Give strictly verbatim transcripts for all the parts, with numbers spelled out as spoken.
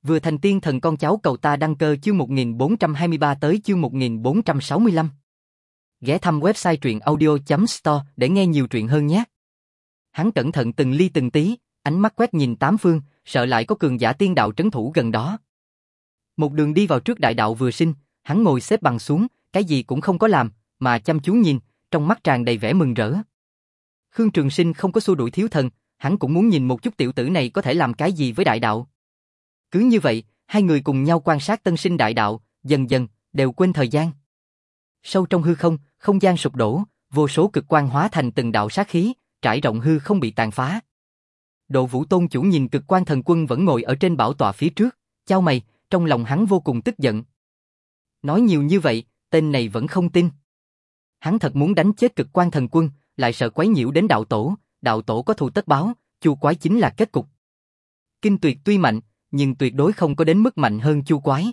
Vừa thành tiên thần con cháu cầu ta đăng cơ chương một nghìn bốn trăm hai mươi ba tới chương một nghìn bốn trăm sáu mươi lăm. Ghé thăm website truyện audio chấm store để nghe nhiều truyện hơn nhé. Hắn cẩn thận từng ly từng tí, ánh mắt quét nhìn tám phương, sợ lại có cường giả tiên đạo trấn thủ gần đó. Một đường đi vào trước đại đạo vừa sinh, hắn ngồi xếp bằng xuống, cái gì cũng không có làm, mà chăm chú nhìn, trong mắt tràn đầy vẻ mừng rỡ. Khương Trường Sinh không có xua đuổi thiếu thần, hắn cũng muốn nhìn một chút tiểu tử này có thể làm cái gì với đại đạo. Cứ như vậy, hai người cùng nhau quan sát tân sinh đại đạo, dần dần, đều quên thời gian. Sâu trong hư không, không gian sụp đổ, vô số cực quang hóa thành từng đạo sát khí, trải rộng hư không bị tàn phá. Độ Vũ Tôn chủ nhìn cực quang thần quân vẫn ngồi ở trên bảo tọa phía trước, chau mày, trong lòng hắn vô cùng tức giận. Nói nhiều như vậy, tên này vẫn không tin. Hắn thật muốn đánh chết cực quang thần quân, lại sợ quấy nhiễu đến đạo tổ, đạo tổ có thù tất báo, Chu Quái chính là kết cục. Kinh Tuyệt tuy mạnh, nhưng tuyệt đối không có đến mức mạnh hơn Chu Quái.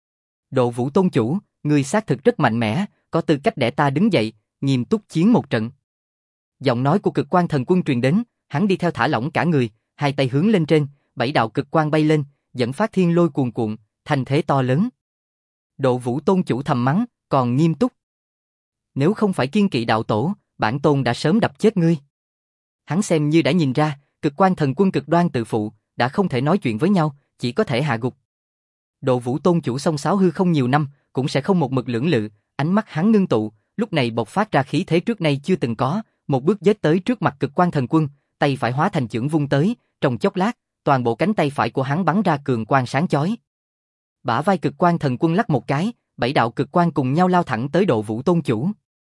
Độ Vũ Tôn chủ, người xác thực rất mạnh mẽ, có tư cách để ta đứng dậy, nghiêm túc chiến một trận. Giọng nói của cực quang thần quân truyền đến, hắn đi theo thả lỏng cả người, hai tay hướng lên trên, bảy đạo cực quang bay lên, dẫn phát thiên lôi cuồn cuộn, thành thế to lớn. Độ Vũ Tôn chủ thầm mắng, còn nghiêm túc. Nếu không phải kiên kỵ đạo tổ, bản tôn đã sớm đập chết ngươi. Hắn xem như đã nhìn ra, cực quang thần quân cực đoan tự phụ, đã không thể nói chuyện với nhau, chỉ có thể hạ gục. Độ Vũ Tôn chủ xông xáo hư không nhiều năm, cũng sẽ không một mực lưỡng lự, ánh mắt hắn ngưng tụ, lúc này bộc phát ra khí thế trước nay chưa từng có, một bước giết tới trước mặt cực quang thần quân, tay phải hóa thành chưởng vung tới, trong chốc lát, toàn bộ cánh tay phải của hắn bắn ra cường quang sáng chói. Bả vai cực quang thần quân lắc một cái, bảy đạo cực quang cùng nhau lao thẳng tới Độ Vũ Tôn chủ.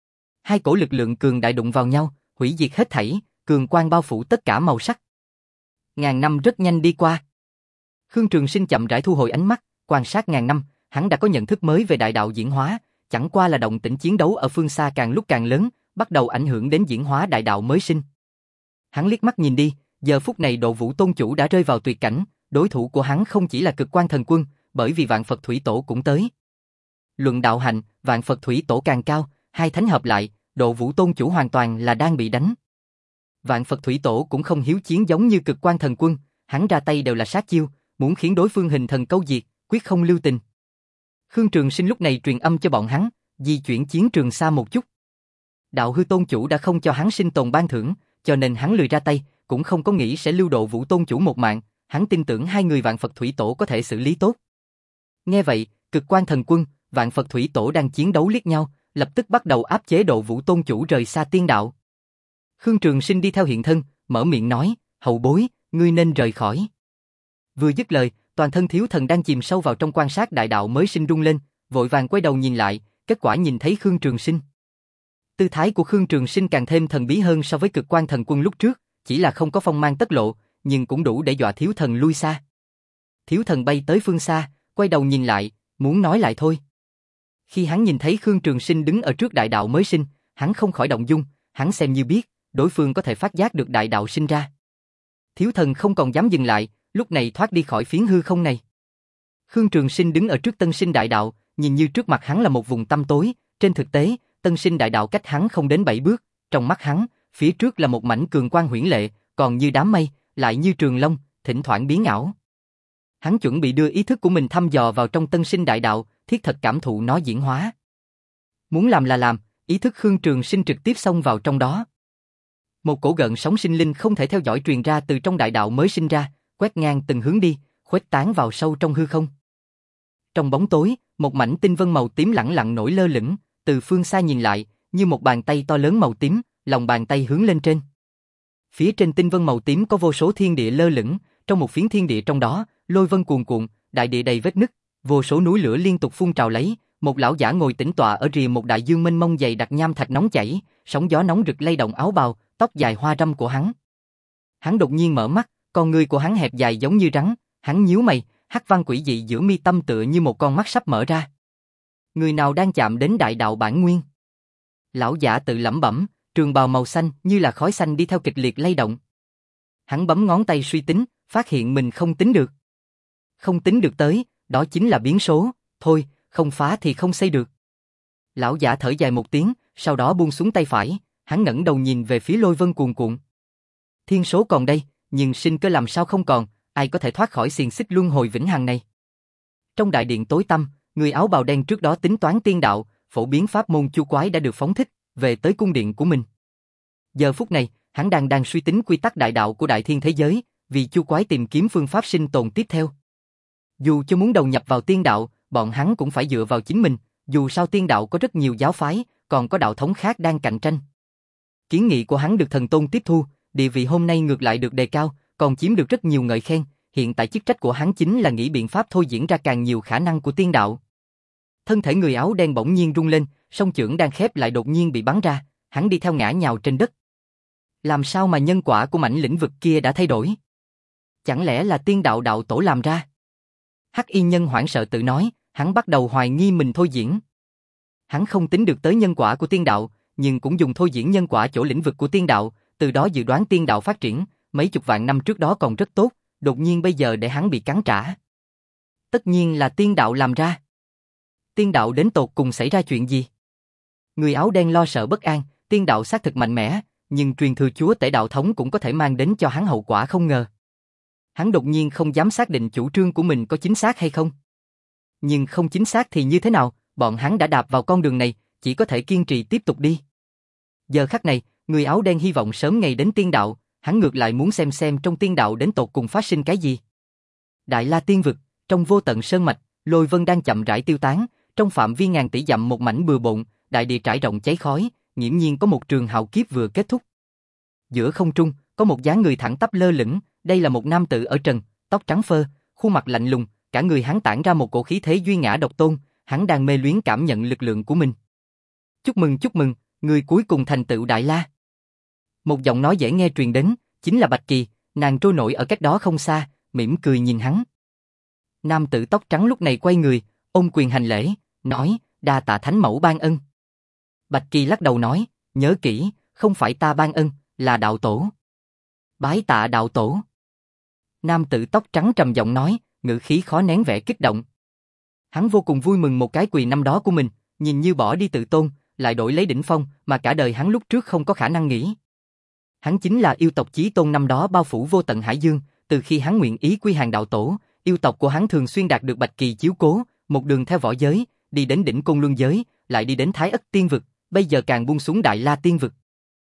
Hai cổ lực lượng cường đại đụng vào nhau, hủy diệt hết thảy, cường quang bao phủ tất cả màu sắc. Ngàn năm rất nhanh đi qua. Khương Trường Sinh chậm rãi thu hồi ánh mắt, quan sát ngàn năm, hắn đã có nhận thức mới về đại đạo diễn hóa, chẳng qua là động tĩnh chiến đấu ở phương xa càng lúc càng lớn, bắt đầu ảnh hưởng đến diễn hóa đại đạo mới sinh. Hắn liếc mắt nhìn đi, giờ phút này Độ Vũ Tôn chủ đã rơi vào tuyệt cảnh, đối thủ của hắn không chỉ là cực quang thần quân, bởi vì Vạn Phật Thủy Tổ cũng tới. Luận đạo hạnh, Vạn Phật Thủy Tổ càng cao, hai thánh hợp lại, Độ Vũ Tôn chủ hoàn toàn là đang bị đánh. Vạn Phật Thủy Tổ cũng không hiếu chiến giống như cực quang thần quân, hắn ra tay đều là sát chiêu, muốn khiến đối phương hình thần câu diệt, quyết không lưu tình. Khương Trường Sinh lúc này truyền âm cho bọn hắn, di chuyển chiến trường xa một chút. Đạo hư tôn chủ đã không cho hắn sinh tồn ban thưởng, cho nên hắn lười ra tay, cũng không có nghĩ sẽ lưu Độ Vũ Tôn chủ một mạng, hắn tin tưởng hai người Vạn Phật Thủy Tổ có thể xử lý tốt. Nghe vậy, cực quang thần quân, Vạn Phật Thủy Tổ đang chiến đấu liếc nhau, lập tức bắt đầu áp chế Độ Vũ Tôn chủ rời xa tiên đạo. Khương Trường Sinh đi theo hiện thân, mở miệng nói, hậu bối, ngươi nên rời khỏi. Vừa dứt lời, toàn thân thiếu thần đang chìm sâu vào trong quan sát đại đạo mới sinh rung lên, vội vàng quay đầu nhìn lại, kết quả nhìn thấy Khương Trường Sinh. Tư thái của Khương Trường Sinh càng thêm thần bí hơn so với cực quang thần quân lúc trước, chỉ là không có phong mang tất lộ, nhưng cũng đủ để dọa thiếu thần lui xa. Thiếu thần bay tới phương xa, quay đầu nhìn lại, muốn nói lại thôi. Khi hắn nhìn thấy Khương Trường Sinh đứng ở trước đại đạo mới sinh, hắn không khỏi động dung, hắn xem như biết, đối phương có thể phát giác được đại đạo sinh ra. Thiếu thần không còn dám dừng lại, lúc này thoát đi khỏi phiến hư không này. Khương Trường Sinh đứng ở trước tân sinh đại đạo, nhìn như trước mặt hắn là một vùng tăm tối, trên thực tế, tân sinh đại đạo cách hắn không đến bảy bước, trong mắt hắn, phía trước là một mảnh cường quang huyễn lệ, còn như đám mây, lại như trường long, thỉnh thoảng biến ảo. Hắn chuẩn bị đưa ý thức của mình thăm dò vào trong tân sinh đại đạo, thiết thật cảm thụ nó diễn hóa. Muốn làm là làm, ý thức Khương Trường Sinh trực tiếp xông vào trong đó. Một cổ gợn sóng sinh linh không thể theo dõi truyền ra từ trong đại đạo mới sinh ra, quét ngang từng hướng đi, khuếch tán vào sâu trong hư không. Trong bóng tối, một mảnh tinh vân màu tím lẳng lặng nổi lơ lửng, từ phương xa nhìn lại, như một bàn tay to lớn màu tím, lòng bàn tay hướng lên trên. Phía trên tinh vân màu tím có vô số thiên địa lơ lửng, trong một phiến thiên địa trong đó, lôi vân cuồn cuộn, đại địa đầy vết nứt, vô số núi lửa liên tục phun trào lấy, một lão giả ngồi tĩnh tọa ở rìa một đại dương mênh mông dày đặc nham thạch nóng chảy, sóng gió nóng rực lay động áo bào, tóc dài hoa râm của hắn. Hắn đột nhiên mở mắt, con ngươi của hắn hẹp dài giống như rắn, hắn nhíu mày, hắc văn quỷ dị giữa mi tâm tựa như một con mắt sắp mở ra. Người nào đang chạm đến đại đạo bản nguyên? Lão giả tự lẩm bẩm, trường bào màu xanh như là khói xanh đi theo kịch liệt lay động. Hắn bấm ngón tay suy tính, phát hiện mình không tính được. Không tính được tới, đó chính là biến số, thôi, không phá thì không xây được. Lão giả thở dài một tiếng, sau đó buông xuống tay phải, hắn ngẩng đầu nhìn về phía lôi vân cuồn cuộn. Thiên số còn đây, nhưng sinh cơ làm sao không còn, ai có thể thoát khỏi xiềng xích luân hồi vĩnh hằng này? Trong đại điện tối tăm, người áo bào đen trước đó tính toán tiên đạo, phổ biến pháp môn chu quái đã được phóng thích, về tới cung điện của mình. Giờ phút này, hắn đang đang suy tính quy tắc đại đạo của đại thiên thế giới, vì chu quái tìm kiếm phương pháp sinh tồn tiếp theo. Dù cho muốn đầu nhập vào tiên đạo, bọn hắn cũng phải dựa vào chính mình, dù sao tiên đạo có rất nhiều giáo phái, còn có đạo thống khác đang cạnh tranh. Kiến nghị của hắn được thần tôn tiếp thu, địa vị hôm nay ngược lại được đề cao, còn chiếm được rất nhiều ngợi khen, hiện tại chức trách của hắn chính là nghĩ biện pháp thôi diễn ra càng nhiều khả năng của tiên đạo. Thân thể người áo đen bỗng nhiên rung lên, song chưởng đang khép lại đột nhiên bị bắn ra, hắn đi theo ngã nhào trên đất. Làm sao mà nhân quả của mảnh lĩnh vực kia đã thay đổi? Chẳng lẽ là tiên đạo đạo tổ làm ra? Hắc Y Nhân hoảng sợ tự nói, hắn bắt đầu hoài nghi mình thôi diễn. Hắn không tính được tới nhân quả của tiên đạo, nhưng cũng dùng thôi diễn nhân quả chỗ lĩnh vực của tiên đạo, từ đó dự đoán tiên đạo phát triển, mấy chục vạn năm trước đó còn rất tốt, đột nhiên bây giờ để hắn bị cắn trả. Tất nhiên là tiên đạo làm ra. Tiên đạo đến tột cùng xảy ra chuyện gì? Người áo đen lo sợ bất an, tiên đạo xác thực mạnh mẽ, nhưng truyền thừa chúa tể đạo thống cũng có thể mang đến cho hắn hậu quả không ngờ. Hắn đột nhiên không dám xác định chủ trương của mình có chính xác hay không. Nhưng không chính xác thì như thế nào, bọn hắn đã đạp vào con đường này, chỉ có thể kiên trì tiếp tục đi. Giờ khắc này, người áo đen hy vọng sớm ngày đến tiên đạo, hắn ngược lại muốn xem xem trong tiên đạo đến tột cùng phát sinh cái gì. Đại La Tiên Vực, trong vô tận sơn mạch, lôi vân đang chậm rãi tiêu tán, trong phạm vi ngàn tỷ dặm một mảnh bừa bộn, đại địa trải rộng cháy khói, nghiễm nhiên có một trường hạo kiếp vừa kết thúc. Giữa không trung, có một dáng người thẳng tắp lơ lửng, đây là một nam tử ở trần, tóc trắng phơ, khuôn mặt lạnh lùng, cả người hắn tản ra một cổ khí thế duy ngã độc tôn, hắn đang mê luyến cảm nhận lực lượng của mình. Chúc mừng chúc mừng, người cuối cùng thành tựu Đại La. Một giọng nói dễ nghe truyền đến, chính là Bạch Kỳ, nàng trôi nổi ở cách đó không xa, mỉm cười nhìn hắn. Nam tử tóc trắng lúc này quay người, ôm quyền hành lễ, nói, đa tạ thánh mẫu ban ân. Bạch Kỳ lắc đầu nói, nhớ kỹ, không phải ta ban ân, là đạo tổ. Bái tạ đạo tổ. Nam tử tóc trắng trầm giọng nói, ngữ khí khó nén vẻ kích động. Hắn vô cùng vui mừng một cái quỳ năm đó của mình, nhìn như bỏ đi tự tôn, lại đổi lấy đỉnh phong, mà cả đời hắn lúc trước không có khả năng nghĩ. Hắn chính là yêu tộc chí tôn năm đó bao phủ vô tận hải dương, từ khi hắn nguyện ý quy hàng đạo tổ, yêu tộc của hắn thường xuyên đạt được Bạch Kỳ chiếu cố, một đường theo võ giới, đi đến đỉnh Côn Luân giới, lại đi đến Thái Ất Tiên Vực, bây giờ càng buông xuống Đại La Tiên Vực.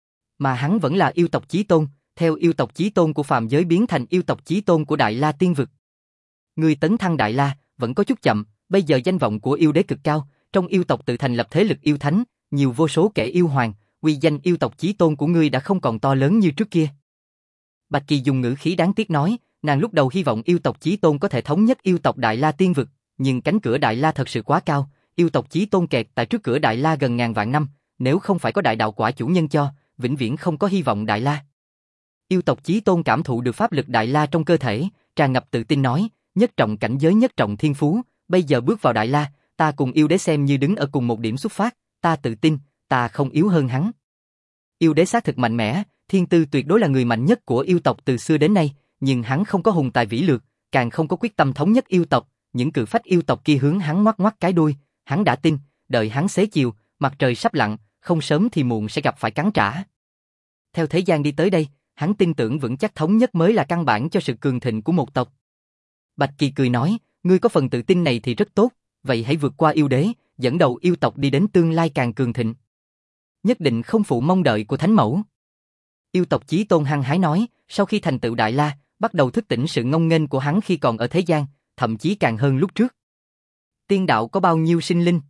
Mà hắn vẫn là yêu tộc chí tôn, theo yêu tộc chí tôn của phàm giới biến thành yêu tộc chí tôn của Đại La Tiên Vực. Người tấn thăng Đại La vẫn có chút chậm, bây giờ danh vọng của yêu đế cực cao, trong yêu tộc tự thành lập thế lực yêu thánh, nhiều vô số kẻ yêu hoàng, uy danh yêu tộc chí tôn của ngươi đã không còn to lớn như trước kia. Bạch Kỳ dùng ngữ khí đáng tiếc nói, nàng lúc đầu hy vọng yêu tộc chí tôn có thể thống nhất yêu tộc Đại La Tiên Vực, nhưng cánh cửa Đại La thật sự quá cao, yêu tộc chí tôn kẹt tại trước cửa Đại La gần ngàn vạn năm, nếu không phải có đại đạo quả chủ nhân cho, vĩnh viễn không có hy vọng Đại La. Yêu tộc chí tôn cảm thụ được pháp lực Đại La trong cơ thể, tràn ngập tự tin nói, nhất trọng cảnh giới nhất trọng thiên phú, bây giờ bước vào Đại La, ta cùng yêu đế xem như đứng ở cùng một điểm xuất phát, ta tự tin, ta không yếu hơn hắn. Yêu đế xác thực mạnh mẽ, thiên tư tuyệt đối là người mạnh nhất của yêu tộc từ xưa đến nay, nhưng hắn không có hùng tài vĩ lược, càng không có quyết tâm thống nhất yêu tộc, những cự phách yêu tộc kia hướng hắn ngoắc ngoắc cái đuôi, hắn đã tin, đợi hắn xế chiều, mặt trời sắp lặn, không sớm thì muộn sẽ gặp phải cắn trả. Theo thế gian đi tới đây, hắn tin tưởng vững chắc thống nhất mới là căn bản cho sự cường thịnh của một tộc. Bạch Kỳ cười nói, ngươi có phần tự tin này thì rất tốt, vậy hãy vượt qua yêu đế, dẫn đầu yêu tộc đi đến tương lai càng cường thịnh. Nhất định không phụ mong đợi của thánh mẫu. Yêu tộc chí tôn hăng hái nói, sau khi thành tựu Đại La, bắt đầu thức tỉnh sự ngông nghênh của hắn khi còn ở thế gian, thậm chí càng hơn lúc trước. Tiên đạo có bao nhiêu sinh linh?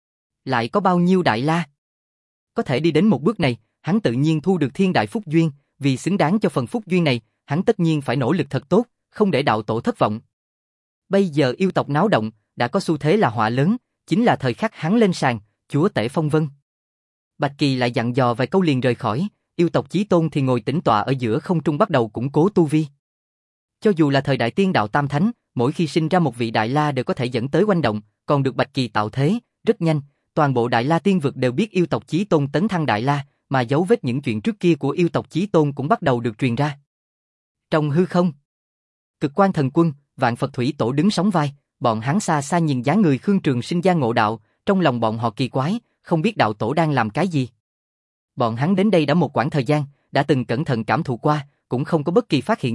Lại có bao nhiêu Đại La? Có thể đi đến một bước này, hắn tự nhiên thu được thiên đại phúc duyên, vì xứng đáng cho phần phúc duyên này, hắn tất nhiên phải nỗ lực thật tốt, không để đạo tổ thất vọng. Bây giờ yêu tộc náo động, đã có xu thế là họa lớn, chính là thời khắc hắn lên sàn, chúa tể phong vân. Bạch Kỳ lại dặn dò vài câu liền rời khỏi, yêu tộc chí tôn thì ngồi tĩnh tọa ở giữa không trung bắt đầu củng cố tu vi. Cho dù là thời đại tiên đạo tam thánh, mỗi khi sinh ra một vị Đại La đều có thể dẫn tới oanh động, còn được Bạch Kỳ tạo thế, rất nhanh, toàn bộ Đại La Tiên Vực đều biết yêu tộc chí tôn tấn thăng Đại La, mà dấu vết những chuyện trước kia của yêu tộc chí tôn cũng bắt đầu được truyền ra. Trong hư không, Cực Quan Thần Quân, Vạn Phật Thủy Tổ đứng sóng vai, bọn hắn xa xa nhìn dáng người Khương Trường Sinh gia ngộ đạo, trong lòng bọn họ kỳ quái, không biết đạo tổ đang làm cái gì. Bọn hắn đến đây đã một quãng thời gian, đã từng cẩn thận cảm thụ qua, cũng không có bất kỳ phát hiện gì,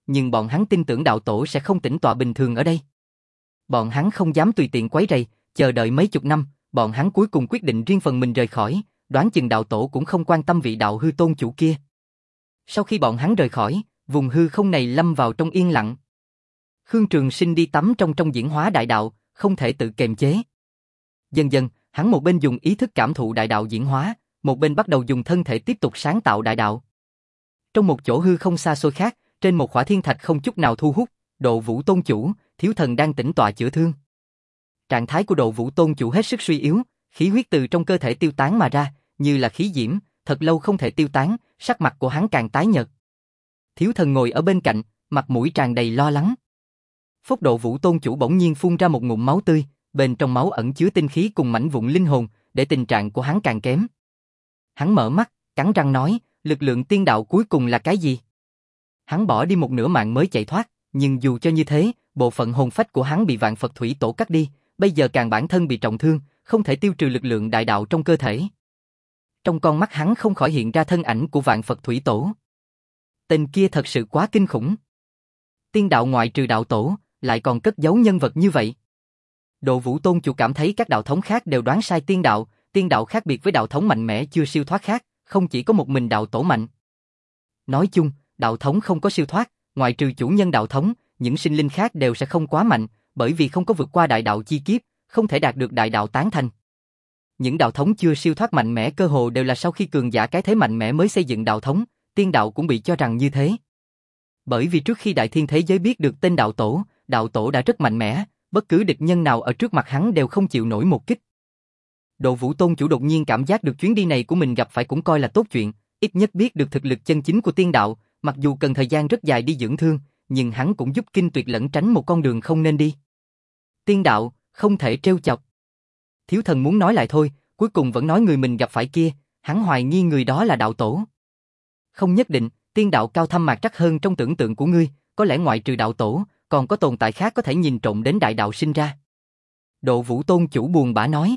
nhưng bọn hắn tin tưởng đạo tổ sẽ không tĩnh tọa bình thường ở đây. Bọn hắn không dám tùy tiện quấy rầy, chờ đợi mấy chục năm, bọn hắn cuối cùng quyết định riêng phần mình rời khỏi, đoán chừng đạo tổ cũng không quan tâm vị đạo hư tôn chủ kia. Sau khi bọn hắn rời khỏi, vùng hư không này lâm vào trong yên lặng. Khương Trường Sinh đi tắm trong trong diễn hóa đại đạo, không thể tự kiềm chế. Dần dần, hắn một bên dùng ý thức cảm thụ đại đạo diễn hóa, một bên bắt đầu dùng thân thể tiếp tục sáng tạo đại đạo. Trong một chỗ hư không xa xôi khác, trên một khỏa thiên thạch không chút nào thu hút, Độ Vũ Tôn chủ, thiếu thần đang tĩnh tọa chữa thương. Trạng thái của Độ Vũ Tôn chủ hết sức suy yếu, khí huyết từ trong cơ thể tiêu tán mà ra, như là khí diễm, thật lâu không thể tiêu tán, sắc mặt của hắn càng tái nhợt. Thiếu thần ngồi ở bên cạnh, mặt mũi tràn đầy lo lắng. Phốc Độ Vũ Tôn chủ bỗng nhiên phun ra một ngụm máu tươi, bên trong máu ẩn chứa tinh khí cùng mảnh vụn linh hồn, để tình trạng của hắn càng kém. Hắn mở mắt, cắn răng nói, lực lượng tiên đạo cuối cùng là cái gì? Hắn bỏ đi một nửa mạng mới chạy thoát, nhưng dù cho như thế, bộ phận hồn phách của hắn bị vạn Phật thủy tổ cắt đi, bây giờ càng bản thân bị trọng thương, không thể tiêu trừ lực lượng đại đạo trong cơ thể. Trong con mắt hắn không khỏi hiện ra thân ảnh của vạn Phật thủy tổ. Tên kia thật sự quá kinh khủng. Tiên đạo ngoại trừ đạo tổ, lại còn cất giấu nhân vật như vậy. Độ Vũ Tôn chủ cảm thấy các đạo thống khác đều đoán sai tiên đạo, tiên đạo khác biệt với đạo thống mạnh mẽ chưa siêu thoát khác, không chỉ có một mình đạo tổ mạnh. Nói chung, đạo thống không có siêu thoát, ngoại trừ chủ nhân đạo thống, những sinh linh khác đều sẽ không quá mạnh, bởi vì không có vượt qua đại đạo chi kiếp, không thể đạt được đại đạo tán thành. Những đạo thống chưa siêu thoát mạnh mẽ cơ hồ đều là sau khi cường giả cái thế mạnh mẽ mới xây dựng đạo thống, tiên đạo cũng bị cho rằng như thế. Bởi vì trước khi đại thiên thế giới biết được tên đạo tổ, đạo tổ đã rất mạnh mẽ, bất cứ địch nhân nào ở trước mặt hắn đều không chịu nổi một kích. Độ Vũ Tôn chủ đột nhiên cảm giác được chuyến đi này của mình gặp phải cũng coi là tốt chuyện, ít nhất biết được thực lực chân chính của tiên đạo, mặc dù cần thời gian rất dài đi dưỡng thương, nhưng hắn cũng giúp Kinh Tuyệt lẩn tránh một con đường không nên đi. Tiên đạo, không thể trêu chọc. Thiếu thần muốn nói lại thôi, cuối cùng vẫn nói người mình gặp phải kia, hắn hoài nghi người đó là đạo tổ. Không nhất định, tiên đạo cao thâm mạc trắc hơn trong tưởng tượng của ngươi, có lẽ ngoại trừ đạo tổ, còn có tồn tại khác có thể nhìn trộm đến đại đạo sinh ra. Độ Vũ Tôn chủ buồn bã nói.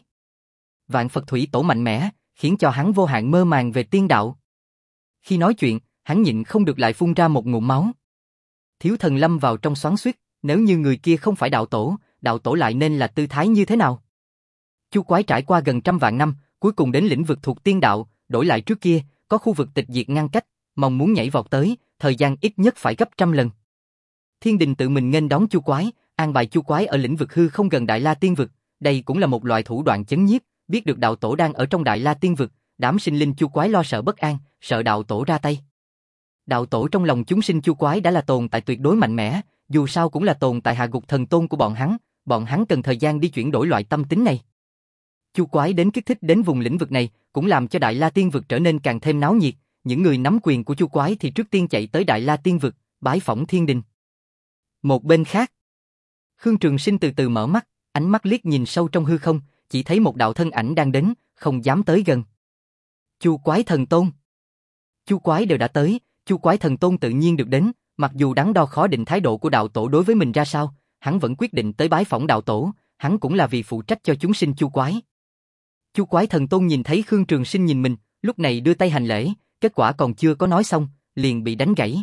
Vạn Phật thủy tổ mạnh mẽ, khiến cho hắn vô hạn mơ màng về tiên đạo. Khi nói chuyện, hắn nhịn không được lại phun ra một ngụm máu. Thiếu thần lâm vào trong xoắn xuýt, nếu như người kia không phải đạo tổ, đạo tổ lại nên là tư thái như thế nào? Chu Quái trải qua gần trăm vạn năm, cuối cùng đến lĩnh vực thuộc tiên đạo, đổi lại trước kia, có khu vực tịch diệt ngăn cách, mong muốn nhảy vọt tới, thời gian ít nhất phải gấp trăm lần. Thiên đình tự mình nghênh đón Chu Quái, an bài Chu Quái ở lĩnh vực hư không gần Đại La Tiên vực, đây cũng là một loại thủ đoạn chấn nhiếp, biết được đạo tổ đang ở trong Đại La Tiên vực, đám sinh linh Chu Quái lo sợ bất an, sợ đạo tổ ra tay. Đạo tổ trong lòng chúng sinh Chu Quái đã là tồn tại tuyệt đối mạnh mẽ, dù sao cũng là tồn tại hạ gục thần tôn của bọn hắn, bọn hắn cần thời gian đi chuyển đổi loại tâm tính này. Chu Quái đến kích thích đến vùng lĩnh vực này, cũng làm cho Đại La Tiên vực trở nên càng thêm náo nhiệt, những người nắm quyền của Chu Quái thì trước tiên chạy tới Đại La Tiên vực, bái phỏng thiên đình. Một bên khác, Khương Trường Sinh từ từ mở mắt, ánh mắt liếc nhìn sâu trong hư không, chỉ thấy một đạo thân ảnh đang đến, không dám tới gần. Chu Quái thần tôn. Chu Quái đều đã tới, Chu Quái thần tôn tự nhiên được đến, mặc dù đắn đo khó định thái độ của đạo tổ đối với mình ra sao, hắn vẫn quyết định tới bái phỏng đạo tổ, hắn cũng là vì phụ trách cho chúng sinh Chu Quái. Chu Quái thần tôn nhìn thấy Khương Trường Sinh nhìn mình, lúc này đưa tay hành lễ, kết quả còn chưa có nói xong, liền bị đánh gãy.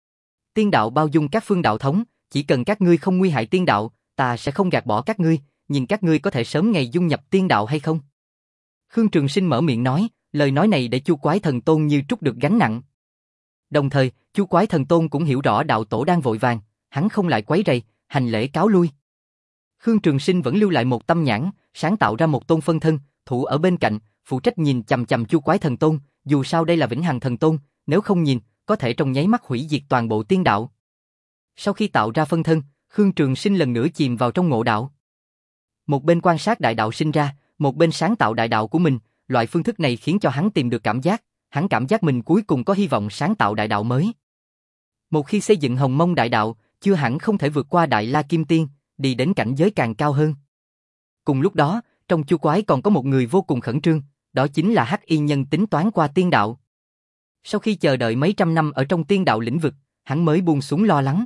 Tiên đạo bao dung các phương đạo thống, chỉ cần các ngươi không nguy hại tiên đạo, ta sẽ không gạt bỏ các ngươi, nhưng các ngươi có thể sớm ngày dung nhập tiên đạo hay không? Khương Trường Sinh mở miệng nói, lời nói này để Chu Quái thần tôn như trút được gánh nặng. Đồng thời, Chu Quái thần tôn cũng hiểu rõ đạo tổ đang vội vàng, hắn không lại quấy rầy, hành lễ cáo lui. Khương Trường Sinh vẫn lưu lại một tâm nhãn, sáng tạo ra một tôn phân thân, thủ ở bên cạnh, phụ trách nhìn chằm chằm Chu Quái thần tôn, dù sao đây là vĩnh hằng thần tôn, nếu không nhìn, có thể trong nháy mắt hủy diệt toàn bộ tiên đạo. Sau khi tạo ra phân thân, Khương Trường Sinh lần nữa chìm vào trong ngộ đạo. Một bên quan sát đại đạo sinh ra, một bên sáng tạo đại đạo của mình, loại phương thức này khiến cho hắn tìm được cảm giác, hắn cảm giác mình cuối cùng có hy vọng sáng tạo đại đạo mới. Một khi xây dựng Hồng Mông đại đạo, chưa hẳn không thể vượt qua Đại La Kim Tiên, đi đến cảnh giới càng cao hơn. Cùng lúc đó, trong Chu Quái còn có một người vô cùng khẩn trương, đó chính là Hắc Y Nhân tính toán qua tiên đạo. Sau khi chờ đợi mấy trăm năm ở trong tiên đạo lĩnh vực, hắn mới buông xuống lo lắng.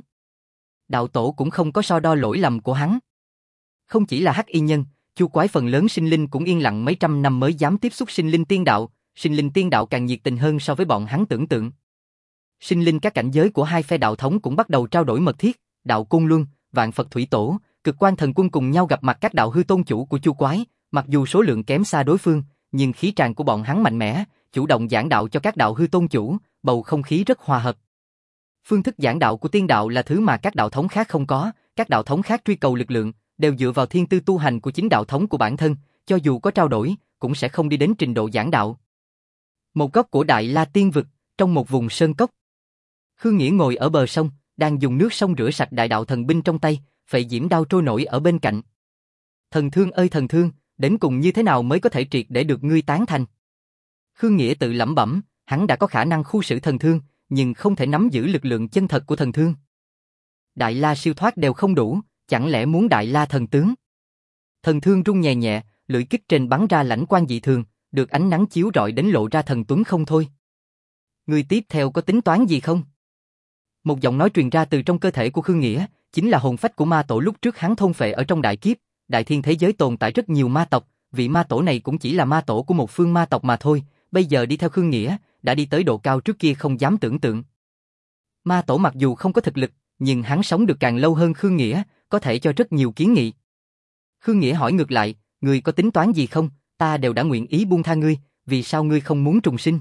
Đạo tổ cũng không có so đo lỗi lầm của hắn. Không chỉ là Hắc Y Nhân, Chu Quái phần lớn sinh linh cũng yên lặng mấy trăm năm mới dám tiếp xúc sinh linh tiên đạo, sinh linh tiên đạo càng nhiệt tình hơn so với bọn hắn tưởng tượng. Sinh linh các cảnh giới của hai phe đạo thống cũng bắt đầu trao đổi mật thiết, đạo Côn Luân, Vạn Phật Thủy Tổ, Cực Quan Thần Quân cùng nhau gặp mặt các đạo hư tôn chủ của Chu Quái, mặc dù số lượng kém xa đối phương, nhưng khí tràng của bọn hắn mạnh mẽ, chủ động giảng đạo cho các đạo hư tôn chủ, bầu không khí rất hòa hợp. Phương thức giảng đạo của tiên đạo là thứ mà các đạo thống khác không có, các đạo thống khác truy cầu lực lượng, đều dựa vào thiên tư tu hành của chính đạo thống của bản thân, cho dù có trao đổi, cũng sẽ không đi đến trình độ giảng đạo. Một góc của Đại La Tiên Vực, trong một vùng sơn cốc. Khương Nghĩa ngồi ở bờ sông, đang dùng nước sông rửa sạch đại đạo thần binh trong tay, phệ diễm đao trôi nổi ở bên cạnh. Thần thương ơi thần thương, đến cùng như thế nào mới có thể triệt để được ngươi tán thành? Khương Nghĩa tự lẩm bẩm, hắn đã có khả năng khu xử thần thương, nhưng không thể nắm giữ lực lượng chân thật của thần thương. Đại La siêu thoát đều không đủ, chẳng lẽ muốn Đại La thần tướng? Thần thương rung nhẹ nhẹ, lưỡi kích trên bắn ra lãnh quang dị thường, được ánh nắng chiếu rọi đến lộ ra thần tuấn không thôi. Ngươi tiếp theo có tính toán gì không? Một giọng nói truyền ra từ trong cơ thể của Khương Nghĩa, chính là hồn phách của ma tổ lúc trước hắn thôn phệ ở trong đại kiếp. Đại thiên thế giới tồn tại rất nhiều ma tộc, vị ma tổ này cũng chỉ là ma tổ của một phương ma tộc mà thôi, bây giờ đi theo Khương Nghĩa, đã đi tới độ cao trước kia không dám tưởng tượng. Ma tổ mặc dù không có thực lực, nhưng hắn sống được càng lâu hơn Khương Nghĩa, có thể cho rất nhiều kiến nghị. Khương Nghĩa hỏi ngược lại, ngươi có tính toán gì không? Ta đều đã nguyện ý buông tha ngươi, vì sao ngươi không muốn trùng sinh?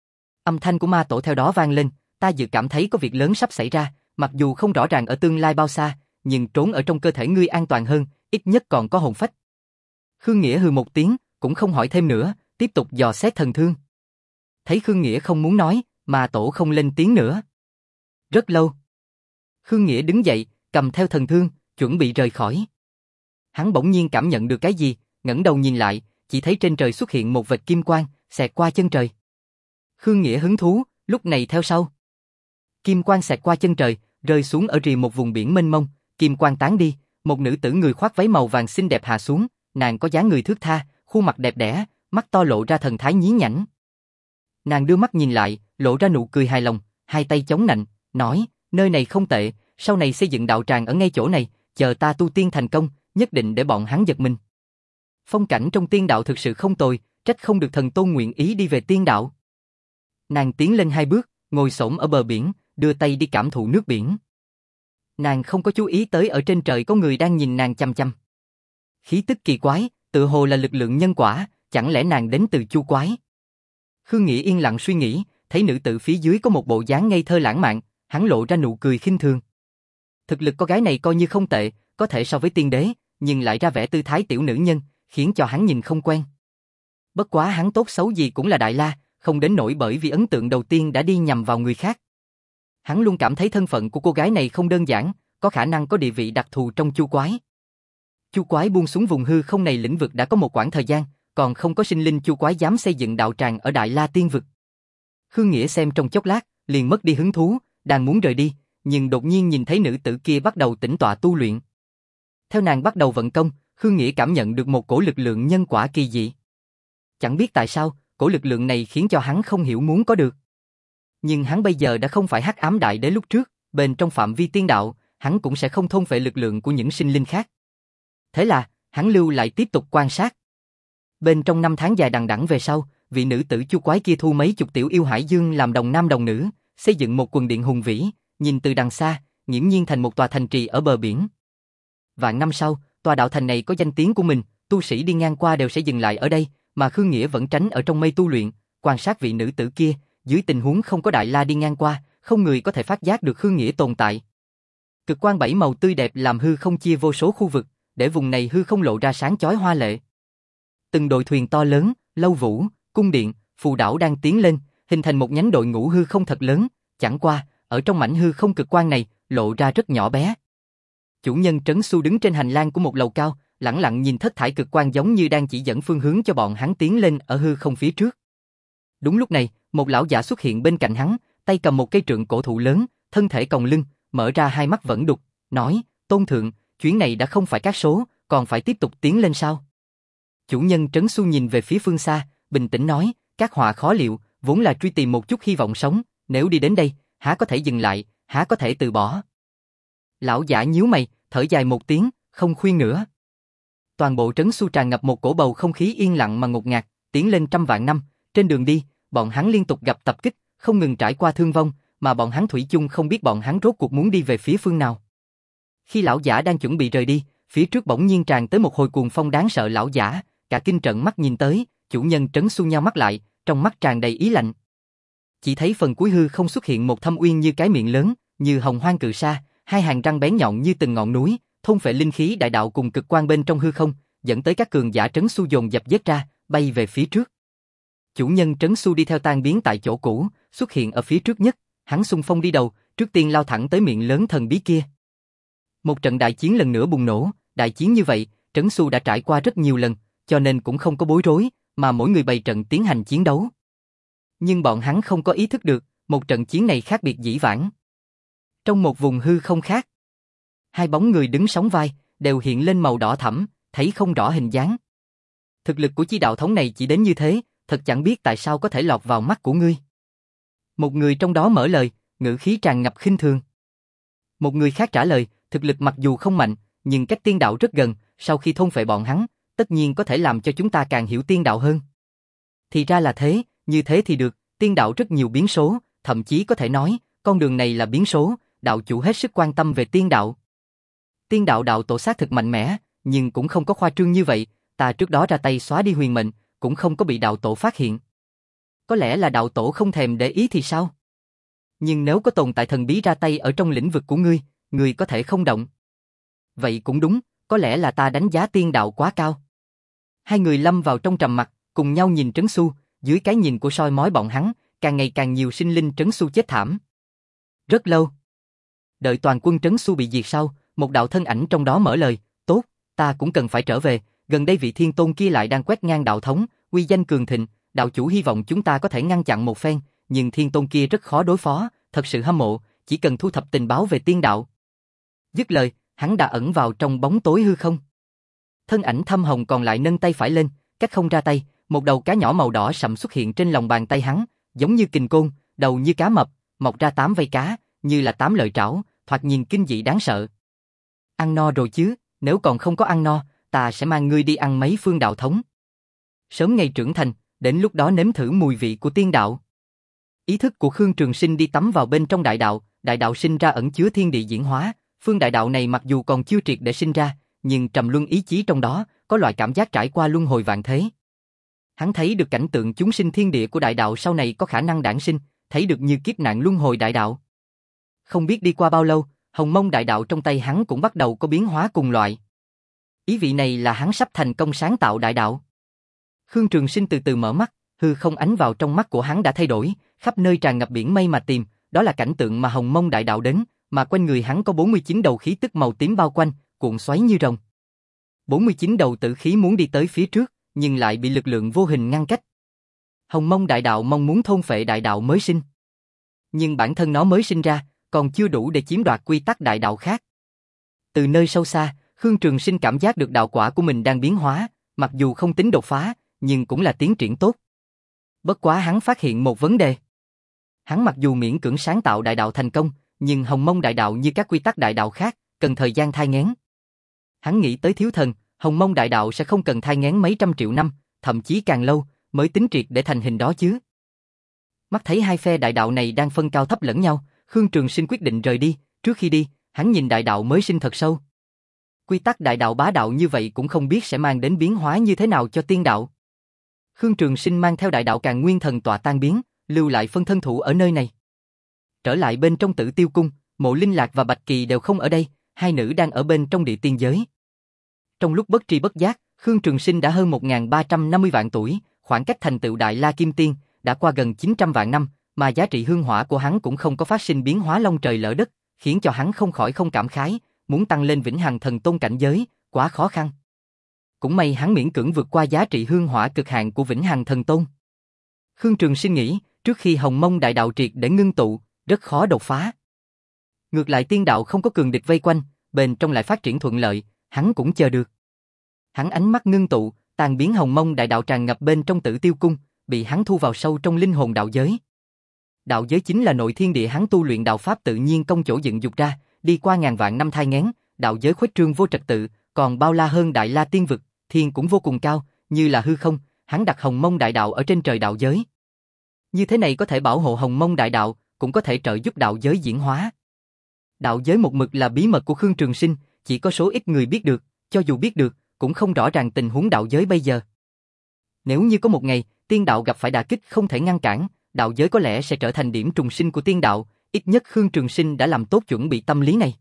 Âm thanh của ma tổ theo đó vang lên, ta dự cảm thấy có việc lớn sắp xảy ra, mặc dù không rõ ràng ở tương lai bao xa, nhưng trốn ở trong cơ thể ngươi an toàn hơn, ít nhất còn có hồn phách. Khương Nghĩa hừ một tiếng, cũng không hỏi thêm nữa, tiếp tục dò xét thần thương. Thấy Khương Nghĩa không muốn nói, ma tổ không lên tiếng nữa. Rất lâu. Khương Nghĩa đứng dậy, cầm theo thần thương, chuẩn bị rời khỏi. Hắn bỗng nhiên cảm nhận được cái gì, ngẩng đầu nhìn lại, chỉ thấy trên trời xuất hiện một vệt kim quang, xẹt qua chân trời. Khương Nghĩa hứng thú, lúc này theo sau. Kim quang xẹt qua chân trời, rơi xuống ở rìa một vùng biển mênh mông, kim quang tán đi, một nữ tử người khoác váy màu vàng xinh đẹp hạ xuống, nàng có dáng người thướt tha, khuôn mặt đẹp đẽ, mắt to lộ ra thần thái nhí nhảnh. Nàng đưa mắt nhìn lại, lộ ra nụ cười hài lòng, hai tay chống nạnh, nói, nơi này không tệ, sau này xây dựng đạo tràng ở ngay chỗ này, chờ ta tu tiên thành công, nhất định để bọn hắn giật mình. Phong cảnh trong tiên đạo thực sự không tồi, trách không được thần tôn nguyện ý đi về tiên đạo. Nàng tiến lên hai bước, ngồi xổm ở bờ biển, đưa tay đi cảm thụ nước biển. Nàng không có chú ý tới ở trên trời có người đang nhìn nàng chăm chăm. Khí tức kỳ quái, tự hồ là lực lượng nhân quả, chẳng lẽ nàng đến từ Chu Quái? Khương Nghĩa yên lặng suy nghĩ, thấy nữ tử phía dưới có một bộ dáng ngây thơ lãng mạn, hắn lộ ra nụ cười khinh thường. Thực lực cô gái này coi như không tệ, có thể so với tiên đế, nhưng lại ra vẻ tư thái tiểu nữ nhân, khiến cho hắn nhìn không quen. Bất quá hắn tốt xấu gì cũng là Đại La, không đến nỗi bởi vì ấn tượng đầu tiên đã đi nhầm vào người khác. Hắn luôn cảm thấy thân phận của cô gái này không đơn giản, có khả năng có địa vị đặc thù trong Chu Quái. Chu Quái buông xuống vùng hư không này lĩnh vực đã có một quãng thời gian, còn không có sinh linh Chu Quái dám xây dựng đạo tràng ở Đại La Tiên Vực. Khương Nghĩa xem trong chốc lát, liền mất đi hứng thú, đang muốn rời đi, nhưng đột nhiên nhìn thấy nữ tử kia bắt đầu tĩnh tọa tu luyện. Theo nàng bắt đầu vận công, Khương Nghĩa cảm nhận được một cổ lực lượng nhân quả kỳ dị. Chẳng biết tại sao, cổ lực lượng này khiến cho hắn không hiểu muốn có được. Nhưng hắn bây giờ đã không phải Hắc Ám Đại Đế lúc trước, bên trong phạm vi tiên đạo, hắn cũng sẽ không thôn phệ lực lượng của những sinh linh khác. Thế là, hắn lưu lại tiếp tục quan sát. Bên trong năm tháng dài đằng đẵng về sau, vị nữ tử Chu Quái kia thu mấy chục tiểu yêu hải dương làm đồng nam đồng nữ, xây dựng một quần điện hùng vĩ, nhìn từ đằng xa, nghiễm nhiên thành một tòa thành trì ở bờ biển. Vạn năm sau, tòa đạo thành này có danh tiếng của mình, tu sĩ đi ngang qua đều sẽ dừng lại ở đây, mà Khương Nghĩa vẫn tránh ở trong mây tu luyện, quan sát vị nữ tử kia, dưới tình huống không có Đại La đi ngang qua, không người có thể phát giác được Khương Nghĩa tồn tại. Cực quang bảy màu tươi đẹp làm hư không chia vô số khu vực, để vùng này hư không lộ ra sáng chói hoa lệ. Từng đội thuyền to lớn, lâu vũ, cung điện, phù đảo đang tiến lên, hình thành một nhánh đội ngũ hư không thật lớn, chẳng qua, ở trong mảnh hư không cực quang này, lộ ra rất nhỏ bé. Chủ nhân Trấn Xu đứng trên hành lang của một lầu cao, lẳng lặng nhìn thất thải cực quang giống như đang chỉ dẫn phương hướng cho bọn hắn tiến lên ở hư không phía trước. Đúng lúc này, một lão giả xuất hiện bên cạnh hắn, tay cầm một cây trượng cổ thụ lớn, thân thể còng lưng, mở ra hai mắt vẫn đục, nói, Tôn Thượng, chuyến này đã không phải các số, còn phải tiếp tục tiến lên sao? Chủ nhân Trấn Xu nhìn về phía phương xa, bình tĩnh nói, các họa khó liệu, vốn là truy tìm một chút hy vọng sống, nếu đi đến đây, há có thể dừng lại, há có thể từ bỏ. Lão giả nhíu mày, thở dài một tiếng, không khuyên nữa. Toàn bộ Trấn Xu tràn ngập một cổ bầu không khí yên lặng mà ngột ngạt, tiến lên trăm vạn năm, trên đường đi, bọn hắn liên tục gặp tập kích, không ngừng trải qua thương vong, mà bọn hắn thủy chung không biết bọn hắn rốt cuộc muốn đi về phía phương nào. Khi lão giả đang chuẩn bị rời đi, phía trước bỗng nhiên tràn tới một hồi cuồng phong đáng sợ. Lão giả cả kinh trợn mắt nhìn tới, chủ nhân Trấn Xu nheo mắt lại, trong mắt tràn đầy ý lạnh. Chỉ thấy phần cuối hư không xuất hiện một thâm uyên như cái miệng lớn, như hồng hoang cự sa, hai hàng răng bén nhọn như từng ngọn núi, thôn phệ linh khí đại đạo cùng cực quang bên trong hư không, dẫn tới các cường giả Trấn Xu dồn dập giết ra, bay về phía trước. Chủ nhân Trấn Xu đi theo tan biến tại chỗ cũ, xuất hiện ở phía trước nhất, hắn xung phong đi đầu, trước tiên lao thẳng tới miệng lớn thần bí kia. Một trận đại chiến lần nữa bùng nổ, đại chiến như vậy, Trấn Xu đã trải qua rất nhiều lần, cho nên cũng không có bối rối, mà mỗi người bày trận tiến hành chiến đấu. Nhưng bọn hắn không có ý thức được, một trận chiến này khác biệt dĩ vãng. Trong một vùng hư không khác, hai bóng người đứng sóng vai, đều hiện lên màu đỏ thẫm, thấy không rõ hình dáng. Thực lực của chi đạo thống này chỉ đến như thế, thật chẳng biết tại sao có thể lọt vào mắt của ngươi. Một người trong đó mở lời, ngữ khí tràn ngập khinh thường. Một người khác trả lời, thực lực mặc dù không mạnh, nhưng cách tiên đạo rất gần, sau khi thôn phệ bọn hắn, tất nhiên có thể làm cho chúng ta càng hiểu tiên đạo hơn. Thì ra là thế, như thế thì được, tiên đạo rất nhiều biến số, thậm chí có thể nói, con đường này là biến số, đạo chủ hết sức quan tâm về tiên đạo. Tiên đạo đạo tổ xác thực mạnh mẽ, nhưng cũng không có khoa trương như vậy, ta trước đó ra tay xóa đi huyền mệnh, cũng không có bị đạo tổ phát hiện. Có lẽ là đạo tổ không thèm để ý thì sao? Nhưng nếu có tồn tại thần bí ra tay ở trong lĩnh vực của ngươi, ngươi có thể không động. Vậy cũng đúng, có lẽ là ta đánh giá tiên đạo quá cao. Hai người lâm vào trong trầm mặc, cùng nhau nhìn Trấn Xu, dưới cái nhìn của soi mói bọn hắn, càng ngày càng nhiều sinh linh Trấn Xu chết thảm. Rất lâu. Đợi toàn quân Trấn Xu bị diệt sau, một đạo thân ảnh trong đó mở lời, tốt, ta cũng cần phải trở về, gần đây vị thiên tôn kia lại đang quét ngang đạo thống, uy danh cường thịnh, đạo chủ hy vọng chúng ta có thể ngăn chặn một phen, nhưng thiên tôn kia rất khó đối phó, thật sự hâm mộ, chỉ cần thu thập tình báo về tiên đạo. Dứt lời, hắn đã ẩn vào trong bóng tối hư không. Thân ảnh thâm hồng còn lại nâng tay phải lên, cách không ra tay, một đầu cá nhỏ màu đỏ sậm xuất hiện trên lòng bàn tay hắn, giống như kình côn, đầu như cá mập, mọc ra tám vây cá, như là tám lợi trảo, thoạt nhìn kinh dị đáng sợ. Ăn no rồi chứ, nếu còn không có ăn no, ta sẽ mang ngươi đi ăn mấy phương đạo thống. Sớm ngày trưởng thành, đến lúc đó nếm thử mùi vị của tiên đạo. Ý thức của Khương Trường Sinh đi tắm vào bên trong đại đạo, đại đạo sinh ra ẩn chứa thiên địa diễn hóa, phương đại đạo này mặc dù còn chưa triệt để sinh ra, nhưng trầm luân ý chí trong đó, có loại cảm giác trải qua luân hồi vạn thế. Hắn thấy được cảnh tượng chúng sinh thiên địa của đại đạo sau này có khả năng đản sinh, thấy được như kiếp nạn luân hồi đại đạo. Không biết đi qua bao lâu, hồng mông đại đạo trong tay hắn cũng bắt đầu có biến hóa cùng loại. Ý vị này là hắn sắp thành công sáng tạo đại đạo. Khương Trường Sinh từ từ mở mắt, hư không ánh vào trong mắt của hắn đã thay đổi, khắp nơi tràn ngập biển mây mà tìm, đó là cảnh tượng mà hồng mông đại đạo đến, mà quanh người hắn có bốn mươi chín đầu khí tức màu tím bao quanh, cuộn xoáy như rồng. bốn mươi chín đầu tử khí muốn đi tới phía trước, nhưng lại bị lực lượng vô hình ngăn cách. Hồng mông đại đạo mong muốn thôn phệ đại đạo mới sinh. Nhưng bản thân nó mới sinh ra, còn chưa đủ để chiếm đoạt quy tắc đại đạo khác. Từ nơi sâu xa, Khương Trường Sinh cảm giác được đạo quả của mình đang biến hóa, mặc dù không tính đột phá, nhưng cũng là tiến triển tốt. Bất quá hắn phát hiện một vấn đề. Hắn mặc dù miễn cưỡng sáng tạo đại đạo thành công, nhưng hồng mông đại đạo như các quy tắc đại đạo khác, cần thời gian thai nghén. Hắn nghĩ tới thiếu thần, hồng mông đại đạo sẽ không cần thai nghén mấy trăm triệu năm, thậm chí càng lâu, mới tính triệt để thành hình đó chứ. Mắt thấy hai phe đại đạo này đang phân cao thấp lẫn nhau, Khương Trường Sinh quyết định rời đi, trước khi đi, hắn nhìn đại đạo mới sinh thật sâu. Quy tắc đại đạo bá đạo như vậy cũng không biết sẽ mang đến biến hóa như thế nào cho tiên đạo. Khương Trường Sinh mang theo đại đạo Càn Nguyên Thần tọa tan biến, lưu lại phân thân thủ ở nơi này. Trở lại bên trong Tử Tiêu Cung, Mộ Linh Lạc và Bạch Kỳ đều không ở đây, hai nữ đang ở bên trong địa tiên giới. Trong lúc bất tri bất giác, Khương Trường Sinh đã hơn một nghìn ba trăm năm mươi vạn tuổi, khoảng cách thành tựu Đại La Kim Tiên đã qua gần chín trăm vạn năm, mà giá trị hương hỏa của hắn cũng không có phát sinh biến hóa long trời lở đất, khiến cho hắn không khỏi không cảm khái, muốn tăng lên vĩnh hằng thần tôn cảnh giới, quá khó khăn. Cũng may hắn miễn cưỡng vượt qua giá trị hương hỏa cực hạn của vĩnh hằng thần tôn. Khương Trường Sinh nghĩ, trước khi hồng mông đại đạo triệt để ngưng tụ, rất khó đột phá. Ngược lại tiên đạo không có cường địch vây quanh, bên trong lại phát triển thuận lợi, hắn cũng chờ được. Hắn ánh mắt ngưng tụ, tàn biến hồng mông đại đạo tràn ngập bên trong Tử Tiêu Cung, bị hắn thu vào sâu trong linh hồn đạo giới. Đạo giới chính là nội thiên địa hắn tu luyện đạo pháp tự nhiên công chỗ dựng dục ra, đi qua ngàn vạn năm thai nghén, đạo giới khuếch trương vô trật tự, còn bao la hơn Đại La tiên vực, thiên cũng vô cùng cao, như là hư không, hắn đặt hồng mông đại đạo ở trên trời đạo giới. Như thế này có thể bảo hộ hồng mông đại đạo, cũng có thể trợ giúp đạo giới diễn hóa. Đạo giới một mực là bí mật của Khương Trường Sinh, chỉ có số ít người biết được, cho dù biết được, cũng không rõ ràng tình huống đạo giới bây giờ. Nếu như có một ngày, tiên đạo gặp phải đả kích không thể ngăn cản, đạo giới có lẽ sẽ trở thành điểm trùng sinh của tiên đạo, ít nhất Khương Trường Sinh đã làm tốt chuẩn bị tâm lý này.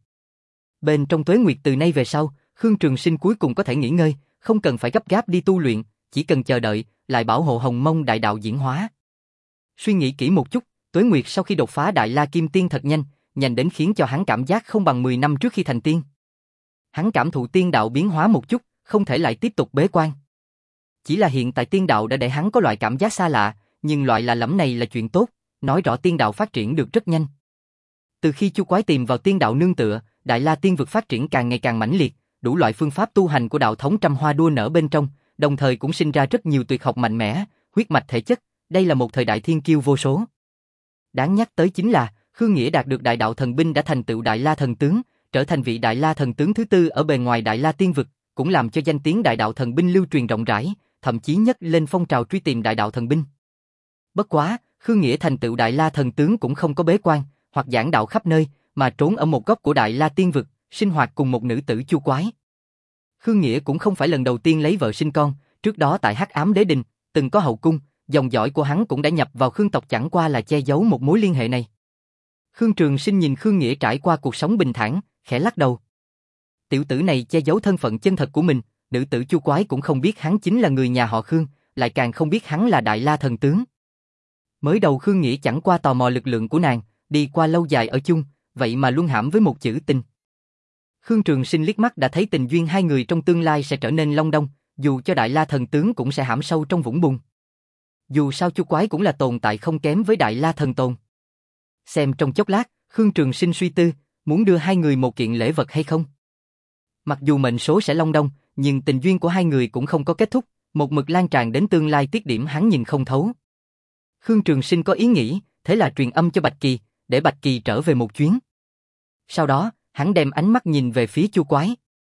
Bên trong tuế nguyệt từ nay về sau, Khương Trường Sinh cuối cùng có thể nghỉ ngơi, không cần phải gấp gáp đi tu luyện, chỉ cần chờ đợi, lại bảo hộ Hồng Mông đại đạo diễn hóa. Suy nghĩ kỹ một chút, tuế nguyệt sau khi đột phá Đại La Kim Tiên thật nhanh, nhanh đến khiến cho hắn cảm giác không bằng mười năm trước khi thành tiên. Hắn cảm thụ tiên đạo biến hóa một chút, không thể lại tiếp tục bế quan. Chỉ là hiện tại tiên đạo đã để hắn có loại cảm giác xa lạ, nhưng loại lạ lẫm này là chuyện tốt, nói rõ tiên đạo phát triển được rất nhanh. Từ khi Chu Quái tìm vào tiên đạo nương tựa, Đại La Tiên vực phát triển càng ngày càng mãnh liệt, đủ loại phương pháp tu hành của đạo thống trăm hoa đua nở bên trong, đồng thời cũng sinh ra rất nhiều tuyệt học mạnh mẽ, huyết mạch thể chất, đây là một thời đại thiên kiêu vô số. Đáng nhắc tới chính là, Khương Nghĩa đạt được đại đạo thần binh đã thành tựu Đại La thần tướng, trở thành vị Đại La thần tướng thứ tư ở bề ngoài Đại La Tiên vực, cũng làm cho danh tiếng đại đạo thần binh lưu truyền rộng rãi, thậm chí nhấc lên phong trào truy tìm đại đạo thần binh. Bất quá, Khương Nghĩa thành tựu Đại La thần tướng cũng không có bế quan, hoặc giảng đạo khắp nơi, mà trốn ở một góc của Đại La Tiên vực, sinh hoạt cùng một nữ tử Chu Quái. Khương Nghĩa cũng không phải lần đầu tiên lấy vợ sinh con, trước đó tại Hắc Ám Đế Đình, từng có hậu cung, dòng dõi của hắn cũng đã nhập vào Khương tộc, chẳng qua là che giấu một mối liên hệ này. Khương Trường Sinh nhìn Khương Nghĩa trải qua cuộc sống bình thản, khẽ lắc đầu. Tiểu tử này che giấu thân phận chân thật của mình, nữ tử Chu Quái cũng không biết hắn chính là người nhà họ Khương, lại càng không biết hắn là Đại La thần tướng. Mới đầu Khương Nghĩa chẳng qua tò mò lực lượng của nàng, đi qua lâu dài ở chung, vậy mà luân hãm với một chữ tình. Khương Trường Sinh liếc mắt đã thấy tình duyên hai người trong tương lai sẽ trở nên long đong, dù cho Đại La thần tướng cũng sẽ hãm sâu trong vũng bùn. Dù sao Chu Quái cũng là tồn tại không kém với Đại La thần tôn. Xem trong chốc lát, Khương Trường Sinh suy tư, muốn đưa hai người một kiện lễ vật hay không. Mặc dù mệnh số sẽ long đong, nhưng tình duyên của hai người cũng không có kết thúc, một mực lan tràn đến tương lai tiết điểm hắn nhìn không thấu. Khương Trường Sinh có ý nghĩ, thế là truyền âm cho Bạch Kỳ, để Bạch Kỳ trở về một chuyến. Sau đó, hắn đem ánh mắt nhìn về phía Chu Quái.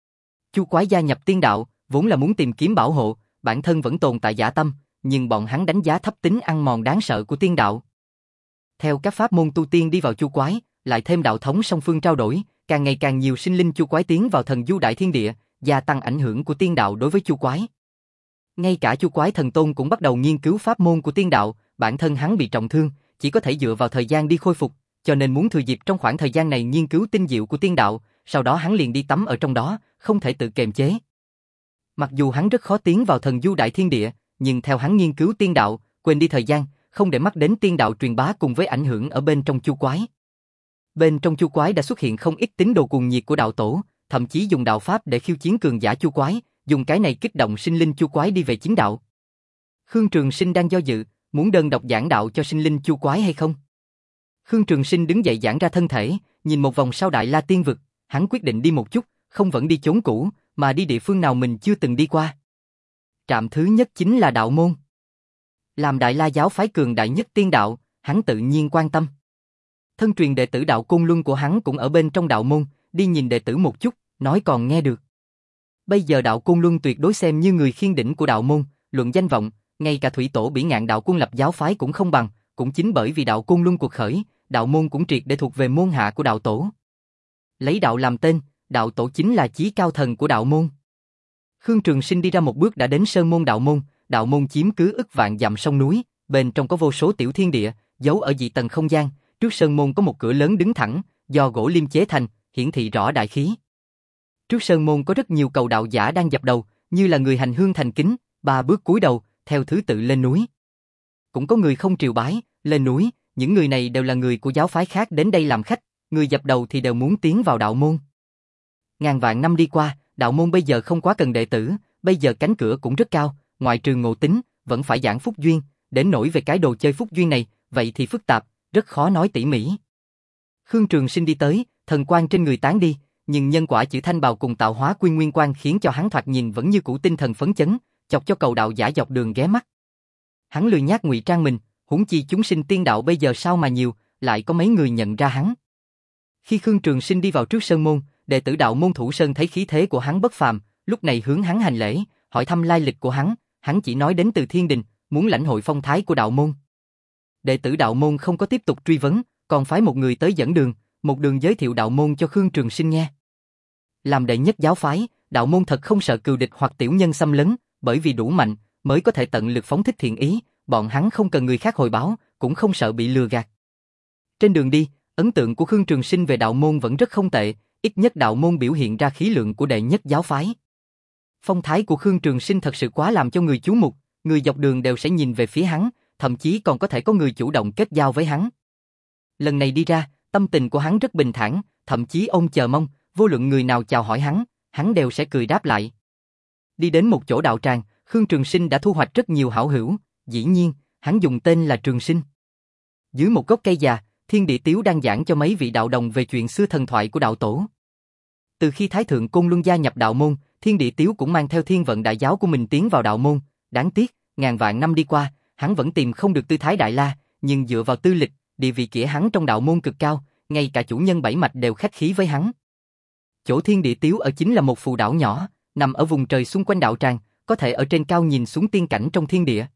Chu Quái gia nhập tiên đạo, vốn là muốn tìm kiếm bảo hộ, bản thân vẫn tồn tại dã tâm, nhưng bọn hắn đánh giá thấp tính ăn mòn đáng sợ của tiên đạo. Theo các pháp môn tu tiên đi vào Chu Quái, lại thêm đạo thống song phương trao đổi, càng ngày càng nhiều sinh linh Chu Quái tiến vào thần du đại thiên địa, gia tăng ảnh hưởng của tiên đạo đối với Chu Quái. Ngay cả Chu Quái thần tôn cũng bắt đầu nghiên cứu pháp môn của tiên đạo, bản thân hắn bị trọng thương, chỉ có thể dựa vào thời gian đi khôi phục, cho nên muốn thừa dịp trong khoảng thời gian này nghiên cứu tinh diệu của tiên đạo, sau đó hắn liền đi tắm ở trong đó, không thể tự kiềm chế. Mặc dù hắn rất khó tiến vào thần du đại thiên địa, nhưng theo hắn nghiên cứu tiên đạo, quên đi thời gian, không để mắt đến tiên đạo truyền bá cùng với ảnh hưởng ở bên trong Chu Quái. Bên trong Chu Quái đã xuất hiện không ít tín đồ cuồng nhiệt của đạo tổ, thậm chí dùng đạo pháp để khiêu chiến cường giả Chu Quái, dùng cái này kích động sinh linh Chu Quái đi về chính đạo. Khương Trường Sinh đang do dự, muốn đơn độc giảng đạo cho sinh linh Chu Quái hay không? Khương Trường Sinh đứng dậy giãn ra thân thể, nhìn một vòng sau Đại La Tiên vực, hắn quyết định đi một chút, không vẫn đi chốn cũ, mà đi địa phương nào mình chưa từng đi qua. Trạm thứ nhất chính là đạo môn. Làm Đại La giáo phái cường đại nhất tiên đạo, hắn tự nhiên quan tâm. Thân truyền đệ tử đạo Côn Luân của hắn cũng ở bên trong đạo môn, đi nhìn đệ tử một chút, nói còn nghe được. Bây giờ đạo Côn Luân tuyệt đối xem như người khiên đỉnh của đạo môn, luận danh vọng, ngay cả thủy tổ Bỉ Ngạn đạo quân lập giáo phái cũng không bằng, cũng chính bởi vì đạo Côn Luân cuộc khởi, đạo môn cũng triệt để thuộc về môn hạ của đạo tổ. Lấy đạo làm tên, đạo tổ chính là chí cao thần của đạo môn. Khương Trường Sinh đi ra một bước đã đến sơn môn đạo môn, đạo môn chiếm cứ ức vạn dặm sông núi, bên trong có vô số tiểu thiên địa, giấu ở dị tầng không gian, trước sơn môn có một cửa lớn đứng thẳng, do gỗ lim chế thành, hiển thị rõ đại khí. Trước sơn môn có rất nhiều cầu đạo giả đang dập đầu, như là người hành hương thành kính, ba bước cúi đầu, theo thứ tự lên núi. Cũng có người không triều bái, lên núi, những người này đều là người của giáo phái khác đến đây làm khách, người dập đầu thì đều muốn tiến vào đạo môn. Ngàn vạn năm đi qua, đạo môn bây giờ không quá cần đệ tử, bây giờ cánh cửa cũng rất cao, ngoại trừ ngộ tính, vẫn phải giảng phúc duyên, đến nỗi về cái đồ chơi phúc duyên này, vậy thì phức tạp, rất khó nói tỉ mỉ. Khương Trường Sinh đi tới, thần quang trên người tán đi, nhưng nhân quả chữ thanh bào cùng tạo hóa quy nguyên quang khiến cho hắn thoạt nhìn vẫn như cũ tinh thần phấn chấn, chọc cho cầu đạo giả dọc đường ghé mắt. Hắn lười nhác ngụy trang mình, huống chi chúng sinh tiên đạo bây giờ sao mà nhiều, lại có mấy người nhận ra hắn. Khi Khương Trường Sinh đi vào trước sơn môn, đệ tử đạo môn thủ sơn thấy khí thế của hắn bất phàm, lúc này hướng hắn hành lễ, hỏi thăm lai lịch của hắn, hắn chỉ nói đến từ thiên đình, muốn lãnh hội phong thái của đạo môn. Đệ tử đạo môn không có tiếp tục truy vấn, còn phái một người tới dẫn đường, một đường giới thiệu đạo môn cho Khương Trường Sinh nghe. Làm đệ nhất giáo phái, đạo môn thật không sợ cừu địch hoặc tiểu nhân xâm lấn, bởi vì đủ mạnh, mới có thể tận lực phóng thích thiện ý, bọn hắn không cần người khác hồi báo, cũng không sợ bị lừa gạt. Trên đường đi, ấn tượng của Khương Trường Sinh về đạo môn vẫn rất không tệ, ít nhất đạo môn biểu hiện ra khí lượng của đệ nhất giáo phái. Phong thái của Khương Trường Sinh thật sự quá làm cho người chú mục, người dọc đường đều sẽ nhìn về phía hắn, thậm chí còn có thể có người chủ động kết giao với hắn. Lần này đi ra, tâm tình của hắn rất bình thản, thậm chí ông chờ mong, vô luận người nào chào hỏi hắn, hắn đều sẽ cười đáp lại. Đi đến một chỗ đạo tràng, Khương Trường Sinh đã thu hoạch rất nhiều hảo hữu, dĩ nhiên, hắn dùng tên là Trường Sinh. Dưới một gốc cây già, Thiên Địa Tiếu đang giảng cho mấy vị đạo đồng về chuyện xưa thần thoại của đạo tổ. Từ khi Thái Thượng Côn Luân gia nhập đạo môn, Thiên Địa Tiếu cũng mang theo Thiên Vận Đại Giáo của mình tiến vào đạo môn. Đáng tiếc, ngàn vạn năm đi qua, hắn vẫn tìm không được tư thái Đại La, nhưng dựa vào tư lịch, địa vị của hắn trong đạo môn cực cao, ngay cả chủ nhân bảy mạch đều khách khí với hắn. Chỗ Thiên Địa Tiếu ở chính là một phù đảo nhỏ, nằm ở vùng trời xung quanh đạo tràng, có thể ở trên cao nhìn xuống tiên cảnh trong thiên địa.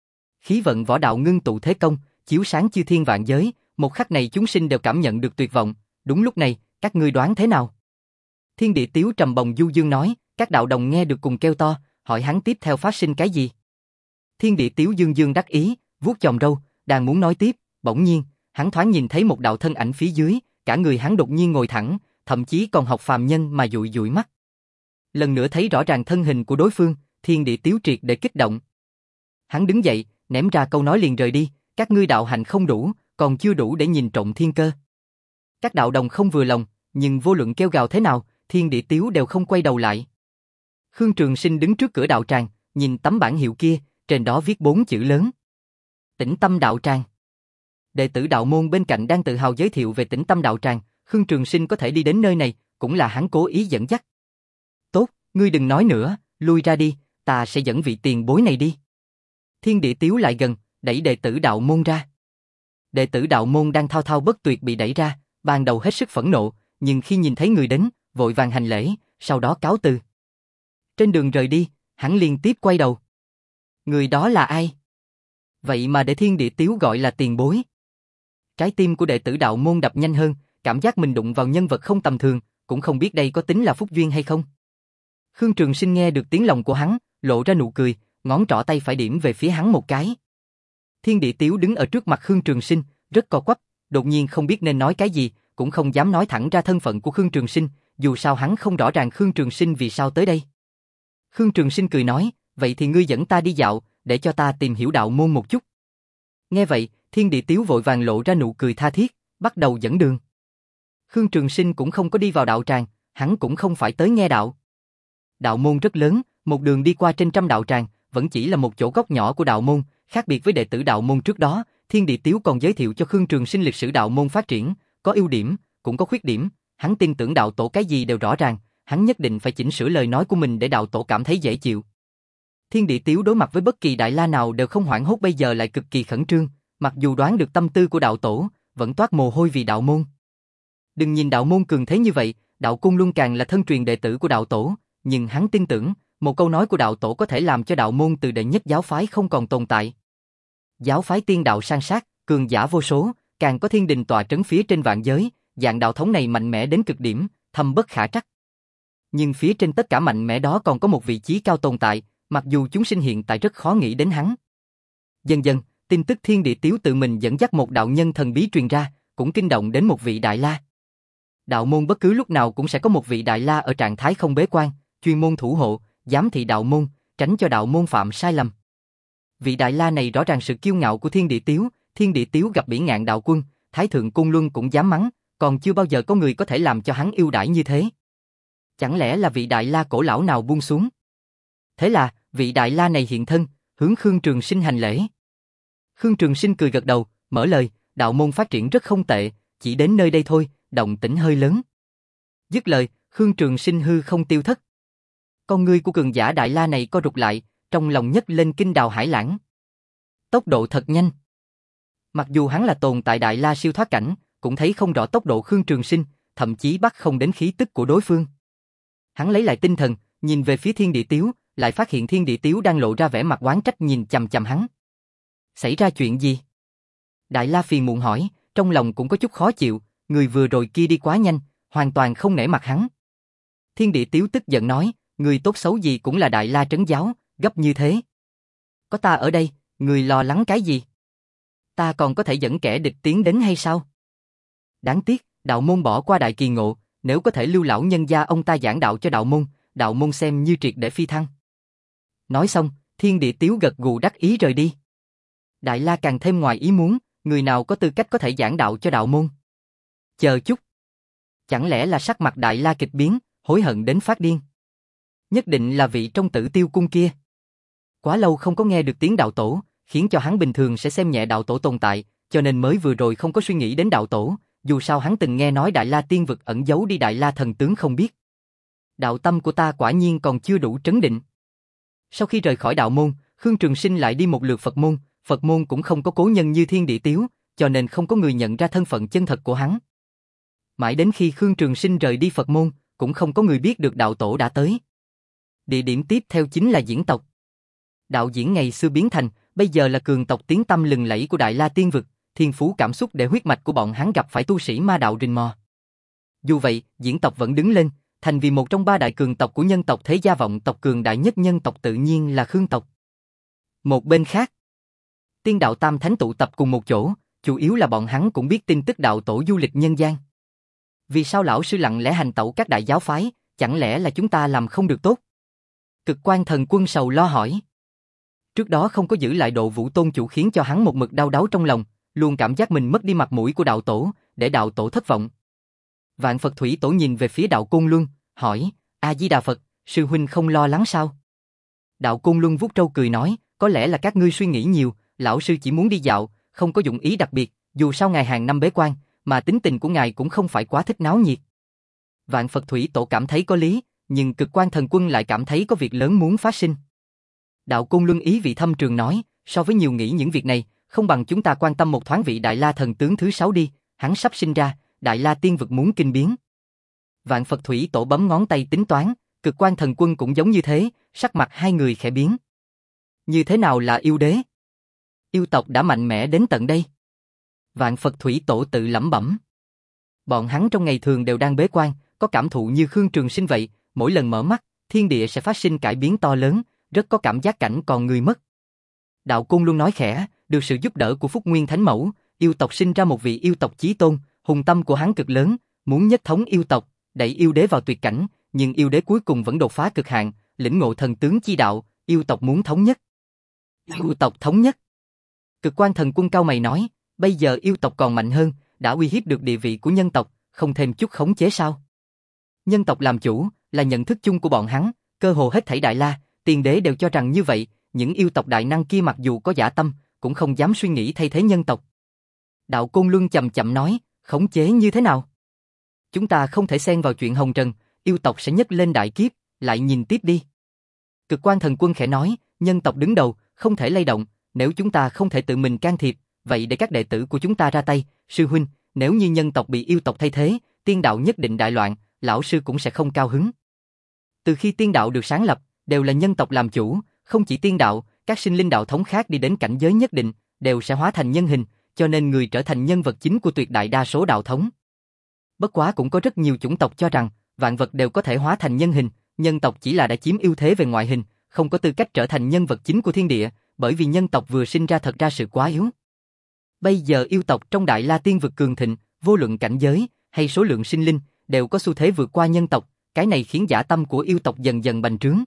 Khí vận võ đạo ngưng tụ thế công, chiếu sáng chư thiên vạn giới, một khắc này chúng sinh đều cảm nhận được tuyệt vọng. Đúng lúc này, các ngươi đoán thế nào? Thiên Địa Tiếu trầm bồng du dương nói, các đạo đồng nghe được cùng kêu to, hỏi hắn tiếp theo phát sinh cái gì. Thiên Địa Tiếu dương dương đắc ý, vuốt chòm râu, đang muốn nói tiếp, bỗng nhiên, hắn thoáng nhìn thấy một đạo thân ảnh phía dưới, cả người hắn đột nhiên ngồi thẳng, thậm chí còn học phàm nhân mà dụi dụi mắt. Lần nữa thấy rõ ràng thân hình của đối phương, Thiên Địa Tiếu triệt để kích động. Hắn đứng dậy, ném ra câu nói liền rời đi, các ngươi đạo hành không đủ, còn chưa đủ để nhìn trộm thiên cơ. Các đạo đồng không vừa lòng, nhưng vô luận kêu gào thế nào, Thiên Địa Tiếu đều không quay đầu lại. Khương Trường Sinh đứng trước cửa đạo tràng, nhìn tấm bảng hiệu kia, trên đó viết bốn chữ lớn. Tĩnh Tâm Đạo Tràng. Đệ tử đạo môn bên cạnh đang tự hào giới thiệu về Tĩnh Tâm Đạo Tràng, Khương Trường Sinh có thể đi đến nơi này, cũng là hắn cố ý dẫn dắt. Tốt, ngươi đừng nói nữa, lui ra đi, ta sẽ dẫn vị tiền bối này đi. Thiên Địa Tiếu lại gần, đẩy đệ tử đạo môn ra. Đệ tử đạo môn đang thao thao bất tuyệt bị đẩy ra, ban đầu hết sức phẫn nộ, nhưng khi nhìn thấy người đến, vội vàng hành lễ, sau đó cáo từ. Trên đường rời đi, hắn liên tiếp quay đầu. Người đó là ai? Vậy mà để Thiên Địa Tiếu gọi là tiền bối. Trái tim của đệ tử đạo môn đập nhanh hơn, cảm giác mình đụng vào nhân vật không tầm thường, cũng không biết đây có tính là phúc duyên hay không. Khương Trường Sinh nghe được tiếng lòng của hắn, lộ ra nụ cười, ngón trỏ tay phải điểm về phía hắn một cái. Thiên Địa Tiếu đứng ở trước mặt Khương Trường Sinh, rất co quắp, đột nhiên không biết nên nói cái gì, cũng không dám nói thẳng ra thân phận của Khương Trường Sinh, dù sao hắn không rõ ràng Khương Trường Sinh vì sao tới đây. Khương Trường Sinh cười nói, vậy thì ngươi dẫn ta đi dạo, để cho ta tìm hiểu đạo môn một chút. Nghe vậy, Thiên Địa Tiếu vội vàng lộ ra nụ cười tha thiết, bắt đầu dẫn đường. Khương Trường Sinh cũng không có đi vào đạo tràng, hắn cũng không phải tới nghe đạo. Đạo môn rất lớn, một đường đi qua trên trăm đạo tràng, vẫn chỉ là một chỗ góc nhỏ của đạo môn, khác biệt với đệ tử đạo môn trước đó, Thiên Địa Tiếu còn giới thiệu cho Khương Trường Sinh lịch sử đạo môn phát triển, có ưu điểm, cũng có khuyết điểm, hắn tin tưởng đạo tổ cái gì đều rõ ràng, hắn nhất định phải chỉnh sửa lời nói của mình để đạo tổ cảm thấy dễ chịu. Thiên Địa Tiếu đối mặt với bất kỳ đại la nào đều không hoảng hốt, bây giờ lại cực kỳ khẩn trương, mặc dù đoán được tâm tư của đạo tổ, vẫn toát mồ hôi vì đạo môn. Đừng nhìn đạo môn cường thế như vậy, đạo Côn Luân càng là thân truyền đệ tử của đạo tổ, nhưng hắn tin tưởng, một câu nói của đạo tổ có thể làm cho đạo môn từ đệ nhất giáo phái không còn tồn tại. Giáo phái tiên đạo san sát, cường giả vô số, càng có thiên đình tọa trấn phía trên vạn giới, dạng đạo thống này mạnh mẽ đến cực điểm, thâm bất khả trắc. Nhưng phía trên tất cả mạnh mẽ đó còn có một vị trí cao tồn tại, mặc dù chúng sinh hiện tại rất khó nghĩ đến hắn. Dần dần, tin tức Thiên Địa Tiếu tự mình dẫn dắt một đạo nhân thần bí truyền ra, cũng kinh động đến một vị đại la. Đạo môn bất cứ lúc nào cũng sẽ có một vị đại la ở trạng thái không bế quan, chuyên môn thủ hộ, giám thị đạo môn, tránh cho đạo môn phạm sai lầm. Vị đại la này rõ ràng sự kiêu ngạo của Thiên Địa Tiếu, Thiên Địa Tiếu gặp bỉ ngạn đạo quân, Thái Thượng Côn Luân cũng dám mắng, còn chưa bao giờ có người có thể làm cho hắn yêu đãi như thế. Chẳng lẽ là vị đại la cổ lão nào buông xuống? Thế là, vị đại la này hiện thân, hướng Khương Trường Sinh hành lễ. Khương Trường Sinh cười gật đầu, mở lời, đạo môn phát triển rất không tệ, chỉ đến nơi đây thôi, động tĩnh hơi lớn. Dứt lời, Khương Trường Sinh hư không tiêu thất. Con ngươi của cường giả đại la này co rụt lại, trong lòng nhấc lên kinh đào hải lãng. Tốc độ thật nhanh. Mặc dù hắn là tồn tại đại la siêu thoát cảnh, cũng thấy không rõ tốc độ Khương Trường Sinh, thậm chí bắt không đến khí tức của đối phương. Hắn lấy lại tinh thần, nhìn về phía Thiên Địa Tiếu, lại phát hiện Thiên Địa Tiếu đang lộ ra vẻ mặt oán trách nhìn chằm chằm hắn. Xảy ra chuyện gì? Đại la phiền muộn hỏi, trong trong lòng cũng có chút khó chịu, người vừa rồi kia đi quá nhanh, hoàn toàn không nể mặt hắn. Thiên Địa Tiếu tức giận nói, người tốt xấu gì cũng là Đại La trấn giáo, gấp như thế. Có ta ở đây, người lo lắng cái gì? Ta còn có thể dẫn kẻ địch tiến đến hay sao? Đáng tiếc, đạo môn bỏ qua đại kỳ ngộ, nếu có thể lưu lão nhân gia ông ta giảng đạo cho đạo môn, đạo môn xem như triệt để phi thăng. Nói xong, Thiên Địa Tiếu gật gù đắc ý rời đi. Đại La càng thêm ngoài ý muốn, người nào có tư cách có thể giảng đạo cho đạo môn? Chờ chút. Chẳng lẽ là sắc mặt Đại La kịch biến, hối hận đến phát điên? Nhất định là vị trong Tử Tiêu cung kia. Quá lâu không có nghe được tiếng đạo tổ, khiến cho hắn bình thường sẽ xem nhẹ đạo tổ tồn tại, cho nên mới vừa rồi không có suy nghĩ đến đạo tổ, dù sao hắn từng nghe nói Đại La tiên vực ẩn giấu đi Đại La thần tướng không biết. Đạo tâm của ta quả nhiên còn chưa đủ trấn định. Sau khi rời khỏi đạo môn, Khương Trường Sinh lại đi một lượt Phật môn, Phật môn cũng không có cố nhân như Thiên Địa Tiếu, cho nên không có người nhận ra thân phận chân thật của hắn. Mãi đến khi Khương Trường Sinh rời đi Phật môn, cũng không có người biết được đạo tổ đã tới. Địa điểm tiếp theo chính là diễn tộc. Đạo diễn ngày xưa biến thành, bây giờ là cường tộc tiếng tăm lừng lẫy của Đại La tiên vực, thiên phú cảm xúc để huyết mạch của bọn hắn gặp phải tu sĩ ma đạo rình mò. Dù vậy, diễn tộc vẫn đứng lên, thành vì một trong ba đại cường tộc của nhân tộc thế gia vọng tộc cường đại nhất nhân tộc tự nhiên là Khương tộc. Một bên khác, tiên đạo tam thánh tụ tập cùng một chỗ, chủ yếu là bọn hắn cũng biết tin tức đạo tổ du lịch nhân gian. Vì sao lão sư lặng lẽ hành tẩu các đại giáo phái, chẳng lẽ là chúng ta làm không được tốt? Cực Quan Thần Quân sầu lo hỏi. Trước đó không có giữ lại Độ Vũ tôn chủ khiến cho hắn một mực đau đáu trong lòng, luôn cảm giác mình mất đi mặt mũi của đạo tổ, để đạo tổ thất vọng. Vạn Phật Thủy Tổ nhìn về phía đạo Côn Luân, hỏi, A Di Đà Phật, sư huynh không lo lắng sao? Đạo Côn Luân vuốt râu cười nói, có lẽ là các ngươi suy nghĩ nhiều, lão sư chỉ muốn đi dạo, không có dụng ý đặc biệt, dù sao ngài hàng năm bế quan, mà tính tình của ngài cũng không phải quá thích náo nhiệt. Vạn Phật Thủy Tổ cảm thấy có lý, nhưng Cực Quan Thần Quân lại cảm thấy có việc lớn muốn phát sinh. Đạo Côn Luân ý vị thâm trường nói, so với nhiều nghĩ những việc này, không bằng chúng ta quan tâm một thoáng vị Đại La thần tướng thứ sáu đi, hắn sắp sinh ra, Đại La tiên vực muốn kinh biến. Vạn Phật Thủy Tổ bấm ngón tay tính toán, Cực Quan Thần Quân cũng giống như thế, sắc mặt hai người khẽ biến. Như thế nào là yêu đế? Yêu tộc đã mạnh mẽ đến tận đây. Vạn Phật Thủy Tổ tự lẩm bẩm. Bọn hắn trong ngày thường đều đang bế quan, có cảm thụ như Khương Trường Sinh vậy, mỗi lần mở mắt, thiên địa sẽ phát sinh cải biến to lớn, rất có cảm giác cảnh còn người mất. Đạo Côn luôn nói khẽ, được sự giúp đỡ của Phúc Nguyên Thánh Mẫu, yêu tộc sinh ra một vị yêu tộc chí tôn, hùng tâm của hắn cực lớn, muốn nhất thống yêu tộc, đẩy yêu đế vào tuyệt cảnh, nhưng yêu đế cuối cùng vẫn đột phá cực hạn, lĩnh ngộ thần tướng chi đạo, yêu tộc muốn thống nhất. Yêu tộc thống nhất. Cực Quan Thần Quân cao mày nói, bây giờ yêu tộc còn mạnh hơn, đã uy hiếp được địa vị của nhân tộc, không thêm chút khống chế sao? Nhân tộc làm chủ, là nhận thức chung của bọn hắn, cơ hồ hết thảy Đại La, tiên đế đều cho rằng như vậy, những yêu tộc đại năng kia mặc dù có dã tâm, cũng không dám suy nghĩ thay thế nhân tộc. Đạo Côn Luân chậm chậm nói, khống chế như thế nào? Chúng ta không thể xen vào chuyện hồng trần, yêu tộc sẽ nhấc lên đại kiếp, lại nhìn tiếp đi. Cực Quan Thần Quân khẽ nói, nhân tộc đứng đầu, không thể lay động, nếu chúng ta không thể tự mình can thiệp, vậy để các đệ tử của chúng ta ra tay, sư huynh, nếu như nhân tộc bị yêu tộc thay thế, tiên đạo nhất định đại loạn, lão sư cũng sẽ không cao hứng. Từ khi tiên đạo được sáng lập, đều là nhân tộc làm chủ, không chỉ tiên đạo, các sinh linh đạo thống khác đi đến cảnh giới nhất định, đều sẽ hóa thành nhân hình, cho nên người trở thành nhân vật chính của tuyệt đại đa số đạo thống. Bất quá cũng có rất nhiều chủng tộc cho rằng, vạn vật đều có thể hóa thành nhân hình, nhân tộc chỉ là đã chiếm ưu thế về ngoại hình, không có tư cách trở thành nhân vật chính của thiên địa, bởi vì nhân tộc vừa sinh ra thật ra sự quá yếu. Bây giờ yêu tộc trong Đại La tiên vực cường thịnh, vô luận cảnh giới hay số lượng sinh linh, đều có xu thế vượt qua nhân tộc, cái này khiến dã tâm của yêu tộc dần dần bành trướng.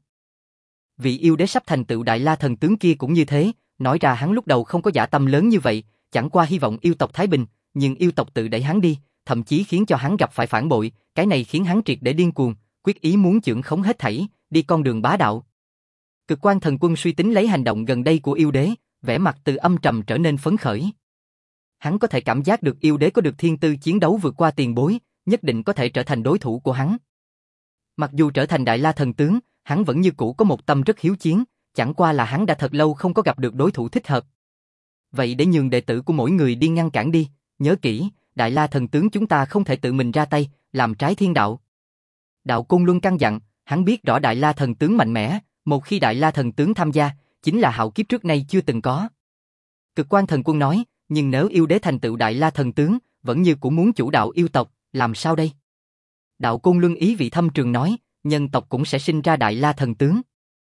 Vị yêu đế sắp thành tựu Đại La thần tướng kia cũng như thế, nói ra hắn lúc đầu không có dã tâm lớn như vậy, chẳng qua hy vọng yêu tộc thái bình, nhưng yêu tộc tự đẩy hắn đi, thậm chí khiến cho hắn gặp phải phản bội, cái này khiến hắn triệt để điên cuồng, quyết ý muốn chưởng khống hết thảy, đi con đường bá đạo. Cực Quan Thần Quân suy tính lấy hành động gần đây của yêu đế, vẻ mặt từ âm trầm trở nên phấn khởi. Hắn có thể cảm giác được yêu đế có được thiên tư chiến đấu vượt qua tiền bối, nhất định có thể trở thành đối thủ của hắn. Mặc dù trở thành Đại La thần tướng, hắn vẫn như cũ có một tâm rất hiếu chiến, chẳng qua là hắn đã thật lâu không có gặp được đối thủ thích hợp. Vậy để nhường đệ tử của mỗi người đi ngăn cản đi, nhớ kỹ, Đại La thần tướng chúng ta không thể tự mình ra tay, làm trái thiên đạo. Đạo Côn Luân căn dặn, hắn biết rõ Đại La thần tướng mạnh mẽ, một khi Đại La thần tướng tham gia, chính là hạo kiếp trước nay chưa từng có. Cực Quan Thần Quân nói, nhưng nếu yêu đế thành tựu Đại La thần tướng, vẫn như cũng muốn chủ đạo yêu tộc, làm sao đây? Đạo Côn Luân ý vị thâm trường nói, nhân tộc cũng sẽ sinh ra Đại La thần tướng.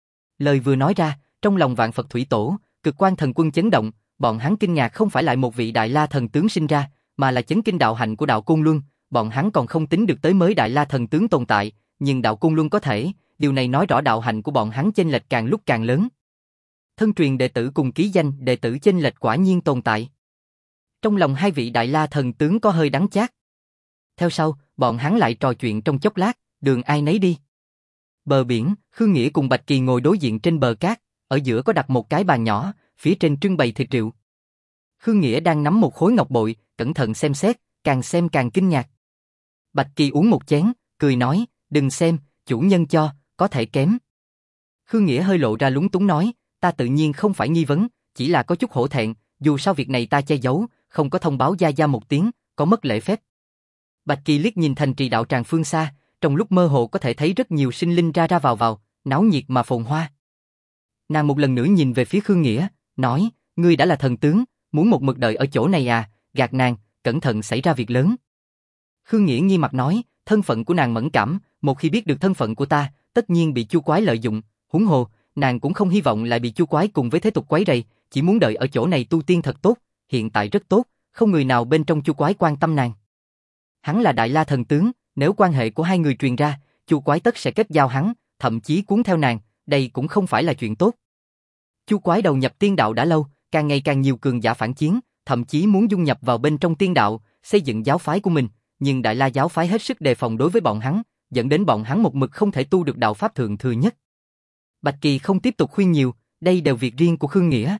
Lời vừa nói ra, trong lòng vạn Phật Thủy Tổ, Cực Quan Thần Quân chấn động, bọn hắn kinh ngạc không phải lại một vị Đại La thần tướng sinh ra, mà là chấn kinh đạo hạnh của đạo Côn Luân, bọn hắn còn không tính được tới mới Đại La thần tướng tồn tại, nhưng đạo Côn Luân có thể, điều này nói rõ đạo hạnh của bọn hắn chênh lệch càng lúc càng lớn. Thân truyền đệ tử cùng ký danh đệ tử chênh lệch quả nhiên tồn tại. Trong lòng hai vị Đại La thần tướng có hơi đắng chát. Theo sau, bọn hắn lại trò chuyện trong chốc lát, đường ai nấy đi. Bờ biển, Khương Nghĩa cùng Bạch Kỳ ngồi đối diện trên bờ cát, ở giữa có đặt một cái bàn nhỏ, phía trên trưng bày thịt rượu. Khương Nghĩa đang nắm một khối ngọc bội, cẩn thận xem xét, càng xem càng kinh ngạc. Bạch Kỳ uống một chén, cười nói, đừng xem, chủ nhân cho, có thể kém. Khương Nghĩa hơi lộ ra lúng túng nói, ta tự nhiên không phải nghi vấn, chỉ là có chút hổ thẹn, dù sao việc này ta che giấu, không có thông báo gia gia một tiếng, có mất lễ phép. Bạch Kỳ liếc nhìn thành trì đạo tràng phương xa, trong lúc mơ hồ có thể thấy rất nhiều sinh linh ra ra vào vào, náo nhiệt mà phồn hoa. Nàng một lần nữa nhìn về phía Khương Nghĩa, nói, ngươi đã là thần tướng, muốn một mực đợi ở chỗ này à, gạt nàng, cẩn thận xảy ra việc lớn. Khương Nghĩa nghi mặt nói, thân phận của nàng mẫn cảm, một khi biết được thân phận của ta, tất nhiên bị Chu Quái lợi dụng, huống hồ, nàng cũng không hy vọng lại bị Chu Quái cùng với thế tục quấy rầy, chỉ muốn đợi ở chỗ này tu tiên thật tốt, hiện tại rất tốt, không người nào bên trong Chu Quái quan tâm nàng. Hắn là Đại La thần tướng, nếu quan hệ của hai người truyền ra, Chu Quái tất sẽ kết giao hắn, thậm chí cuốn theo nàng, đây cũng không phải là chuyện tốt. Chu Quái đầu nhập tiên đạo đã lâu, càng ngày càng nhiều cường giả phản chiến, thậm chí muốn dung nhập vào bên trong tiên đạo, xây dựng giáo phái của mình, nhưng Đại La giáo phái hết sức đề phòng đối với bọn hắn, dẫn đến bọn hắn một mực không thể tu được đạo pháp thượng thừa nhất. Bạch Kỳ không tiếp tục khuyên nhiều, đây đều việc riêng của Khương Nghĩa.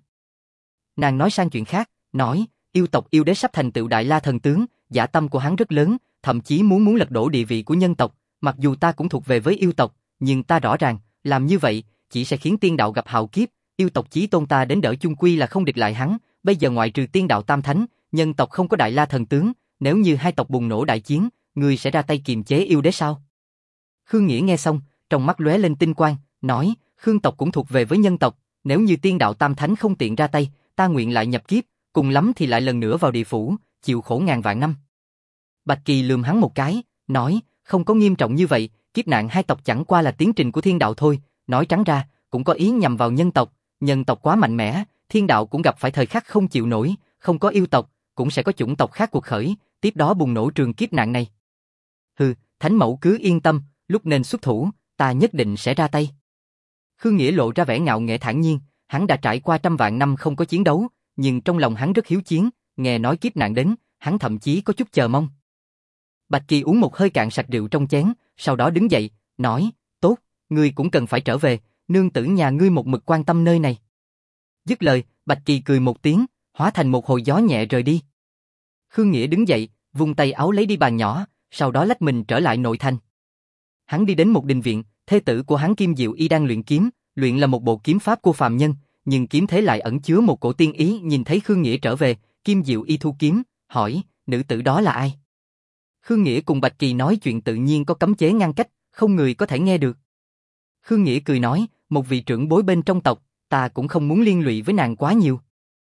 Nàng nói sang chuyện khác, nói, yêu tộc yêu đế sắp thành tựu Đại La thần tướng, dã tâm của hắn rất lớn, thậm chí muốn muốn lật đổ địa vị của nhân tộc, mặc dù ta cũng thuộc về với yêu tộc, nhưng ta rõ ràng, làm như vậy, chỉ sẽ khiến tiên đạo gặp hạo kiếp, yêu tộc chí tôn ta đến đỡ chung quy là không địch lại hắn, bây giờ ngoại trừ tiên đạo tam thánh, nhân tộc không có Đại La thần tướng, nếu như hai tộc bùng nổ đại chiến, ngươi sẽ ra tay kiềm chế yêu đế sao? Khương Nghĩa nghe xong, trong mắt lóe lên tinh quang, nói, Khương tộc cũng thuộc về với nhân tộc, nếu như tiên đạo tam thánh không tiện ra tay, ta nguyện lại nhập kiếp, cùng lắm thì lại lần nữa vào địa phủ, chịu khổ ngàn vạn năm. Bạch Kỳ lườm hắn một cái, nói, không có nghiêm trọng như vậy, kiếp nạn hai tộc chẳng qua là tiến trình của thiên đạo thôi, nói trắng ra, cũng có ý nhằm vào nhân tộc, nhân tộc quá mạnh mẽ, thiên đạo cũng gặp phải thời khắc không chịu nổi, không có yêu tộc, cũng sẽ có chủng tộc khác cuộc khởi, tiếp đó bùng nổ trường kiếp nạn này. Hừ, Thánh Mẫu cứ yên tâm, lúc nên xuất thủ, ta nhất định sẽ ra tay. Khương Nghĩa lộ ra vẻ ngạo nghễ thản nhiên, hắn đã trải qua trăm vạn năm không có chiến đấu, nhưng trong lòng hắn rất hiếu chiến, nghe nói kiếp nạn đến, hắn thậm chí có chút chờ mong. Bạch Kỳ uống một hơi cạn sạch rượu trong chén, sau đó đứng dậy, nói, tốt, ngươi cũng cần phải trở về, nương tử nhà ngươi một mực quan tâm nơi này. Dứt lời, Bạch Kỳ cười một tiếng, hóa thành một hồi gió nhẹ rời đi. Khương Nghĩa đứng dậy, vung tay áo lấy đi bàn nhỏ, sau đó lách mình trở lại nội thành. Hắn đi đến một đình viện, thê tử của hắn Kim Diệu Y đang luyện kiếm, luyện là một bộ kiếm pháp của phàm nhân, nhưng kiếm thế lại ẩn chứa một cổ tiên ý. Nhìn thấy Khương Nghĩa trở về, Kim Diệu Y thu kiếm, hỏi, nữ tử đó là ai? Khương Nghĩa cùng Bạch Kỳ nói chuyện tự nhiên có cấm chế ngăn cách, không người có thể nghe được. Khương Nghĩa cười nói, một vị trưởng bối bên trong tộc, ta cũng không muốn liên lụy với nàng quá nhiều.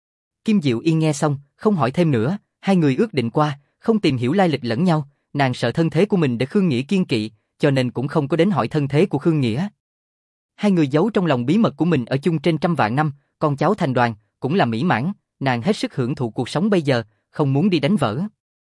Kim Diệu Y nghe xong, không hỏi thêm nữa, hai người ước định qua, không tìm hiểu lai lịch lẫn nhau, nàng sợ thân thế của mình để Khương Nghĩa kiêng kỵ, cho nên cũng không có đến hỏi thân thế của Khương Nghĩa. Hai người giấu trong lòng bí mật của mình ở chung trên trăm vạn năm, con cháu thành đoàn, cũng là mỹ mãn, nàng hết sức hưởng thụ cuộc sống bây giờ, không muốn đi đánh vỡ.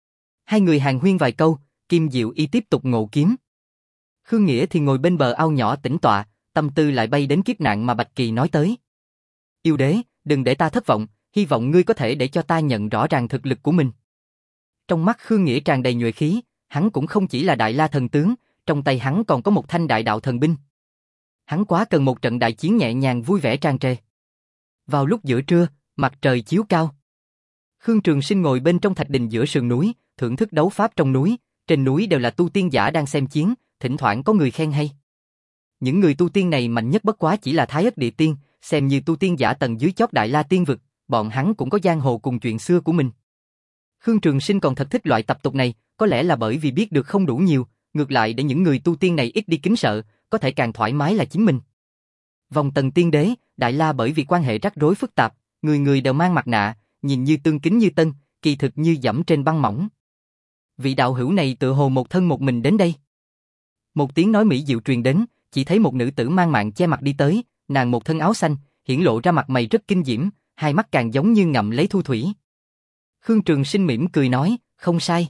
Hai người hàn huyên vài câu, Kim Diệu Y tiếp tục ngộ kiếm. Khương Nghĩa thì ngồi bên bờ ao nhỏ tĩnh tọa, tâm tư lại bay đến kiếp nạn mà Bạch Kỳ nói tới. Yêu đế, đừng để ta thất vọng, hy vọng ngươi có thể để cho ta nhận rõ ràng thực lực của mình. Trong mắt Khương Nghĩa tràn đầy nhuệ khí, hắn cũng không chỉ là Đại La thần tướng, trong tay hắn còn có một thanh đại đạo thần binh. Hắn quá cần một trận đại chiến nhẹ nhàng vui vẻ tràn trề. Vào lúc giữa trưa, mặt trời chiếu cao. Khương Trường Sinh ngồi bên trong thạch đình giữa sườn núi, thưởng thức đấu pháp trong núi, trên núi đều là tu tiên giả đang xem chiến, thỉnh thoảng có người khen hay. Những người tu tiên này mạnh nhất bất quá chỉ là Thái Ất Địa Tiên, xem như tu tiên giả tầng dưới chót Đại La tiên vực, bọn hắn cũng có giang hồ cùng chuyện xưa của mình. Khương Trường Sinh còn thật thích loại tập tục này, có lẽ là bởi vì biết được không đủ nhiều, ngược lại để những người tu tiên này ít đi kính sợ, có thể càng thoải mái là chính mình. Vòng tầng tiên đế, Đại La bởi vì quan hệ rắc rối phức tạp, người người đều mang mặt nạ, nhìn như tương kính như tân, kỳ thực như dẫm trên băng mỏng. Vị đạo hữu này tựa hồ một thân một mình đến đây. Một tiếng nói mỹ diệu truyền đến, chỉ thấy một nữ tử mang mạng che mặt đi tới, nàng một thân áo xanh, hiển lộ ra mặt mày rất kinh diễm, hai mắt càng giống như ngậm lấy thu thủy. Khương Trường Sinh mỉm cười nói, không sai.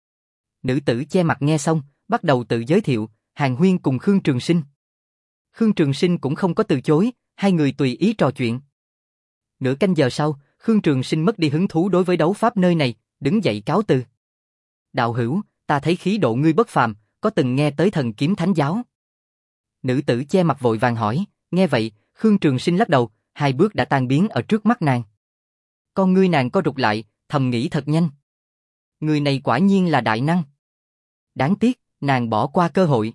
Nữ tử che mặt nghe xong, bắt đầu tự giới thiệu, hàn huyên cùng Khương Trường Sinh. Khương Trường Sinh cũng không có từ chối, hai người tùy ý trò chuyện. Nửa canh giờ sau, Khương Trường Sinh mất đi hứng thú đối với đấu pháp nơi này, đứng dậy cáo từ. Đạo hữu, ta thấy khí độ ngươi bất phàm, có từng nghe tới thần kiếm thánh giáo? Nữ tử che mặt vội vàng hỏi, nghe vậy, Khương Trường Sinh lắc đầu, hai bước đã tan biến ở trước mắt nàng. Con ngươi nàng co rụt lại, thầm nghĩ thật nhanh. Người này quả nhiên là đại năng. Đáng tiếc, nàng bỏ qua cơ hội.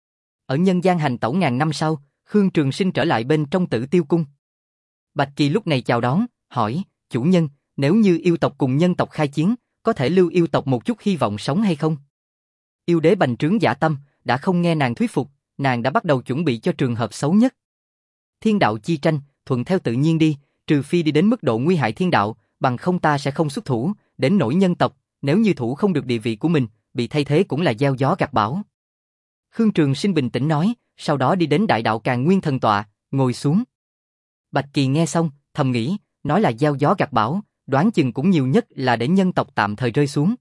Ở nhân gian hành tẩu ngàn năm sau, Khương Trường Sinh trở lại bên trong Tử Tiêu Cung. Bạch Kỳ lúc này chào đón, hỏi, chủ nhân, nếu như yêu tộc cùng nhân tộc khai chiến, có thể lưu yêu tộc một chút hy vọng sống hay không? Yêu đế bành trướng dạ tâm, đã không nghe nàng thuyết phục, nàng đã bắt đầu chuẩn bị cho trường hợp xấu nhất. Thiên đạo chi tranh, thuận theo tự nhiên đi, trừ phi đi đến mức độ nguy hại thiên đạo, bằng không ta sẽ không xuất thủ, đến nỗi nhân tộc, nếu như thủ không được địa vị của mình, bị thay thế cũng là gieo gió gặt bão. Khương Trường Sinh bình tĩnh nói, sau đó đi đến đại đạo Càn Nguyên thần tọa, ngồi xuống. Bạch Kỳ nghe xong, thầm nghĩ, nói là gieo gió gặt bão, đoán chừng cũng nhiều nhất là để nhân tộc tạm thời rơi xuống.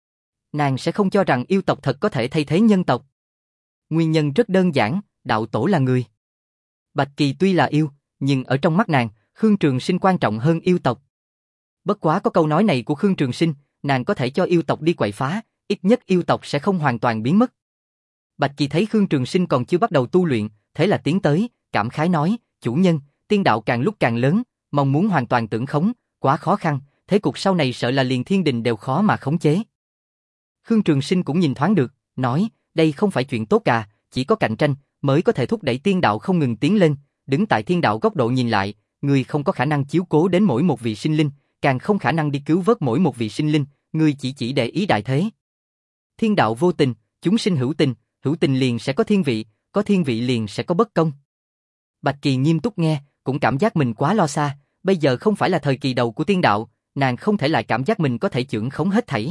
Nàng sẽ không cho rằng yêu tộc thật có thể thay thế nhân tộc. Nguyên nhân rất đơn giản, đạo tổ là người. Bạch Kỳ tuy là yêu, nhưng ở trong mắt nàng, Khương Trường Sinh quan trọng hơn yêu tộc. Bất quá có câu nói này của Khương Trường Sinh, nàng có thể cho yêu tộc đi quậy phá, ít nhất yêu tộc sẽ không hoàn toàn biến mất. Bạch Kỳ thấy Khương Trường Sinh còn chưa bắt đầu tu luyện, thế là tiến tới, cảm khái nói, chủ nhân, tiên đạo càng lúc càng lớn, mong muốn hoàn toàn tưởng khống, quá khó khăn, thế cục sau này sợ là liền thiên đình đều khó mà khống chế. Khương Trường Sinh cũng nhìn thoáng được, nói, đây không phải chuyện tốt cả, chỉ có cạnh tranh mới có thể thúc đẩy tiên đạo không ngừng tiến lên, đứng tại thiên đạo góc độ nhìn lại, người không có khả năng chiếu cố đến mỗi một vị sinh linh, càng không khả năng đi cứu vớt mỗi một vị sinh linh, người chỉ chỉ để ý đại thế. Thiên đạo vô tình, chúng sinh hữu tình, hữu tình liền sẽ có thiên vị, có thiên vị liền sẽ có bất công. Bạch Kỳ nghiêm túc nghe, cũng cảm giác mình quá lo xa, bây giờ không phải là thời kỳ đầu của tiên đạo, nàng không thể lại cảm giác mình có thể chưởng khống hết thảy.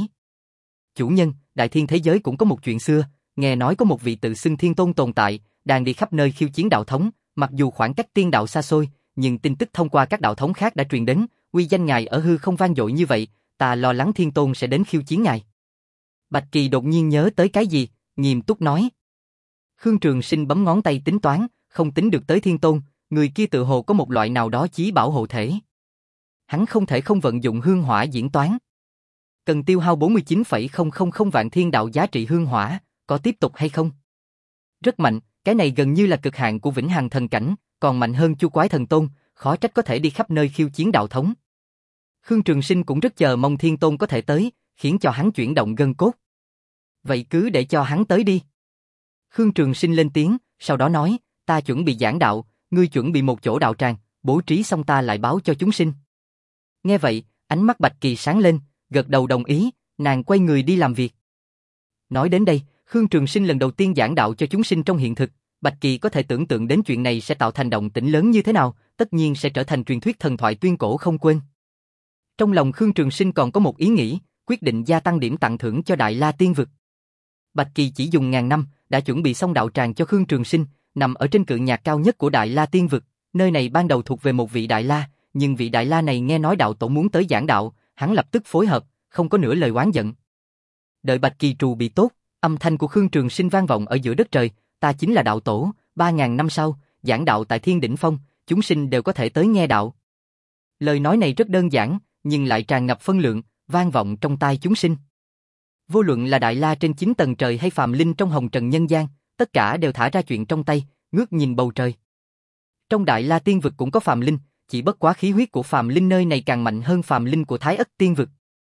Chủ nhân, đại thiên thế giới cũng có một chuyện xưa, nghe nói có một vị tự xưng thiên tôn tồn tại, đang đi khắp nơi khiêu chiến đạo thống, mặc dù khoảng cách tiên đạo xa xôi, nhưng tin tức thông qua các đạo thống khác đã truyền đến, uy danh ngài ở hư không vang dội như vậy, ta lo lắng thiên tôn sẽ đến khiêu chiến ngài. Bạch Kỳ đột nhiên nhớ tới cái gì, nghiêm túc nói. Khương Trường Sinh bấm ngón tay tính toán, không tính được tới thiên tôn, người kia tự hồ có một loại nào đó chí bảo hộ thể. Hắn không thể không vận dụng hương hỏa diễn toán. Cần tiêu hao bốn mươi chín phẩy không không không vạn thiên đạo giá trị hương hỏa, có tiếp tục hay không? Rất mạnh, cái này gần như là cực hạn của vĩnh hằng thần cảnh, còn mạnh hơn Chu Quái thần tôn, khó trách có thể đi khắp nơi khiêu chiến đạo thống. Khương Trường Sinh cũng rất chờ mong thiên tôn có thể tới, khiến cho hắn chuyển động gân cốt. Vậy cứ để cho hắn tới đi. Khương Trường Sinh lên tiếng, sau đó nói, ta chuẩn bị giảng đạo, ngươi chuẩn bị một chỗ đạo tràng, bố trí xong ta lại báo cho chúng sinh. Nghe vậy, ánh mắt Bạch Kỳ sáng lên, gật đầu đồng ý, nàng quay người đi làm việc. Nói đến đây, Khương Trường Sinh lần đầu tiên giảng đạo cho chúng sinh trong hiện thực, Bạch Kỳ có thể tưởng tượng đến chuyện này sẽ tạo thành động tĩnh lớn như thế nào, tất nhiên sẽ trở thành truyền thuyết thần thoại tuyên cổ không quên. Trong lòng Khương Trường Sinh còn có một ý nghĩ, quyết định gia tăng điểm tặng thưởng cho Đại La Tiên Vực. Bạch Kỳ chỉ dùng ngàn năm, đã chuẩn bị xong đạo tràng cho Khương Trường Sinh, nằm ở trên cự nhạc cao nhất của Đại La Tiên Vực, nơi này ban đầu thuộc về một vị Đại La, nhưng vị Đại La này nghe nói đạo tổ muốn tới giảng đạo, hắn lập tức phối hợp, không có nửa lời oán giận. Đợi Bạch Kỳ trù bị tốt, âm thanh của Khương Trường Sinh vang vọng ở giữa đất trời, ta chính là đạo tổ, ba ngàn năm sau, giảng đạo tại Thiên Đỉnh Phong, chúng sinh đều có thể tới nghe đạo. Lời nói này rất đơn giản, nhưng lại tràn ngập phân lượng, vang vọng trong tai chúng sinh. Vô luận là Đại La trên chín tầng trời hay phàm linh trong hồng trần nhân gian, tất cả đều thả ra chuyện trong tay, ngước nhìn bầu trời. Trong Đại La Tiên Vực cũng có phàm linh, chỉ bất quá khí huyết của phàm linh nơi này càng mạnh hơn phàm linh của Thái Ất Tiên Vực.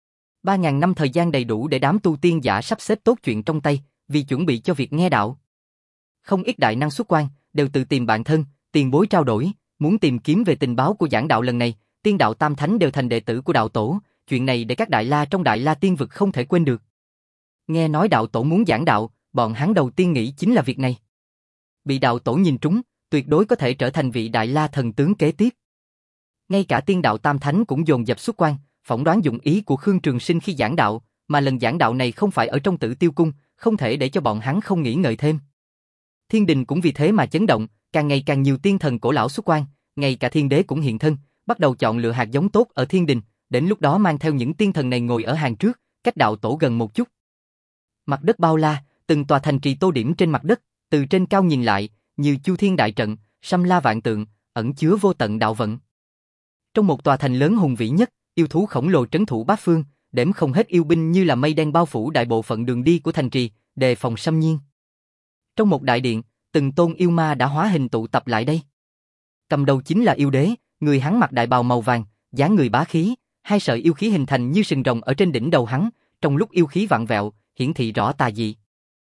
Ba ngàn năm thời gian đầy đủ để đám tu tiên giả sắp xếp tốt chuyện trong tay, vì chuẩn bị cho việc nghe đạo. Không ít đại năng xuất quan, đều tự tìm bạn thân, tiền bối trao đổi, muốn tìm kiếm về tình báo của giảng đạo lần này, tiên đạo tam thánh đều thành đệ tử của đạo tổ, chuyện này để các đại la trong Đại La Tiên Vực không thể quên được. Nghe nói đạo tổ muốn giảng đạo, bọn hắn đầu tiên nghĩ chính là việc này. Bị đạo tổ nhìn trúng, tuyệt đối có thể trở thành vị Đại La thần tướng kế tiếp. Ngay cả tiên đạo tam thánh cũng dồn dập xuất quan, phỏng đoán dụng ý của Khương Trường Sinh khi giảng đạo, mà lần giảng đạo này không phải ở trong Tử Tiêu Cung, không thể để cho bọn hắn không nghĩ ngợi thêm. Thiên đình cũng vì thế mà chấn động, càng ngày càng nhiều tiên thần cổ lão xuất quan, ngay cả thiên đế cũng hiện thân, bắt đầu chọn lựa hạt giống tốt ở thiên đình, đến lúc đó mang theo những tiên thần này ngồi ở hàng trước, cách đạo tổ gần một chút. Mặt đất bao la, từng tòa thành trì tô điểm trên mặt đất, từ trên cao nhìn lại, như chu thiên đại trận, sâm la vạn tượng, ẩn chứa vô tận đạo vận. Trong một tòa thành lớn hùng vĩ nhất, yêu thú khổng lồ trấn thủ bát phương, đếm không hết yêu binh như là mây đen bao phủ đại bộ phận đường đi của thành trì, đề phòng xâm nhiên. Trong một đại điện, từng tôn yêu ma đã hóa hình tụ tập lại đây. Cầm đầu chính là yêu đế, người hắn mặc đại bào màu vàng, dáng người bá khí, hai sợi yêu khí hình thành như sừng rồng ở trên đỉnh đầu hắn, trong lúc yêu khí vặn vẹo, hiển thị rõ tà dị.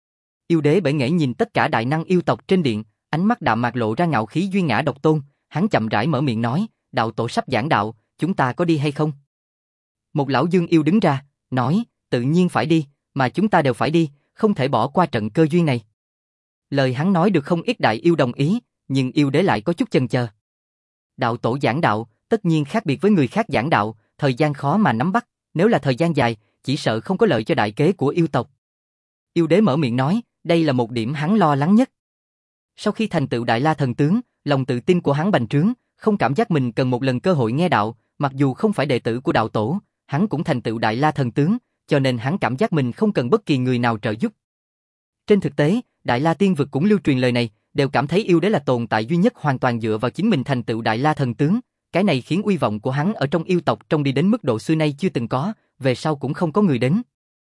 Yêu đế bể nghễ nhìn tất cả đại năng yêu tộc trên điện, ánh mắt đạm mạc lộ ra ngạo khí duy ngã độc tôn, hắn chậm rãi mở miệng nói, đạo tổ sắp giảng đạo, chúng ta có đi hay không? Một lão dương yêu đứng ra, nói, tự nhiên phải đi, mà chúng ta đều phải đi, không thể bỏ qua trận cơ duyên này. Lời hắn nói được không ít đại yêu đồng ý, nhưng yêu đế lại có chút chần chờ. Đạo tổ giảng đạo, tất nhiên khác biệt với người khác giảng đạo, thời gian khó mà nắm bắt, nếu là thời gian dài, chỉ sợ không có lợi cho đại kế của yêu tộc. Yêu đế mở miệng nói, đây là một điểm hắn lo lắng nhất. Sau khi thành tựu Đại La Thần Tướng, lòng tự tin của hắn bành trướng, không cảm giác mình cần một lần cơ hội nghe đạo, mặc dù không phải đệ tử của đạo tổ, hắn cũng thành tựu Đại La Thần Tướng, cho nên hắn cảm giác mình không cần bất kỳ người nào trợ giúp. Trên thực tế, Đại La Tiên Vực cũng lưu truyền lời này, đều cảm thấy yêu đế là tồn tại duy nhất hoàn toàn dựa vào chính mình thành tựu Đại La Thần Tướng, cái này khiến uy vọng của hắn ở trong yêu tộc trong đi đến mức độ xưa nay chưa từng có, về sau cũng không có người đến.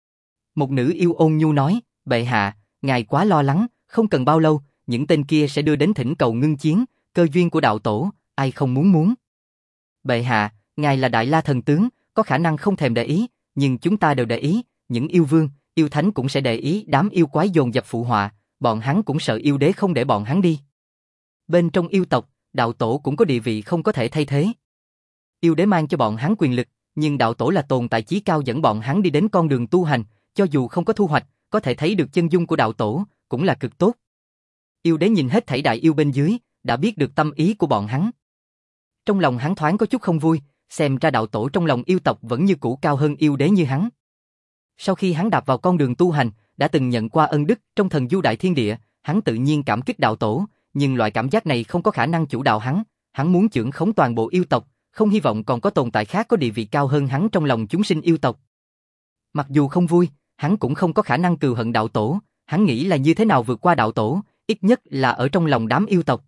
Một nữ yêu ôn nhu nói, bệ hạ, ngài quá lo lắng, không cần bao lâu, những tên kia sẽ đưa đến thỉnh cầu ngưng chiến, cơ duyên của đạo tổ, ai không muốn muốn. Bệ hạ, ngài là Đại La Thần Tướng, có khả năng không thèm để ý, nhưng chúng ta đều để ý, những yêu vương, yêu thánh cũng sẽ để ý, đám yêu quái dồn dập phụ họa, bọn hắn cũng sợ yêu đế không để bọn hắn đi. Bên trong yêu tộc, đạo tổ cũng có địa vị không có thể thay thế. Yêu đế mang cho bọn hắn quyền lực, nhưng đạo tổ là tồn tại chí cao dẫn bọn hắn đi đến con đường tu hành, cho dù không có thu hoạch, có thể thấy được chân dung của đạo tổ, cũng là cực tốt. Yêu đế nhìn hết thảy đại yêu bên dưới, đã biết được tâm ý của bọn hắn. Trong lòng hắn thoáng có chút không vui, xem ra đạo tổ trong lòng yêu tộc vẫn như cũ cao hơn yêu đế như hắn. Sau khi hắn đạp vào con đường tu hành, đã từng nhận qua ân đức trong thần du đại thiên địa, hắn tự nhiên cảm kích đạo tổ, nhưng loại cảm giác này không có khả năng chủ đạo hắn, hắn muốn trưởng khống toàn bộ yêu tộc, không hy vọng còn có tồn tại khác có địa vị cao hơn hắn trong lòng chúng sinh yêu tộc. Mặc dù không vui, hắn cũng không có khả năng cừu hận đạo tổ, hắn nghĩ là như thế nào vượt qua đạo tổ, ít nhất là ở trong lòng đám yêu tộc.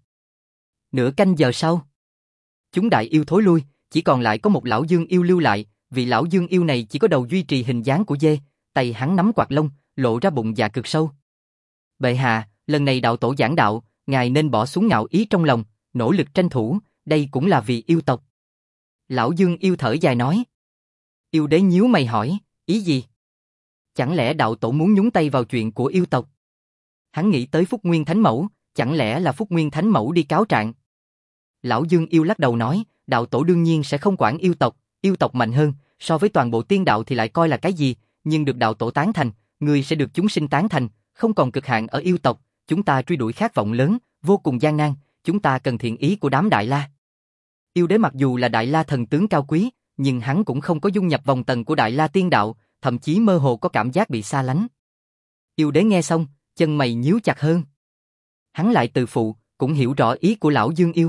Nửa canh giờ sau, chúng đại yêu thối lui, chỉ còn lại có một lão dương yêu lưu lại, vị lão dương yêu này chỉ có đầu duy trì hình dáng của dê, tay hắn nắm quạt lông, lộ ra bụng dạ cực sâu. Bệ hạ, lần này đạo tổ giảng đạo, ngài nên bỏ xuống ngạo ý trong lòng, nỗ lực tranh thủ, đây cũng là vì yêu tộc. Lão dương yêu thở dài nói. Yêu đế nhíu mày hỏi, ý gì? Chẳng lẽ đạo tổ muốn nhúng tay vào chuyện của yêu tộc? Hắn nghĩ tới Phúc Nguyên Thánh Mẫu, chẳng lẽ là Phúc Nguyên Thánh Mẫu đi cáo trạng? Lão Dương yêu lắc đầu nói, đạo tổ đương nhiên sẽ không quản yêu tộc, yêu tộc mạnh hơn, so với toàn bộ tiên đạo thì lại coi là cái gì, nhưng được đạo tổ tán thành, người sẽ được chúng sinh tán thành, không còn cực hạn ở yêu tộc, chúng ta truy đuổi khát vọng lớn, vô cùng gian nan, chúng ta cần thiện ý của đám Đại La. Yêu đế mặc dù là Đại La thần tướng cao quý, nhưng hắn cũng không có dung nhập vòng tầng của Đại La tiên đạo, thậm chí mơ hồ có cảm giác bị xa lánh. Yêu đế nghe xong, chân mày nhíu chặt hơn. Hắn lại từ phụ, cũng hiểu rõ ý của lão Dương yêu.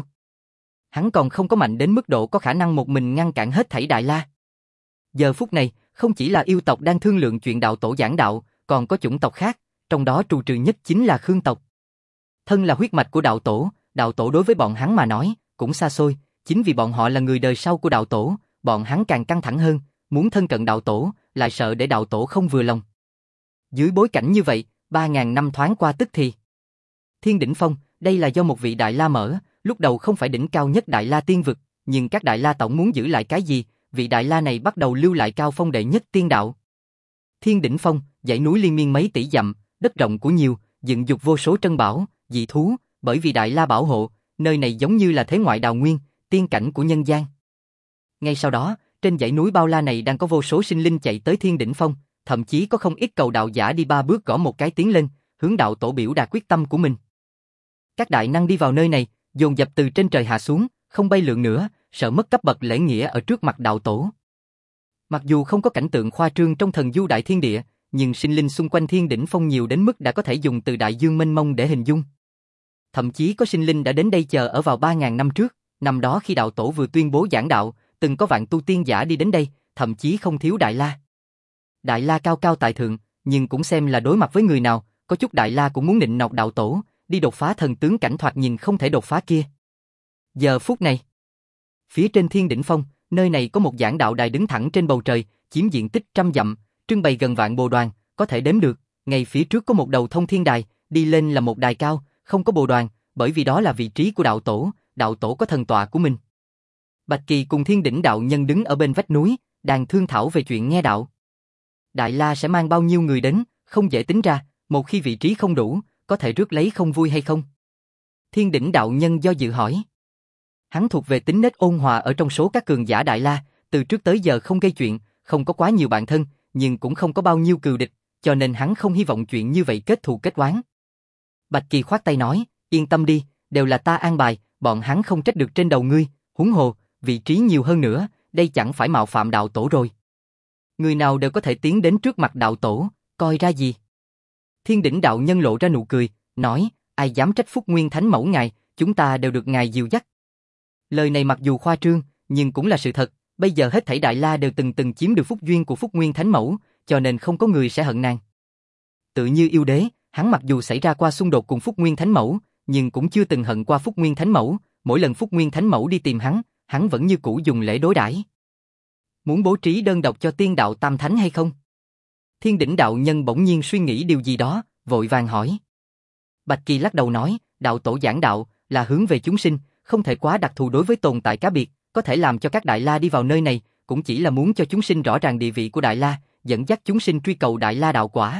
Hắn còn không có mạnh đến mức độ có khả năng một mình ngăn cản hết thảy Đại La. Giờ phút này, không chỉ là yêu tộc đang thương lượng chuyện đạo tổ giảng đạo, còn có chủng tộc khác, trong đó trù trừ nhất chính là Khương tộc. Thân là huyết mạch của đạo tổ, đạo tổ đối với bọn hắn mà nói, cũng xa xôi, chính vì bọn họ là người đời sau của đạo tổ, bọn hắn càng căng thẳng hơn, muốn thân cận đạo tổ, lại sợ để đạo tổ không vừa lòng. Dưới bối cảnh như vậy, ba ngàn năm thoáng qua tức thì. Thiên đỉnh phong, đây là do một vị Đại La mở, lúc đầu không phải đỉnh cao nhất Đại La tiên vực, nhưng các Đại La tổng muốn giữ lại cái gì, vị Đại La này bắt đầu lưu lại cao phong đệ nhất tiên đạo. Thiên đỉnh phong, dãy núi liên miên mấy tỷ dặm, đất rộng của nhiều, dựng dục vô số trân bảo, dị thú, bởi vì Đại La bảo hộ, nơi này giống như là thế ngoại đào nguyên, tiên cảnh của nhân gian. Ngay sau đó, trên dãy núi bao la này đang có vô số sinh linh chạy tới thiên đỉnh phong, thậm chí có không ít cầu đạo giả đi ba bước gõ một cái tiến lên, hướng đạo tổ biểu đạt quyết tâm của mình. Các đại năng đi vào nơi này, dồn dập từ trên trời hạ xuống, không bay lượn nữa, sợ mất cấp bậc lễ nghĩa ở trước mặt đạo tổ. Mặc dù không có cảnh tượng khoa trương trong thần du đại thiên địa, nhưng sinh linh xung quanh Thiên Đỉnh Phong nhiều đến mức đã có thể dùng từ đại dương mênh mông để hình dung. Thậm chí có sinh linh đã đến đây chờ ở vào ba ngàn năm trước, năm đó khi đạo tổ vừa tuyên bố giảng đạo, từng có vạn tu tiên giả đi đến đây, thậm chí không thiếu Đại La. Đại La cao cao tại thượng, nhưng cũng xem là đối mặt với người nào, có chút Đại La cũng muốn nịnh nọt đạo tổ, đi đột phá thần tướng cảnh thoạt nhìn không thể đột phá kia. Giờ phút này, phía trên Thiên Đỉnh Phong, nơi này có một giảng đạo đài đứng thẳng trên bầu trời, chiếm diện tích trăm dặm, trưng bày gần vạn bồ đoàn, có thể đếm được. Ngay phía trước có một đầu thông thiên đài, đi lên là một đài cao, không có bồ đoàn, bởi vì đó là vị trí của đạo tổ, đạo tổ có thần tọa của mình. Bạch Kỳ cùng Thiên Đỉnh đạo nhân đứng ở bên vách núi, đang thương thảo về chuyện nghe đạo. Đại La sẽ mang bao nhiêu người đến, không dễ tính ra, một khi vị trí không đủ, có thể rước lấy không vui hay không? Thiên Đỉnh đạo nhân do dự hỏi. Hắn thuộc về tính nết ôn hòa ở trong số các cường giả Đại La, từ trước tới giờ không gây chuyện, không có quá nhiều bạn thân, nhưng cũng không có bao nhiêu cừu địch, cho nên hắn không hy vọng chuyện như vậy kết thù kết oán. Bạch Kỳ khoát tay nói, yên tâm đi, đều là ta an bài, bọn hắn không trách được trên đầu ngươi, huống hồ, vị trí nhiều hơn nữa, đây chẳng phải mạo phạm đạo tổ rồi. Người nào đều có thể tiến đến trước mặt đạo tổ, coi ra gì. Thiên Đỉnh đạo nhân lộ ra nụ cười, nói, ai dám trách Phúc Nguyên Thánh Mẫu ngài, chúng ta đều được ngài dìu dắt. Lời này mặc dù khoa trương, nhưng cũng là sự thật, bây giờ hết thảy Đại La đều từng từng chiếm được phúc duyên của Phúc Nguyên Thánh Mẫu, cho nên không có người sẽ hận nàng. Tự như yêu đế, hắn mặc dù xảy ra qua xung đột cùng Phúc Nguyên Thánh Mẫu, nhưng cũng chưa từng hận qua Phúc Nguyên Thánh Mẫu, mỗi lần Phúc Nguyên Thánh Mẫu đi tìm hắn, hắn vẫn như cũ dùng lễ đối đãi. Muốn bố trí đơn độc cho tiên đạo tam thánh hay không? Thiên Đỉnh đạo nhân bỗng nhiên suy nghĩ điều gì đó, vội vàng hỏi. Bạch Kỳ lắc đầu nói, đạo tổ giảng đạo là hướng về chúng sinh, không thể quá đặc thù đối với tồn tại cá biệt, có thể làm cho các Đại La đi vào nơi này, cũng chỉ là muốn cho chúng sinh rõ ràng địa vị của Đại La, dẫn dắt chúng sinh truy cầu Đại La đạo quả.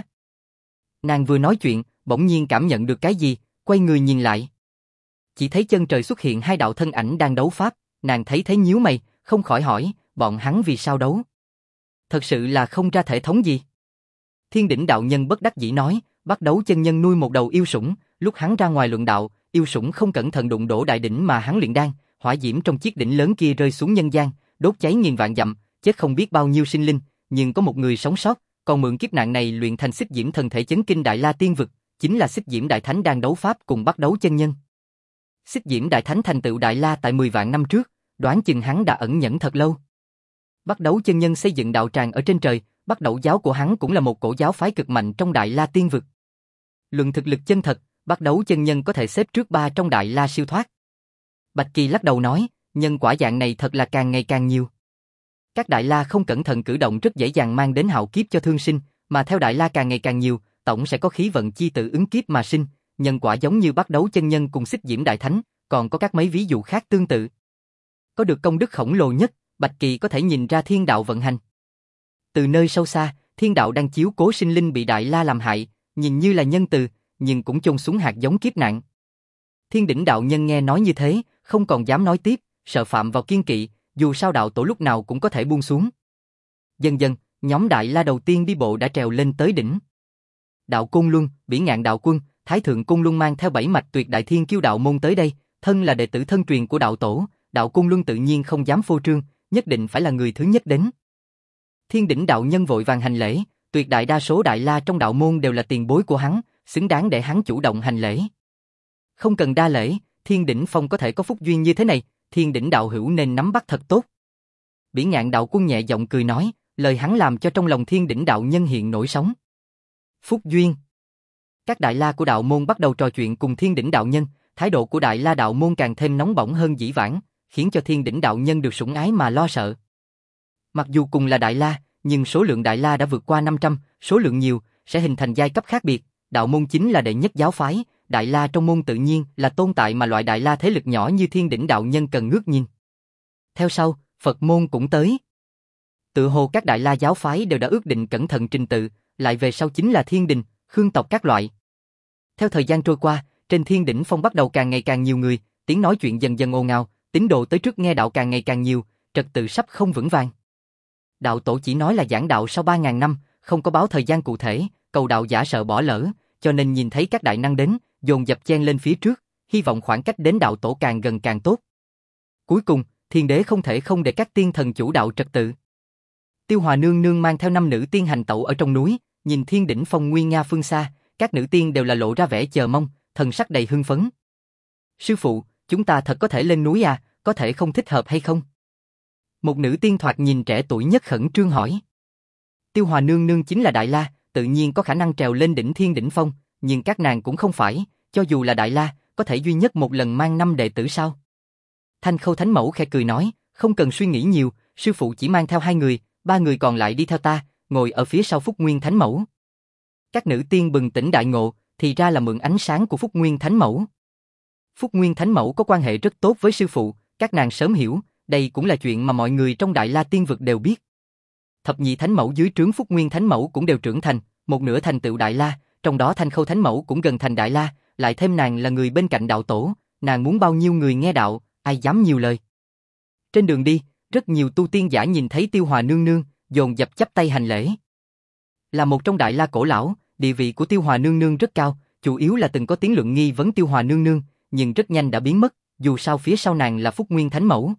Nàng vừa nói chuyện, bỗng nhiên cảm nhận được cái gì, quay người nhìn lại. Chỉ thấy chân trời xuất hiện hai đạo thân ảnh đang đấu pháp, nàng thấy thế nhíu mày, không khỏi hỏi, bọn hắn vì sao đấu? Thật sự là không ra thể thống gì. Thiên Đỉnh đạo nhân bất đắc dĩ nói, bắt đấu chân nhân nuôi một đầu yêu sủng, lúc hắn ra ngoài luận đạo, yêu sủng không cẩn thận đụng đổ đại đỉnh mà hắn luyện đan, hỏa diễm trong chiếc đỉnh lớn kia rơi xuống nhân gian, đốt cháy nghìn vạn dặm, chết không biết bao nhiêu sinh linh, nhưng có một người sống sót, còn mượn kiếp nạn này luyện thành xích diễm thần thể chấn kinh Đại La tiên vực, chính là xích diễm đại thánh đang đấu pháp cùng bắt đấu chân nhân. Xích diễm đại thánh thành tựu Đại La tại mười vạn năm trước, đoán chừng hắn đã ẩn nhẫn thật lâu. Bắt đấu chân nhân xây dựng đạo tràng ở trên trời, bắt đầu giáo của hắn cũng là một cổ giáo phái cực mạnh trong Đại La tiên vực. Luận thực lực chân thật, bắt đấu chân nhân có thể xếp trước ba trong Đại La siêu thoát. Bạch Kỳ lắc đầu nói, nhân quả dạng này thật là càng ngày càng nhiều. Các Đại La không cẩn thận cử động rất dễ dàng mang đến hạo kiếp cho thương sinh, mà theo Đại La càng ngày càng nhiều, tổng sẽ có khí vận chi tự ứng kiếp mà sinh, nhân quả giống như bắt đấu chân nhân cùng xích diễm đại thánh, còn có các mấy ví dụ khác tương tự. Có được công đức khổng lồ nhất, Bạch Kỳ có thể nhìn ra thiên đạo vận hành. Từ nơi sâu xa, thiên đạo đang chiếu cố sinh linh bị Đại La làm hại, nhìn như là nhân từ, nhưng cũng chôn xuống hạt giống kiếp nạn. Thiên Đỉnh đạo nhân nghe nói như thế, không còn dám nói tiếp, sợ phạm vào kiên kỵ, dù sao đạo tổ lúc nào cũng có thể buông xuống. Dần dần, nhóm Đại La đầu tiên đi bộ đã trèo lên tới đỉnh. Đạo Côn Luân, Bỉ Ngạn đạo quân, Thái thượng Côn Luân mang theo bảy mạch tuyệt đại thiên kiêu đạo môn tới đây, thân là đệ tử thân truyền của đạo tổ, đạo Côn Luân tự nhiên không dám phô trương, nhất định phải là người thứ nhất đến. Thiên Đỉnh đạo nhân vội vàng hành lễ, tuyệt đại đa số Đại La trong đạo môn đều là tiền bối của hắn, xứng đáng để hắn chủ động hành lễ. Không cần đa lễ, Thiên Đỉnh Phong có thể có phúc duyên như thế này, Thiên Đỉnh đạo hữu nên nắm bắt thật tốt. Bỉ Ngạn đạo quân nhẹ giọng cười nói, lời hắn làm cho trong lòng Thiên Đỉnh đạo nhân hiện nổi sóng. Phúc duyên. Các Đại La của đạo môn bắt đầu trò chuyện cùng Thiên Đỉnh đạo nhân, thái độ của Đại La đạo môn càng thêm nóng bỏng hơn dĩ vãng, khiến cho Thiên Đỉnh đạo nhân được sủng ái mà lo sợ. Mặc dù cùng là Đại La, nhưng số lượng Đại La đã vượt qua năm trăm, số lượng nhiều sẽ hình thành giai cấp khác biệt. Đạo môn chính là đệ nhất giáo phái, Đại La trong môn tự nhiên là tồn tại mà loại Đại La thế lực nhỏ như Thiên Đỉnh đạo nhân cần ngước nhìn. Theo sau, Phật môn cũng tới. Tự hồ các Đại La giáo phái đều đã ước định cẩn thận trình tự, lại về sau chính là Thiên Đình, Khương tộc các loại. Theo thời gian trôi qua, trên Thiên Đỉnh Phong bắt đầu càng ngày càng nhiều người, tiếng nói chuyện dần dần ồn ào, tín đồ tới trước nghe đạo càng ngày càng nhiều, trật tự sắp không vững vàng. Đạo tổ chỉ nói là giảng đạo sau ba ngàn năm, không có báo thời gian cụ thể, cầu đạo giả sợ bỏ lỡ, cho nên nhìn thấy các đại năng đến, dồn dập chen lên phía trước, hy vọng khoảng cách đến đạo tổ càng gần càng tốt. Cuối cùng, Thiên Đế không thể không để các tiên thần chủ đạo trật tự. Tiêu Hòa nương nương mang theo năm nữ tiên hành tẩu ở trong núi, nhìn thiên đỉnh phong nguy nga phương xa, các nữ tiên đều là lộ ra vẻ chờ mong, thần sắc đầy hưng phấn. Sư phụ, chúng ta thật có thể lên núi à, có thể không thích hợp hay không? Một nữ tiên thoạt nhìn trẻ tuổi nhất khẩn trương hỏi. Tiêu Hòa nương nương chính là Đại La, tự nhiên có khả năng trèo lên đỉnh thiên đỉnh phong, nhưng các nàng cũng không phải, cho dù là Đại La, có thể duy nhất một lần mang năm đệ tử sao? Thanh Khâu Thánh Mẫu khẽ cười nói, không cần suy nghĩ nhiều, sư phụ chỉ mang theo hai người, ba người còn lại đi theo ta, ngồi ở phía sau Phúc Nguyên Thánh Mẫu. Các nữ tiên bừng tỉnh đại ngộ, thì ra là mượn ánh sáng của Phúc Nguyên Thánh Mẫu. Phúc Nguyên Thánh Mẫu có quan hệ rất tốt với sư phụ, các nàng sớm hiểu, đây cũng là chuyện mà mọi người trong Đại La Tiên Vực đều biết. Thập nhị Thánh Mẫu dưới trướng Phúc Nguyên Thánh Mẫu cũng đều trưởng thành, một nửa thành tựu Đại La, trong đó Thanh Khâu Thánh Mẫu cũng gần thành Đại La, lại thêm nàng là người bên cạnh đạo tổ, nàng muốn bao nhiêu người nghe đạo, ai dám nhiều lời. Trên đường đi, rất nhiều tu tiên giả nhìn thấy Tiêu Hòa nương nương, dồn dập chắp tay hành lễ. Là một trong Đại La cổ lão, địa vị của Tiêu Hòa nương nương rất cao, chủ yếu là từng có tiếng luận nghi vấn Tiêu Hòa nương nương, nhưng rất nhanh đã biến mất, dù sao phía sau nàng là Phúc Nguyên Thánh Mẫu.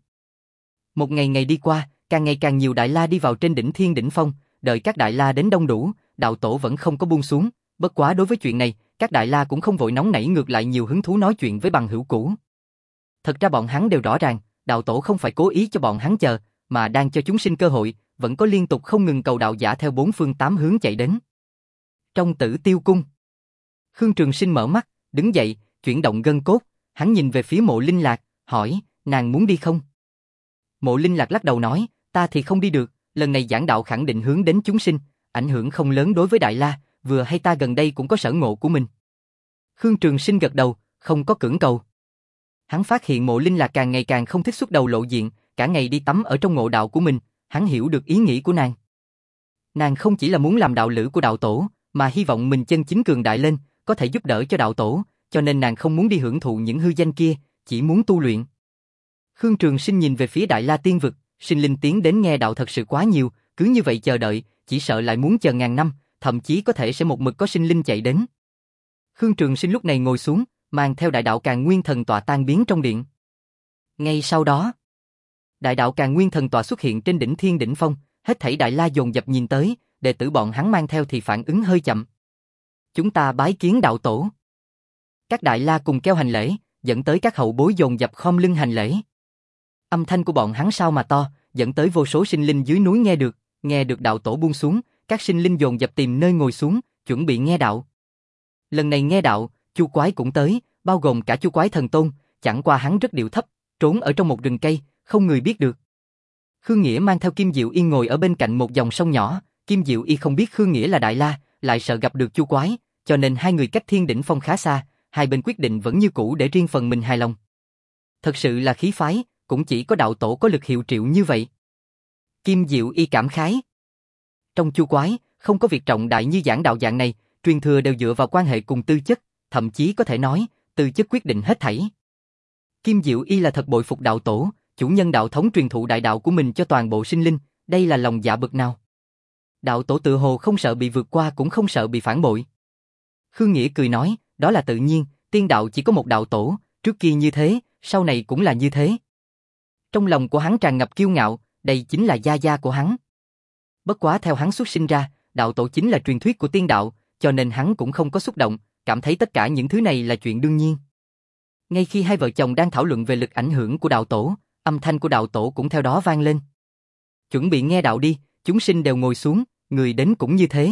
Một ngày ngày đi qua, càng ngày càng nhiều Đại La đi vào trên đỉnh thiên đỉnh phong, đợi các Đại La đến đông đủ, đạo tổ vẫn không có buông xuống, bất quá đối với chuyện này, các Đại La cũng không vội nóng nảy, ngược lại nhiều hứng thú nói chuyện với bằng hữu cũ. Thật ra bọn hắn đều rõ ràng, đạo tổ không phải cố ý cho bọn hắn chờ, mà đang cho chúng sinh cơ hội, vẫn có liên tục không ngừng cầu đạo giả theo bốn phương tám hướng chạy đến. Trong Tử Tiêu Cung, Khương Trường Sinh mở mắt, đứng dậy, chuyển động gân cốt, hắn nhìn về phía Mộ Linh Lạc, hỏi, nàng muốn đi không? Mộ Linh Lạc lắc đầu nói, ta thì không đi được, lần này giảng đạo khẳng định hướng đến chúng sinh, ảnh hưởng không lớn đối với Đại La, vừa hay ta gần đây cũng có sở ngộ của mình. Khương Trường Sinh gật đầu, không có cưỡng cầu. Hắn phát hiện Mộ Linh Lạc càng ngày càng không thích xuất đầu lộ diện, cả ngày đi tắm ở trong ngộ đạo của mình, hắn hiểu được ý nghĩ của nàng. Nàng không chỉ là muốn làm đạo lữ của đạo tổ, mà hy vọng mình chân chính cường đại lên, có thể giúp đỡ cho đạo tổ, cho nên nàng không muốn đi hưởng thụ những hư danh kia, chỉ muốn tu luyện. Khương Trường Sinh nhìn về phía Đại La Tiên Vực, sinh linh tiến đến nghe đạo thật sự quá nhiều, cứ như vậy chờ đợi, chỉ sợ lại muốn chờ ngàn năm, thậm chí có thể sẽ một mực có sinh linh chạy đến. Khương Trường Sinh lúc này ngồi xuống, mang theo đại đạo Càn Nguyên Thần Tọa tan biến trong điện. Ngay sau đó, đại đạo Càn Nguyên Thần Tọa xuất hiện trên đỉnh thiên đỉnh phong, hết thảy Đại La dồn dập nhìn tới, đệ tử bọn hắn mang theo thì phản ứng hơi chậm. Chúng ta bái kiến đạo tổ. Các Đại La cùng kêu hành lễ, dẫn tới các hậu bối dồn dập khom lưng hành lễ. Âm thanh của bọn hắn sao mà to, dẫn tới vô số sinh linh dưới núi nghe được, nghe được đạo tổ buông xuống, các sinh linh dồn dập tìm nơi ngồi xuống, chuẩn bị nghe đạo. Lần này nghe đạo, Chu Quái cũng tới, bao gồm cả Chu Quái Thần Tôn, chẳng qua hắn rất điệu thấp, trốn ở trong một rừng cây, không người biết được. Khương Nghĩa mang theo Kim Diệu Y ngồi ở bên cạnh một dòng sông nhỏ, Kim Diệu Y không biết Khương Nghĩa là Đại La, lại sợ gặp được Chu Quái, cho nên hai người cách thiên đỉnh phong khá xa, hai bên quyết định vẫn như cũ để riêng phần mình hài lòng. Thật sự là khí phái, cũng chỉ có đạo tổ có lực hiệu triệu như vậy. Kim Diệu Y cảm khái. Trong Chu Quái, không có việc trọng đại như giảng đạo dạng này, truyền thừa đều dựa vào quan hệ cùng tư chất, thậm chí có thể nói, tư chất quyết định hết thảy. Kim Diệu Y là thật bội phục đạo tổ, chủ nhân đạo thống truyền thụ đại đạo của mình cho toàn bộ sinh linh, đây là lòng dạ bực nào. Đạo tổ tự hồ không sợ bị vượt qua cũng không sợ bị phản bội. Khương Nghĩa cười nói, đó là tự nhiên, tiên đạo chỉ có một đạo tổ, trước kia như thế, sau này cũng là như thế. Trong lòng của hắn tràn ngập kiêu ngạo, đây chính là gia gia của hắn. Bất quá theo hắn xuất sinh ra, đạo tổ chính là truyền thuyết của tiên đạo, cho nên hắn cũng không có xúc động, cảm thấy tất cả những thứ này là chuyện đương nhiên. Ngay khi hai vợ chồng đang thảo luận về lực ảnh hưởng của đạo tổ, âm thanh của đạo tổ cũng theo đó vang lên. Chuẩn bị nghe đạo đi, chúng sinh đều ngồi xuống, người đến cũng như thế.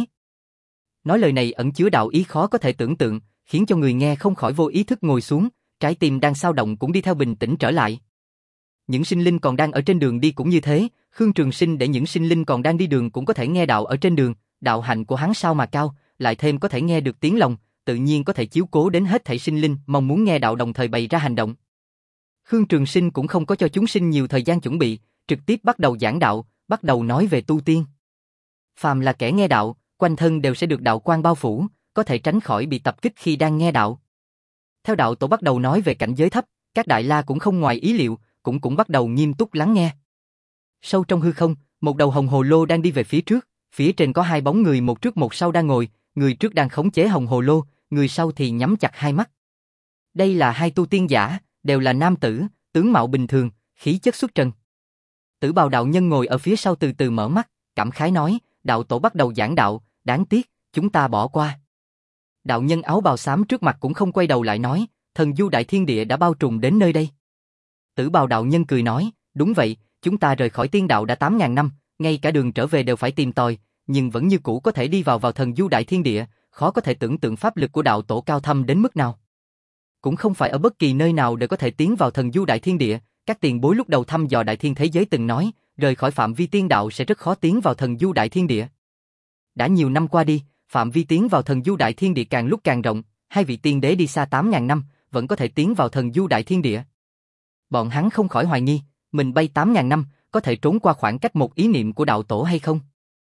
Nói lời này ẩn chứa đạo ý khó có thể tưởng tượng, khiến cho người nghe không khỏi vô ý thức ngồi xuống, trái tim đang xao động cũng đi theo bình tĩnh trở lại. Những sinh linh còn đang ở trên đường đi cũng như thế, Khương Trường Sinh để những sinh linh còn đang đi đường cũng có thể nghe đạo ở trên đường, đạo hạnh của hắn sao mà cao, lại thêm có thể nghe được tiếng lòng, tự nhiên có thể chiếu cố đến hết thảy sinh linh mong muốn nghe đạo đồng thời bày ra hành động. Khương Trường Sinh cũng không có cho chúng sinh nhiều thời gian chuẩn bị, trực tiếp bắt đầu giảng đạo, bắt đầu nói về tu tiên. Phàm là kẻ nghe đạo, quanh thân đều sẽ được đạo quang bao phủ, có thể tránh khỏi bị tập kích khi đang nghe đạo. Theo đạo tổ bắt đầu nói về cảnh giới thấp, các Đại La cũng không ngoài ý liệu, cũng cũng bắt đầu nghiêm túc lắng nghe. Sâu trong hư không, một đầu hồng hồ lô đang đi về phía trước, phía trên có hai bóng người một trước một sau đang ngồi, người trước đang khống chế hồng hồ lô, người sau thì nhắm chặt hai mắt. Đây là hai tu tiên giả, đều là nam tử, tướng mạo bình thường, khí chất xuất trần. Tử bào đạo nhân ngồi ở phía sau từ từ mở mắt, cảm khái nói, đạo tổ bắt đầu giảng đạo, đáng tiếc, chúng ta bỏ qua. Đạo nhân áo bào xám trước mặt cũng không quay đầu lại nói, thần du đại thiên địa đã bao trùm đến nơi đây. Tử bào đạo nhân cười nói, đúng vậy, chúng ta rời khỏi tiên đạo đã tám ngàn năm, ngay cả đường trở về đều phải tìm tòi, nhưng vẫn như cũ có thể đi vào vào thần du đại thiên địa, khó có thể tưởng tượng pháp lực của đạo tổ cao thâm đến mức nào. Cũng không phải ở bất kỳ nơi nào đều có thể tiến vào thần du đại thiên địa, các tiền bối lúc đầu thăm dò đại thiên thế giới từng nói, rời khỏi phạm vi tiên đạo sẽ rất khó tiến vào thần du đại thiên địa. Đã nhiều năm qua đi, phạm vi tiến vào thần du đại thiên địa càng lúc càng rộng, hai vị tiên đế đi xa tám ngàn năm, vẫn có thể tiến vào thần du đại thiên địa. Bọn hắn không khỏi hoài nghi, mình bay tám ngàn năm, có thể trốn qua khoảng cách một ý niệm của đạo tổ hay không?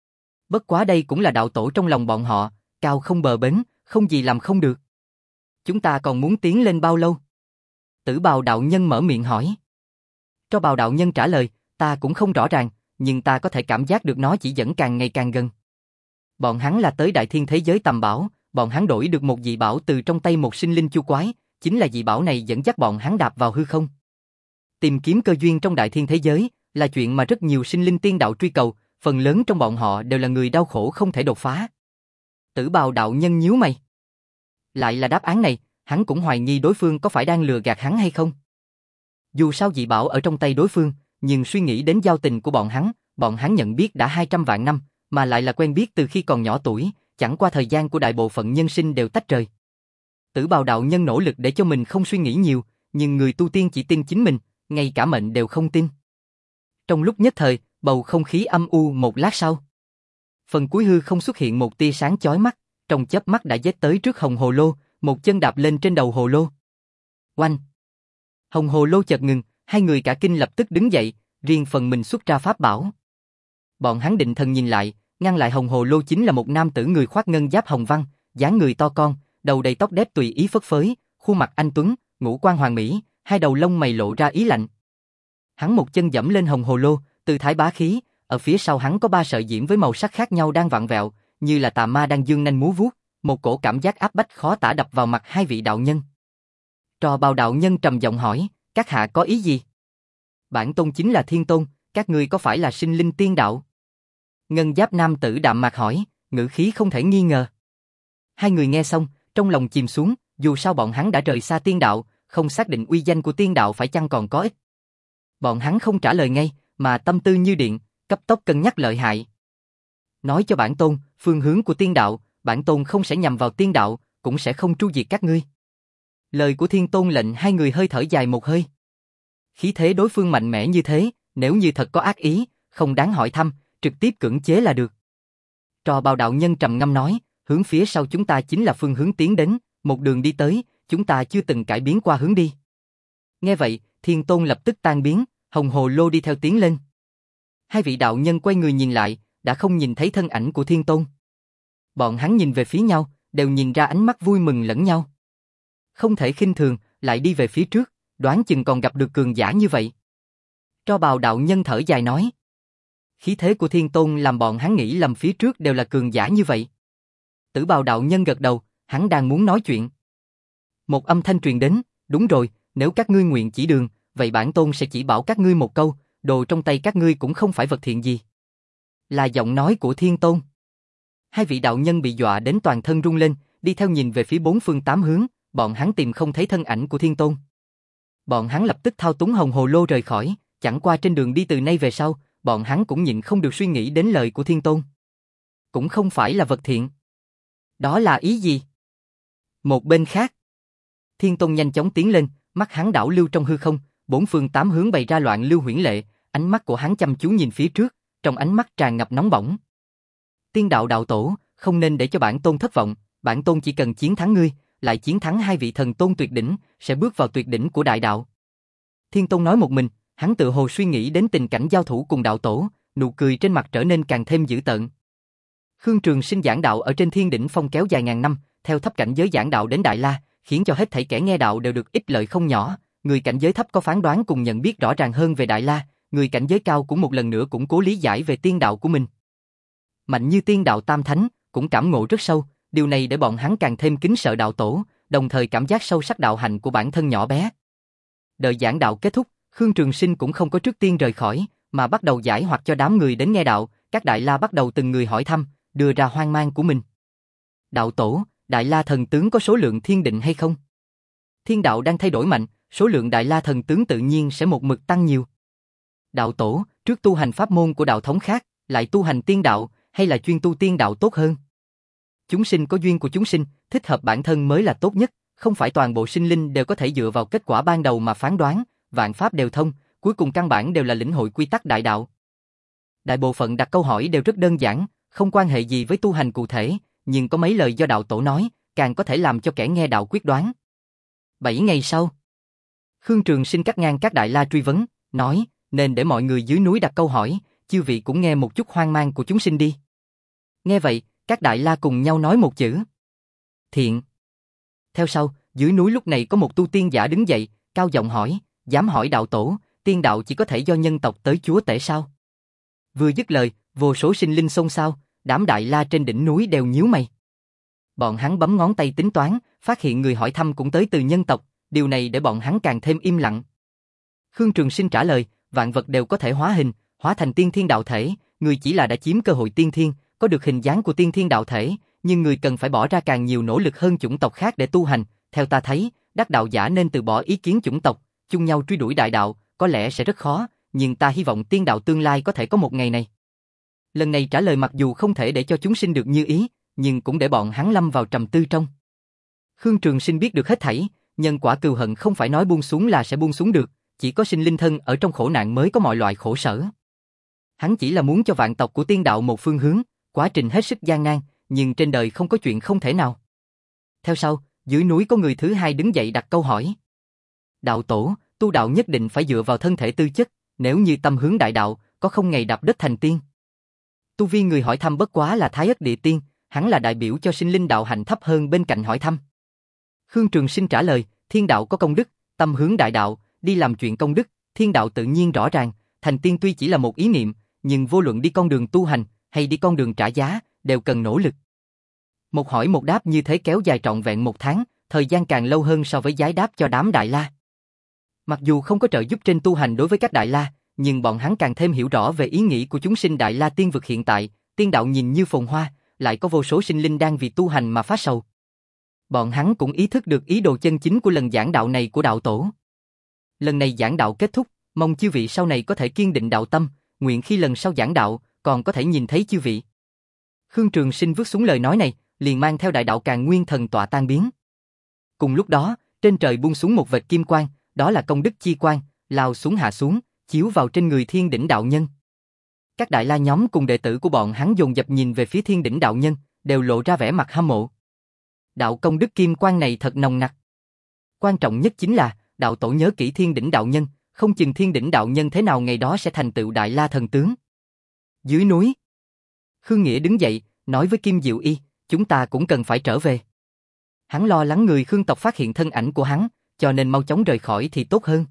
Bất quá đây cũng là đạo tổ trong lòng bọn họ, cao không bờ bến, không gì làm không được. Chúng ta còn muốn tiến lên bao lâu? Tử bào đạo nhân mở miệng hỏi. Tro bào đạo nhân trả lời, ta cũng không rõ ràng, nhưng ta có thể cảm giác được nó chỉ dẫn càng ngày càng gần. Bọn hắn là tới đại thiên thế giới tầm bảo, bọn hắn đổi được một dị bảo từ trong tay một sinh linh chu quái, chính là dị bảo này dẫn dắt bọn hắn đạp vào hư không. Tìm kiếm cơ duyên trong đại thiên thế giới là chuyện mà rất nhiều sinh linh tiên đạo truy cầu, phần lớn trong bọn họ đều là người đau khổ không thể đột phá. Tử bào đạo nhân nhíu mày. Lại là đáp án này, hắn cũng hoài nghi đối phương có phải đang lừa gạt hắn hay không. Dù sao dị bảo ở trong tay đối phương, nhưng suy nghĩ đến giao tình của bọn hắn, bọn hắn nhận biết đã hai trăm vạn năm, mà lại là quen biết từ khi còn nhỏ tuổi, chẳng qua thời gian của đại bộ phận nhân sinh đều tách rời. Tử bào đạo nhân nỗ lực để cho mình không suy nghĩ nhiều, nhưng người tu tiên chỉ tin chính mình, ngay cả mệnh đều không tin. Trong lúc nhất thời, bầu không khí âm u một lát sau. Phần cuối hư không xuất hiện một tia sáng chói mắt, trong chớp mắt đã giết tới trước hồng hồ lô, một chân đạp lên trên đầu hồ lô. Oanh! Hồng hồ lô chợt ngừng, hai người cả kinh lập tức đứng dậy, riêng phần mình xuất ra pháp bảo. Bọn hắn định thần nhìn lại, ngăn lại hồng hồ lô chính là một nam tử người khoác ngân giáp hồng văn, dáng người to con, đầu đầy tóc đét tùy ý phất phới, khuôn mặt anh tuấn, ngũ quan hoàn mỹ, hai đầu lông mày lộ ra ý lạnh. Hắn một chân dẫm lên hồng hồ lô, tư thái bá khí, ở phía sau hắn có ba sợi diễm với màu sắc khác nhau đang vặn vẹo, như là tà ma đang dương nanh múa vuốt, một cổ cảm giác áp bách khó tả đập vào mặt hai vị đạo nhân. Trò bào đạo nhân trầm giọng hỏi, các hạ có ý gì? Bản tôn chính là Thiên Tôn, các ngươi có phải là sinh linh tiên đạo? Ngân giáp nam tử đạm mạc hỏi, ngữ khí không thể nghi ngờ. Hai người nghe xong, trong lòng chìm xuống, dù sao bọn hắn đã rời xa tiên đạo, không xác định uy danh của tiên đạo phải chăng còn có ích. Bọn hắn không trả lời ngay, mà tâm tư như điện, cấp tốc cân nhắc lợi hại. Nói cho bản tôn, phương hướng của tiên đạo, bản tôn không sẽ nhằm vào tiên đạo, cũng sẽ không tru diệt các ngươi. Lời của Thiên Tôn lệnh hai người hơi thở dài một hơi. Khí thế đối phương mạnh mẽ như thế, nếu như thật có ác ý, không đáng hỏi thăm, trực tiếp cưỡng chế là được. Trò bào đạo nhân trầm ngâm nói, hướng phía sau chúng ta chính là phương hướng tiến đến, một đường đi tới, chúng ta chưa từng cải biến qua hướng đi. Nghe vậy, Thiên Tôn lập tức tan biến, hồng hồ lô đi theo tiến lên. Hai vị đạo nhân quay người nhìn lại, đã không nhìn thấy thân ảnh của Thiên Tôn. Bọn hắn nhìn về phía nhau, đều nhìn ra ánh mắt vui mừng lẫn nhau. Không thể khinh thường, lại đi về phía trước, đoán chừng còn gặp được cường giả như vậy. Tro bào đạo nhân thở dài nói. Khí thế của Thiên Tôn làm bọn hắn nghĩ lầm phía trước đều là cường giả như vậy. Tử bào đạo nhân gật đầu, hắn đang muốn nói chuyện. Một âm thanh truyền đến, đúng rồi, nếu các ngươi nguyện chỉ đường, vậy bản tôn sẽ chỉ bảo các ngươi một câu, đồ trong tay các ngươi cũng không phải vật thiện gì. Là giọng nói của Thiên Tôn. Hai vị đạo nhân bị dọa đến toàn thân run lên, đi theo nhìn về phía bốn phương tám hướng, bọn hắn tìm không thấy thân ảnh của Thiên Tôn. Bọn hắn lập tức thao túng hồng hồ lô rời khỏi, chẳng qua trên đường đi từ nay về sau, bọn hắn cũng nhịn không được suy nghĩ đến lời của Thiên Tôn. Cũng không phải là vật thiện. Đó là ý gì? Một bên khác, Thiên Tôn nhanh chóng tiến lên, mắt hắn đảo lưu trong hư không, bốn phương tám hướng bày ra loạn lưu huyễn lệ, ánh mắt của hắn chăm chú nhìn phía trước, trong ánh mắt tràn ngập nóng bỏng. Tiên đạo đạo tổ, không nên để cho bản tôn thất vọng, bản tôn chỉ cần chiến thắng ngươi, lại chiến thắng hai vị thần tôn tuyệt đỉnh, sẽ bước vào tuyệt đỉnh của đại đạo. Thiên Tôn nói một mình, hắn tự hồ suy nghĩ đến tình cảnh giao thủ cùng đạo tổ, nụ cười trên mặt trở nên càng thêm dữ tợn. Khương Trường Sinh giảng đạo ở trên thiên đỉnh phong kéo dài ngàn năm, theo thấp cảnh giới giảng đạo đến Đại La, khiến cho hết thảy kẻ nghe đạo đều được ích lợi không nhỏ. Người cảnh giới thấp có phán đoán cùng nhận biết rõ ràng hơn về Đại La, người cảnh giới cao cũng một lần nữa củng cố lý giải về tiên đạo của mình. Mạnh như tiên đạo tam thánh, cũng cảm ngộ rất sâu, điều này để bọn hắn càng thêm kính sợ đạo tổ, đồng thời cảm giác sâu sắc đạo hạnh của bản thân nhỏ bé. Đợi giảng đạo kết thúc, Khương Trường Sinh cũng không có trước tiên rời khỏi, mà bắt đầu giải hoặc cho đám người đến nghe đạo, các Đại La bắt đầu từng người hỏi thăm, đưa ra hoang mang của mình. Đạo tổ, Đại La thần tướng có số lượng thiên định hay không? Thiên đạo đang thay đổi mạnh, số lượng Đại La thần tướng tự nhiên sẽ một mực tăng nhiều. Đạo tổ, trước tu hành pháp môn của đạo thống khác, lại tu hành tiên đạo, hay là chuyên tu tiên đạo tốt hơn? Chúng sinh có duyên của chúng sinh, thích hợp bản thân mới là tốt nhất, không phải toàn bộ sinh linh đều có thể dựa vào kết quả ban đầu mà phán đoán, vạn pháp đều thông, cuối cùng căn bản đều là lĩnh hội quy tắc đại đạo. Đại bộ phận đặt câu hỏi đều rất đơn giản, không quan hệ gì với tu hành cụ thể, nhưng có mấy lời do đạo tổ nói, càng có thể làm cho kẻ nghe đạo quyết đoán. Bảy ngày sau, Khương Trường Sinh cắt ngang các Đại La truy vấn, nói, nên để mọi người dưới núi đặt câu hỏi, chư vị cũng nghe một chút hoang mang của chúng sinh đi. Nghe vậy, các Đại La cùng nhau nói một chữ. Thiện. Theo sau, dưới núi lúc này có một tu tiên giả đứng dậy, cao giọng hỏi, dám hỏi đạo tổ, tiên đạo chỉ có thể do nhân tộc tới chúa tể sao? Vừa dứt lời, vô số sinh linh xôn xao, đám Đại La trên đỉnh núi đều nhíu mày. Bọn hắn bấm ngón tay tính toán, phát hiện người hỏi thăm cũng tới từ nhân tộc, điều này để bọn hắn càng thêm im lặng. Khương Trường Sinh trả lời, vạn vật đều có thể hóa hình, hóa thành tiên thiên đạo thể, người chỉ là đã chiếm cơ hội tiên thiên, có được hình dáng của tiên thiên đạo thể, nhưng người cần phải bỏ ra càng nhiều nỗ lực hơn chủng tộc khác để tu hành. Theo ta thấy, đắc đạo giả nên từ bỏ ý kiến chủng tộc, chung nhau truy đuổi đại đạo, có lẽ sẽ rất khó, nhưng ta hy vọng tiên đạo tương lai có thể có một ngày này. Lần này trả lời mặc dù không thể để cho chúng sinh được như ý, nhưng cũng để bọn hắn lâm vào trầm tư trong. Khương Trường Sinh biết được hết thảy, nhân quả cừu hận không phải nói buông xuống là sẽ buông xuống được, chỉ có sinh linh thân ở trong khổ nạn mới có mọi loại khổ sở. Hắn chỉ là muốn cho vạn tộc của tiên đạo một phương hướng, quá trình hết sức gian nan, nhưng trên đời không có chuyện không thể nào. Theo sau, dưới núi có người thứ hai đứng dậy đặt câu hỏi. Đạo tổ, tu đạo nhất định phải dựa vào thân thể tư chất, nếu như tâm hướng đại đạo, có không ngày đạp đất thành tiên. Tu vi người hỏi thăm bất quá là Thái Ất Địa Tiên, hắn là đại biểu cho sinh linh đạo hạnh thấp hơn bên cạnh hỏi thăm. Khương Trường Sinh trả lời, thiên đạo có công đức, tâm hướng đại đạo, đi làm chuyện công đức, thiên đạo tự nhiên rõ ràng, thành tiên tuy chỉ là một ý niệm, nhưng vô luận đi con đường tu hành, hay đi con đường trả giá, đều cần nỗ lực. Một hỏi một đáp như thế kéo dài trọn vẹn một tháng, thời gian càng lâu hơn so với giải đáp cho đám Đại La. Mặc dù không có trợ giúp trên tu hành đối với các Đại La, nhưng bọn hắn càng thêm hiểu rõ về ý nghĩ của chúng sinh Đại La tiên vực hiện tại, tiên đạo nhìn như phồn hoa, lại có vô số sinh linh đang vì tu hành mà phát sầu. Bọn hắn cũng ý thức được ý đồ chân chính của lần giảng đạo này của đạo tổ. Lần này giảng đạo kết thúc, mong chư vị sau này có thể kiên định đạo tâm, nguyện khi lần sau giảng đạo, còn có thể nhìn thấy chư vị. Khương Trường Sinh vứt xuống lời nói này, liền mang theo đại đạo Càn Nguyên thần tọa tan biến. Cùng lúc đó, trên trời buông xuống một vệt kim quang, đó là công đức chi quang, lao xuống hạ xuống, chiếu vào trên người Thiên Đỉnh đạo nhân. Các Đại La nhóm cùng đệ tử của bọn hắn dồn dập nhìn về phía Thiên Đỉnh đạo nhân, đều lộ ra vẻ mặt hâm mộ. Đạo công đức kim quang này thật nồng nặc. Quan trọng nhất chính là, đạo tổ nhớ kỹ Thiên Đỉnh đạo nhân, không chừng Thiên Đỉnh đạo nhân thế nào ngày đó sẽ thành tựu Đại La thần tướng. Dưới núi, Khương Nghĩa đứng dậy, nói với Kim Diệu Y, chúng ta cũng cần phải trở về. Hắn lo lắng người Khương tộc phát hiện thân ảnh của hắn, cho nên mau chóng rời khỏi thì tốt hơn.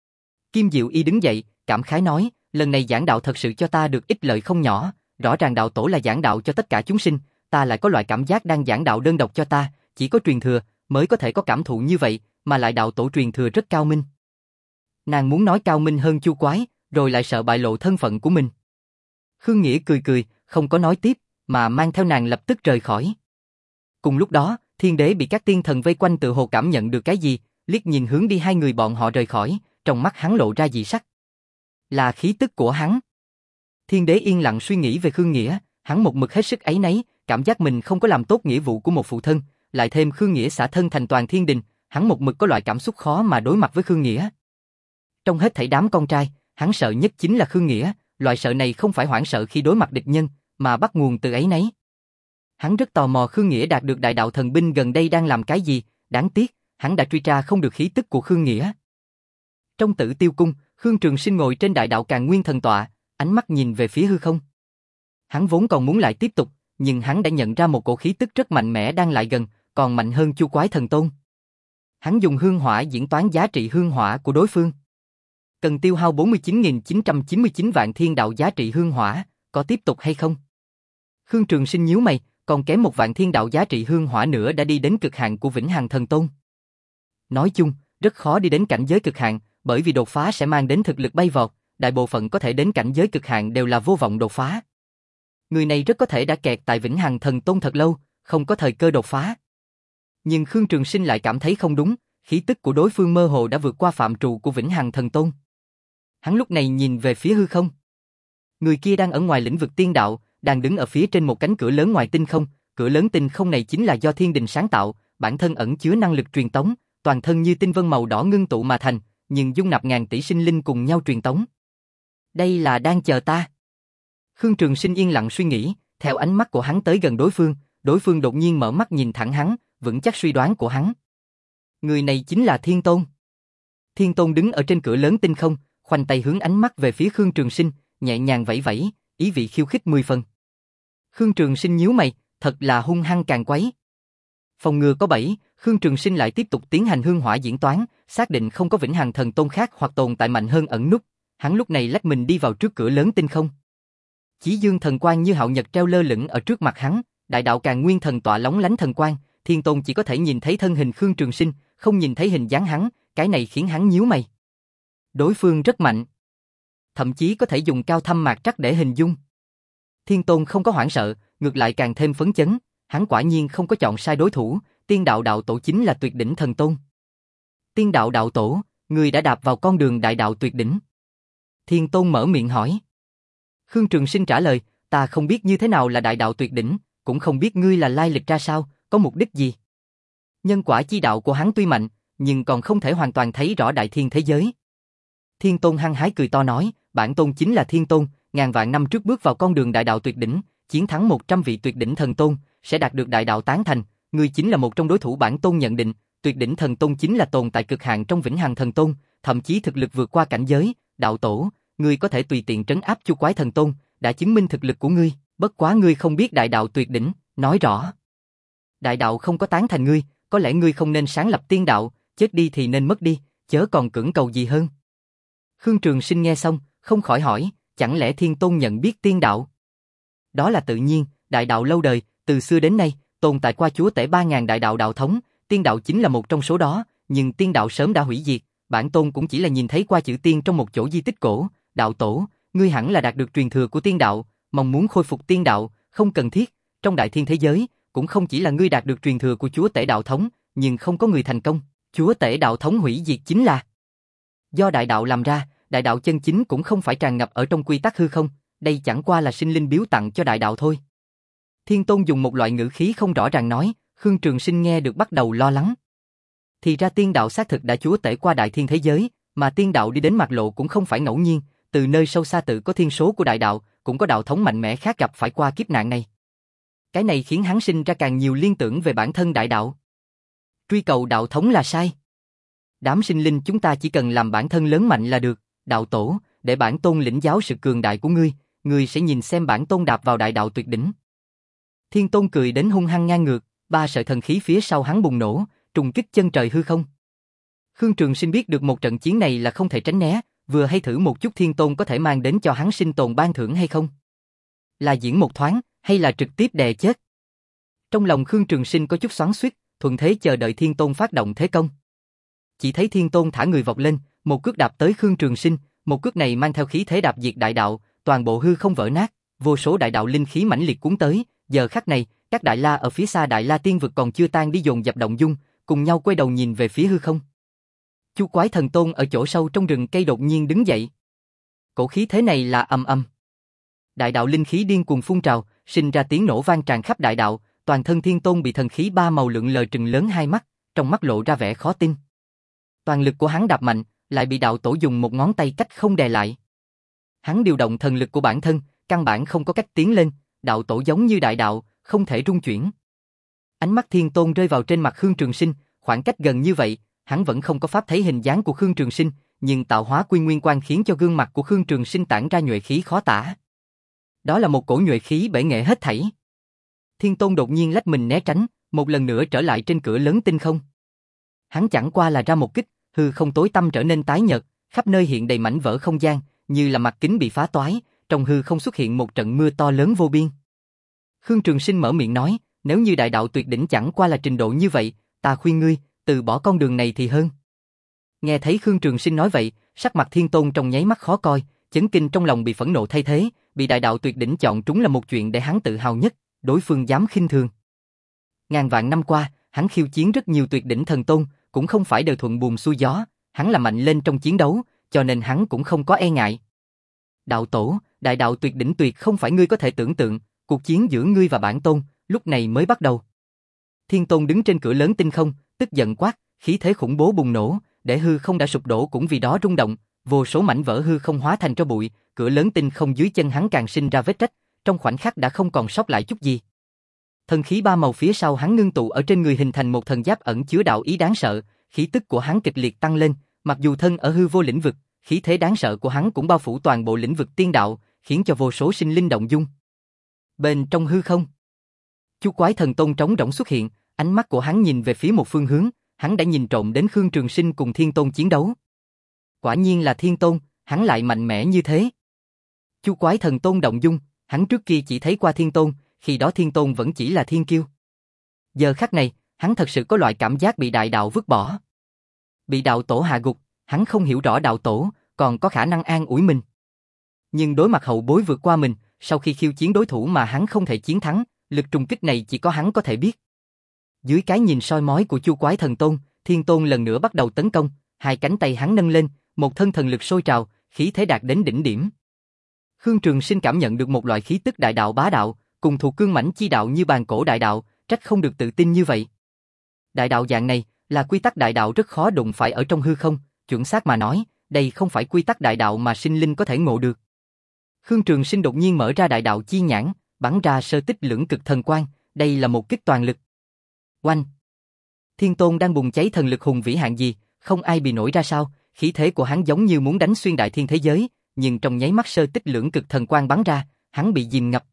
Kim Diệu Y đứng dậy, cảm khái nói, lần này giảng đạo thật sự cho ta được ích lợi không nhỏ, rõ ràng đạo tổ là giảng đạo cho tất cả chúng sinh, ta lại có loại cảm giác đang giảng đạo đơn độc cho ta, chỉ có truyền thừa mới có thể có cảm thụ như vậy, mà lại đạo tổ truyền thừa rất cao minh. Nàng muốn nói cao minh hơn Chu Quái, rồi lại sợ bại lộ thân phận của mình. Khương Nghĩa cười cười, không có nói tiếp, mà mang theo nàng lập tức rời khỏi. Cùng lúc đó, Thiên Đế bị các tiên thần vây quanh tự hồ cảm nhận được cái gì, liếc nhìn hướng đi hai người bọn họ rời khỏi, trong mắt hắn lộ ra dị sắc. Là khí tức của hắn. Thiên Đế yên lặng suy nghĩ về Khương Nghĩa, hắn một mực hết sức áy náy, cảm giác mình không có làm tốt nghĩa vụ của một phụ thân, lại thêm Khương Nghĩa xả thân thành toàn thiên đình, hắn một mực có loại cảm xúc khó mà đối mặt với Khương Nghĩa. Trong hết thảy đám con trai, hắn sợ nhất chính là Khương Nghĩa, loại sợ này không phải hoảng sợ khi đối mặt địch nhân, mà bắt nguồn từ áy náy. Hắn rất tò mò Khương Nghĩa đạt được đại đạo thần binh gần đây đang làm cái gì, đáng tiếc, hắn đã truy tra không được khí tức của Khương Nghĩa. Trong Tử Tiêu cung, Khương Trường Sinh ngồi trên đại đạo Càn Nguyên thần tọa, ánh mắt nhìn về phía hư không. Hắn vốn còn muốn lại tiếp tục, nhưng hắn đã nhận ra một cổ khí tức rất mạnh mẽ đang lại gần, còn mạnh hơn Chu Quái thần tôn. Hắn dùng hương hỏa diễn toán giá trị hương hỏa của đối phương. Cần tiêu hao bốn mươi chín nghìn chín trăm chín mươi chín vạn thiên đạo giá trị hương hỏa, có tiếp tục hay không? Khương Trường Sinh nhíu mày, còn kém một vạn thiên đạo giá trị hương hỏa nữa đã đi đến cực hạn của Vĩnh Hằng Thần Tôn. Nói chung, rất khó đi đến cảnh giới cực hạn, bởi vì đột phá sẽ mang đến thực lực bay vọt, đại bộ phận có thể đến cảnh giới cực hạn đều là vô vọng đột phá. Người này rất có thể đã kẹt tại Vĩnh Hằng Thần Tôn thật lâu, không có thời cơ đột phá. Nhưng Khương Trường Sinh lại cảm thấy không đúng, khí tức của đối phương mơ hồ đã vượt qua phạm trù của Vĩnh Hằng Thần Tôn. Hắn lúc này nhìn về phía hư không. Người kia đang ở ngoài lĩnh vực tiên đạo, đang đứng ở phía trên một cánh cửa lớn ngoài tinh không, cửa lớn tinh không này chính là do thiên đình sáng tạo, bản thân ẩn chứa năng lực truyền tống, toàn thân như tinh vân màu đỏ ngưng tụ mà thành, nhưng dung nạp ngàn tỷ sinh linh cùng nhau truyền tống. Đây là đang chờ ta. Khương Trường Sinh yên lặng suy nghĩ, theo ánh mắt của hắn tới gần đối phương, đối phương đột nhiên mở mắt nhìn thẳng hắn, vững chắc suy đoán của hắn. Người này chính là Thiên Tôn. Thiên Tôn đứng ở trên cửa lớn tinh không, khoanh tay hướng ánh mắt về phía Khương Trường Sinh, nhẹ nhàng vẫy vẫy, ý vị khiêu khích mười phần. Khương Trường Sinh nhíu mày, thật là hung hăng càng quấy. Phòng ngừa có bẫy, Khương Trường Sinh lại tiếp tục tiến hành hương hỏa diễn toán, xác định không có Vĩnh Hằng Thần Tôn khác hoặc tồn tại mạnh hơn ẩn núp. Hắn lúc này lách mình đi vào trước cửa lớn tinh không. Chí dương thần quang như hạo nhật treo lơ lửng ở trước mặt hắn, đại đạo Càn Nguyên thần tọa lóng lánh thần quang, Thiên Tôn chỉ có thể nhìn thấy thân hình Khương Trường Sinh, không nhìn thấy hình dáng hắn, cái này khiến hắn nhíu mày. Đối phương rất mạnh, thậm chí có thể dùng cao thâm mạc trắc để hình dung. Thiên Tôn không có hoảng sợ, ngược lại càng thêm phấn chấn, hắn quả nhiên không có chọn sai đối thủ, Tiên Đạo Đạo Tổ chính là tuyệt đỉnh thần tôn. Tiên Đạo Đạo Tổ, người đã đạp vào con đường đại đạo tuyệt đỉnh. Thiên Tôn mở miệng hỏi. Khương Trường Sinh trả lời, ta không biết như thế nào là đại đạo tuyệt đỉnh, cũng không biết ngươi là lai lịch ra sao, có mục đích gì. Nhân quả chi đạo của hắn tuy mạnh, nhưng còn không thể hoàn toàn thấy rõ đại thiên thế giới. Thiên Tôn hăng hái cười to nói, bản tôn chính là Thiên Tôn, ngàn vạn năm trước bước vào con đường đại đạo tuyệt đỉnh, chiến thắng một trăm vị tuyệt đỉnh thần tôn, sẽ đạt được đại đạo tán thành, ngươi chính là một trong đối thủ bản tôn nhận định, tuyệt đỉnh thần tôn chính là tồn tại cực hạn trong Vĩnh Hằng Thần Tôn, thậm chí thực lực vượt qua cảnh giới, đạo tổ, ngươi có thể tùy tiện trấn áp Chu Quái Thần Tôn, đã chứng minh thực lực của ngươi, bất quá ngươi không biết đại đạo tuyệt đỉnh, nói rõ. Đại đạo không có tán thành ngươi, có lẽ ngươi không nên sáng lập tiên đạo, chết đi thì nên mất đi, chớ còn cưỡng cầu gì hơn. Khương Trường Sinh nghe xong, không khỏi hỏi, chẳng lẽ Thiên Tôn nhận biết tiên đạo? Đó là tự nhiên, đại đạo lâu đời, từ xưa đến nay, tồn tại qua chúa tể ba ngàn đại đạo đạo thống, tiên đạo chính là một trong số đó, nhưng tiên đạo sớm đã hủy diệt, bản tôn cũng chỉ là nhìn thấy qua chữ tiên trong một chỗ di tích cổ, đạo tổ, ngươi hẳn là đạt được truyền thừa của tiên đạo, mong muốn khôi phục tiên đạo, không cần thiết, trong đại thiên thế giới, cũng không chỉ là ngươi đạt được truyền thừa của chúa tể đạo thống, nhưng không có người thành công, chúa tể đạo thống hủy diệt chính là do đại đạo làm ra, đại đạo chân chính cũng không phải tràn ngập ở trong quy tắc hư không, đây chẳng qua là sinh linh biếu tặng cho đại đạo thôi. Thiên Tôn dùng một loại ngữ khí không rõ ràng nói, Khương Trường Sinh nghe được bắt đầu lo lắng. Thì ra tiên đạo xác thực đã chúa tể qua đại thiên thế giới, mà tiên đạo đi đến mặt lộ cũng không phải ngẫu nhiên, từ nơi sâu xa tự có thiên số của đại đạo, cũng có đạo thống mạnh mẽ khác gặp phải qua kiếp nạn này. Cái này khiến hắn sinh ra càng nhiều liên tưởng về bản thân đại đạo. Truy cầu đạo thống là sai. Đám sinh linh chúng ta chỉ cần làm bản thân lớn mạnh là được, đạo tổ, để bản tôn lĩnh giáo sự cường đại của ngươi, ngươi sẽ nhìn xem bản tôn đạp vào đại đạo tuyệt đỉnh. Thiên Tôn cười đến hung hăng ngang ngược, ba sợi thần khí phía sau hắn bùng nổ, trùng kích chân trời hư không. Khương Trường Sinh biết được một trận chiến này là không thể tránh né, vừa hay thử một chút Thiên Tôn có thể mang đến cho hắn sinh tồn ban thưởng hay không. Là diễn một thoáng, hay là trực tiếp đè chết. Trong lòng Khương Trường Sinh có chút xoắn xuýt, thuận thế chờ đợi Thiên Tôn phát động thế công. Chỉ thấy Thiên Tôn thả người vọt lên, một cước đạp tới Khương Trường Sinh, một cước này mang theo khí thế đạp diệt đại đạo, toàn bộ hư không vỡ nát, vô số đại đạo linh khí mãnh liệt cuốn tới, giờ khắc này, các đại la ở phía xa đại la tiên vực còn chưa tan đi dồn dập động dung, cùng nhau quay đầu nhìn về phía hư không. Chu Quái Thần Tôn ở chỗ sâu trong rừng cây đột nhiên đứng dậy. Cổ khí thế này là ầm ầm. Đại đạo linh khí điên cuồng phun trào, sinh ra tiếng nổ vang tràn khắp đại đạo, toàn thân Thiên Tôn bị thần khí ba màu lượn lờ trừng lớn hai mắt, trong mắt lộ ra vẻ khó tin. Toàn lực của hắn đạp mạnh, lại bị đạo tổ dùng một ngón tay cách không đè lại. Hắn điều động thần lực của bản thân, căn bản không có cách tiến lên, đạo tổ giống như đại đạo, không thể rung chuyển. Ánh mắt Thiên Tôn rơi vào trên mặt Khương Trường Sinh, khoảng cách gần như vậy, hắn vẫn không có pháp thấy hình dáng của Khương Trường Sinh, nhưng tạo hóa quy nguyên quang khiến cho gương mặt của Khương Trường Sinh tản ra nhuệ khí khó tả. Đó là một cổ nhuệ khí bể nghệ hết thảy. Thiên Tôn đột nhiên lách mình né tránh, một lần nữa trở lại trên cửa lớn tinh không. Hắn chẳng qua là ra một kích, hư không tối tăm trở nên tái nhợt, khắp nơi hiện đầy mảnh vỡ không gian, như là mặt kính bị phá toái, trong hư không xuất hiện một trận mưa to lớn vô biên. Khương Trường Sinh mở miệng nói, nếu như đại đạo tuyệt đỉnh chẳng qua là trình độ như vậy, ta khuyên ngươi, từ bỏ con đường này thì hơn. Nghe thấy Khương Trường Sinh nói vậy, sắc mặt Thiên Tôn trong nháy mắt khó coi, chấn kinh trong lòng bị phẫn nộ thay thế, bị đại đạo tuyệt đỉnh chọn trúng là một chuyện để hắn tự hào nhất, đối phương dám khinh thường. Ngàn vạn năm qua, hắn khiêu chiến rất nhiều tuyệt đỉnh thần tôn, cũng không phải đều thuận buồm xuôi gió, hắn là mạnh lên trong chiến đấu, cho nên hắn cũng không có e ngại. Đạo tổ, đại đạo tuyệt đỉnh tuyệt không phải ngươi có thể tưởng tượng, cuộc chiến giữa ngươi và bản tôn, lúc này mới bắt đầu. Thiên Tôn đứng trên cửa lớn tinh không, tức giận quát, khí thế khủng bố bùng nổ, để hư không đã sụp đổ cũng vì đó rung động, vô số mảnh vỡ hư không hóa thành tro bụi, cửa lớn tinh không dưới chân hắn càng sinh ra vết rách, trong khoảnh khắc đã không còn sót lại chút gì. Thần khí ba màu phía sau hắn ngưng tụ ở trên người hình thành một thần giáp ẩn chứa đạo ý đáng sợ, khí tức của hắn kịch liệt tăng lên, mặc dù thân ở hư vô lĩnh vực, khí thế đáng sợ của hắn cũng bao phủ toàn bộ lĩnh vực tiên đạo, khiến cho vô số sinh linh động dung. Bên trong hư không, Chu Quái Thần Tôn trống rỗng xuất hiện, ánh mắt của hắn nhìn về phía một phương hướng, hắn đã nhìn trộm đến Khương Trường Sinh cùng Thiên Tôn chiến đấu. Quả nhiên là Thiên Tôn, hắn lại mạnh mẽ như thế. Chu Quái Thần Tôn động dung, hắn trước kia chỉ thấy qua Thiên Tôn, khi đó Thiên Tôn vẫn chỉ là thiên kiêu. Giờ khắc này, hắn thật sự có loại cảm giác bị đại đạo vứt bỏ. Bị đạo tổ hạ gục, hắn không hiểu rõ đạo tổ, còn có khả năng an ủi mình. Nhưng đối mặt hậu bối vượt qua mình, sau khi khiêu chiến đối thủ mà hắn không thể chiến thắng, lực trùng kích này chỉ có hắn có thể biết. Dưới cái nhìn soi mói của Chu Quái Thần Tôn, Thiên Tôn lần nữa bắt đầu tấn công, hai cánh tay hắn nâng lên, một thân thần lực sôi trào, khí thế đạt đến đỉnh điểm. Khương Trường Sinh cảm nhận được một loại khí tức đại đạo bá đạo, cùng thuộc cương mãnh chi đạo như bàn cổ đại đạo, trách không được tự tin như vậy. Đại đạo dạng này là quy tắc đại đạo rất khó đụng phải ở trong hư không, chuẩn xác mà nói, đây không phải quy tắc đại đạo mà sinh linh có thể ngộ được. Khương Trường Sinh đột nhiên mở ra đại đạo chi nhãn, bắn ra sơ tích lưỡng cực thần quang, đây là một kích toàn lực. Oanh! Thiên Tôn đang bùng cháy thần lực hùng vĩ hạng gì, không ai bị nổi ra sao, khí thế của hắn giống như muốn đánh xuyên đại thiên thế giới, nhưng trong nháy mắt sơ tích lưỡng cực thần quang bắn ra, hắn bị dìm ngập.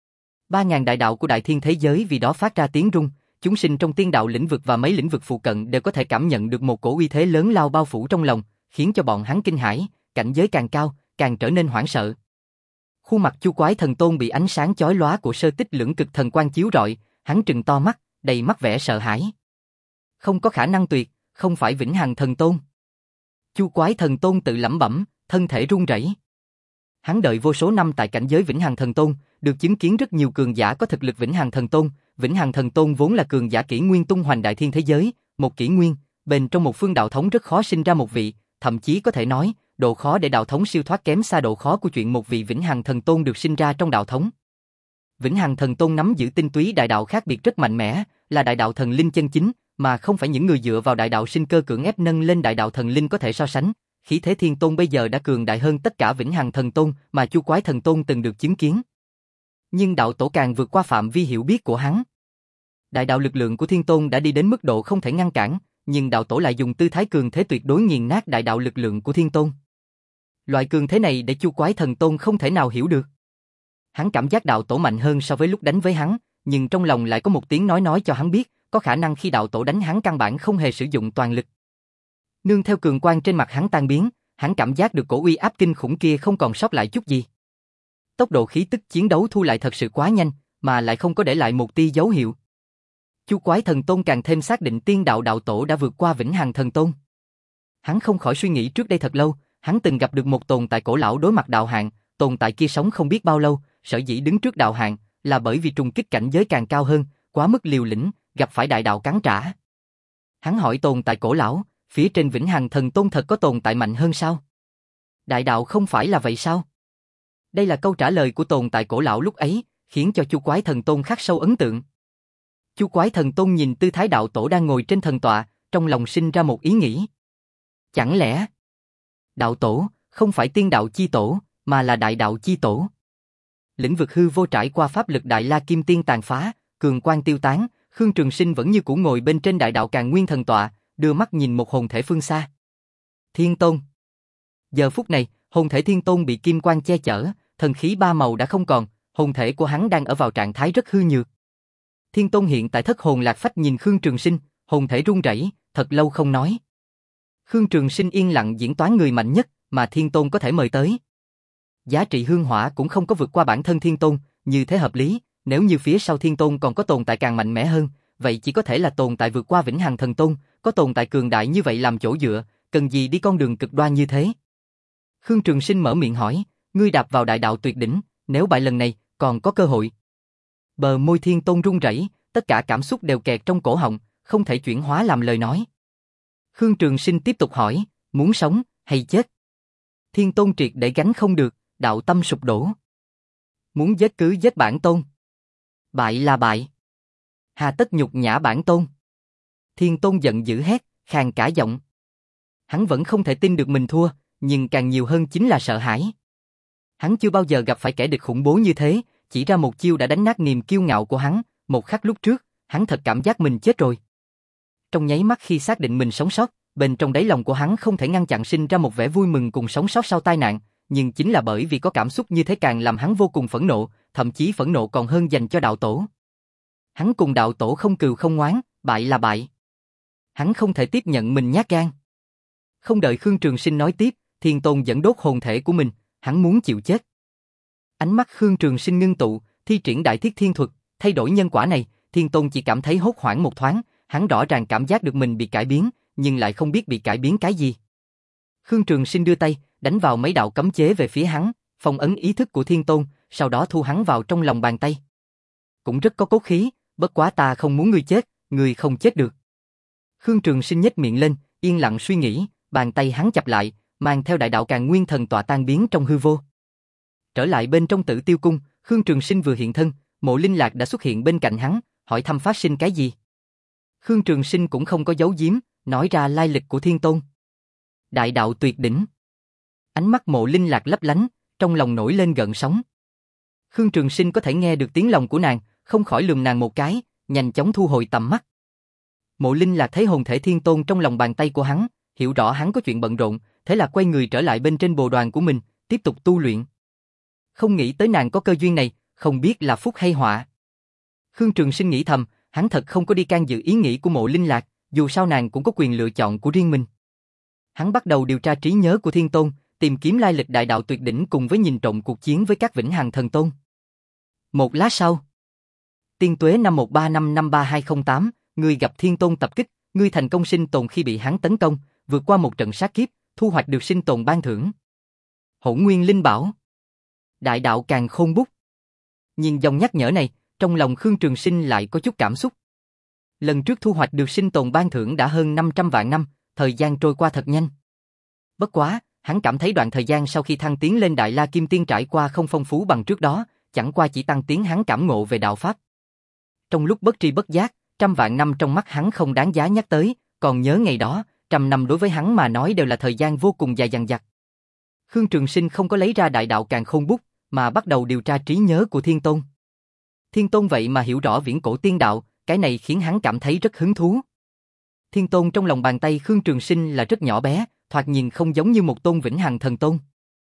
Ba ngàn đại đạo của đại thiên thế giới vì đó phát ra tiếng rung, chúng sinh trong tiên đạo lĩnh vực và mấy lĩnh vực phụ cận đều có thể cảm nhận được một cổ uy thế lớn lao bao phủ trong lòng, khiến cho bọn hắn kinh hãi, cảnh giới càng cao, càng trở nên hoảng sợ. Khuôn mặt Chu Quái Thần Tôn bị ánh sáng chói lóa của sơ tích lưỡng cực thần quang chiếu rọi, hắn trừng to mắt, đầy mắt vẻ sợ hãi. Không có khả năng tuyệt, không phải Vĩnh Hằng Thần Tôn. Chu Quái Thần Tôn tự lẩm bẩm, thân thể run rẩy. Hắn đợi vô số năm tại cảnh giới Vĩnh Hằng Thần Tôn, được chứng kiến rất nhiều cường giả có thực lực Vĩnh Hằng Thần Tôn. Vĩnh Hằng Thần Tôn vốn là cường giả kỷ nguyên tung hoành đại thiên thế giới, một kỷ nguyên, bên trong một phương đạo thống rất khó sinh ra một vị, thậm chí có thể nói, độ khó để đạo thống siêu thoát kém xa độ khó của chuyện một vị Vĩnh Hằng Thần Tôn được sinh ra trong đạo thống. Vĩnh Hằng Thần Tôn nắm giữ tinh túy đại đạo khác biệt rất mạnh mẽ, là đại đạo thần linh chân chính, mà không phải những người dựa vào đại đạo sinh cơ cưỡng ép nâng lên đại đạo thần linh có thể so sánh. Khí thế Thiên Tôn bây giờ đã cường đại hơn tất cả Vĩnh Hằng Thần Tôn mà Chu Quái Thần Tôn từng được chứng kiến. Nhưng đạo tổ càng vượt qua phạm vi hiểu biết của hắn. Đại đạo lực lượng của Thiên Tôn đã đi đến mức độ không thể ngăn cản, nhưng đạo tổ lại dùng tư thái cường thế tuyệt đối nghiền nát đại đạo lực lượng của Thiên Tôn. Loại cường thế này để Chu Quái Thần Tôn không thể nào hiểu được. Hắn cảm giác đạo tổ mạnh hơn so với lúc đánh với hắn, nhưng trong lòng lại có một tiếng nói nói cho hắn biết, có khả năng khi đạo tổ đánh hắn căn bản không hề sử dụng toàn lực. Nương theo cường quang trên mặt hắn tan biến, hắn cảm giác được cổ uy áp kinh khủng kia không còn sót lại chút gì. Tốc độ khí tức chiến đấu thu lại thật sự quá nhanh, mà lại không có để lại một tia dấu hiệu. Chu Quái Thần Tôn càng thêm xác định tiên đạo đạo tổ đã vượt qua Vĩnh Hằng Thần Tôn. Hắn không khỏi suy nghĩ trước đây thật lâu, hắn từng gặp được một tồn tại cổ lão đối mặt đạo hạng, tồn tại kia sống không biết bao lâu, sở dĩ đứng trước đạo hạng là bởi vì trùng kích cảnh giới càng cao hơn, quá mức liều lĩnh, gặp phải đại đạo cắn trả. Hắn hỏi tồn tại cổ lão, phía trên Vĩnh Hằng Thần Tôn thật có tồn tại mạnh hơn sao? Đại đạo không phải là vậy sao? Đây là câu trả lời của tồn tại cổ lão lúc ấy, khiến cho Chu Quái Thần Tôn khắc sâu ấn tượng. Chu Quái Thần Tôn nhìn tư thái đạo tổ đang ngồi trên thần tọa, trong lòng sinh ra một ý nghĩ. Chẳng lẽ đạo tổ không phải tiên đạo chi tổ, mà là đại đạo chi tổ? Lĩnh vực hư vô trải qua pháp lực Đại La Kim Tiên tàn phá, cường quang tiêu tán, Khương Trường Sinh vẫn như cũ ngồi bên trên đại đạo Càn Nguyên thần tọa, đưa mắt nhìn một hồn thể phương xa. Thiên Tôn. Giờ phút này, hồn thể Thiên Tôn bị kim quang che chở, thần khí ba màu đã không còn, hồn thể của hắn đang ở vào trạng thái rất hư nhược. Thiên Tôn hiện tại thất hồn lạc phách nhìn Khương Trường Sinh, hồn thể run rẩy, thật lâu không nói. Khương Trường Sinh yên lặng diễn toán người mạnh nhất mà Thiên Tôn có thể mời tới. Giá trị hương hỏa cũng không có vượt qua bản thân Thiên Tôn, như thế hợp lý, nếu như phía sau Thiên Tôn còn có tồn tại càng mạnh mẽ hơn, vậy chỉ có thể là tồn tại vượt qua Vĩnh Hằng Thần Tôn, có tồn tại cường đại như vậy làm chỗ dựa, cần gì đi con đường cực đoan như thế? Khương Trường Sinh mở miệng hỏi, ngươi đạp vào đại đạo tuyệt đỉnh, nếu bại lần này, còn có cơ hội. Bờ môi Thiên Tôn run rẩy, tất cả cảm xúc đều kẹt trong cổ họng, không thể chuyển hóa làm lời nói. Khương Trường Sinh tiếp tục hỏi, muốn sống, hay chết? Thiên Tôn triệt để gánh không được, đạo tâm sụp đổ. Muốn giết cứ giết bản tôn. Bại là bại. Hà tất nhục nhã bản tôn. Thiên Tôn giận dữ hét, khàn cả giọng. Hắn vẫn không thể tin được mình thua, nhưng càng nhiều hơn chính là sợ hãi. Hắn chưa bao giờ gặp phải kẻ địch khủng bố như thế, chỉ ra một chiêu đã đánh nát niềm kiêu ngạo của hắn, một khắc lúc trước, hắn thật cảm giác mình chết rồi. Trong nháy mắt khi xác định mình sống sót, bên trong đáy lòng của hắn không thể ngăn chặn sinh ra một vẻ vui mừng cùng sống sót sau tai nạn, nhưng chính là bởi vì có cảm xúc như thế càng làm hắn vô cùng phẫn nộ, thậm chí phẫn nộ còn hơn dành cho đạo tổ. Hắn cùng đạo tổ không cừu không oán, bại là bại. Hắn không thể tiếp nhận mình nhát gan. Không đợi Khương Trường Sinh nói tiếp, Thiên Tôn dẫn đốt hồn thể của mình, hắn muốn chịu chết. Ánh mắt Khương Trường Sinh ngưng tụ, thi triển Đại Thiết Thiên Thuật, thay đổi nhân quả này, Thiên Tôn chỉ cảm thấy hốt hoảng một thoáng, hắn rõ ràng cảm giác được mình bị cải biến, nhưng lại không biết bị cải biến cái gì. Khương Trường Sinh đưa tay, đánh vào mấy đạo cấm chế về phía hắn, phong ấn ý thức của Thiên Tôn, sau đó thu hắn vào trong lòng bàn tay. Cũng rất có cốt khí, bất quá ta không muốn ngươi chết, ngươi không chết được. Khương Trường Sinh nhếch miệng lên, yên lặng suy nghĩ, bàn tay hắn chập lại, mang theo đại đạo Càn Nguyên Thần Tọa tan biến trong hư vô. Trở lại bên trong Tử Tiêu Cung, Khương Trường Sinh vừa hiện thân, Mộ Linh Lạc đã xuất hiện bên cạnh hắn, hỏi thăm phát sinh cái gì. Khương Trường Sinh cũng không có giấu giếm, nói ra lai lịch của Thiên Tôn. Đại đạo tuyệt đỉnh. Ánh mắt Mộ Linh Lạc lấp lánh, trong lòng nổi lên gợn sóng. Khương Trường Sinh có thể nghe được tiếng lòng của nàng, không khỏi lườm nàng một cái, nhanh chóng thu hồi tầm mắt. Mộ Linh Lạc thấy hồn thể Thiên Tôn trong lòng bàn tay của hắn, hiểu rõ hắn có chuyện bận rộn, thế là quay người trở lại bên trên bồ đoàn của mình, tiếp tục tu luyện. Không nghĩ tới nàng có cơ duyên này, không biết là phúc hay họa. Khương Trường Sinh nghĩ thầm, hắn thật không có đi can dự ý nghĩ của Mộ Linh Lạc, dù sao nàng cũng có quyền lựa chọn của riêng mình. Hắn bắt đầu điều tra trí nhớ của Thiên Tôn, tìm kiếm lai lịch đại đạo tuyệt đỉnh cùng với nhìn trộm cuộc chiến với các vĩnh hằng thần tôn. Một lát sau, Tiên Tuế năm một ba năm năm ba hai không tám, ngươi gặp Thiên Tôn tập kích, ngươi thành công sinh tồn khi bị hắn tấn công, vượt qua một trận sát kiếp, thu hoạch được sinh tồn ban thưởng. Hỗn Nguyên Linh Bảo, Đại đạo Càn Khôn Bút. Nhìn dòng nhắc nhở này, trong lòng Khương Trường Sinh lại có chút cảm xúc. Lần trước thu hoạch được sinh tồn ban thưởng đã hơn năm trăm vạn năm, thời gian trôi qua thật nhanh. Bất quá, hắn cảm thấy đoạn thời gian sau khi thăng tiến lên Đại La Kim Tiên trải qua không phong phú bằng trước đó, chẳng qua chỉ tăng tiến hắn cảm ngộ về đạo pháp. Trong lúc bất tri bất giác, trăm vạn năm trong mắt hắn không đáng giá nhắc tới, còn nhớ ngày đó, trăm năm đối với hắn mà nói đều là thời gian vô cùng dài dằng dặc. Khương Trường Sinh không có lấy ra Đại đạo Càn Khôn Bút, mà bắt đầu điều tra trí nhớ của Thiên Tôn. Thiên Tôn vậy mà hiểu rõ viễn cổ tiên đạo, cái này khiến hắn cảm thấy rất hứng thú. Thiên Tôn trong lòng bàn tay Khương Trường Sinh là rất nhỏ bé, thoạt nhìn không giống như một tôn vĩnh hằng thần tôn.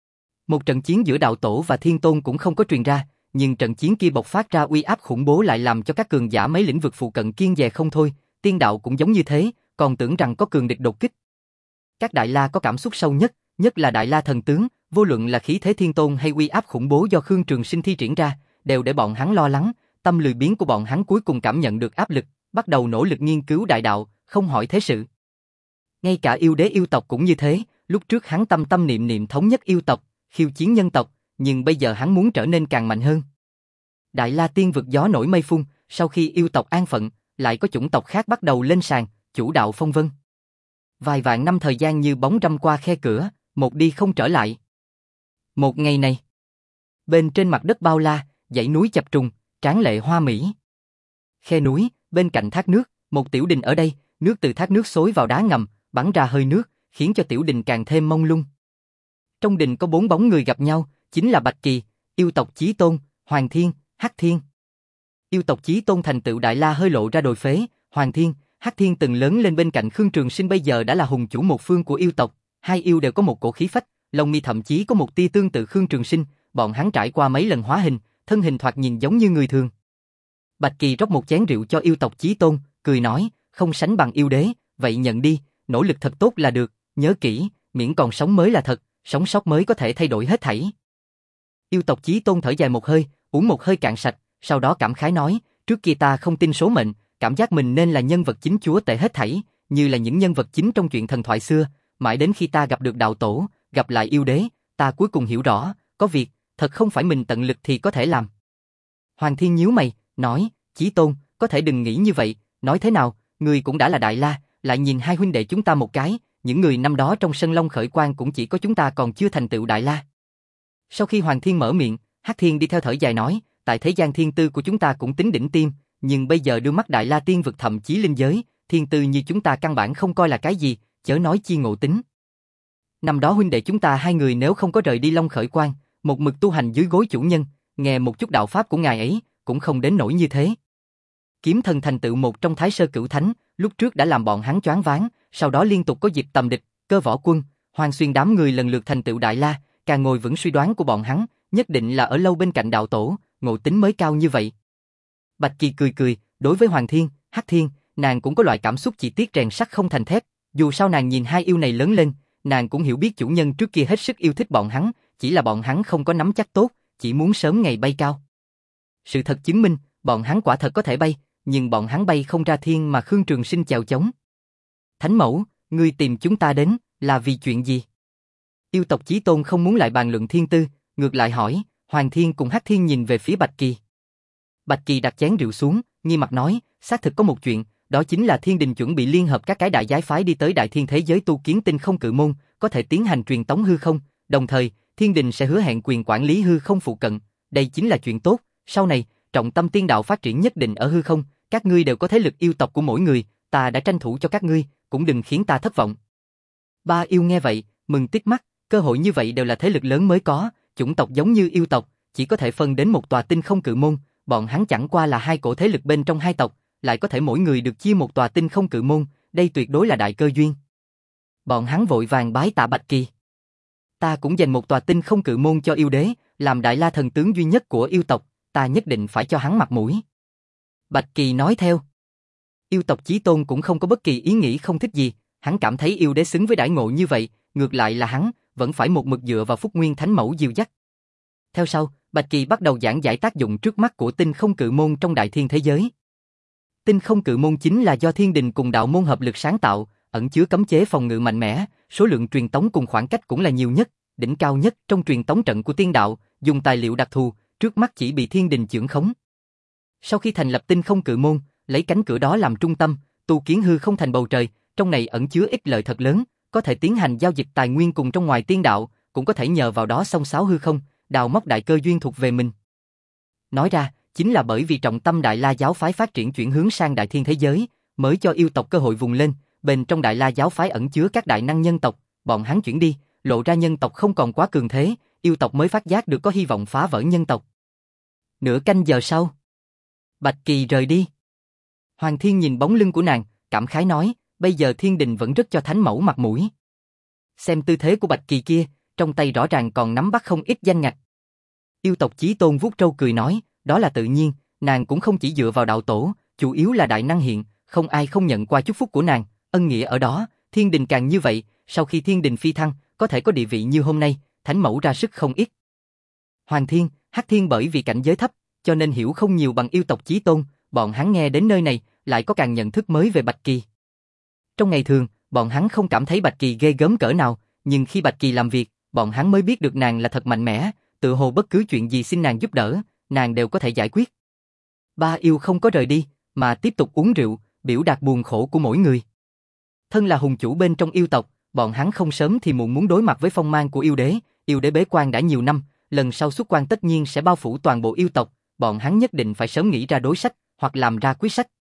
Một trận chiến giữa đạo tổ và Thiên Tôn cũng không có truyền ra, nhưng trận chiến kia bộc phát ra uy áp khủng bố lại làm cho các cường giả mấy lĩnh vực phụ cận kiêng dè không thôi, tiên đạo cũng giống như thế, còn tưởng rằng có cường địch đột kích. Các đại la có cảm xúc sâu nhất, nhất là đại la thần tướng, vô luận là khí thế Thiên Tôn hay uy áp khủng bố do Khương Trường Sinh thi triển ra, đều để bọn hắn lo lắng, tâm lười biếng của bọn hắn cuối cùng cảm nhận được áp lực, bắt đầu nỗ lực nghiên cứu đại đạo, không hỏi thế sự. Ngay cả yêu đế yêu tộc cũng như thế, lúc trước hắn tâm tâm niệm niệm thống nhất yêu tộc, khiêu chiến nhân tộc, nhưng bây giờ hắn muốn trở nên càng mạnh hơn. Đại La Tiên vực gió nổi mây phun, sau khi yêu tộc an phận, lại có chủng tộc khác bắt đầu lên sàn, chủ đạo phong vân. Vài vạn năm thời gian như bóng râm qua khe cửa, một đi không trở lại. Một ngày này, bên trên mặt đất bao la, dãy núi chập trùng, tráng lệ hoa mỹ. Khe núi, bên cạnh thác nước, một tiểu đình ở đây, nước từ thác nước xối vào đá ngầm, bắn ra hơi nước, khiến cho tiểu đình càng thêm mông lung. Trong đình có bốn bóng người gặp nhau, chính là Bạch Kỳ, yêu tộc Chí Tôn, Hoàng Thiên, Hắc Thiên. Yêu tộc Chí Tôn thành tựu đại la hơi lộ ra đồi phế, Hoàng Thiên, Hắc Thiên từng lớn lên bên cạnh Khương Trường Sinh bây giờ đã là hùng chủ một phương của yêu tộc, hai yêu đều có một cổ khí phách, lông mi thậm chí có một tia tương tự Khương Trường Sinh, bọn hắn trải qua mấy lần hóa hình, thân hình thoạt nhìn giống như người thường. Bạch Kỳ rót một chén rượu cho yêu tộc Chí Tôn, cười nói, không sánh bằng yêu đế, vậy nhận đi, nỗ lực thật tốt là được, nhớ kỹ, miễn còn sống mới là thật, sống sót mới có thể thay đổi hết thảy. Yêu tộc Chí Tôn thở dài một hơi, uống một hơi cạn sạch, sau đó cảm khái nói, trước kia ta không tin số mệnh, cảm giác mình nên là nhân vật chính chúa tể hết thảy, như là những nhân vật chính trong chuyện thần thoại xưa, mãi đến khi ta gặp được đạo tổ, gặp lại yêu đế, ta cuối cùng hiểu rõ, có việc, thật không phải mình tận lực thì có thể làm. Hoàng Thiên nhíu mày, nói, Chí Tôn, có thể đừng nghĩ như vậy, nói thế nào, người cũng đã là Đại La, lại nhìn hai huynh đệ chúng ta một cái, những người năm đó trong sân Long khởi quang cũng chỉ có chúng ta còn chưa thành tựu Đại La. Sau khi Hoàng Thiên mở miệng, Hắc Thiên đi theo thở dài nói, tại thế gian thiên tư của chúng ta cũng tính đỉnh tiêm, nhưng bây giờ đưa mắt Đại La tiên vực thậm chí linh giới, thiên tư như chúng ta căn bản không coi là cái gì, chớ nói chi ngộ tính. Năm đó huynh đệ chúng ta hai người nếu không có rời đi Long khởi quang, một mực tu hành dưới gối chủ nhân, nghe một chút đạo pháp của ngài ấy, cũng không đến nỗi như thế. Kiếm thần thành tựu một trong Thái Sơ Cửu Thánh, lúc trước đã làm bọn hắn choáng váng, sau đó liên tục có dịp tầm địch, Cơ Võ Quân, Hoàng Xuyên đám người lần lượt thành tựu Đại La, càng ngồi vững suy đoán của bọn hắn, nhất định là ở lâu bên cạnh đạo tổ, ngộ tính mới cao như vậy. Bạch Kỳ cười cười, đối với Hoàng Thiên, Hắc Thiên, nàng cũng có loại cảm xúc chỉ tiếc rèn sắt không thành thép, dù sao nàng nhìn hai yêu này lớn lên, nàng cũng hiểu biết chủ nhân trước kia hết sức yêu thích bọn hắn, chỉ là bọn hắn không có nắm chắc tốt, chỉ muốn sớm ngày bay cao. Sự thật chứng minh, bọn hắn quả thật có thể bay, nhưng bọn hắn bay không ra thiên mà Khương Trường Sinh chèo chống. Thánh mẫu, ngươi tìm chúng ta đến, là vì chuyện gì? Yêu tộc Chí Tôn không muốn lại bàn luận thiên tư, ngược lại hỏi. Hoàng Thiên cùng Hắc Thiên nhìn về phía Bạch Kỳ. Bạch Kỳ đặt chén rượu xuống, nghi mặt nói, xác thực có một chuyện, đó chính là Thiên Đình chuẩn bị liên hợp các cái đại giái phái đi tới đại thiên thế giới tu kiến tinh không cự môn, có thể tiến hành truyền tống hư không, đồng thời, Thiên Đình sẽ hứa hẹn quyền quản lý hư không phụ cận, đây chính là chuyện tốt, sau này, trọng tâm tiên đạo phát triển nhất định ở hư không, các ngươi đều có thế lực yêu tộc của mỗi người, ta đã tranh thủ cho các ngươi, cũng đừng khiến ta thất vọng. Ba yêu nghe vậy, mừng tít mắt, cơ hội như vậy đều là thế lực lớn mới có, chủng tộc giống như yêu tộc, chỉ có thể phân đến một tòa tinh không cự môn, bọn hắn chẳng qua là hai cổ thế lực bên trong hai tộc, lại có thể mỗi người được chia một tòa tinh không cự môn, đây tuyệt đối là đại cơ duyên. Bọn hắn vội vàng bái tạ Bạch Kỳ. Ta cũng dành một tòa tinh không cự môn cho yêu đế, làm Đại La thần tướng duy nhất của yêu tộc, ta nhất định phải cho hắn mặt mũi. Bạch Kỳ nói theo. Yêu tộc Chí Tôn cũng không có bất kỳ ý nghĩ không thích gì, hắn cảm thấy yêu đế xứng với đãi ngộ như vậy, ngược lại là hắn vẫn phải một mực dựa vào Phúc Nguyên Thánh Mẫu dìu dắt. Theo sau, Bạch Kỳ bắt đầu giảng giải tác dụng trước mắt của tinh không cự môn trong đại thiên thế giới. Tinh không cự môn chính là do Thiên Đình cùng đạo môn hợp lực sáng tạo, ẩn chứa cấm chế phòng ngự mạnh mẽ, số lượng truyền tống cùng khoảng cách cũng là nhiều nhất, đỉnh cao nhất trong truyền tống trận của tiên đạo, dùng tài liệu đặc thù, trước mắt chỉ bị Thiên Đình chưởng khống. Sau khi thành lập tinh không cự môn, lấy cánh cửa đó làm trung tâm, tu kiến hư không thành bầu trời, trong này ẩn chứa ích lợi thật lớn, có thể tiến hành giao dịch tài nguyên cùng trong ngoài tiên đạo, cũng có thể nhờ vào đó xông xáo hư không, đào móc đại cơ duyên thuộc về mình. Nói ra, chính là bởi vì trọng tâm Đại La giáo phái phát triển chuyển hướng sang đại thiên thế giới, mới cho yêu tộc cơ hội vùng lên, bên trong Đại La giáo phái ẩn chứa các đại năng nhân tộc, bọn hắn chuyển đi, lộ ra nhân tộc không còn quá cường thế, yêu tộc mới phát giác được có hy vọng phá vỡ nhân tộc. Nửa canh giờ sau, Bạch Kỳ rời đi. Hoàng Thiên nhìn bóng lưng của nàng, cảm khái nói, bây giờ Thiên Đình vẫn rất cho Thánh Mẫu mặt mũi. Xem tư thế của Bạch Kỳ kia, trong tay rõ ràng còn nắm bắt không ít danh ngạch. Yêu tộc Chí Tôn vuốt trâu cười nói, đó là tự nhiên, nàng cũng không chỉ dựa vào đạo tổ, chủ yếu là đại năng hiện, không ai không nhận qua chúc phúc của nàng, ân nghĩa ở đó, Thiên Đình càng như vậy, sau khi Thiên Đình phi thăng, có thể có địa vị như hôm nay, Thánh Mẫu ra sức không ít. Hoàng Thiên, Hắc Thiên bởi vì cảnh giới thấp, cho nên hiểu không nhiều bằng yêu tộc Chí Tôn, bọn hắn nghe đến nơi này, lại có càng nhận thức mới về Bạch Kỳ. Trong ngày thường, bọn hắn không cảm thấy Bạch Kỳ ghê gớm cỡ nào, nhưng khi Bạch Kỳ làm việc, bọn hắn mới biết được nàng là thật mạnh mẽ, tự hồ bất cứ chuyện gì xin nàng giúp đỡ, nàng đều có thể giải quyết. Ba yêu không có rời đi, mà tiếp tục uống rượu, biểu đạt buồn khổ của mỗi người. Thân là hùng chủ bên trong yêu tộc, bọn hắn không sớm thì muộn muốn đối mặt với phong mang của yêu đế, yêu đế bế quan đã nhiều năm, lần sau xuất quan tất nhiên sẽ bao phủ toàn bộ yêu tộc, bọn hắn nhất định phải sớm nghĩ ra đối sách, hoặc làm ra quyết sách.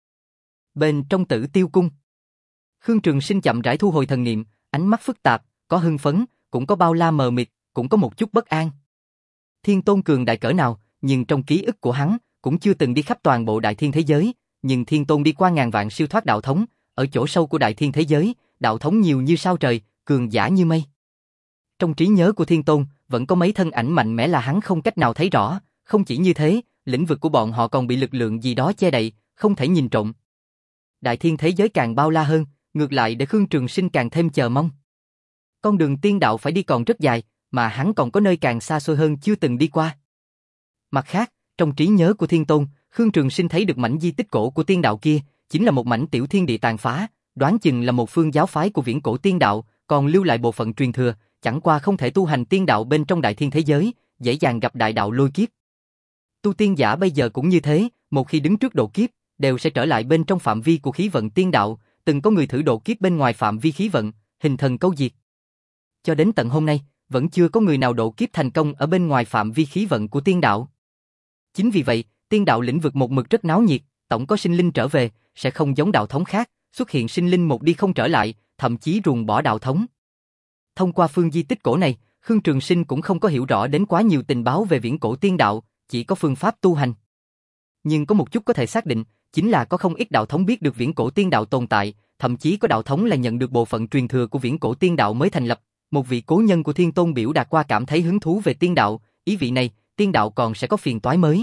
Bên trong Tử Tiêu Cung, Khương Trường Sinh chậm rãi thu hồi thần niệm, ánh mắt phức tạp, có hưng phấn, cũng có bao la mờ mịt, cũng có một chút bất an. Thiên Tôn cường đại cỡ nào, nhưng trong ký ức của hắn, cũng chưa từng đi khắp toàn bộ đại thiên thế giới, nhưng Thiên Tôn đi qua ngàn vạn siêu thoát đạo thống, ở chỗ sâu của đại thiên thế giới, đạo thống nhiều như sao trời, cường giả như mây. Trong trí nhớ của Thiên Tôn, vẫn có mấy thân ảnh mạnh mẽ là hắn không cách nào thấy rõ, không chỉ như thế, lĩnh vực của bọn họ còn bị lực lượng gì đó che đậy, không thể nhìn trộm. Đại thiên thế giới càng bao la hơn, ngược lại để Khương Trường Sinh càng thêm chờ mong. Con đường tiên đạo phải đi còn rất dài, mà hắn còn có nơi càng xa xôi hơn chưa từng đi qua. Mặt khác, trong trí nhớ của Thiên Tôn, Khương Trường Sinh thấy được mảnh di tích cổ của tiên đạo kia, chính là một mảnh tiểu thiên địa tàn phá, đoán chừng là một phương giáo phái của viễn cổ tiên đạo, còn lưu lại bộ phận truyền thừa, chẳng qua không thể tu hành tiên đạo bên trong đại thiên thế giới, dễ dàng gặp đại đạo lôi kiếp. Tu tiên giả bây giờ cũng như thế, một khi đứng trước độ kiếp, đều sẽ trở lại bên trong phạm vi của khí vận tiên đạo, từng có người thử độ kiếp bên ngoài phạm vi khí vận, hình thần câu diệt. Cho đến tận hôm nay, vẫn chưa có người nào độ kiếp thành công ở bên ngoài phạm vi khí vận của tiên đạo. Chính vì vậy, tiên đạo lĩnh vực một mực rất náo nhiệt, tổng có sinh linh trở về, sẽ không giống đạo thống khác, xuất hiện sinh linh một đi không trở lại, thậm chí ruồng bỏ đạo thống. Thông qua phương di tích cổ này, Khương Trường Sinh cũng không có hiểu rõ đến quá nhiều tình báo về viễn cổ tiên đạo, chỉ có phương pháp tu hành. Nhưng có một chút có thể xác định, chính là có không ít đạo thống biết được viễn cổ tiên đạo tồn tại, thậm chí có đạo thống là nhận được bộ phận truyền thừa của viễn cổ tiên đạo mới thành lập. Một vị cố nhân của Thiên Tôn biểu đạt qua cảm thấy hứng thú về tiên đạo, ý vị này, tiên đạo còn sẽ có phiền toái mới.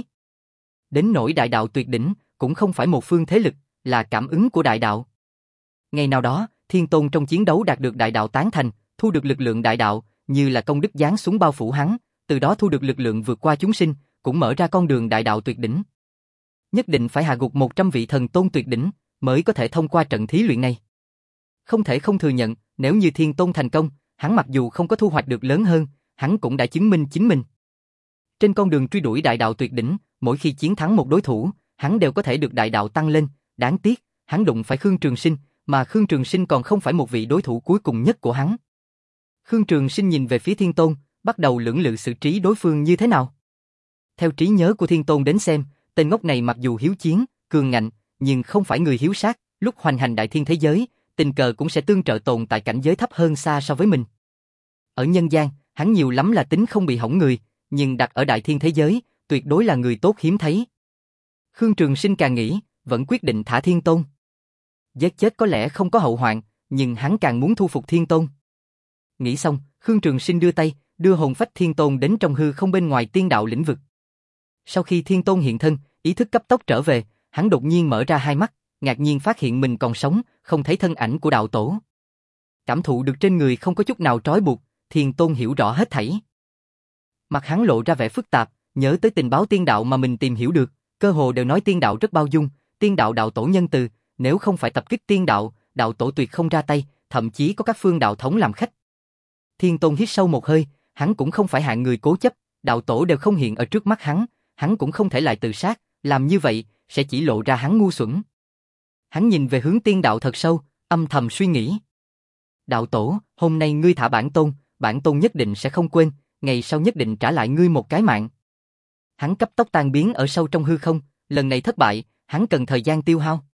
Đến nỗi đại đạo tuyệt đỉnh, cũng không phải một phương thế lực, là cảm ứng của đại đạo. Ngày nào đó, Thiên Tôn trong chiến đấu đạt được đại đạo tán thành, thu được lực lượng đại đạo, như là công đức giáng xuống bao phủ hắn, từ đó thu được lực lượng vượt qua chúng sinh, cũng mở ra con đường đại đạo tuyệt đỉnh. Nhất định phải hạ gục một trăm vị thần tôn tuyệt đỉnh, mới có thể thông qua trận thí luyện này. Không thể không thừa nhận, nếu như Thiên Tôn thành công, hắn mặc dù không có thu hoạch được lớn hơn, hắn cũng đã chứng minh chính mình. Trên con đường truy đuổi đại đạo tuyệt đỉnh, mỗi khi chiến thắng một đối thủ, hắn đều có thể được đại đạo tăng lên, đáng tiếc, hắn đụng phải Khương Trường Sinh, mà Khương Trường Sinh còn không phải một vị đối thủ cuối cùng nhất của hắn. Khương Trường Sinh nhìn về phía Thiên Tôn, bắt đầu lưỡng lự xử trí đối phương như thế nào. Theo trí nhớ của Thiên Tôn đến xem, tên ngốc này mặc dù hiếu chiến, cường ngạnh, nhưng không phải người hiếu sát, lúc hoành hành đại thiên thế giới, tình cờ cũng sẽ tương trợ tồn tại cảnh giới thấp hơn xa so với mình. Ở nhân gian, hắn nhiều lắm là tính không bị hỏng người, nhưng đặt ở đại thiên thế giới, tuyệt đối là người tốt hiếm thấy. Khương Trường Sinh càng nghĩ, vẫn quyết định thả Thiên Tôn. Giết chết có lẽ không có hậu hoạn, nhưng hắn càng muốn thu phục Thiên Tôn. Nghĩ xong, Khương Trường Sinh đưa tay, đưa hồn phách Thiên Tôn đến trong hư không bên ngoài tiên đạo lĩnh vực. Sau khi Thiên Tôn hiện thân, ý thức cấp tốc trở về, hắn đột nhiên mở ra hai mắt, ngạc nhiên phát hiện mình còn sống, không thấy thân ảnh của đạo tổ. Cảm thụ được trên người không có chút nào trói buộc, Thiên Tôn hiểu rõ hết thảy. Mặt hắn lộ ra vẻ phức tạp, nhớ tới tình báo tiên đạo mà mình tìm hiểu được, cơ hồ đều nói tiên đạo rất bao dung, tiên đạo đạo tổ nhân từ, nếu không phải tập kích tiên đạo, đạo tổ tuyệt không ra tay, thậm chí có các phương đạo thống làm khách. Thiên Tôn hít sâu một hơi, hắn cũng không phải hạng người cố chấp, đạo tổ đều không hiện ở trước mắt hắn, hắn cũng không thể lại tự sát, làm như vậy sẽ chỉ lộ ra hắn ngu xuẩn. Hắn nhìn về hướng tiên đạo thật sâu, âm thầm suy nghĩ. Đạo tổ, hôm nay ngươi thả bản tôn, bản tôn nhất định sẽ không quên, ngày sau nhất định trả lại ngươi một cái mạng. Hắn cấp tốc tan biến ở sâu trong hư không, lần này thất bại, hắn cần thời gian tiêu hao.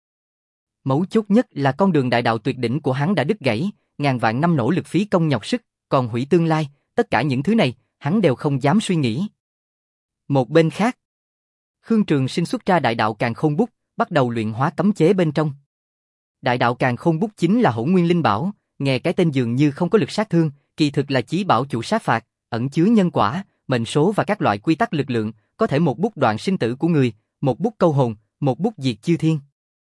Mấu chốt nhất là con đường đại đạo tuyệt đỉnh của hắn đã đứt gãy, ngàn vạn năm nỗ lực phí công nhọc sức, còn hủy tương lai, tất cả những thứ này, hắn đều không dám suy nghĩ. Một bên khác, Khương Trường Sinh xuất ra đại đạo Càn Khôn Bút, bắt đầu luyện hóa cấm chế bên trong. Đại đạo Càn Khôn Bút chính là Hỗn Nguyên Linh Bảo, nghe cái tên dường như không có lực sát thương, kỳ thực là chí bảo chủ sát phạt, ẩn chứa nhân quả, mệnh số và các loại quy tắc lực lượng, có thể một bút đoạn sinh tử của người, một bút câu hồn, một bút diệt chư thiên.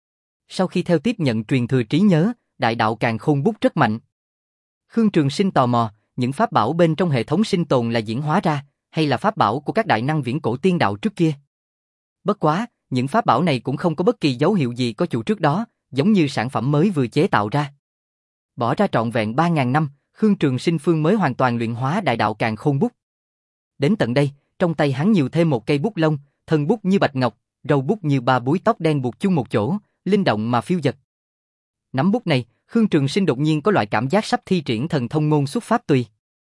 Sau khi theo tiếp nhận truyền thừa trí nhớ, đại đạo Càn Khôn Bút rất mạnh. Khương Trường Sinh tò mò, những pháp bảo bên trong hệ thống sinh tồn là diễn hóa ra, hay là pháp bảo của các đại năng viễn cổ tiên đạo trước kia. Bất quá, những pháp bảo này cũng không có bất kỳ dấu hiệu gì có chủ trước đó, giống như sản phẩm mới vừa chế tạo ra. Bỏ ra trọn vẹn ba ngàn năm, Khương Trường Sinh phương mới hoàn toàn luyện hóa đại đạo Càn Khôn Bút. Đến tận đây, trong tay hắn nhiều thêm một cây bút lông, thân bút như bạch ngọc, râu bút như ba búi tóc đen buộc chung một chỗ, linh động mà phiêu dật. Nắm bút này, Khương Trường Sinh đột nhiên có loại cảm giác sắp thi triển thần thông ngôn xuất pháp tùy.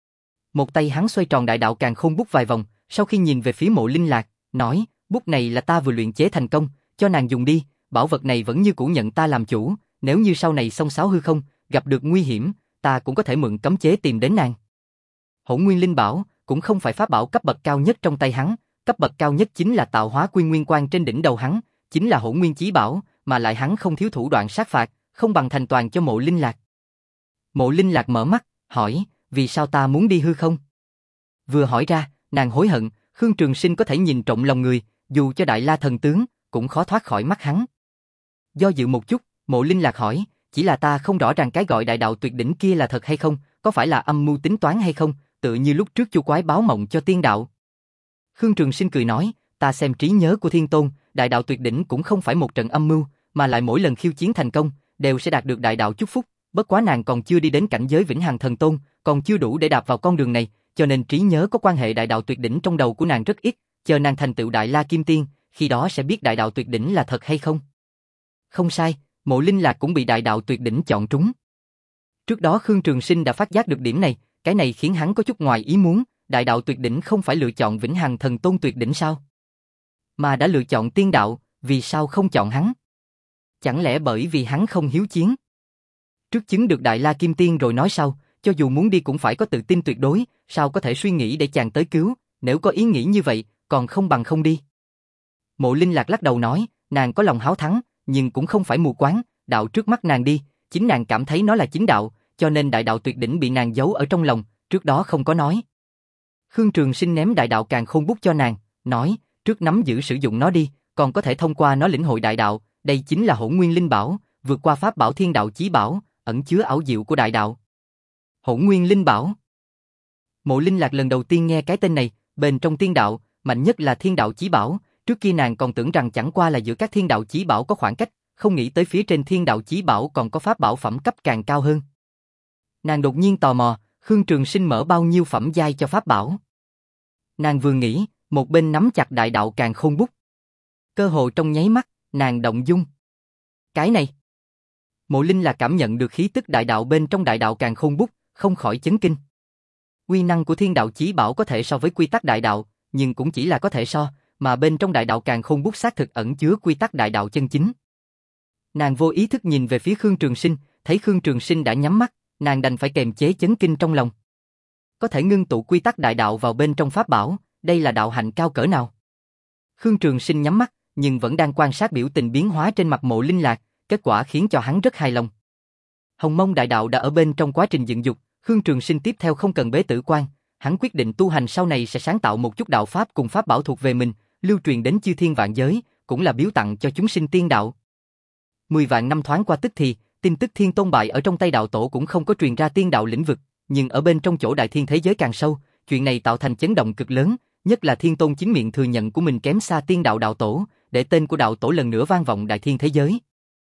Một tay hắn xoay tròn đại đạo Càn Khôn Bút vài vòng, sau khi nhìn về phía Mộ Linh Lạc, nói, bút này là ta vừa luyện chế thành công, cho nàng dùng đi, bảo vật này vẫn như cũ nhận ta làm chủ, nếu như sau này xông xáo hư không, gặp được nguy hiểm, ta cũng có thể mượn cấm chế tìm đến nàng. Hỗn Nguyên Linh Bảo cũng không phải pháp bảo cấp bậc cao nhất trong tay hắn, cấp bậc cao nhất chính là tạo hóa quy nguyên quan trên đỉnh đầu hắn, chính là Hỗn Nguyên Chí Bảo, mà lại hắn không thiếu thủ đoạn sát phạt, không bằng thành toàn cho Mộ Linh Lạc. Mộ Linh Lạc mở mắt, hỏi, vì sao ta muốn đi hư không? Vừa hỏi ra, nàng hối hận, Khương Trường Sinh có thể nhìn trộm lòng người, dù cho Đại La thần tướng, cũng khó thoát khỏi mắt hắn. Do dự một chút, Mộ Linh Lạc hỏi, chỉ là ta không rõ ràng cái gọi đại đạo tuyệt đỉnh kia là thật hay không, có phải là âm mưu tính toán hay không, tự như lúc trước Chu Quái báo mộng cho tiên đạo. Khương Trường Sinh cười nói, ta xem trí nhớ của Thiên Tôn, đại đạo tuyệt đỉnh cũng không phải một trận âm mưu, mà lại mỗi lần khiêu chiến thành công, đều sẽ đạt được đại đạo chúc phúc, bất quá nàng còn chưa đi đến cảnh giới vĩnh hằng thần tôn, còn chưa đủ để đạp vào con đường này, cho nên trí nhớ có quan hệ đại đạo tuyệt đỉnh trong đầu của nàng rất ít, chờ nàng thành tựu Đại La Kim Tiên, khi đó sẽ biết đại đạo tuyệt đỉnh là thật hay không. Không sai, Mộ Linh Lạc cũng bị đại đạo tuyệt đỉnh chọn trúng. Trước đó Khương Trường Sinh đã phát giác được điểm này, cái này khiến hắn có chút ngoài ý muốn, đại đạo tuyệt đỉnh không phải lựa chọn Vĩnh Hằng Thần Tôn tuyệt đỉnh sao? Mà đã lựa chọn tiên đạo, vì sao không chọn hắn? Chẳng lẽ bởi vì hắn không hiếu chiến? Trước chứng được Đại La Kim Tiên rồi nói sau, cho dù muốn đi cũng phải có tự tin tuyệt đối, sao có thể suy nghĩ để chàng tới cứu, nếu có ý nghĩ như vậy, còn không bằng không đi. Mộ Linh Lạc lắc đầu nói, nàng có lòng háo thắng, nhưng cũng không phải mù quáng, đạo trước mắt nàng đi, chính nàng cảm thấy nó là chính đạo, cho nên đại đạo tuyệt đỉnh bị nàng giấu ở trong lòng, trước đó không có nói. Khương Trường Sinh ném đại đạo càn khôn bút cho nàng, nói, trước nắm giữ sử dụng nó đi, còn có thể thông qua nó lĩnh hội đại đạo, đây chính là Hỗn Nguyên Linh Bảo, vượt qua pháp bảo Thiên Đạo Chí Bảo, ẩn chứa ảo diệu của đại đạo. Hỗn Nguyên Linh Bảo. Mộ Linh Lạc lần đầu tiên nghe cái tên này, bên trong tiên đạo, mạnh nhất là Thiên Đạo Chí Bảo, trước kia nàng còn tưởng rằng chẳng qua là giữa các Thiên Đạo Chí Bảo có khoảng cách, không nghĩ tới phía trên Thiên Đạo Chí Bảo còn có pháp bảo phẩm cấp càng cao hơn. Nàng đột nhiên tò mò, Khương Trường Sinh mở bao nhiêu phẩm giai cho pháp bảo. Nàng vừa nghĩ, một bên nắm chặt đại đạo càn khôn bút. Cơ hồ trong nháy mắt, nàng động dung. Cái này. Mộ Linh là cảm nhận được khí tức đại đạo bên trong đại đạo càn khôn bút, không khỏi chấn kinh. Uy năng của Thiên Đạo Chí Bảo có thể so với quy tắc đại đạo, nhưng cũng chỉ là có thể so, mà bên trong đại đạo càn khôn bút xác thực ẩn chứa quy tắc đại đạo chân chính. Nàng vô ý thức nhìn về phía Khương Trường Sinh, thấy Khương Trường Sinh đã nhắm mắt, nàng đành phải kềm chế chấn kinh trong lòng. Có thể ngưng tụ quy tắc đại đạo vào bên trong pháp bảo, đây là đạo hạnh cao cỡ nào? Khương Trường Sinh nhắm mắt, nhưng vẫn đang quan sát biểu tình biến hóa trên mặt Mộ Linh Lạc, kết quả khiến cho hắn rất hài lòng. Hồng Mông đại đạo đã ở bên trong quá trình dựng dục, Khương Trường Sinh tiếp theo không cần bế tử quan, hắn quyết định tu hành sau này sẽ sáng tạo một chút đạo pháp cùng pháp bảo thuộc về mình, lưu truyền đến chư thiên vạn giới, cũng là biếu tặng cho chúng sinh tiên đạo. Mười vạn năm thoáng qua tức thì, tin tức Thiên Tôn bại ở trong tay đạo tổ cũng không có truyền ra tiên đạo lĩnh vực, nhưng ở bên trong chỗ đại thiên thế giới càng sâu, chuyện này tạo thành chấn động cực lớn, nhất là Thiên Tôn chính miệng thừa nhận của mình kém xa tiên đạo đạo tổ, để tên của đạo tổ lần nữa vang vọng đại thiên thế giới.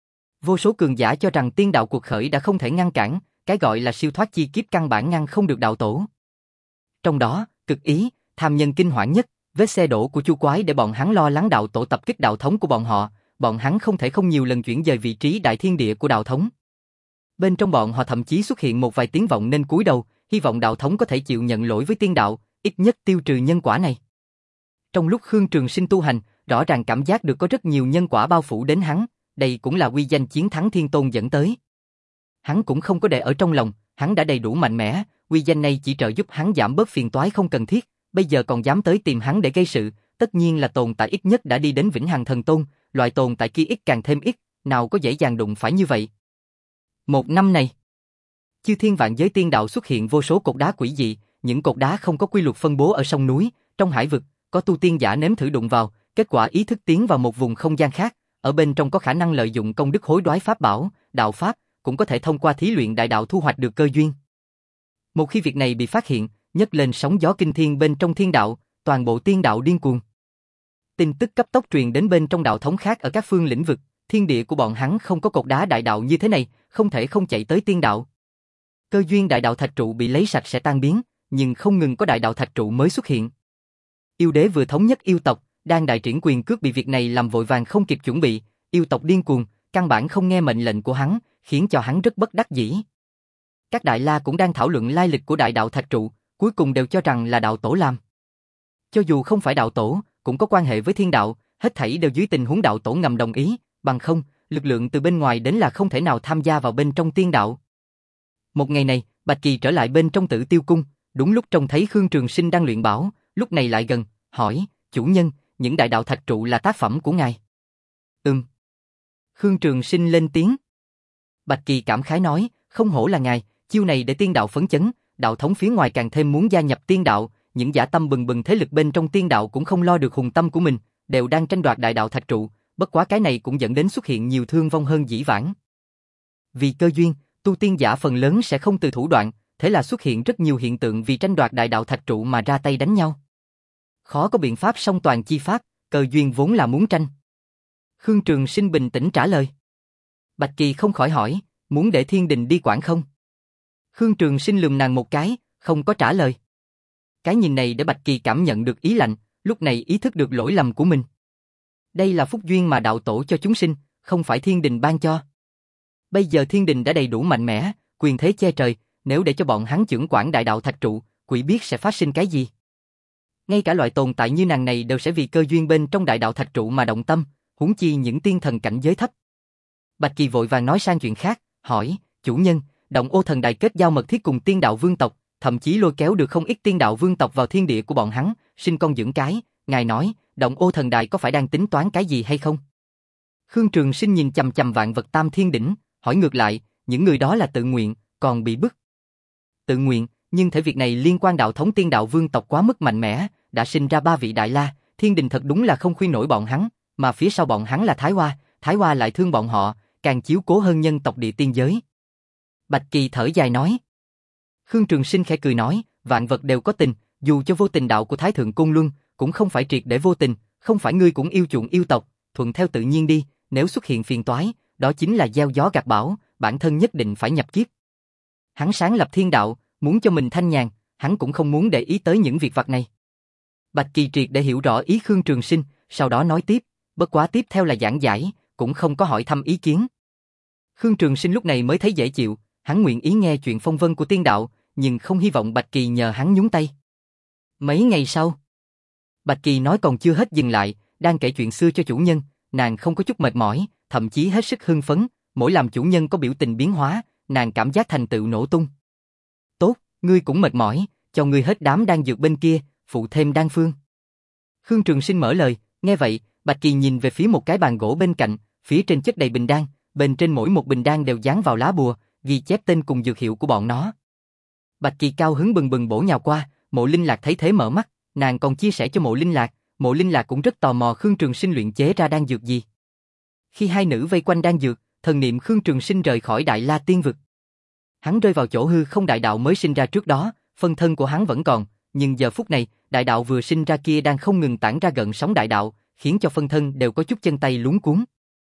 Vô số cường giả cho rằng tiên đạo cuộc khởi đã không thể ngăn cản, cái gọi là siêu thoát chi kiếp căn bản ngăn không được đạo tổ. Trong đó, cực ý, tham nhân kinh hoảng nhất, vết xe đổ của Chu Quái để bọn hắn lo lắng đạo tổ tập kích đạo thống của bọn họ, bọn hắn không thể không nhiều lần chuyển dời vị trí đại thiên địa của đạo thống. Bên trong bọn họ thậm chí xuất hiện một vài tiếng vọng nên cúi đầu, hy vọng đạo thống có thể chịu nhận lỗi với tiên đạo, ít nhất tiêu trừ nhân quả này. Trong lúc Khương Trường Sinh tu hành, rõ ràng cảm giác được có rất nhiều nhân quả bao phủ đến hắn, đây cũng là uy danh chiến thắng Thiên Tôn dẫn tới. Hắn cũng không có để ở trong lòng, hắn đã đầy đủ mạnh mẽ, uy danh này chỉ trợ giúp hắn giảm bớt phiền toái không cần thiết, bây giờ còn dám tới tìm hắn để gây sự, tất nhiên là tồn tại ít nhất đã đi đến Vĩnh Hằng Thần Tôn, loại tồn tại kia ít càng thêm ít, nào có dễ dàng đụng phải như vậy. Một năm này, chư thiên vạn giới tiên đạo xuất hiện vô số cột đá quỷ dị, những cột đá không có quy luật phân bố ở sông núi, trong hải vực, có tu tiên giả nếm thử đụng vào, kết quả ý thức tiến vào một vùng không gian khác, ở bên trong có khả năng lợi dụng công đức hối đoái pháp bảo, đạo pháp, cũng có thể thông qua thí luyện đại đạo thu hoạch được cơ duyên. Một khi việc này bị phát hiện, nhấc lên sóng gió kinh thiên bên trong thiên đạo, toàn bộ tiên đạo điên cuồng. Tin tức cấp tốc truyền đến bên trong đạo thống khác ở các phương lĩnh vực, thiên địa của bọn hắn không có cột đá đại đạo như thế này, không thể không chạy tới tiên đạo. Cơ duyên đại đạo thạch trụ bị lấy sạch sẽ tan biến, nhưng không ngừng có đại đạo thạch trụ mới xuất hiện. Yêu đế vừa thống nhất yêu tộc, đang đại triển quyền cước bị việc này làm vội vàng không kịp chuẩn bị, yêu tộc điên cuồng, căn bản không nghe mệnh lệnh của hắn, khiến cho hắn rất bất đắc dĩ. Các đại la cũng đang thảo luận lai lịch của đại đạo thạch trụ, cuối cùng đều cho rằng là đạo tổ làm. Cho dù không phải đạo tổ, cũng có quan hệ với thiên đạo, hết thảy đều dưới tình huống đạo tổ ngầm đồng ý, bằng không, lực lượng từ bên ngoài đến là không thể nào tham gia vào bên trong tiên đạo. Một ngày này, Bạch Kỳ trở lại bên trong Tử Tiêu Cung, đúng lúc trông thấy Khương Trường Sinh đang luyện bảo, lúc này lại gần, hỏi, chủ nhân, những đại đạo thạch trụ là tác phẩm của ngài. Ừm. Khương Trường Sinh lên tiếng. Bạch Kỳ cảm khái nói, không hổ là ngài, chiêu này để tiên đạo phấn chấn, đạo thống phía ngoài càng thêm muốn gia nhập tiên đạo, những dã tâm bừng bừng thế lực bên trong tiên đạo cũng không lo được hùng tâm của mình, đều đang tranh đoạt đại đạo thạch trụ, bất quá cái này cũng dẫn đến xuất hiện nhiều thương vong hơn dĩ vãng. Vì cơ duyên, tu tiên giả phần lớn sẽ không từ thủ đoạn, thế là xuất hiện rất nhiều hiện tượng vì tranh đoạt đại đạo thạch trụ mà ra tay đánh nhau. Khó có biện pháp song toàn chi pháp, cơ duyên vốn là muốn tranh. Khương Trường Sinh bình tĩnh trả lời. Bạch Kỳ không khỏi hỏi, muốn để thiên đình đi quản không? Khương Trường Sinh lườm nàng một cái, không có trả lời. Cái nhìn này để Bạch Kỳ cảm nhận được ý lạnh, lúc này ý thức được lỗi lầm của mình. Đây là phúc duyên mà đạo tổ cho chúng sinh, không phải thiên đình ban cho. Bây giờ thiên đình đã đầy đủ mạnh mẽ, quyền thế che trời, nếu để cho bọn hắn chưởng quản đại đạo thạch trụ, quỷ biết sẽ phát sinh cái gì. Ngay cả loại tồn tại như nàng này đều sẽ vì cơ duyên bên trong đại đạo thạch trụ mà động tâm, huống chi những tiên thần cảnh giới thấp. Bạch Kỳ vội vàng nói sang chuyện khác, hỏi, chủ nhân, Động Ô Thần Đài kết giao mật thiết cùng tiên đạo vương tộc, thậm chí lôi kéo được không ít tiên đạo vương tộc vào thiên địa của bọn hắn, sinh con dưỡng cái, ngài nói, Động Ô Thần Đài có phải đang tính toán cái gì hay không? Khương Trường Sinh nhìn chằm chằm vạn vật tam thiên đỉnh, hỏi ngược lại, những người đó là tự nguyện, còn bị bức. Tự nguyện, nhưng thể việc này liên quan đạo thống tiên đạo vương tộc quá mức mạnh mẽ, đã sinh ra ba vị đại la, thiên đình thật đúng là không khuyên nổi bọn hắn, mà phía sau bọn hắn là Thái Hoa, Thái Hoa lại thương bọn họ, càng chiếu cố hơn nhân tộc địa tiên giới. Bạch Kỳ thở dài nói. Khương Trường Sinh khẽ cười nói, vạn vật đều có tình, dù cho vô tình đạo của Thái Thượng Côn Luân, cũng không phải triệt để vô tình, không phải ngươi cũng yêu chuộng yêu tộc, thuận theo tự nhiên đi, nếu xuất hiện phiền toái, đó chính là gieo gió gặt bão, bản thân nhất định phải nhập kiếp. Hắn sáng lập thiên đạo, muốn cho mình thanh nhàn, hắn cũng không muốn để ý tới những việc vặt này. Bạch Kỳ triệt để hiểu rõ ý Khương Trường Sinh, sau đó nói tiếp, bất quá tiếp theo là giảng giải, cũng không có hỏi thăm ý kiến. Khương Trường Sinh lúc này mới thấy dễ chịu, hắn nguyện ý nghe chuyện phong vân của tiên đạo, nhưng không hy vọng Bạch Kỳ nhờ hắn nhúng tay. Mấy ngày sau, Bạch Kỳ nói còn chưa hết dừng lại, đang kể chuyện xưa cho chủ nhân, nàng không có chút mệt mỏi, thậm chí hết sức hưng phấn, mỗi làm chủ nhân có biểu tình biến hóa, nàng cảm giác thành tựu nổ tung. Tốt, ngươi cũng mệt mỏi, cho ngươi hết đám đan dược bên kia, phụ thêm đan phương. Khương Trường Sinh mở lời, nghe vậy, Bạch Kỳ nhìn về phía một cái bàn gỗ bên cạnh, phía trên chất đầy bình đan, bên trên mỗi một bình đan đều dán vào lá bùa, ghi chép tên cùng dược hiệu của bọn nó. Bạch Kỳ cao hứng bừng bừng bổ nhào qua, Mộ Linh Lạc thấy thế mở mắt, nàng còn chia sẻ cho Mộ Linh Lạc, Mộ Linh Lạc cũng rất tò mò Khương Trường Sinh luyện chế ra đan dược gì. Khi hai nữ vây quanh đan dược, thần niệm Khương Trường Sinh rời khỏi Đại La Tiên Vực. Hắn rơi vào chỗ hư không đại đạo mới sinh ra trước đó, phân thân của hắn vẫn còn, nhưng giờ phút này, đại đạo vừa sinh ra kia đang không ngừng tản ra gợn sóng đại đạo, khiến cho phân thân đều có chút chân tay luống cuống.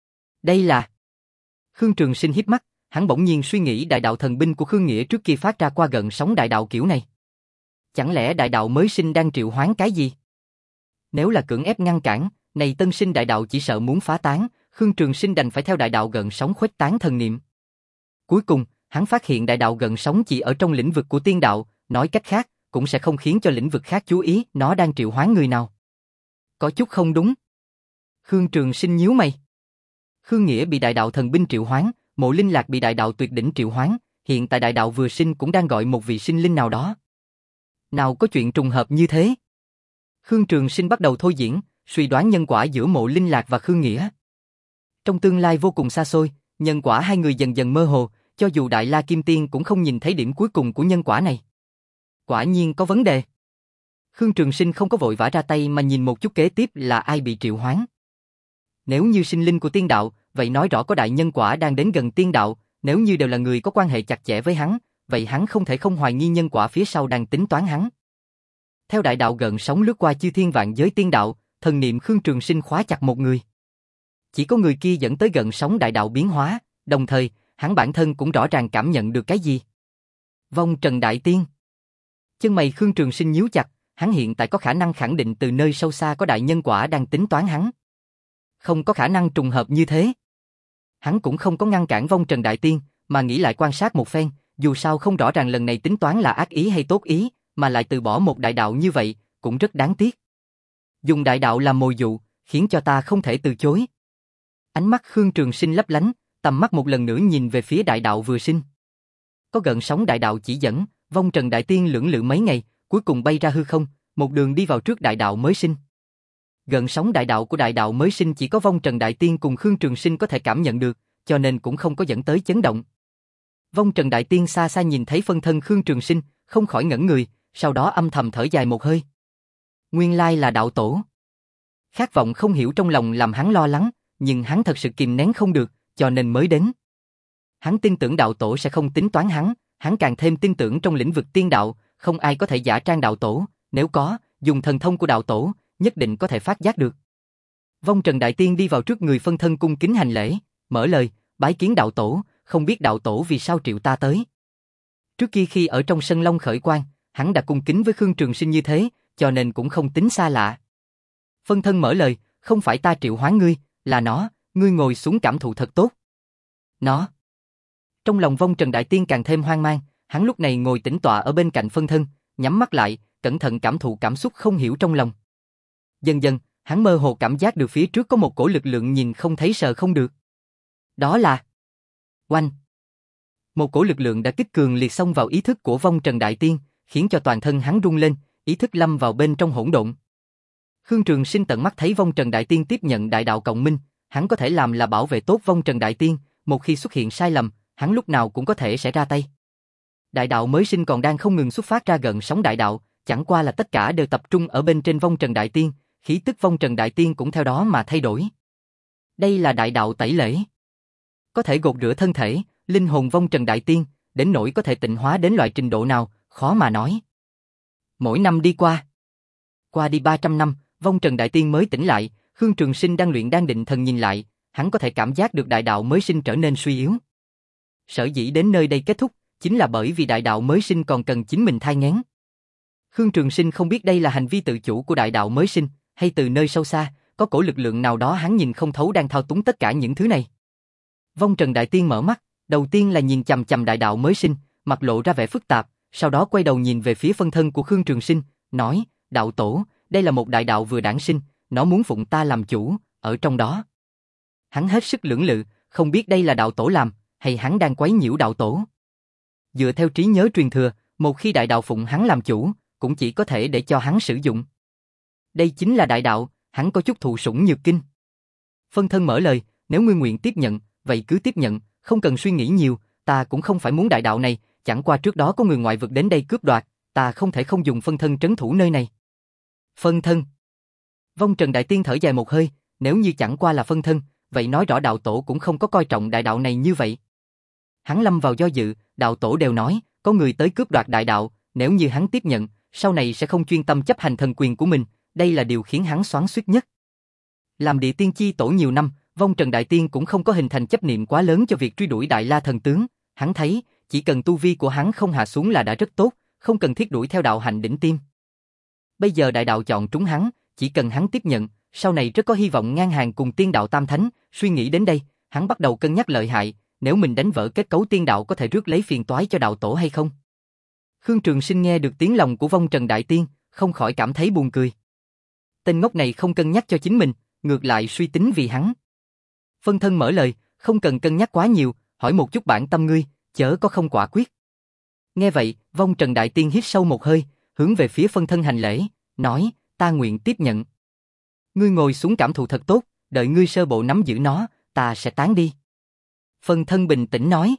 Đây là... Khương Trường Sinh híp mắt, hắn bỗng nhiên suy nghĩ đại đạo thần binh của Khương Nghĩa trước kia phát ra qua gợn sóng đại đạo kiểu này. Chẳng lẽ đại đạo mới sinh đang triệu hoán cái gì? Nếu là cưỡng ép ngăn cản, này tân sinh đại đạo chỉ sợ muốn phá tán, Khương Trường Sinh đành phải theo đại đạo gợn sóng khuếch tán thần niệm. Cuối cùng, hắn phát hiện đại đạo gợn sóng chỉ ở trong lĩnh vực của tiên đạo, nói cách khác, cũng sẽ không khiến cho lĩnh vực khác chú ý nó đang triệu hoán người nào. Có chút không đúng. Khương Trường Sinh nhíu mày. Khương Nghĩa bị đại đạo thần binh triệu hoán, Mộ Linh Lạc bị đại đạo tuyệt đỉnh triệu hoán, hiện tại đại đạo vừa sinh cũng đang gọi một vị sinh linh nào đó. Nào có chuyện trùng hợp như thế? Khương Trường Sinh bắt đầu thôi diễn, suy đoán nhân quả giữa Mộ Linh Lạc và Khương Nghĩa. Trong tương lai vô cùng xa xôi, nhân quả hai người dần dần mơ hồ, cho dù Đại La Kim Tiên cũng không nhìn thấy điểm cuối cùng của nhân quả này. Quả nhiên có vấn đề. Khương Trường Sinh không có vội vã ra tay mà nhìn một chút kế tiếp là ai bị triệu hoán. Nếu như sinh linh của tiên đạo, vậy nói rõ có đại nhân quả đang đến gần tiên đạo, nếu như đều là người có quan hệ chặt chẽ với hắn, vậy hắn không thể không hoài nghi nhân quả phía sau đang tính toán hắn. Theo đại đạo gợn sóng lướt qua chư thiên vạn giới tiên đạo, thần niệm Khương Trường Sinh khóa chặt một người. Chỉ có người kia dẫn tới gợn sóng đại đạo biến hóa, đồng thời, hắn bản thân cũng rõ ràng cảm nhận được cái gì. Vong Trần Đại Tiên. Chân mày Khương Trường Sinh nhíu chặt, hắn hiện tại có khả năng khẳng định từ nơi sâu xa có đại nhân quả đang tính toán hắn. Không có khả năng trùng hợp như thế. Hắn cũng không có ngăn cản Vong Trần Đại Tiên, mà nghĩ lại quan sát một phen, dù sao không rõ ràng lần này tính toán là ác ý hay tốt ý, mà lại từ bỏ một đại đạo như vậy, cũng rất đáng tiếc. Dùng đại đạo làm mồi dụ, khiến cho ta không thể từ chối. Ánh mắt Khương Trường Sinh lấp lánh, tầm mắt một lần nữa nhìn về phía đại đạo vừa sinh. Có gợn sóng đại đạo chỉ dẫn, Vong Trần Đại Tiên lưỡng lự mấy ngày, cuối cùng bay ra hư không, một đường đi vào trước đại đạo mới sinh. Gợn sóng đại đạo của đại đạo mới sinh chỉ có Vong Trần Đại Tiên cùng Khương Trường Sinh có thể cảm nhận được, cho nên cũng không có dẫn tới chấn động. Vong Trần Đại Tiên xa xa nhìn thấy phân thân Khương Trường Sinh, không khỏi ngẩn người, sau đó âm thầm thở dài một hơi. Nguyên lai là đạo tổ. Khát vọng không hiểu trong lòng làm hắn lo lắng, nhưng hắn thật sự kìm nén không được, cho nên mới đến. Hắn tin tưởng đạo tổ sẽ không tính toán hắn, hắn càng thêm tin tưởng trong lĩnh vực tiên đạo, không ai có thể giả trang đạo tổ, nếu có, dùng thần thông của đạo tổ, nhất định có thể phát giác được. Vong Trần Đại Tiên đi vào trước người phân thân cung kính hành lễ, mở lời, bái kiến đạo tổ, không biết đạo tổ vì sao triệu ta tới. Trước kia khi ở trong sân Long khởi quang, hắn đã cung kính với Khương Trường Sinh như thế, cho nên cũng không tính xa lạ. Phân thân mở lời, không phải ta triệu hoán ngươi, là nó, ngươi ngồi xuống cảm thụ thật tốt. Nó. Trong lòng Vong Trần Đại Tiên càng thêm hoang mang, hắn lúc này ngồi tĩnh tọa ở bên cạnh phân thân, nhắm mắt lại, cẩn thận cảm thụ cảm xúc không hiểu trong lòng. Dần dần, hắn mơ hồ cảm giác được phía trước có một cổ lực lượng nhìn không thấy sờ không được. Đó là... Oanh! Một cổ lực lượng đã kích cường liệt xông vào ý thức của Vong Trần Đại Tiên, khiến cho toàn thân hắn rung lên, ý thức lâm vào bên trong hỗn độn. Khương Trường Sinh tận mắt thấy Vong Trần Đại Tiên tiếp nhận đại đạo cộng minh, hắn có thể làm là bảo vệ tốt Vong Trần Đại Tiên, một khi xuất hiện sai lầm, hắn lúc nào cũng có thể sẽ ra tay. Đại đạo mới sinh còn đang không ngừng xuất phát ra gần sóng đại đạo, chẳng qua là tất cả đều tập trung ở bên trên Vong Trần Đại Tiên, khí tức Vong Trần Đại Tiên cũng theo đó mà thay đổi. Đây là đại đạo tẩy lễ. Có thể gột rửa thân thể, linh hồn Vong Trần Đại Tiên, đến nỗi có thể tịnh hóa đến loại trình độ nào, khó mà nói. Mỗi năm đi qua, qua đi ba trăm năm, Vong Trần Đại Tiên mới tỉnh lại, Khương Trường Sinh đang luyện đan định thần nhìn lại, hắn có thể cảm giác được đại đạo mới sinh trở nên suy yếu. Sở dĩ đến nơi đây kết thúc, chính là bởi vì đại đạo mới sinh còn cần chính mình thai nghén. Khương Trường Sinh không biết đây là hành vi tự chủ của đại đạo mới sinh, hay từ nơi sâu xa, có cổ lực lượng nào đó hắn nhìn không thấu đang thao túng tất cả những thứ này. Vong Trần Đại Tiên mở mắt, đầu tiên là nhìn chằm chằm đại đạo mới sinh, mặt lộ ra vẻ phức tạp, sau đó quay đầu nhìn về phía phân thân của Khương Trường Sinh, nói, đạo tổ, đây là một đại đạo vừa đản sinh, nó muốn phụng ta làm chủ, ở trong đó. Hắn hết sức lưỡng lự, không biết đây là đạo tổ làm, hay hắn đang quấy nhiễu đạo tổ. Dựa theo trí nhớ truyền thừa, một khi đại đạo phụng hắn làm chủ, cũng chỉ có thể để cho hắn sử dụng. Đây chính là đại đạo, hắn có chút thụ sủng nhược kinh. Phân thân mở lời, nếu ngươi nguyện tiếp nhận, vậy cứ tiếp nhận, không cần suy nghĩ nhiều, ta cũng không phải muốn đại đạo này, chẳng qua trước đó có người ngoại vực đến đây cướp đoạt, ta không thể không dùng phân thân trấn thủ nơi này. Phân thân. Vong Trần Đại Tiên thở dài một hơi, nếu như chẳng qua là phân thân, vậy nói rõ đạo tổ cũng không có coi trọng đại đạo này như vậy. Hắn lâm vào do dự, đạo tổ đều nói, có người tới cướp đoạt đại đạo, nếu như hắn tiếp nhận, sau này sẽ không chuyên tâm chấp hành thần quyền của mình, đây là điều khiến hắn xoắn xuýt nhất. Làm địa tiên chi tổ nhiều năm, Vong Trần Đại Tiên cũng không có hình thành chấp niệm quá lớn cho việc truy đuổi Đại La thần tướng, hắn thấy, chỉ cần tu vi của hắn không hạ xuống là đã rất tốt, không cần thiết đuổi theo đạo hạnh đỉnh tiêm. Bây giờ đại đạo chọn trúng hắn, chỉ cần hắn tiếp nhận, sau này rất có hy vọng ngang hàng cùng tiên đạo tam thánh, suy nghĩ đến đây, hắn bắt đầu cân nhắc lợi hại, nếu mình đánh vỡ kết cấu tiên đạo có thể rước lấy phiền toái cho đạo tổ hay không. Khương Trường Sinh nghe được tiếng lòng của Vong Trần Đại Tiên, không khỏi cảm thấy buồn cười. Tên ngốc này không cân nhắc cho chính mình, ngược lại suy tính vì hắn. Phân thân mở lời, không cần cân nhắc quá nhiều, hỏi một chút bản tâm ngươi, chớ có không quả quyết. Nghe vậy, Vong Trần Đại Tiên hít sâu một hơi, hướng về phía phân thân hành lễ, nói, ta nguyện tiếp nhận. Ngươi ngồi xuống cảm thụ thật tốt, đợi ngươi sơ bộ nắm giữ nó, ta sẽ tán đi. Phân thân bình tĩnh nói.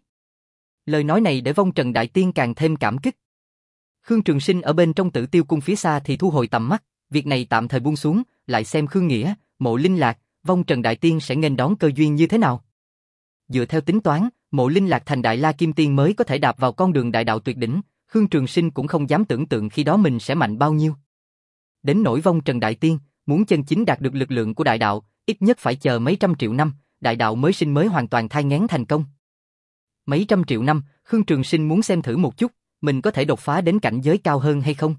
Lời nói này để Vong Trần Đại Tiên càng thêm cảm kích. Khương Trường Sinh ở bên trong Tử Tiêu cung phía xa thì thu hồi tầm mắt, việc này tạm thời buông xuống, lại xem Khương Nghĩa, Mộ Linh Lạc, Vong Trần Đại Tiên sẽ nghênh đón cơ duyên như thế nào. Dựa theo tính toán, Mộ Linh Lạc thành Đại La Kim Tiên mới có thể đạp vào con đường đại đạo tuyệt đỉnh, Khương Trường Sinh cũng không dám tưởng tượng khi đó mình sẽ mạnh bao nhiêu. Đến nỗi Vong Trần Đại Tiên, muốn chân chính đạt được lực lượng của đại đạo, ít nhất phải chờ mấy trăm triệu năm, đại đạo mới sinh mới hoàn toàn thai nghén thành công. Mấy trăm triệu năm, Khương Trường Sinh muốn xem thử một chút, mình có thể đột phá đến cảnh giới cao hơn hay không.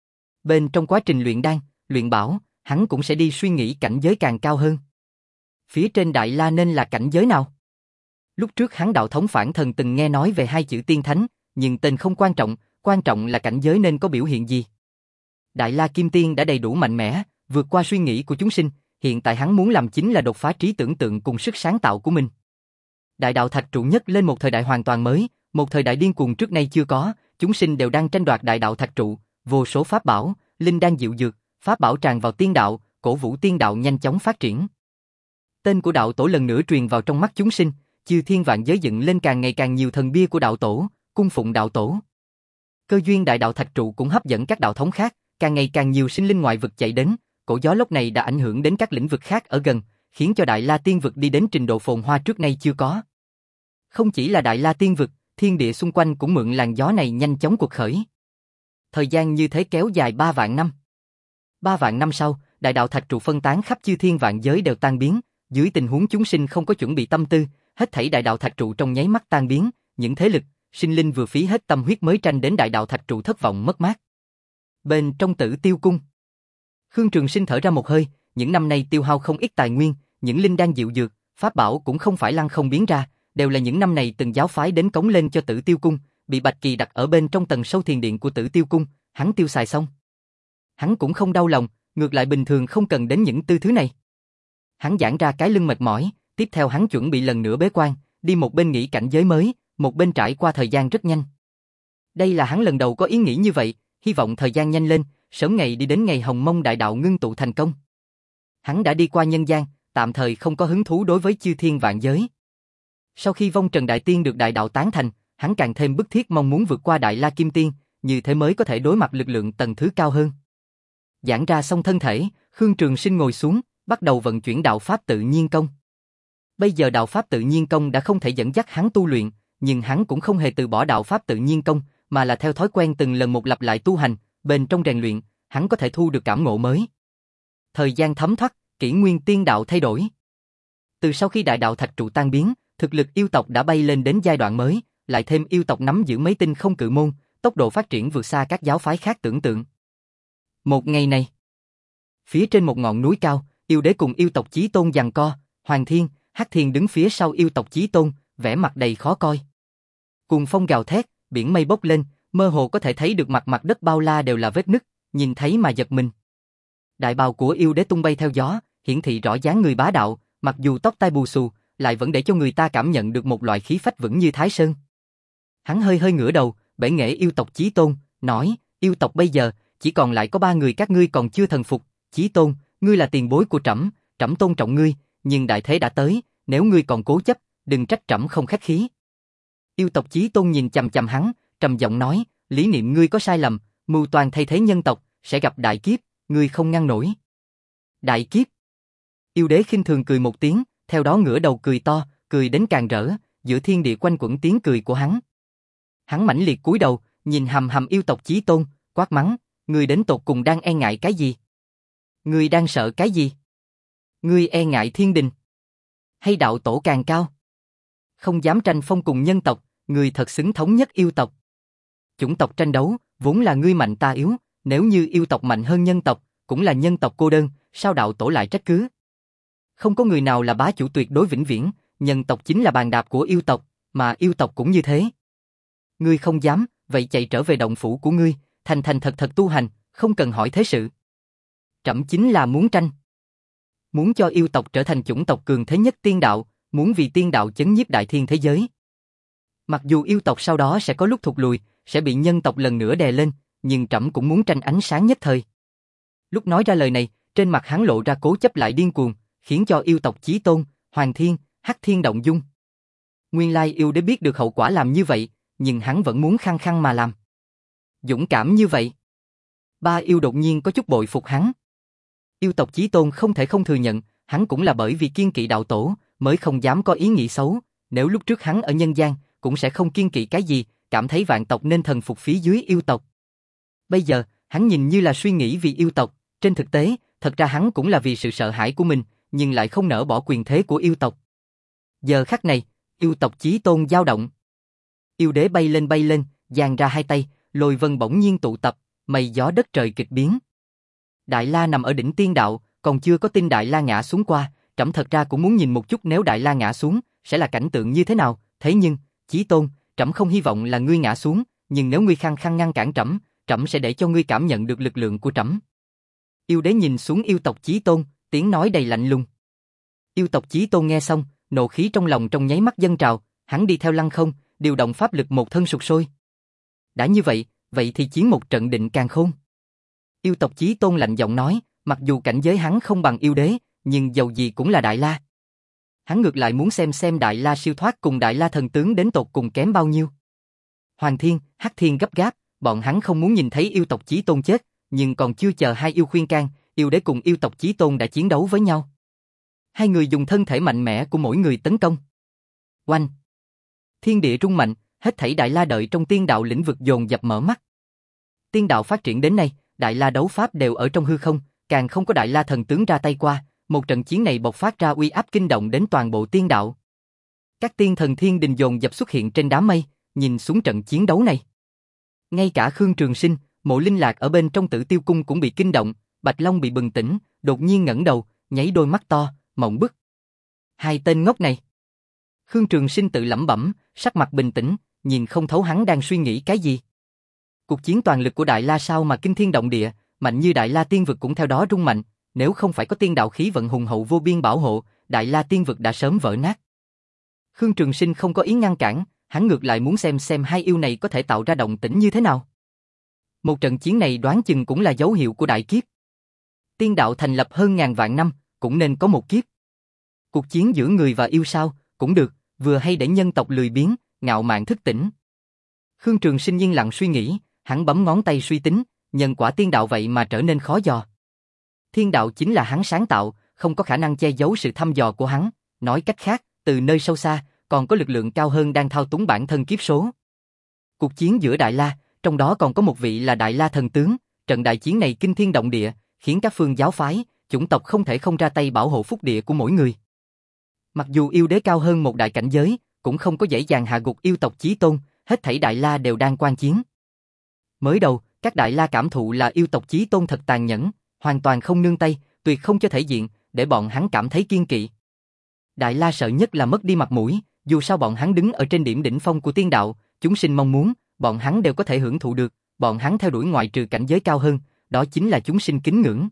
Bên trong quá trình luyện đan, luyện bảo, hắn cũng sẽ đi suy nghĩ cảnh giới càng cao hơn. Phía trên Đại La nên là cảnh giới nào? Lúc trước hắn đạo thống phản thần từng nghe nói về hai chữ tiên thánh, nhưng tên không quan trọng, quan trọng là cảnh giới nên có biểu hiện gì. Đại La Kim Tiên đã đầy đủ mạnh mẽ, vượt qua suy nghĩ của chúng sinh, hiện tại hắn muốn làm chính là đột phá trí tưởng tượng cùng sức sáng tạo của mình. Đại đạo thạch trụ nhất lên một thời đại hoàn toàn mới, một thời đại điên cuồng trước nay chưa có, chúng sinh đều đang tranh đoạt đại đạo thạch trụ, vô số pháp bảo, linh đan diệu dược, pháp bảo tràn vào tiên đạo, cổ vũ tiên đạo nhanh chóng phát triển. Tên của đạo tổ lần nữa truyền vào trong mắt chúng sinh, chư thiên vạn giới dựng lên càng ngày càng nhiều thần bia của đạo tổ, cung phụng đạo tổ. Cơ duyên đại đạo thạch trụ cũng hấp dẫn các đạo thống khác, càng ngày càng nhiều sinh linh ngoại vực chạy đến, cổ gió lốc này đã ảnh hưởng đến các lĩnh vực khác ở gần, khiến cho Đại La Tiên vực đi đến trình độ phồn hoa trước nay chưa có. Không chỉ là Đại La Tiên vực, thiên địa xung quanh cũng mượn làn gió này nhanh chóng cuộc khởi. Thời gian như thế kéo dài ba vạn năm. Ba vạn năm sau, đại đạo thạch trụ phân tán khắp chư thiên vạn giới đều tan biến, dưới tình huống chúng sinh không có chuẩn bị tâm tư, hết thảy đại đạo thạch trụ trong nháy mắt tan biến, những thế lực, sinh linh vừa phí hết tâm huyết mới tranh đến đại đạo thạch trụ thất vọng mất mát. Bên trong Tử Tiêu cung, Khương Trường Sinh thở ra một hơi, những năm nay tiêu hao không ít tài nguyên, những linh đan diệu dược, pháp bảo cũng không phải lăng không biến ra, đều là những năm này từng giáo phái đến cống lên cho Tử Tiêu cung, bị Bạch Kỳ đặt ở bên trong tầng sâu thiền điện của Tử Tiêu cung, hắn tiêu xài xong. Hắn cũng không đau lòng, ngược lại bình thường không cần đến những tư thứ này. Hắn giãn ra cái lưng mệt mỏi, tiếp theo hắn chuẩn bị lần nữa bế quan, đi một bên nghĩ cảnh giới mới, một bên trải qua thời gian rất nhanh. Đây là hắn lần đầu có ý nghĩ như vậy, hy vọng thời gian nhanh lên, sớm ngày đi đến ngày Hồng Mông đại đạo ngưng tụ thành công. Hắn đã đi qua nhân gian, tạm thời không có hứng thú đối với chư thiên vạn giới. Sau khi Vong Trần Đại Tiên được đại đạo tán thành, hắn càng thêm bức thiết mong muốn vượt qua Đại La Kim Tiên, như thế mới có thể đối mặt lực lượng tầng thứ cao hơn. Giãn ra xong thân thể, Khương Trường Sinh ngồi xuống, bắt đầu vận chuyển đạo pháp tự nhiên công. Bây giờ đạo pháp tự nhiên công đã không thể dẫn dắt hắn tu luyện, nhưng hắn cũng không hề từ bỏ đạo pháp tự nhiên công, mà là theo thói quen từng lần một lặp lại tu hành, bên trong rèn luyện, hắn có thể thu được cảm ngộ mới. Thời gian thấm thoát, kỷ nguyên tiên đạo thay đổi. Từ sau khi đại đạo thạch trụ tan biến, thực lực yêu tộc đã bay lên đến giai đoạn mới, lại thêm yêu tộc nắm giữ mấy tinh không cự môn, tốc độ phát triển vượt xa các giáo phái khác tưởng tượng. Một ngày này, phía trên một ngọn núi cao, yêu đế cùng yêu tộc Chí Tôn giằng co, Hoàng Thiên, Hắc Thiên đứng phía sau yêu tộc Chí Tôn, vẻ mặt đầy khó coi. Cuồng phong gào thét, biển mây bốc lên, mơ hồ có thể thấy được mặt mặt đất bao la đều là vết nứt, nhìn thấy mà giật mình. Đại bào của yêu đế tung bay theo gió, hiển thị rõ dáng người bá đạo, mặc dù tóc tai bù xù, lại vẫn để cho người ta cảm nhận được một loại khí phách vững như Thái Sơn. Hắn hơi hơi ngửa đầu, bể nghệ yêu tộc Chí Tôn, nói, yêu tộc bây giờ, chỉ còn lại có ba người các ngươi còn chưa thần phục, Chí Tôn, ngươi là tiền bối của trẫm, trẫm tôn trọng ngươi, nhưng đại thế đã tới, nếu ngươi còn cố chấp, đừng trách trẫm không khách khí. Yêu tộc Chí Tôn nhìn chằm chằm hắn, trầm giọng nói, lý niệm ngươi có sai lầm, mưu toàn thay thế nhân tộc, sẽ gặp đại kiếp, ngươi không ngăn nổi. Đại kiếp. Yêu đế khinh thường cười một tiếng, theo đó ngửa đầu cười to, cười đến càng rỡ, giữa thiên địa quanh quẩn tiếng cười của hắn. Hắn mãnh liệt cúi đầu, nhìn hầm hầm yêu tộc Chí Tôn, quát mắng, ngươi đến tột cùng đang e ngại cái gì? Ngươi đang sợ cái gì? Ngươi e ngại thiên đình? Hay đạo tổ càng cao? Không dám tranh phong cùng nhân tộc, ngươi thật xứng thống nhất yêu tộc. Chủng tộc tranh đấu, vốn là ngươi mạnh ta yếu, nếu như yêu tộc mạnh hơn nhân tộc, cũng là nhân tộc cô đơn, sao đạo tổ lại trách cứ? Không có người nào là bá chủ tuyệt đối vĩnh viễn, nhân tộc chính là bàn đạp của yêu tộc, mà yêu tộc cũng như thế. Ngươi không dám, vậy chạy trở về động phủ của ngươi, thành thành thật thật tu hành, không cần hỏi thế sự. Trẫm chính là muốn tranh. Muốn cho yêu tộc trở thành chủng tộc cường thế nhất tiên đạo, muốn vì tiên đạo chấn nhiếp đại thiên thế giới. Mặc dù yêu tộc sau đó sẽ có lúc thụt lùi, sẽ bị nhân tộc lần nữa đè lên, nhưng trẫm cũng muốn tranh ánh sáng nhất thời. Lúc nói ra lời này, trên mặt hắn lộ ra cố chấp lại điên cuồng, khiến cho yêu tộc Chí Tôn, Hoàng Thiên, Hắc Thiên động dung. Nguyên lai yêu đế biết được hậu quả làm như vậy, nhưng hắn vẫn muốn khăng khăng mà làm. Dũng cảm như vậy. Ba yêu đột nhiên có chút bội phục hắn. Yêu tộc Chí Tôn không thể không thừa nhận, hắn cũng là bởi vì kiên kỵ đạo tổ, mới không dám có ý nghĩ xấu, nếu lúc trước hắn ở nhân gian, cũng sẽ không kiên kỵ cái gì, cảm thấy vạn tộc nên thần phục phía dưới yêu tộc. Bây giờ, hắn nhìn như là suy nghĩ vì yêu tộc, trên thực tế, thật ra hắn cũng là vì sự sợ hãi của mình, nhưng lại không nỡ bỏ quyền thế của yêu tộc. Giờ khắc này, yêu tộc Chí Tôn dao động. Yêu đế bay lên bay lên, giang ra hai tay, lôi vân bỗng nhiên tụ tập, mây gió đất trời kịch biến. Đại La nằm ở đỉnh tiên đạo, còn chưa có tin Đại La ngã xuống qua, trẫm thật ra cũng muốn nhìn một chút nếu Đại La ngã xuống, sẽ là cảnh tượng như thế nào, thế nhưng, Chí Tôn, trẫm không hy vọng là ngươi ngã xuống, nhưng nếu ngươi khăng khăng ngăn cản trẫm, trẫm sẽ để cho ngươi cảm nhận được lực lượng của trẫm. Yêu đế nhìn xuống yêu tộc Chí Tôn, tiếng nói đầy lạnh lùng. Yêu tộc Chí Tôn nghe xong, nộ khí trong lòng trong nháy mắt dâng trào, hắn đi theo lăng không, điều động pháp lực một thân sục sôi. Đã như vậy, vậy thì chiến một trận định càng khôn. Yêu tộc Chí Tôn lạnh giọng nói, mặc dù cảnh giới hắn không bằng yêu đế, nhưng dầu gì cũng là Đại La. Hắn ngược lại muốn xem xem Đại La siêu thoát cùng Đại La thần tướng đến tột cùng kém bao nhiêu. Hoàng Thiên, Hắc Thiên gấp gáp, bọn hắn không muốn nhìn thấy yêu tộc Chí Tôn chết, nhưng còn chưa chờ hai yêu khuyên can, yêu đế cùng yêu tộc Chí Tôn đã chiến đấu với nhau. Hai người dùng thân thể mạnh mẽ của mỗi người tấn công. Oanh! Thiên địa rung mạnh, hết thảy Đại La đợi trong tiên đạo lĩnh vực dồn dập mở mắt. Tiên đạo phát triển đến nay, Đại La đấu pháp đều ở trong hư không, càng không có Đại La thần tướng ra tay qua, một trận chiến này bộc phát ra uy áp kinh động đến toàn bộ tiên đạo. Các tiên thần thiên đình dồn dập xuất hiện trên đám mây, nhìn xuống trận chiến đấu này. Ngay cả Khương Trường Sinh, Mộ Linh Lạc ở bên trong Tử Tiêu Cung cũng bị kinh động, Bạch Long bị bừng tỉnh, đột nhiên ngẩng đầu, nháy đôi mắt to, mộng bức. Hai tên ngốc này. Khương Trường Sinh tự lẩm bẩm, sắc mặt bình tĩnh, nhìn không thấu hắn đang suy nghĩ cái gì. Cuộc chiến toàn lực của Đại La sao mà kinh thiên động địa, mạnh như Đại La Tiên Vực cũng theo đó rung mạnh, nếu không phải có tiên đạo khí vận hùng hậu vô biên bảo hộ, Đại La Tiên Vực đã sớm vỡ nát. Khương Trường Sinh không có ý ngăn cản, hắn ngược lại muốn xem xem hai yêu này có thể tạo ra động tĩnh như thế nào. Một trận chiến này đoán chừng cũng là dấu hiệu của đại kiếp. Tiên đạo thành lập hơn ngàn vạn năm, cũng nên có một kiếp. Cuộc chiến giữa người và yêu sao, cũng được, vừa hay để nhân tộc lười biếng, ngạo mạn thức tỉnh. Khương Trường Sinh yên lặng suy nghĩ, hắn bấm ngón tay suy tính, nhân quả tiên đạo vậy mà trở nên khó dò. Thiên đạo chính là hắn sáng tạo, không có khả năng che giấu sự thăm dò của hắn, nói cách khác, từ nơi sâu xa, còn có lực lượng cao hơn đang thao túng bản thân kiếp số. Cuộc chiến giữa Đại La, trong đó còn có một vị là Đại La thần tướng, trận đại chiến này kinh thiên động địa, khiến các phương giáo phái, chủng tộc không thể không ra tay bảo hộ phúc địa của mỗi người. Mặc dù yêu đế cao hơn một đại cảnh giới, cũng không có dễ dàng hạ gục yêu tộc chí tôn, hết thảy Đại La đều đang quan chiến. Mới đầu, các Đại La cảm thụ là yêu tộc chí tôn thật tàn nhẫn, hoàn toàn không nương tay, tuyệt không cho thể diện, để bọn hắn cảm thấy kiên kỵ. Đại La sợ nhất là mất đi mặt mũi, dù sao bọn hắn đứng ở trên điểm đỉnh phong của tiên đạo, chúng sinh mong muốn, bọn hắn đều có thể hưởng thụ được, bọn hắn theo đuổi ngoại trừ cảnh giới cao hơn, đó chính là chúng sinh kính ngưỡng.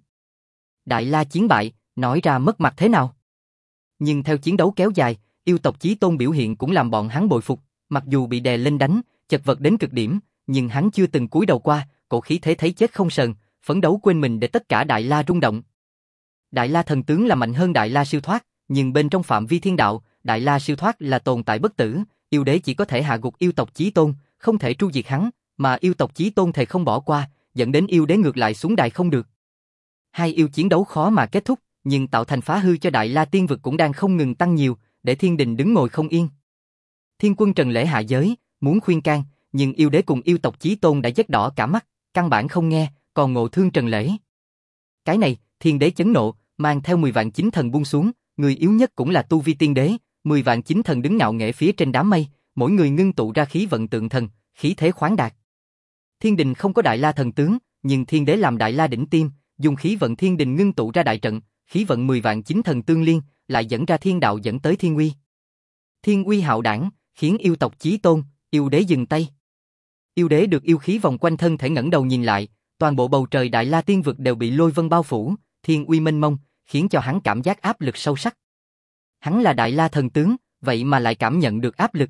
Đại La chiến bại, nói ra mất mặt thế nào? Nhưng theo chiến đấu kéo dài, yêu tộc chí tôn biểu hiện cũng làm bọn hắn bội phục, mặc dù bị đè lên đánh, chật vật đến cực điểm, nhưng hắn chưa từng cúi đầu qua, cổ khí thế thấy chết không sờn, phấn đấu quên mình để tất cả Đại La rung động. Đại La thần tướng là mạnh hơn Đại La siêu thoát, nhưng bên trong phạm vi thiên đạo, Đại La siêu thoát là tồn tại bất tử, yêu đế chỉ có thể hạ gục yêu tộc chí tôn, không thể tru diệt hắn, mà yêu tộc chí tôn thề không bỏ qua, dẫn đến yêu đế ngược lại xuống đài không được. Hai yêu chiến đấu khó mà kết thúc, nhưng tạo thành phá hư cho Đại La Tiên Vực cũng đang không ngừng tăng nhiều, để thiên đình đứng ngồi không yên. Thiên quân Trần Lễ hạ giới, muốn khuyên can, nhưng yêu đế cùng yêu tộc chí tôn đã dứt đỏ cả mắt, căn bản không nghe, còn ngộ thương Trần Lễ. Cái này, thiên đế chấn nộ, mang theo mười vạn chính thần buông xuống, người yếu nhất cũng là tu vi tiên đế, mười vạn chính thần đứng ngạo nghễ phía trên đám mây, mỗi người ngưng tụ ra khí vận tượng thần, khí thế khoáng đạt. Thiên đình không có Đại La thần tướng, nhưng thiên đế làm Đại La đỉnh tiêm, dùng khí vận thiên đình ngưng tụ ra đại trận, khí vận mười vạn chính thần tương liên, lại dẫn ra thiên đạo dẫn tới thiên uy. Thiên uy hạo đảng, khiến yêu tộc chí tôn, yêu đế dừng tay. Yêu đế được yêu khí vòng quanh thân thể ngẩng đầu nhìn lại, toàn bộ bầu trời Đại La Tiên Vực đều bị lôi vân bao phủ, thiên uy mênh mông, khiến cho hắn cảm giác áp lực sâu sắc. Hắn là Đại La thần tướng, vậy mà lại cảm nhận được áp lực.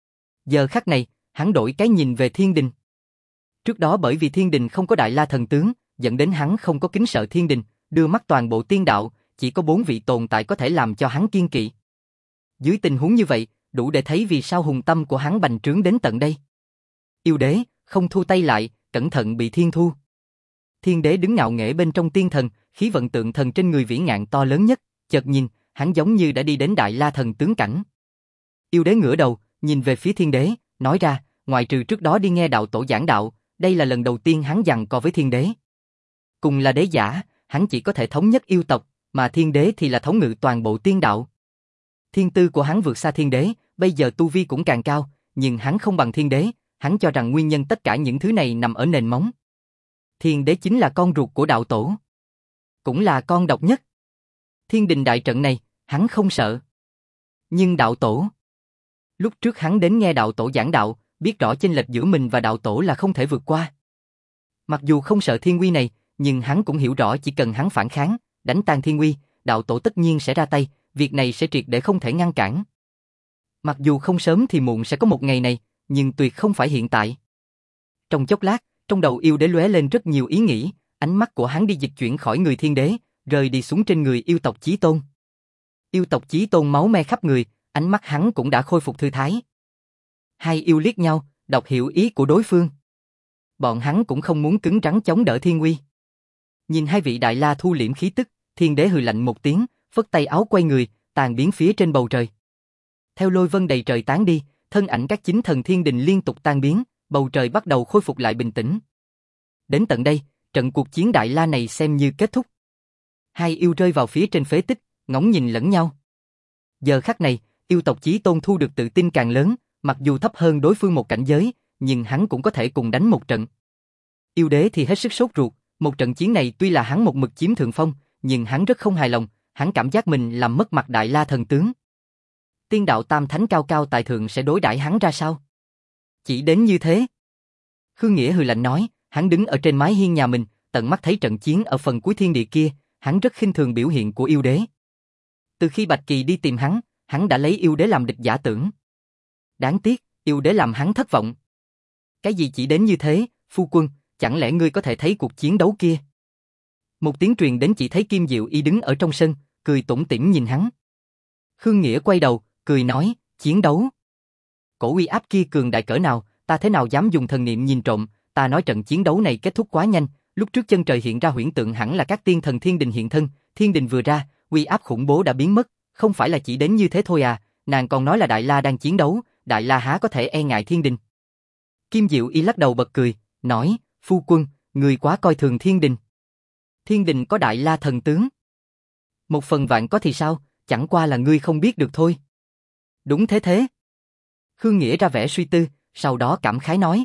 Giờ khắc này, hắn đổi cái nhìn về thiên đình. Trước đó bởi vì thiên đình không có Đại La thần tướng, dẫn đến hắn không có kính sợ thiên đình, đưa mắt toàn bộ tiên đạo, chỉ có bốn vị tồn tại có thể làm cho hắn kiên kỵ. Dưới tình huống như vậy, đủ để thấy vì sao hùng tâm của hắn bành trướng đến tận đây. Yêu đế, không thu tay lại, cẩn thận bị thiên thu. Thiên đế đứng ngạo nghễ bên trong tiên thần, khí vận tượng thần trên người vĩ ngạn to lớn nhất, chợt nhìn, hắn giống như đã đi đến Đại La thần tướng cảnh. Yêu đế ngửa đầu, nhìn về phía thiên đế, nói ra, ngoại trừ trước đó đi nghe đạo tổ giảng đạo, đây là lần đầu tiên hắn giằng co với thiên đế. Cùng là đế giả, hắn chỉ có thể thống nhất yêu tộc, mà thiên đế thì là thống ngự toàn bộ tiên đạo. Thiên tư của hắn vượt xa thiên đế, bây giờ tu vi cũng càng cao, nhưng hắn không bằng thiên đế, hắn cho rằng nguyên nhân tất cả những thứ này nằm ở nền móng. Thiên đế chính là con ruột của đạo tổ, cũng là con độc nhất. Thiên đình đại trận này, hắn không sợ. Nhưng đạo tổ, lúc trước hắn đến nghe đạo tổ giảng đạo, biết rõ chênh lệch giữa mình và đạo tổ là không thể vượt qua. Mặc dù không sợ thiên uy này, nhưng hắn cũng hiểu rõ chỉ cần hắn phản kháng, đánh tan thiên uy, đạo tổ tất nhiên sẽ ra tay, việc này sẽ triệt để không thể ngăn cản. Mặc dù không sớm thì muộn sẽ có một ngày này, nhưng tuyệt không phải hiện tại. Trong chốc lát, trong đầu yêu đế lóe lên rất nhiều ý nghĩ, ánh mắt của hắn đi dịch chuyển khỏi người thiên đế, rơi đi xuống trên người yêu tộc chí tôn. Yêu tộc chí tôn máu me khắp người, ánh mắt hắn cũng đã khôi phục thư thái. Hai yêu liếc nhau, đọc hiểu ý của đối phương. Bọn hắn cũng không muốn cứng rắn chống đỡ thiên uy. Nhìn hai vị Đại La thu liễm khí tức, thiên đế hừ lạnh một tiếng, phất tay áo quay người, tàn biến phía trên bầu trời. Theo lôi vân đầy trời tán đi, thân ảnh các chính thần thiên đình liên tục tan biến, bầu trời bắt đầu khôi phục lại bình tĩnh. Đến tận đây, trận cuộc chiến Đại La này xem như kết thúc. Hai yêu rơi vào phía trên phế tích, ngóng nhìn lẫn nhau. Giờ khắc này, yêu tộc chí tôn thu được tự tin càng lớn, mặc dù thấp hơn đối phương một cảnh giới, nhưng hắn cũng có thể cùng đánh một trận. Yêu đế thì hết sức sốt ruột, một trận chiến này tuy là hắn một mực chiếm thượng phong, nhưng hắn rất không hài lòng, hắn cảm giác mình làm mất mặt Đại La thần tướng. Tiên đạo tam thánh cao cao tại thượng sẽ đối đãi hắn ra sao? Chỉ đến như thế. Khương Nghĩa hừ lạnh nói, hắn đứng ở trên mái hiên nhà mình, tận mắt thấy trận chiến ở phần cuối thiên địa kia, hắn rất khinh thường biểu hiện của yêu đế. Từ khi Bạch Kỳ đi tìm hắn, hắn đã lấy yêu đế làm địch giả tưởng. Đáng tiếc, yêu đế làm hắn thất vọng. Cái gì chỉ đến như thế, phu quân, chẳng lẽ ngươi có thể thấy cuộc chiến đấu kia? Một tiếng truyền đến, chỉ thấy Kim Diệu Y đứng ở trong sân, cười tủm tỉm nhìn hắn. Khương Nghĩa quay đầu, cười nói, chiến đấu. Cổ uy áp kia cường đại cỡ nào, ta thế nào dám dùng thần niệm nhìn trộm, ta nói trận chiến đấu này kết thúc quá nhanh, lúc trước chân trời hiện ra huyễn tượng hẳn là các tiên thần thiên đình hiện thân, thiên đình vừa ra, uy áp khủng bố đã biến mất, không phải là chỉ đến như thế thôi à, nàng còn nói là Đại La đang chiến đấu, Đại La há có thể e ngại thiên đình. Kim Diệu Y lắc đầu bật cười, nói, phu quân, người quá coi thường thiên đình. Thiên đình có Đại La thần tướng. Một phần vạn có thì sao, chẳng qua là ngươi không biết được thôi. Đúng thế thế. Khương Nghĩa ra vẻ suy tư, sau đó cảm khái nói.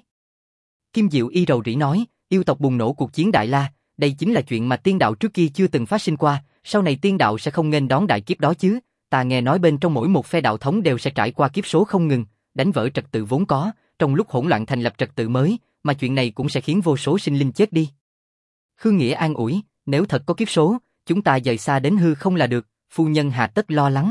Kim Diệu Y rầu rĩ nói, yêu tộc bùng nổ cuộc chiến Đại La, đây chính là chuyện mà tiên đạo trước kia chưa từng phát sinh qua, sau này tiên đạo sẽ không nghênh đón đại kiếp đó chứ, ta nghe nói bên trong mỗi một phe đạo thống đều sẽ trải qua kiếp số không ngừng, đánh vỡ trật tự vốn có, trong lúc hỗn loạn thành lập trật tự mới, mà chuyện này cũng sẽ khiến vô số sinh linh chết đi. Khương Nghĩa an ủi, nếu thật có kiếp số, chúng ta dời xa đến hư không là được, phu nhân hà tất lo lắng.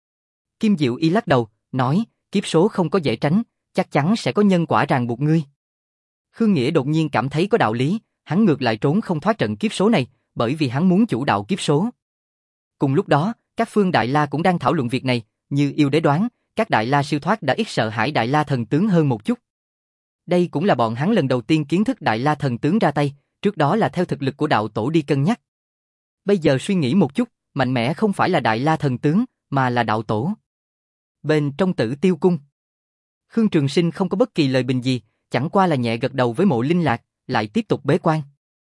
Kim Diệu Y lắc đầu, nói, kiếp số không có dễ tránh, chắc chắn sẽ có nhân quả ràng buộc ngươi. Khương Nghĩa đột nhiên cảm thấy có đạo lý, hắn ngược lại trốn không thoát trận kiếp số này, bởi vì hắn muốn chủ đạo kiếp số. Cùng lúc đó, các phương Đại La cũng đang thảo luận việc này, như yêu đế đoán, các Đại La siêu thoát đã ít sợ hãi Đại La thần tướng hơn một chút. Đây cũng là bọn hắn lần đầu tiên kiến thức Đại La thần tướng ra tay, trước đó là theo thực lực của đạo tổ đi cân nhắc. Bây giờ suy nghĩ một chút, mạnh mẽ không phải là Đại La thần tướng, mà là đạo tổ. Bên trong Tử Tiêu cung, Khương Trường Sinh không có bất kỳ lời bình gì, chẳng qua là nhẹ gật đầu với Mộ Linh Lạc, lại tiếp tục bế quan.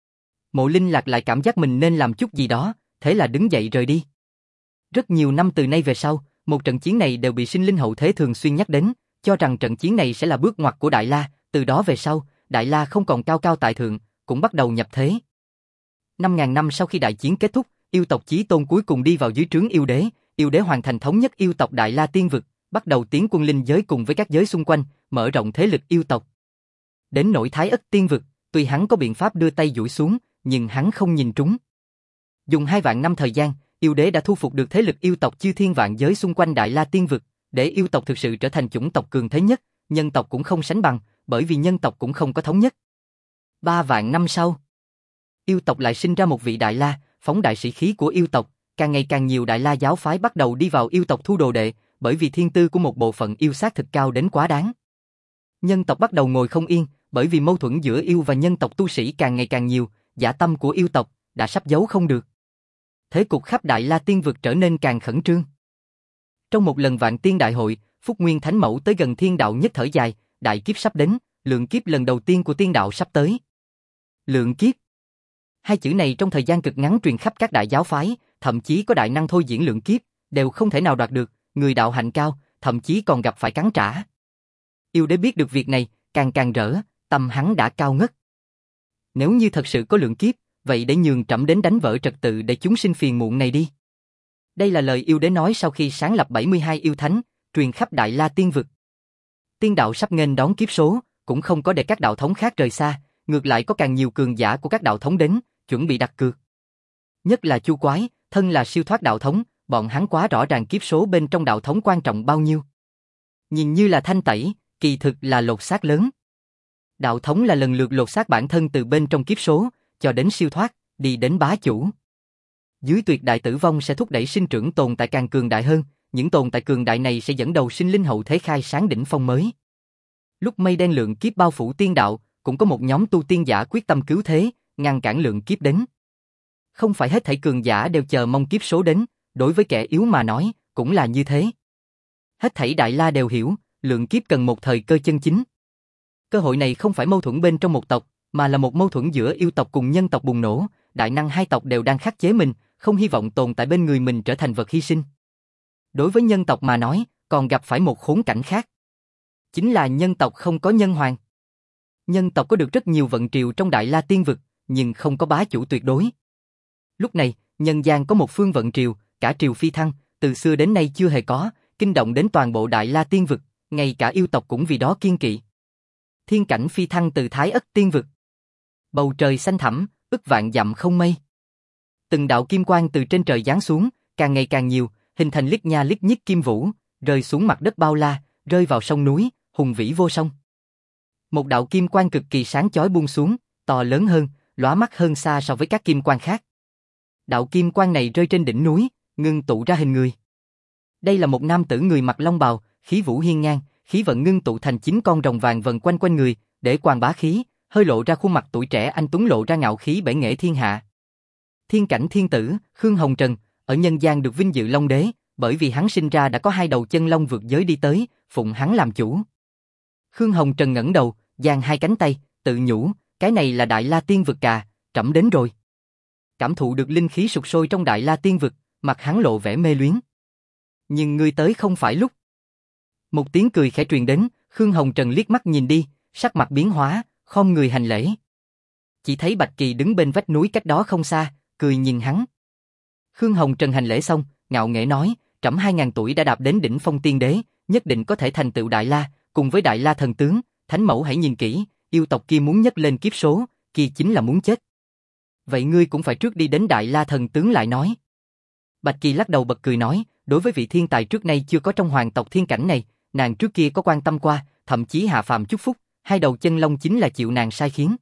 Mộ Linh Lạc lại cảm giác mình nên làm chút gì đó, thế là đứng dậy rời đi. Rất nhiều năm từ nay về sau, một trận chiến này đều bị sinh linh hậu thế thường xuyên nhắc đến, cho rằng trận chiến này sẽ là bước ngoặt của Đại La, từ đó về sau, Đại La không còn cao cao tại thượng, cũng bắt đầu nhập thế. Năm ngàn năm sau khi đại chiến kết thúc, yêu tộc Chí Tôn cuối cùng đi vào dưới trướng yêu đế, yêu đế hoàn thành thống nhất yêu tộc Đại La tiên vực, bắt đầu tiến quân linh giới cùng với các giới xung quanh, mở rộng thế lực yêu tộc. Đến nỗi Thái Ất tiên vực, tuy hắn có biện pháp đưa tay duỗi xuống, nhưng hắn không nhìn trúng. Dùng hai vạn năm thời gian, yêu đế đã thu phục được thế lực yêu tộc chư thiên vạn giới xung quanh Đại La tiên vực, để yêu tộc thực sự trở thành chủng tộc cường thế nhất, nhân tộc cũng không sánh bằng, bởi vì nhân tộc cũng không có thống nhất. Ba vạn năm sau, yêu tộc lại sinh ra một vị Đại La, phóng đại sĩ khí của yêu tộc, càng ngày càng nhiều Đại La giáo phái bắt đầu đi vào yêu tộc thu đồ đệ, bởi vì thiên tư của một bộ phận yêu sát thực cao đến quá đáng. Nhân tộc bắt đầu ngồi không yên, bởi vì mâu thuẫn giữa yêu và nhân tộc tu sĩ càng ngày càng nhiều, dã tâm của yêu tộc đã sắp giấu không được. Thế cục khắp Đại La tiên vực trở nên càng khẩn trương. Trong một lần vạn tiên đại hội, Phúc Nguyên Thánh Mẫu tới gần thiên đạo nhất thở dài, đại kiếp sắp đến, lượng kiếp lần đầu tiên của tiên đạo sắp tới. Lượng kiếp. Hai chữ này trong thời gian cực ngắn truyền khắp các đại giáo phái, thậm chí có đại năng thôi diễn lượng kiếp, đều không thể nào đoạt được, người đạo hạnh cao, thậm chí còn gặp phải cắn trả. Yêu đế biết được việc này, càng càng rỡ, tâm hắn đã cao ngất. Nếu như thật sự có lượng kiếp, vậy để nhường trẫm đến đánh vỡ trật tự để chúng sinh phiền muộn này đi. Đây là lời yêu đế nói sau khi sáng lập bảy mươi hai yêu thánh, truyền khắp Đại La tiên vực. Tiên đạo sắp nghênh đón kiếp số, cũng không có để các đạo thống khác rời xa, ngược lại có càng nhiều cường giả của các đạo thống đến, chuẩn bị đặt cược. Nhất là Chu Quái, thân là siêu thoát đạo thống, bọn hắn quá rõ ràng kiếp số bên trong đạo thống quan trọng bao nhiêu. Nhìn như là thanh tẩy, kỳ thực là lột xác lớn. Đạo thống là lần lượt lột xác bản thân từ bên trong kiếp số, cho đến siêu thoát, đi đến bá chủ. Dưới tuyệt đại tử vong sẽ thúc đẩy sinh trưởng tồn tại càng cường đại hơn, những tồn tại cường đại này sẽ dẫn đầu sinh linh hậu thế khai sáng đỉnh phong mới. Lúc mây đen lượng kiếp bao phủ tiên đạo, cũng có một nhóm tu tiên giả quyết tâm cứu thế, ngăn cản lượng kiếp đến. Không phải hết thảy cường giả đều chờ mong kiếp số đến, đối với kẻ yếu mà nói, cũng là như thế. Hết thảy Đại La đều hiểu, lượng kiếp cần một thời cơ chân chính. Cơ hội này không phải mâu thuẫn bên trong một tộc, mà là một mâu thuẫn giữa yêu tộc cùng nhân tộc bùng nổ, đại năng hai tộc đều đang khắc chế mình, không hy vọng tồn tại bên người mình trở thành vật hy sinh. Đối với nhân tộc mà nói, còn gặp phải một khốn cảnh khác. chính là nhân tộc không có nhân hoàng. Nhân tộc có được rất nhiều vận triều trong Đại La Tiên Vực, nhưng không có bá chủ tuyệt đối. Lúc này, nhân gian có một phương vận triều, cả triều phi thăng, từ xưa đến nay chưa hề có, kinh động đến toàn bộ Đại La Tiên Vực, ngay cả yêu tộc cũng vì đó kiêng kỵ. Thiên cảnh phi thăng từ Thái Ất Tiên Vực. Bầu trời xanh thẳm, ức vạn dặm không mây. Từng đạo kim quang từ trên trời giáng xuống, càng ngày càng nhiều, hình thành lít nha lít nhít kim vũ, rơi xuống mặt đất bao la, rơi vào sông núi, hùng vĩ vô song. Một đạo kim quang cực kỳ sáng chói buông xuống, to lớn hơn, lóa mắt hơn xa so với các kim quang khác. Đạo kim quang này rơi trên đỉnh núi, ngưng tụ ra hình người. Đây là một nam tử người mặc long bào, khí vũ hiên ngang, khí vận ngưng tụ thành chín con rồng vàng vần quanh quanh người, để quang bá khí, hơi lộ ra khuôn mặt tuổi trẻ anh tuấn, lộ ra ngạo khí bể nghệ thiên hạ. Thiên cảnh thiên tử, Khương Hồng Trần, ở nhân gian được vinh dự long đế, bởi vì hắn sinh ra đã có hai đầu chân long vượt giới đi tới, phụng hắn làm chủ. Khương Hồng Trần ngẩng đầu, giang hai cánh tay, tự nhủ, cái này là Đại La Tiên Vực cà, trẫm đến rồi. Cảm thụ được linh khí sục sôi trong Đại La Tiên Vực, mặt hắn lộ vẻ mê luyến. Nhưng ngươi tới không phải lúc. Một tiếng cười khẽ truyền đến, Khương Hồng Trần liếc mắt nhìn đi, sắc mặt biến hóa, khom người hành lễ. Chỉ thấy Bạch Kỳ đứng bên vách núi cách đó không xa, cười nhìn hắn. Khương Hồng Trần hành lễ xong, ngạo nghễ nói, trẫm hai ngàn tuổi đã đạp đến đỉnh phong tiên đế, nhất định có thể thành tựu Đại La, cùng với Đại La thần tướng, Thánh Mẫu hãy nhìn kỹ, yêu tộc kia muốn nhấc lên kiếp số, kia chính là muốn chết. Vậy ngươi cũng phải trước đi đến Đại La thần tướng lại nói. Bạch Kỳ lắc đầu bật cười nói, đối với vị thiên tài trước nay chưa có trong hoàng tộc thiên cảnh này, nàng trước kia có quan tâm qua, thậm chí hạ phàm chúc phúc, hai đầu chân long chính là chịu nàng sai khiến.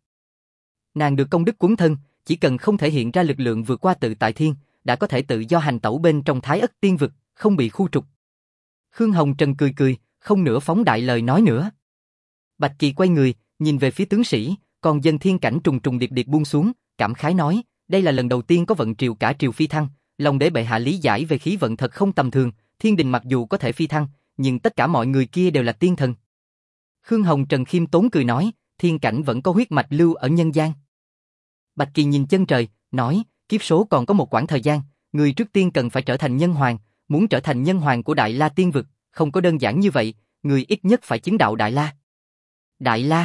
Nàng được công đức cuốn thân, chỉ cần không thể hiện ra lực lượng vượt qua tự tại thiên, đã có thể tự do hành tẩu bên trong Thái Ất Tiên Vực, không bị khu trục. Khương Hồng Trần cười cười, không nửa phóng đại lời nói nữa. Bạch Kỳ quay người, nhìn về phía tướng sĩ, còn dân thiên cảnh trùng trùng điệp điệp buông xuống, cảm khái nói, đây là lần đầu tiên có vận triều cả triều phi thăng, long đế bệ hạ lý giải về khí vận thật không tầm thường, thiên đình mặc dù có thể phi thăng, nhưng tất cả mọi người kia đều là tiên thần. Khương Hồng Trần khiêm tốn cười nói, thiên cảnh vẫn có huyết mạch lưu ở nhân gian. Bạch Kỳ nhìn chân trời, nói, kiếp số còn có một quãng thời gian, người trước tiên cần phải trở thành nhân hoàng, muốn trở thành nhân hoàng của Đại La Tiên Vực, không có đơn giản như vậy, người ít nhất phải chứng đạo Đại La. Đại La.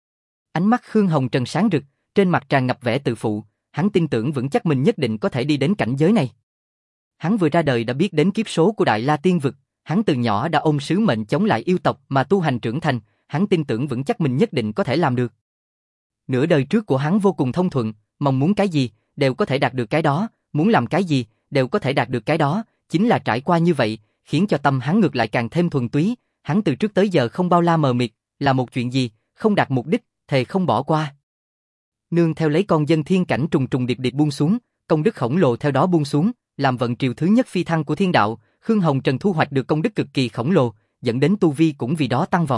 Ánh mắt Khương Hồng Trần sáng rực, trên mặt tràn ngập vẻ tự phụ, hắn tin tưởng vững chắc mình nhất định có thể đi đến cảnh giới này. Hắn vừa ra đời đã biết đến kiếp số của Đại La Tiên Vực, hắn từ nhỏ đã ôm sứ mệnh chống lại yêu tộc mà tu hành trưởng thành, hắn tin tưởng vững chắc mình nhất định có thể làm được. Nửa đời trước của hắn vô cùng thông thuận, mong muốn cái gì, đều có thể đạt được cái đó, muốn làm cái gì, đều có thể đạt được cái đó, chính là trải qua như vậy, khiến cho tâm hắn ngược lại càng thêm thuần túy, hắn từ trước tới giờ không bao la mờ mịt, là một chuyện gì, không đạt mục đích, thề không bỏ qua. Nương theo lấy con dân thiên cảnh trùng trùng điệp điệp buông xuống, công đức khổng lồ theo đó buông xuống, làm vận triều thứ nhất phi thăng của thiên đạo, Khương Hồng Trần thu hoạch được công đức cực kỳ khổng lồ, dẫn đến tu vi cũng vì đó tăng vọt.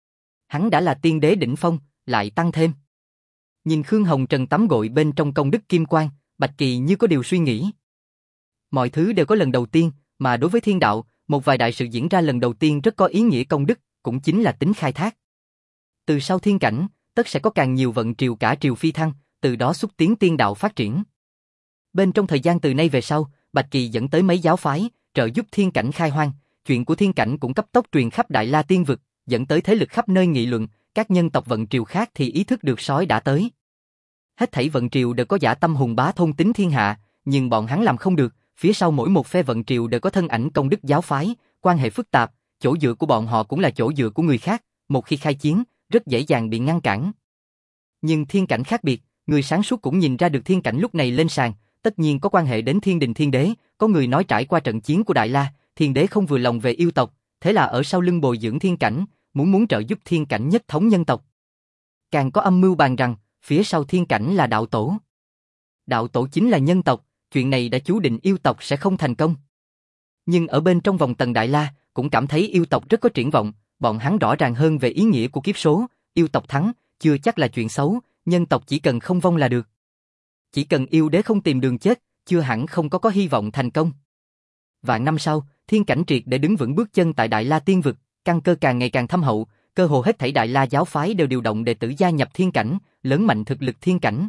Hắn đã là tiên đế đỉnh phong, lại tăng thêm. Nhìn Khương Hồng Trần tắm gội bên trong công đức kim quang, Bạch Kỳ như có điều suy nghĩ. Mọi thứ đều có lần đầu tiên, mà đối với thiên đạo, một vài đại sự diễn ra lần đầu tiên rất có ý nghĩa công đức, cũng chính là tính khai thác. Từ sau thiên cảnh, tất sẽ có càng nhiều vận triều cả triều phi thăng, từ đó xúc tiến tiên đạo phát triển. Bên trong thời gian từ nay về sau, Bạch Kỳ dẫn tới mấy giáo phái, trợ giúp thiên cảnh khai hoang, chuyện của thiên cảnh cũng cấp tốc truyền khắp Đại La Tiên Vực, dẫn tới thế lực khắp nơi nghị luận, các nhân tộc vận triều khác thì ý thức được sói đã tới. Hết thảy vận triều đều có dã tâm hùng bá thôn tính thiên hạ, nhưng bọn hắn làm không được, phía sau mỗi một phe vận triều đều có thân ảnh công đức giáo phái, quan hệ phức tạp, chỗ dựa của bọn họ cũng là chỗ dựa của người khác, một khi khai chiến, rất dễ dàng bị ngăn cản. Nhưng thiên cảnh khác biệt, người sáng suốt cũng nhìn ra được thiên cảnh lúc này lên sàn, tất nhiên có quan hệ đến thiên đình thiên đế, có người nói trải qua trận chiến của Đại La, thiên đế không vừa lòng về yêu tộc, thế là ở sau lưng bồi dưỡng thiên cảnh, muốn muốn trợ giúp thiên cảnh nhất thống nhân tộc. Càng có âm mưu bàn rằng, phía sau thiên cảnh là đạo tổ. Đạo tổ chính là nhân tộc, chuyện này đã chú định yêu tộc sẽ không thành công. Nhưng ở bên trong vòng tầng Đại La, cũng cảm thấy yêu tộc rất có triển vọng, bọn hắn rõ ràng hơn về ý nghĩa của kiếp số, yêu tộc thắng, chưa chắc là chuyện xấu, nhân tộc chỉ cần không vong là được. Chỉ cần yêu đế không tìm đường chết, chưa hẳn không có có hy vọng thành công. Vạn năm sau, thiên cảnh triệt để đứng vững bước chân tại Đại La Tiên Vực, căn cơ càng ngày càng thâm hậu, cơ hồ hết thảy Đại La giáo phái đều điều động đệ tử gia nhập thiên cảnh, lớn mạnh thực lực thiên cảnh.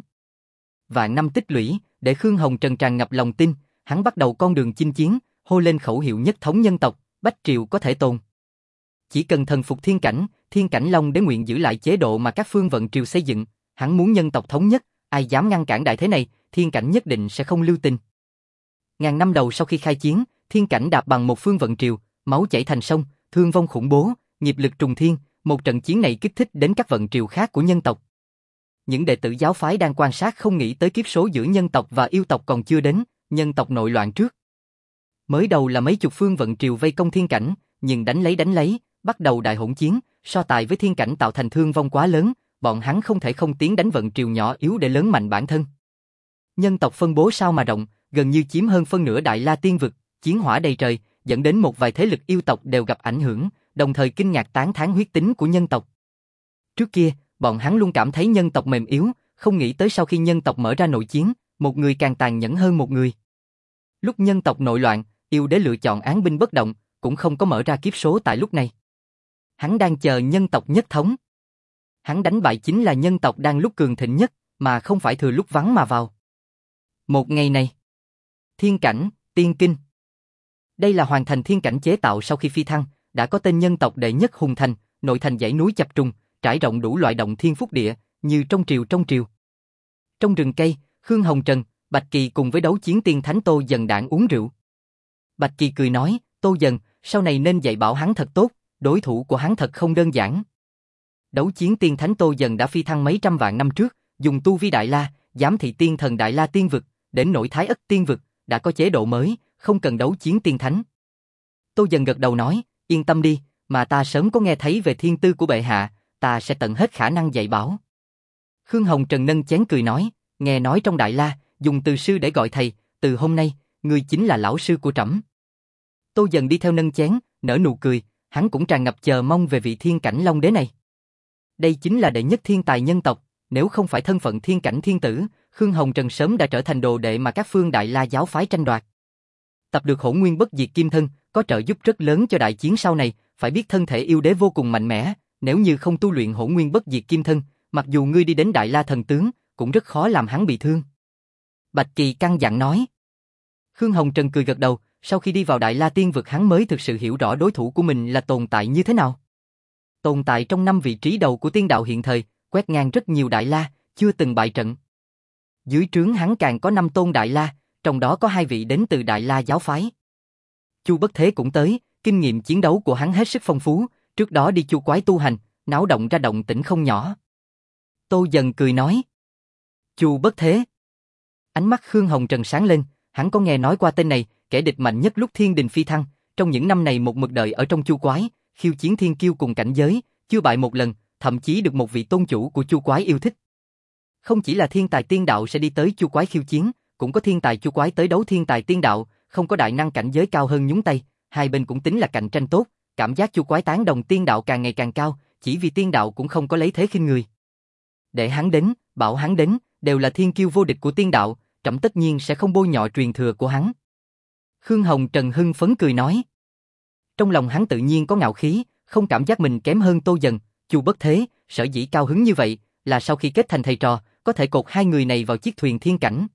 Vạn năm tích lũy, để Khương Hồng Trần tràn ngập lòng tin, hắn bắt đầu con đường chinh chiến, hô lên khẩu hiệu nhất thống nhân tộc, bách triều có thể tồn. chỉ cần thần phục thiên cảnh, thiên cảnh long đế nguyện giữ lại chế độ mà các phương vận triều xây dựng, hắn muốn nhân tộc thống nhất, ai dám ngăn cản đại thế này, thiên cảnh nhất định sẽ không lưu tình. Ngàn năm đầu sau khi khai chiến, thiên cảnh đạp bằng một phương vận triều, máu chảy thành sông, thương vong khủng bố, nghiệp lực trùng thiên, một trận chiến này kích thích đến các vận triều khác của nhân tộc. Những đệ tử giáo phái đang quan sát không nghĩ tới kiếp số giữa nhân tộc và yêu tộc còn chưa đến, nhân tộc nội loạn trước. Mới đầu là mấy chục phương vận triều vây công thiên cảnh, nhưng đánh lấy đánh lấy, bắt đầu đại hỗn chiến, so tài với thiên cảnh tạo thành thương vong quá lớn, bọn hắn không thể không tiến đánh vận triều nhỏ yếu để lớn mạnh bản thân. Nhân tộc phân bố sao mà rộng, gần như chiếm hơn phân nửa Đại La Tiên vực, chiến hỏa đầy trời, dẫn đến một vài thế lực yêu tộc đều gặp ảnh hưởng, đồng thời kinh ngạc tán thán huyết tính của nhân tộc. Trước kia, bọn hắn luôn cảm thấy nhân tộc mềm yếu, không nghĩ tới sau khi nhân tộc mở ra nội chiến, một người càng tàn nhẫn hơn một người. Lúc nhân tộc nội loạn, yêu đế lựa chọn án binh bất động, cũng không có mở ra kiếp số tại lúc này. Hắn đang chờ nhân tộc nhất thống. Hắn đánh bại chính là nhân tộc đang lúc cường thịnh nhất, mà không phải thừa lúc vắng mà vào. Một ngày này, thiên cảnh, tiên kinh. Đây là hoàn thành thiên cảnh chế tạo sau khi phi thăng, đã có tên nhân tộc đệ nhất hùng thành, nội thành dãy núi chập trùng, trải rộng đủ loại động thiên phúc địa, như trong triều trong triều. Trong rừng cây, Khương Hồng Trần, Bạch Kỳ cùng với đấu chiến tiên thánh Tô Dần đảng uống rượu. Bạch Kỳ cười nói, Tô Dần, sau này nên dạy bảo hắn thật tốt, đối thủ của hắn thật không đơn giản. Đấu chiến tiên thánh Tô Dần đã phi thăng mấy trăm vạn năm trước, dùng tu vi Đại La, giám thị tiên thần Đại La Tiên vực, đến nổi Thái Ất Tiên vực, đã có chế độ mới, không cần đấu chiến tiên thánh. Tô Dần gật đầu nói, yên tâm đi, mà ta sớm có nghe thấy về thiên tư của bệ hạ, ta sẽ tận hết khả năng dạy bảo. Khương Hồng Trần nâng chén cười nói, nghe nói trong Đại La, dùng từ sư để gọi thầy, từ hôm nay, ngươi chính là lão sư của trẫm. Tô Dần đi theo nâng chén, nở nụ cười, hắn cũng tràn ngập chờ mong về vị thiên cảnh long đế này. Đây chính là đệ nhất thiên tài nhân tộc, nếu không phải thân phận thiên cảnh thiên tử, Khương Hồng Trần sớm đã trở thành đồ đệ mà các phương Đại La giáo phái tranh đoạt. Tập được Hỗn Nguyên Bất Diệt Kim Thân, có trợ giúp rất lớn cho đại chiến sau này, phải biết thân thể yêu đế vô cùng mạnh mẽ, nếu như không tu luyện Hỗn Nguyên Bất Diệt Kim Thân, mặc dù ngươi đi đến Đại La thần tướng, cũng rất khó làm hắn bị thương. Bạch Kỳ căn dặn nói. Khương Hồng Trần cười gật đầu, sau khi đi vào Đại La Tiên vực hắn mới thực sự hiểu rõ đối thủ của mình là tồn tại như thế nào. Tồn tại trong năm vị trí đầu của tiên đạo hiện thời, quét ngang rất nhiều Đại La, chưa từng bại trận. Dưới trướng hắn càng có năm tôn Đại La, trong đó có hai vị đến từ Đại La giáo phái. Chu Bất Thế cũng tới, kinh nghiệm chiến đấu của hắn hết sức phong phú, trước đó đi Chu Quái tu hành, náo động ra động tĩnh không nhỏ. Tô Dần cười nói. Chu Bất Thế. Ánh mắt Khương Hồng Trần sáng lên, hắn có nghe nói qua tên này, kẻ địch mạnh nhất lúc thiên đình phi thăng, trong những năm này một mực đợi ở trong Chu Quái, khiêu chiến thiên kiêu cùng cảnh giới, chưa bại một lần, thậm chí được một vị tôn chủ của Chu Quái yêu thích. Không chỉ là thiên tài tiên đạo sẽ đi tới Chu Quái khiêu chiến, cũng có thiên tài Chu Quái tới đấu thiên tài tiên đạo, không có đại năng cảnh giới cao hơn nhúng tay, hai bên cũng tính là cạnh tranh tốt, cảm giác Chu Quái tán đồng tiên đạo càng ngày càng cao, chỉ vì tiên đạo cũng không có lấy thế khinh người. Để hắn đến, bảo hắn đến, đều là thiên kiêu vô địch của tiên đạo, trẫm tất nhiên sẽ không bôi nhọ truyền thừa của hắn. Khương Hồng Trần hưng phấn cười nói. Trong lòng hắn tự nhiên có ngạo khí, không cảm giác mình kém hơn Tô Dần, Chu Bất Thế, sở dĩ cao hứng như vậy, là sau khi kết thành thầy trò, có thể cột hai người này vào chiếc thuyền thiên cảnh.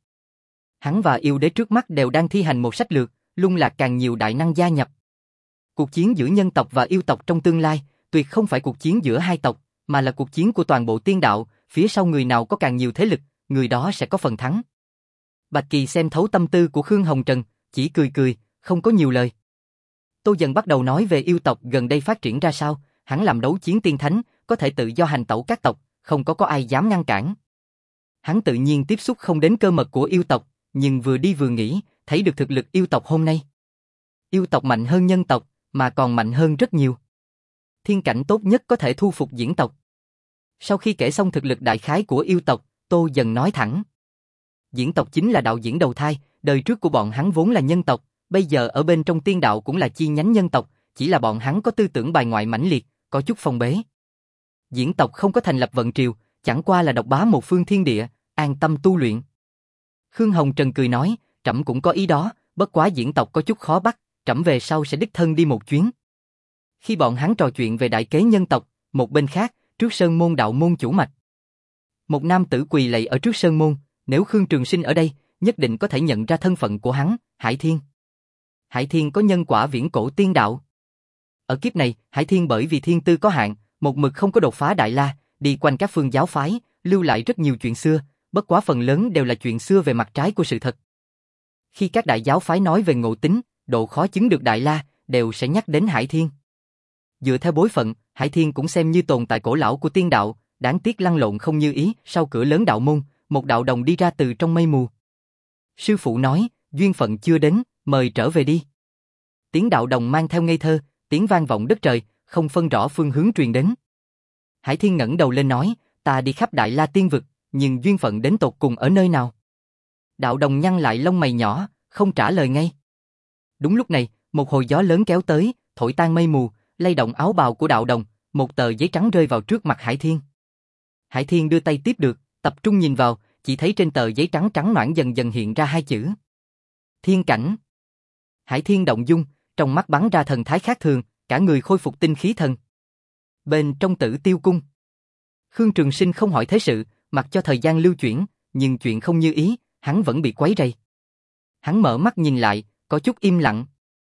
Hắn và yêu đế trước mắt đều đang thi hành một sách lược, lung lạc càng nhiều đại năng gia nhập. Cuộc chiến giữa nhân tộc và yêu tộc trong tương lai, tuyệt không phải cuộc chiến giữa hai tộc, mà là cuộc chiến của toàn bộ tiên đạo, phía sau người nào có càng nhiều thế lực, người đó sẽ có phần thắng. Bạch Kỳ xem thấu tâm tư của Khương Hồng Trần, chỉ cười cười, không có nhiều lời. Tô Dần bắt đầu nói về yêu tộc gần đây phát triển ra sao, hắn làm đấu chiến tiên thánh, có thể tự do hành tẩu các tộc, không có có ai dám ngăn cản. Hắn tự nhiên tiếp xúc không đến cơ mật của yêu tộc, nhưng vừa đi vừa nghĩ, thấy được thực lực yêu tộc hôm nay. Yêu tộc mạnh hơn nhân tộc, mà còn mạnh hơn rất nhiều. Thiên cảnh tốt nhất có thể thu phục diễn tộc. Sau khi kể xong thực lực đại khái của yêu tộc, Tô Dần nói thẳng. Diễn tộc chính là đạo diễn đầu thai, đời trước của bọn hắn vốn là nhân tộc, bây giờ ở bên trong tiên đạo cũng là chi nhánh nhân tộc, chỉ là bọn hắn có tư tưởng bài ngoại mãnh liệt, có chút phong bế. Diễn tộc không có thành lập vận triều, chẳng qua là độc bá một phương thiên địa, an tâm tu luyện. Khương Hồng Trần cười nói, trẫm cũng có ý đó, bất quá diễn tộc có chút khó bắt, trẫm về sau sẽ đích thân đi một chuyến. Khi bọn hắn trò chuyện về đại kế nhân tộc, một bên khác, trước sơn môn đạo môn chủ mạch. Một nam tử quỳ lạy ở trước sơn môn, nếu Khương Trường Sinh ở đây, nhất định có thể nhận ra thân phận của hắn, Hải Thiên. Hải Thiên có nhân quả viễn cổ tiên đạo. Ở kiếp này, Hải Thiên bởi vì thiên tư có hạn, một mực không có đột phá Đại La, đi quanh các phương giáo phái, lưu lại rất nhiều chuyện xưa, bất quá phần lớn đều là chuyện xưa về mặt trái của sự thật. Khi các đại giáo phái nói về ngộ tính, độ khó chứng được Đại La, đều sẽ nhắc đến Hải Thiên. Dựa theo bối phận, Hải Thiên cũng xem như tồn tại cổ lão của tiên đạo, đáng tiếc lăn lộn không như ý, sau cửa lớn đạo môn, một đạo đồng đi ra từ trong mây mù. Sư phụ nói, duyên phận chưa đến, mời trở về đi. Tiếng đạo đồng mang theo ngây thơ, tiếng vang vọng đất trời, không phân rõ phương hướng truyền đến. Hải Thiên ngẩng đầu lên nói, ta đi khắp Đại La tiên vực, nhưng duyên phận đến tột cùng ở nơi nào? Đạo đồng nhăn lại lông mày nhỏ, không trả lời ngay. Đúng lúc này, một hồi gió lớn kéo tới, thổi tan mây mù, lay động áo bào của đạo đồng, một tờ giấy trắng rơi vào trước mặt Hải Thiên. Hải Thiên đưa tay tiếp được, tập trung nhìn vào, chỉ thấy trên tờ giấy trắng trắng noãn dần dần hiện ra hai chữ. Thiên cảnh. Hải Thiên động dung, trong mắt bắn ra thần thái khác thường, cả người khôi phục tinh khí thần. Bên trong Tử Tiêu cung, Khương Trường Sinh không hỏi thế sự, mặc cho thời gian lưu chuyển, nhưng chuyện không như ý, hắn vẫn bị quấy rầy. Hắn mở mắt nhìn lại, có chút im lặng.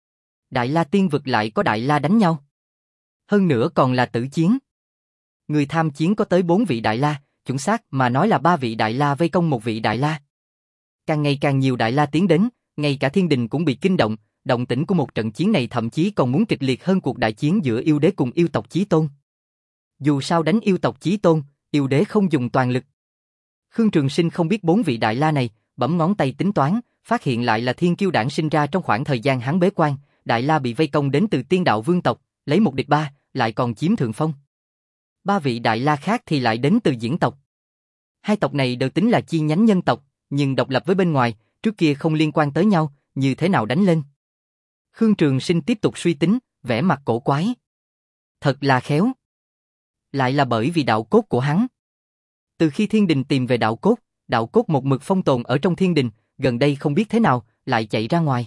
Đại La tiên vực lại có Đại La đánh nhau. Hơn nữa còn là tử chiến. Người tham chiến có tới bốn vị Đại La, chuẩn xác mà nói là ba vị Đại La vây công một vị Đại La. Càng ngày càng nhiều Đại La tiến đến, ngay cả thiên đình cũng bị kinh động, động tĩnh của một trận chiến này thậm chí còn muốn kịch liệt hơn cuộc đại chiến giữa yêu đế cùng yêu tộc Chí Tôn. Dù sao đánh yêu tộc Chí Tôn, yêu đế không dùng toàn lực. Khương Trường Sinh không biết bốn vị Đại La này, bấm ngón tay tính toán, phát hiện lại là thiên kiêu đản sinh ra trong khoảng thời gian hắn bế quan, Đại La bị vây công đến từ tiên đạo vương tộc, lấy một địch ba, lại còn chiếm thượng phong. Ba vị Đại La khác thì lại đến từ diễn tộc. Hai tộc này đều tính là chi nhánh nhân tộc, nhưng độc lập với bên ngoài, trước kia không liên quan tới nhau, như thế nào đánh lên. Khương Trường Sinh tiếp tục suy tính, vẻ mặt cổ quái. Thật là khéo. Lại là bởi vì đạo cốt của hắn. Từ khi thiên đình tìm về đạo cốt, đạo cốt một mực phong tồn ở trong thiên đình, gần đây không biết thế nào, lại chạy ra ngoài.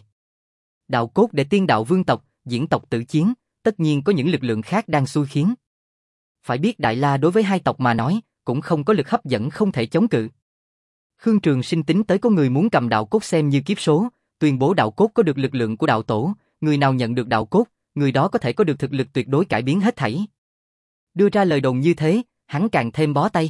Đạo cốt để tiên đạo vương tộc, diễn tộc tự chiến, tất nhiên có những lực lượng khác đang xui khiến. Phải biết Đại La đối với hai tộc mà nói, cũng không có lực hấp dẫn không thể chống cự. Khương Trường Sinh tính tới có người muốn cầm đạo cốt xem như kiếp số, tuyên bố đạo cốt có được lực lượng của đạo tổ, người nào nhận được đạo cốt, người đó có thể có được thực lực tuyệt đối cải biến hết thảy. Đưa ra lời đồn như thế, hắn càng thêm bó tay.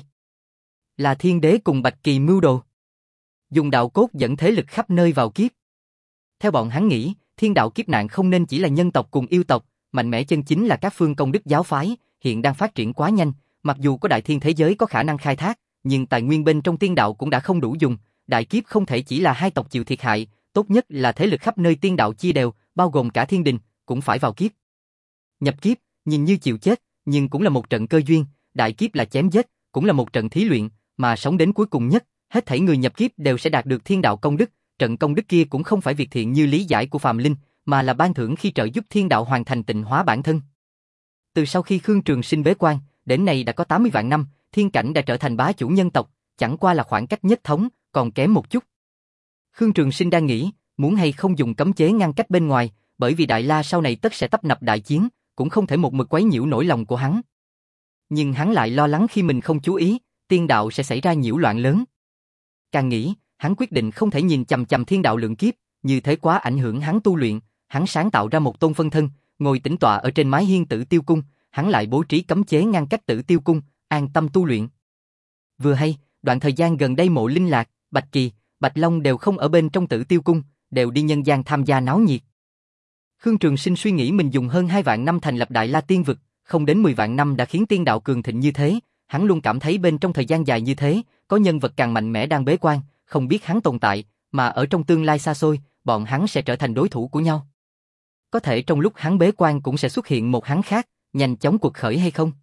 Là thiên đế cùng Bạch Kỳ mưu đồ. Dùng đạo cốt dẫn thế lực khắp nơi vào kiếp. Theo bọn hắn nghĩ, thiên đạo kiếp nạn không nên chỉ là nhân tộc cùng yêu tộc, mạnh mẽ chân chính là các phương công đức giáo phái, hiện đang phát triển quá nhanh, mặc dù có đại thiên thế giới có khả năng khai thác, nhưng tài nguyên bên trong tiên đạo cũng đã không đủ dùng, đại kiếp không thể chỉ là hai tộc chịu thiệt hại, tốt nhất là thế lực khắp nơi tiên đạo chia đều, bao gồm cả thiên đình, cũng phải vào kiếp. Nhập kiếp, nhìn như chịu chết, nhưng cũng là một trận cơ duyên, đại kiếp là chém giết, cũng là một trận thí luyện, mà sống đến cuối cùng nhất, hết thảy người nhập kiếp đều sẽ đạt được thiên đạo công đức, trận công đức kia cũng không phải việc thiện như lý giải của phàm linh, mà là ban thưởng khi trợ giúp thiên đạo hoàn thành tịnh hóa bản thân. Từ sau khi Khương Trường Sinh bế quan, đến nay đã có tám mươi vạn năm, thiên cảnh đã trở thành bá chủ nhân tộc, chẳng qua là khoảng cách nhất thống, còn kém một chút. Khương Trường Sinh đang nghĩ, muốn hay không dùng cấm chế ngăn cách bên ngoài, bởi vì Đại La sau này tất sẽ tấp nập đại chiến, cũng không thể một mực quấy nhiễu nỗi lòng của hắn. Nhưng hắn lại lo lắng khi mình không chú ý, tiên đạo sẽ xảy ra nhiễu loạn lớn. Càng nghĩ, hắn quyết định không thể nhìn chằm chằm thiên đạo lượng kiếp, như thế quá ảnh hưởng hắn tu luyện, hắn sáng tạo ra một tôn phân thân, ngồi tĩnh tọa ở trên mái hiên Tử Tiêu cung, hắn lại bố trí cấm chế ngăn cách Tử Tiêu cung, an tâm tu luyện. Vừa hay, đoạn thời gian gần đây Mộ Linh Lạc, Bạch Kỳ, Bạch Long đều không ở bên trong Tử Tiêu cung, đều đi nhân gian tham gia náo nhiệt. Khương Trường Sinh suy nghĩ mình dùng hơn hai vạn năm thành lập Đại La tiên vực, không đến mười vạn năm đã khiến tiên đạo cường thịnh như thế, hắn luôn cảm thấy bên trong thời gian dài như thế, có nhân vật càng mạnh mẽ đang bế quan, không biết hắn tồn tại, mà ở trong tương lai xa xôi, bọn hắn sẽ trở thành đối thủ của nhau. Có thể trong lúc hắn bế quan cũng sẽ xuất hiện một hắn khác, nhanh chóng cuộc khởi hay không?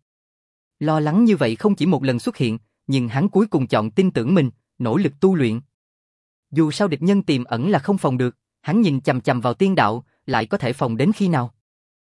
Lo lắng như vậy không chỉ một lần xuất hiện, nhưng hắn cuối cùng chọn tin tưởng mình, nỗ lực tu luyện. Dù sao địch nhân tiềm ẩn là không phòng được, hắn nhìn chằm chằm vào tiên đạo, lại có thể phòng đến khi nào?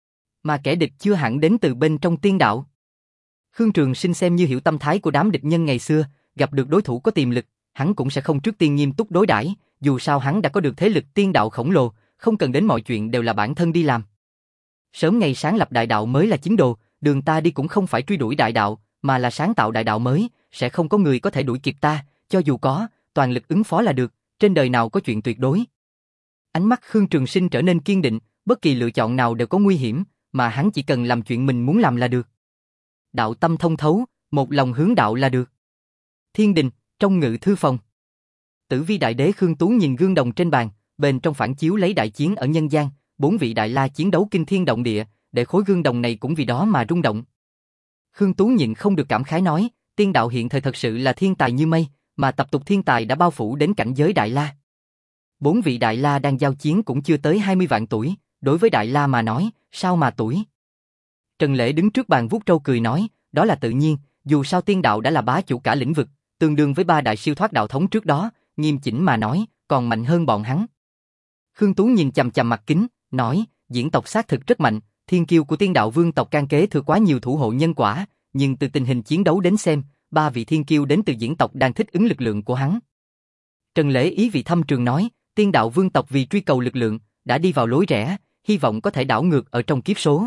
Mà kẻ địch chưa hẳn đến từ bên trong tiên đạo. Khương Trường Sinh xem như hiểu tâm thái của đám địch nhân ngày xưa, gặp được đối thủ có tiềm lực, hắn cũng sẽ không trước tiên nghiêm túc đối đãi, dù sao hắn đã có được thế lực tiên đạo khổng lồ, không cần đến mọi chuyện đều là bản thân đi làm. Sớm ngày sáng lập đại đạo mới là chính đồ, đường ta đi cũng không phải truy đuổi đại đạo, mà là sáng tạo đại đạo mới, sẽ không có người có thể đuổi kịp ta, cho dù có, toàn lực ứng phó là được, trên đời nào có chuyện tuyệt đối. Ánh mắt Khương Trường Sinh trở nên kiên định, bất kỳ lựa chọn nào đều có nguy hiểm, mà hắn chỉ cần làm chuyện mình muốn làm là được. Đạo tâm thông thấu, một lòng hướng đạo là được. Thiên đình, trong ngự thư phòng. Tử Vi Đại Đế Khương Tú nhìn gương đồng trên bàn, bên trong phản chiếu lấy đại chiến ở nhân gian, bốn vị đại la chiến đấu kinh thiên động địa, để khối gương đồng này cũng vì đó mà rung động. Khương Tú nhịn không được cảm khái nói, tiên đạo hiện thời thật sự là thiên tài như mây, mà tập tục thiên tài đã bao phủ đến cảnh giới đại la. Bốn vị đại la đang giao chiến cũng chưa tới hai mươi vạn tuổi, đối với đại la mà nói, sao mà tuổi. Trần Lễ đứng trước bàn vuốt râu cười nói, đó là tự nhiên, dù sao tiên đạo đã là bá chủ cả lĩnh vực, tương đương với ba đại siêu thoát đạo thống trước đó, nghiêm chỉnh mà nói, còn mạnh hơn bọn hắn. Khương Tú nhìn chằm chằm mặt kính, nói, diễn tộc xác thực rất mạnh, thiên kiêu của tiên đạo vương tộc can kế thừa quá nhiều thủ hộ nhân quả, nhưng từ tình hình chiến đấu đến xem, ba vị thiên kiêu đến từ diễn tộc đang thích ứng lực lượng của hắn. Trần Lễ ý vị thâm trường nói, tiên đạo vương tộc vì truy cầu lực lượng, đã đi vào lối rẽ, hy vọng có thể đảo ngược ở trong kiếp số.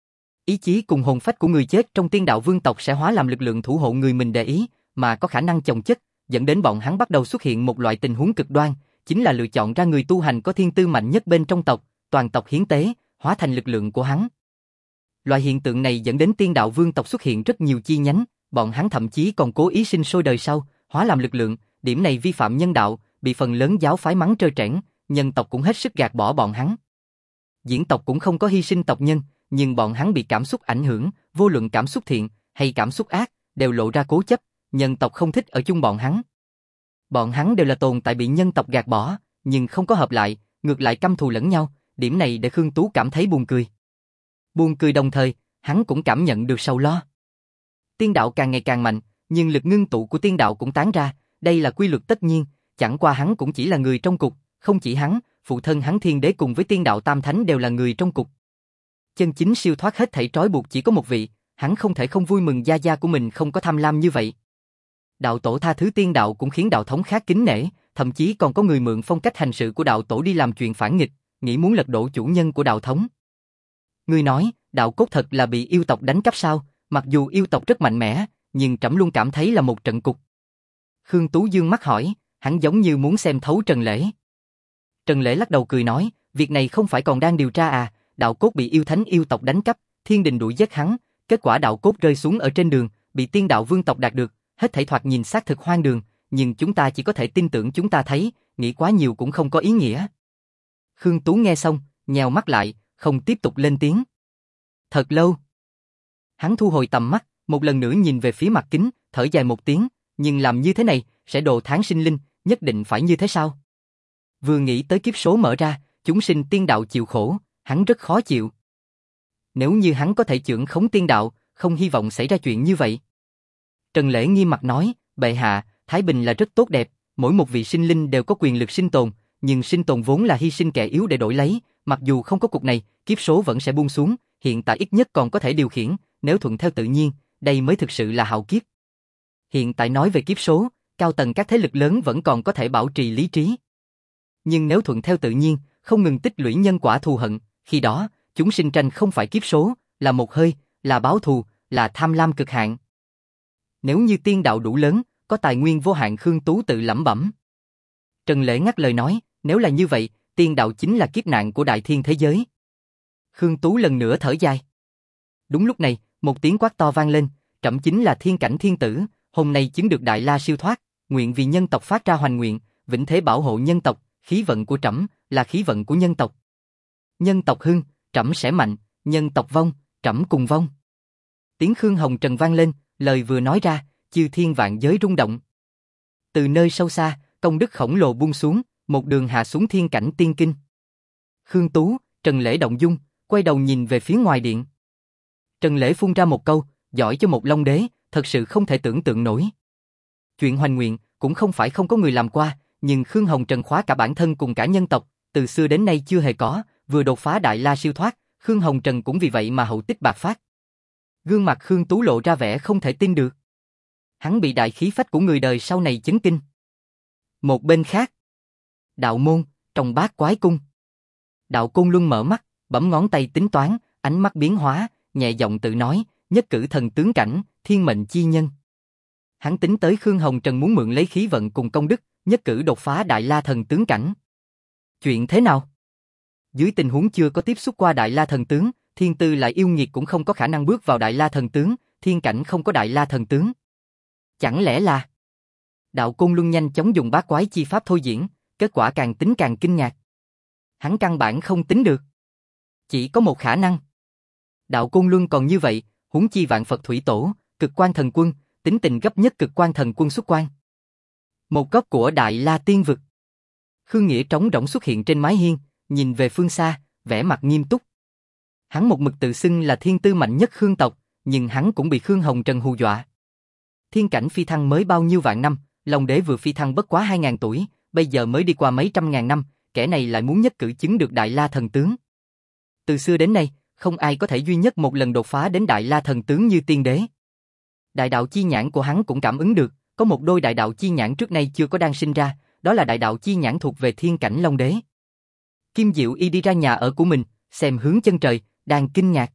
Ý chí cùng hồn phách của người chết trong tiên đạo vương tộc sẽ hóa làm lực lượng thủ hộ người mình để ý, mà có khả năng chồng chất, dẫn đến bọn hắn bắt đầu xuất hiện một loại tình huống cực đoan, chính là lựa chọn ra người tu hành có thiên tư mạnh nhất bên trong tộc, toàn tộc hiến tế, hóa thành lực lượng của hắn. Loại hiện tượng này dẫn đến tiên đạo vương tộc xuất hiện rất nhiều chi nhánh, bọn hắn thậm chí còn cố ý sinh sôi đời sau, hóa làm lực lượng, điểm này vi phạm nhân đạo, bị phần lớn giáo phái mắng trơ trẽn, nhân tộc cũng hết sức gạt bỏ bọn hắn. Diễn tộc cũng không có hy sinh tộc nhân, nhưng bọn hắn bị cảm xúc ảnh hưởng, vô luận cảm xúc thiện hay cảm xúc ác, đều lộ ra cố chấp, nhân tộc không thích ở chung bọn hắn. Bọn hắn đều là tồn tại bị nhân tộc gạt bỏ, nhưng không có hợp lại, ngược lại căm thù lẫn nhau, điểm này để Khương Tú cảm thấy buồn cười. Buồn cười đồng thời, hắn cũng cảm nhận được sầu lo. Tiên đạo càng ngày càng mạnh, nhưng lực ngưng tụ của tiên đạo cũng tán ra, đây là quy luật tất nhiên, chẳng qua hắn cũng chỉ là người trong cục, không chỉ hắn, phụ thân hắn Thiên Đế cùng với tiên đạo Tam Thánh đều là người trong cục. Chân chính siêu thoát hết thảy trói buộc chỉ có một vị, hắn không thể không vui mừng gia gia của mình không có tham lam như vậy. Đạo tổ tha thứ tiên đạo cũng khiến đạo thống khác kính nể, thậm chí còn có người mượn phong cách hành sự của đạo tổ đi làm chuyện phản nghịch, nghĩ muốn lật đổ chủ nhân của đạo thống. Ngươi nói, đạo cốt thật là bị yêu tộc đánh cắp sao? Mặc dù yêu tộc rất mạnh mẽ, nhưng trẫm luôn cảm thấy là một trận cục. Khương Tú dương mắt hỏi, hắn giống như muốn xem thấu Trần Lễ. Trần Lễ lắc đầu cười nói, việc này không phải còn đang điều tra à, đạo cốt bị yêu thánh yêu tộc đánh cắp, thiên đình đuổi giết hắn, kết quả đạo cốt rơi xuống ở trên đường, bị tiên đạo vương tộc đạt được, hết thảy thoạt nhìn xác thực hoang đường, nhưng chúng ta chỉ có thể tin tưởng chúng ta thấy, nghĩ quá nhiều cũng không có ý nghĩa. Khương Tú nghe xong, nheo mắt lại, không tiếp tục lên tiếng. Thật lâu. Hắn thu hồi tầm mắt, một lần nữa nhìn về phía mặt kính, thở dài một tiếng, nhưng làm như thế này, sẽ độ tháng sinh linh, nhất định phải như thế sao? Vừa nghĩ tới kiếp số mở ra, chúng sinh tiên đạo chịu khổ, hắn rất khó chịu. Nếu như hắn có thể chưởng khống tiên đạo, không hy vọng xảy ra chuyện như vậy. Trần Lễ nghiêm mặt nói, bệ hạ, Thái Bình là rất tốt đẹp, mỗi một vị sinh linh đều có quyền lực sinh tồn, nhưng sinh tồn vốn là hy sinh kẻ yếu để đổi lấy, mặc dù không có cục này, kiếp số vẫn sẽ buông xuống, hiện tại ít nhất còn có thể điều khiển, nếu thuận theo tự nhiên, đây mới thực sự là hạo kiếp. Hiện tại nói về kiếp số, cao tầng các thế lực lớn vẫn còn có thể bảo trì lý trí. Nhưng nếu thuận theo tự nhiên, không ngừng tích lũy nhân quả thù hận, khi đó, chúng sinh tranh không phải kiếp số, là một hơi, là báo thù, là tham lam cực hạn. Nếu như tiên đạo đủ lớn, có tài nguyên vô hạn, Khương Tú tự lẩm bẩm. Trần Lễ ngắt lời nói, nếu là như vậy, tiên đạo chính là kiếp nạn của đại thiên thế giới. Khương Tú lần nữa thở dài. Đúng lúc này, một tiếng quát to vang lên, trẫm chính là thiên cảnh thiên tử, hôm nay chứng được đại la siêu thoát, nguyện vì nhân tộc phát ra hoành nguyện, vĩnh thế bảo hộ nhân tộc, khí vận của trẫm là khí vận của nhân tộc. Nhân tộc hưng, trẫm sẽ mạnh, nhân tộc vong, trẫm cùng vong. Tiếng Khương Hồng Trần vang lên, lời vừa nói ra, chư thiên vạn giới rung động. Từ nơi sâu xa, công đức khổng lồ buông xuống, một đường hạ xuống thiên cảnh tiên kinh. Khương Tú, Trần Lễ động dung, quay đầu nhìn về phía ngoài điện. Trần Lễ phun ra một câu, giỏi cho một Long Đế, thật sự không thể tưởng tượng nổi. Chuyện hoành nguyện cũng không phải không có người làm qua, nhưng Khương Hồng Trần khóa cả bản thân cùng cả nhân tộc, từ xưa đến nay chưa hề có, vừa đột phá đại la siêu thoát, Khương Hồng Trần cũng vì vậy mà hậu tích bạc phát. Gương mặt Khương Tú lộ ra vẻ không thể tin được. Hắn bị đại khí phách của người đời sau này chấn kinh. Một bên khác, đạo môn, trong bát quái cung. Đạo Côn Luân mở mắt, bấm ngón tay tính toán, ánh mắt biến hóa, nhẹ giọng tự nói, nhất cử thần tướng cảnh, thiên mệnh chi nhân. Hắn tính tới Khương Hồng Trần muốn mượn lấy khí vận cùng công đức, nhất cử đột phá đại la thần tướng cảnh. Chuyện thế nào? Dưới tình huống chưa có tiếp xúc qua đại la thần tướng, thiên tư lại yêu nghiệt cũng không có khả năng bước vào Đại La Thần Tướng, thiên cảnh không có Đại La Thần Tướng. Chẳng lẽ là... Đạo Côn Luân nhanh chóng dùng bát quái chi pháp thôi diễn, kết quả càng tính càng kinh ngạc. Hắn căn bản không tính được. Chỉ có một khả năng. Đạo Côn Luân còn như vậy, huống chi Vạn Phật Thủy Tổ, Cực Quan Thần Quân, tính tình gấp nhất Cực Quan Thần Quân xuất quan. Một góc của Đại La Tiên Vực. Khương Nghĩa trống rỗng xuất hiện trên mái hiên, nhìn về phương xa, vẻ mặt nghiêm túc. Hắn một mực tự xưng là thiên tư mạnh nhất Khương tộc, nhưng hắn cũng bị Khương Hồng Trần hù dọa. Thiên cảnh phi thăng mới bao nhiêu vạn năm, Long Đế vừa phi thăng bất quá hai ngàn tuổi, bây giờ mới đi qua mấy trăm ngàn năm, kẻ này lại muốn nhất cử chứng được Đại La Thần Tướng. Từ xưa đến nay, không ai có thể duy nhất một lần đột phá đến Đại La Thần Tướng như tiên đế. Đại đạo chi nhãn của hắn cũng cảm ứng được, có một đôi đại đạo chi nhãn trước nay chưa có đang sinh ra, đó là đại đạo chi nhãn thuộc về thiên cảnh Long Đế. Kim Diệu Y đi ra nhà ở của mình, xem hướng chân trời, đang kinh ngạc.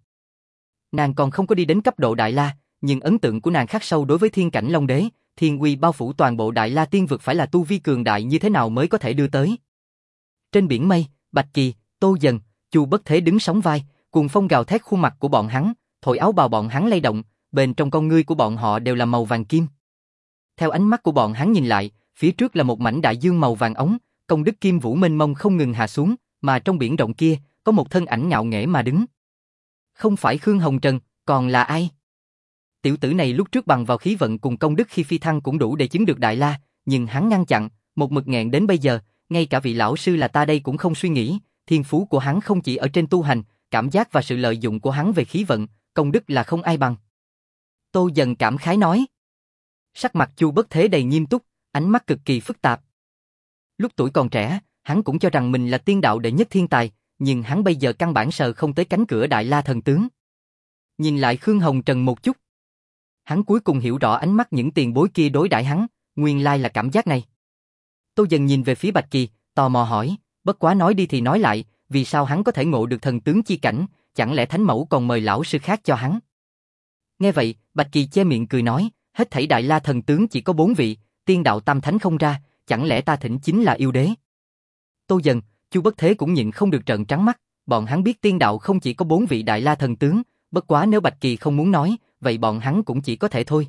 Nàng còn không có đi đến cấp độ Đại La, nhưng ấn tượng của nàng khắc sâu đối với thiên cảnh Long Đế, thiên uy bao phủ toàn bộ Đại La Tiên Vực phải là tu vi cường đại như thế nào mới có thể đưa tới. Trên biển mây, Bạch Kỳ, Tô Dần, Chu Bất Thế đứng sóng vai, cuồng phong gào thét khuôn mặt của bọn hắn, thổi áo bào bọn hắn lay động, bên trong con ngươi của bọn họ đều là màu vàng kim. Theo ánh mắt của bọn hắn nhìn lại, phía trước là một mảnh đại dương màu vàng ống, công đức kim vũ mênh mông không ngừng hạ xuống, mà trong biển rộng kia, có một thân ảnh ngạo nghễ mà đứng. Không phải Khương Hồng Trần, còn là ai? Tiểu tử này lúc trước bằng vào khí vận cùng công đức khi phi thăng cũng đủ để chứng được Đại La, nhưng hắn ngăn chặn, một mực nghẹn đến bây giờ, ngay cả vị lão sư là ta đây cũng không suy nghĩ, thiên phú của hắn không chỉ ở trên tu hành, cảm giác và sự lợi dụng của hắn về khí vận, công đức là không ai bằng. Tô Dần cảm khái nói. Sắc mặt Chu Bất Thế đầy nghiêm túc, ánh mắt cực kỳ phức tạp. Lúc tuổi còn trẻ, hắn cũng cho rằng mình là tiên đạo đệ nhất thiên tài, nhưng hắn bây giờ căn bản sờ không tới cánh cửa Đại La Thần Tướng. Nhìn lại Khương Hồng Trần một chút, hắn cuối cùng hiểu rõ ánh mắt những tiền bối kia đối đãi hắn, nguyên lai là cảm giác này. Tô Dần nhìn về phía Bạch Kỳ, tò mò hỏi, bất quá nói đi thì nói lại, vì sao hắn có thể ngộ được thần tướng chi cảnh, chẳng lẽ Thánh Mẫu còn mời lão sư khác cho hắn? Nghe vậy, Bạch Kỳ che miệng cười nói, hết thảy Đại La Thần Tướng chỉ có bốn vị, tiên đạo tam thánh không ra, chẳng lẽ ta thỉnh chính là yêu đế? Tô Dần, Chu Bất Thế cũng nhịn không được trợn trắng mắt, bọn hắn biết tiên đạo không chỉ có bốn vị Đại La Thần Tướng, bất quá nếu Bạch Kỳ không muốn nói, vậy bọn hắn cũng chỉ có thể thôi.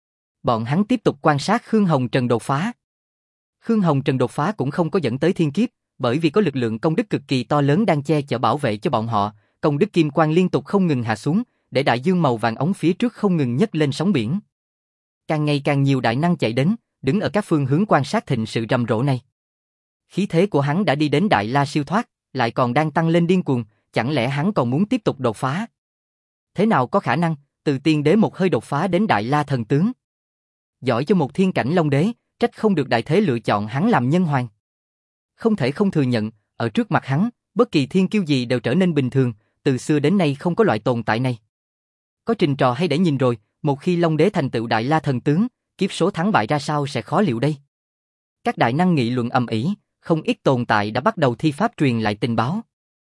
Bọn hắn tiếp tục quan sát Khương Hồng Trần đột phá. Khương Hồng Trần đột phá cũng không có dẫn tới thiên kiếp, bởi vì có lực lượng công đức cực kỳ to lớn đang che chở bảo vệ cho bọn họ, công đức kim quang liên tục không ngừng hạ xuống, để đại dương màu vàng ống phía trước không ngừng nhấc lên sóng biển. Càng ngày càng nhiều đại năng chạy đến, đứng ở các phương hướng quan sát thịnh sự rầm rộ này. Khí thế của hắn đã đi đến Đại La siêu thoát, lại còn đang tăng lên điên cuồng, chẳng lẽ hắn còn muốn tiếp tục đột phá? Thế nào có khả năng, từ tiên đế một hơi đột phá đến Đại La Thần Tướng? Giỏi cho một thiên cảnh Long Đế, trách không được đại thế lựa chọn hắn làm nhân hoàng. Không thể không thừa nhận, ở trước mặt hắn, bất kỳ thiên kiêu gì đều trở nên bình thường, từ xưa đến nay không có loại tồn tại này. Có trình trò hay để nhìn rồi, một khi Long Đế thành tựu Đại La Thần Tướng, kiếp số thắng bại ra sao sẽ khó liệu đây. Các đại năng nghị luận ầm ĩ, không ít tồn tại đã bắt đầu thi pháp truyền lại tình báo.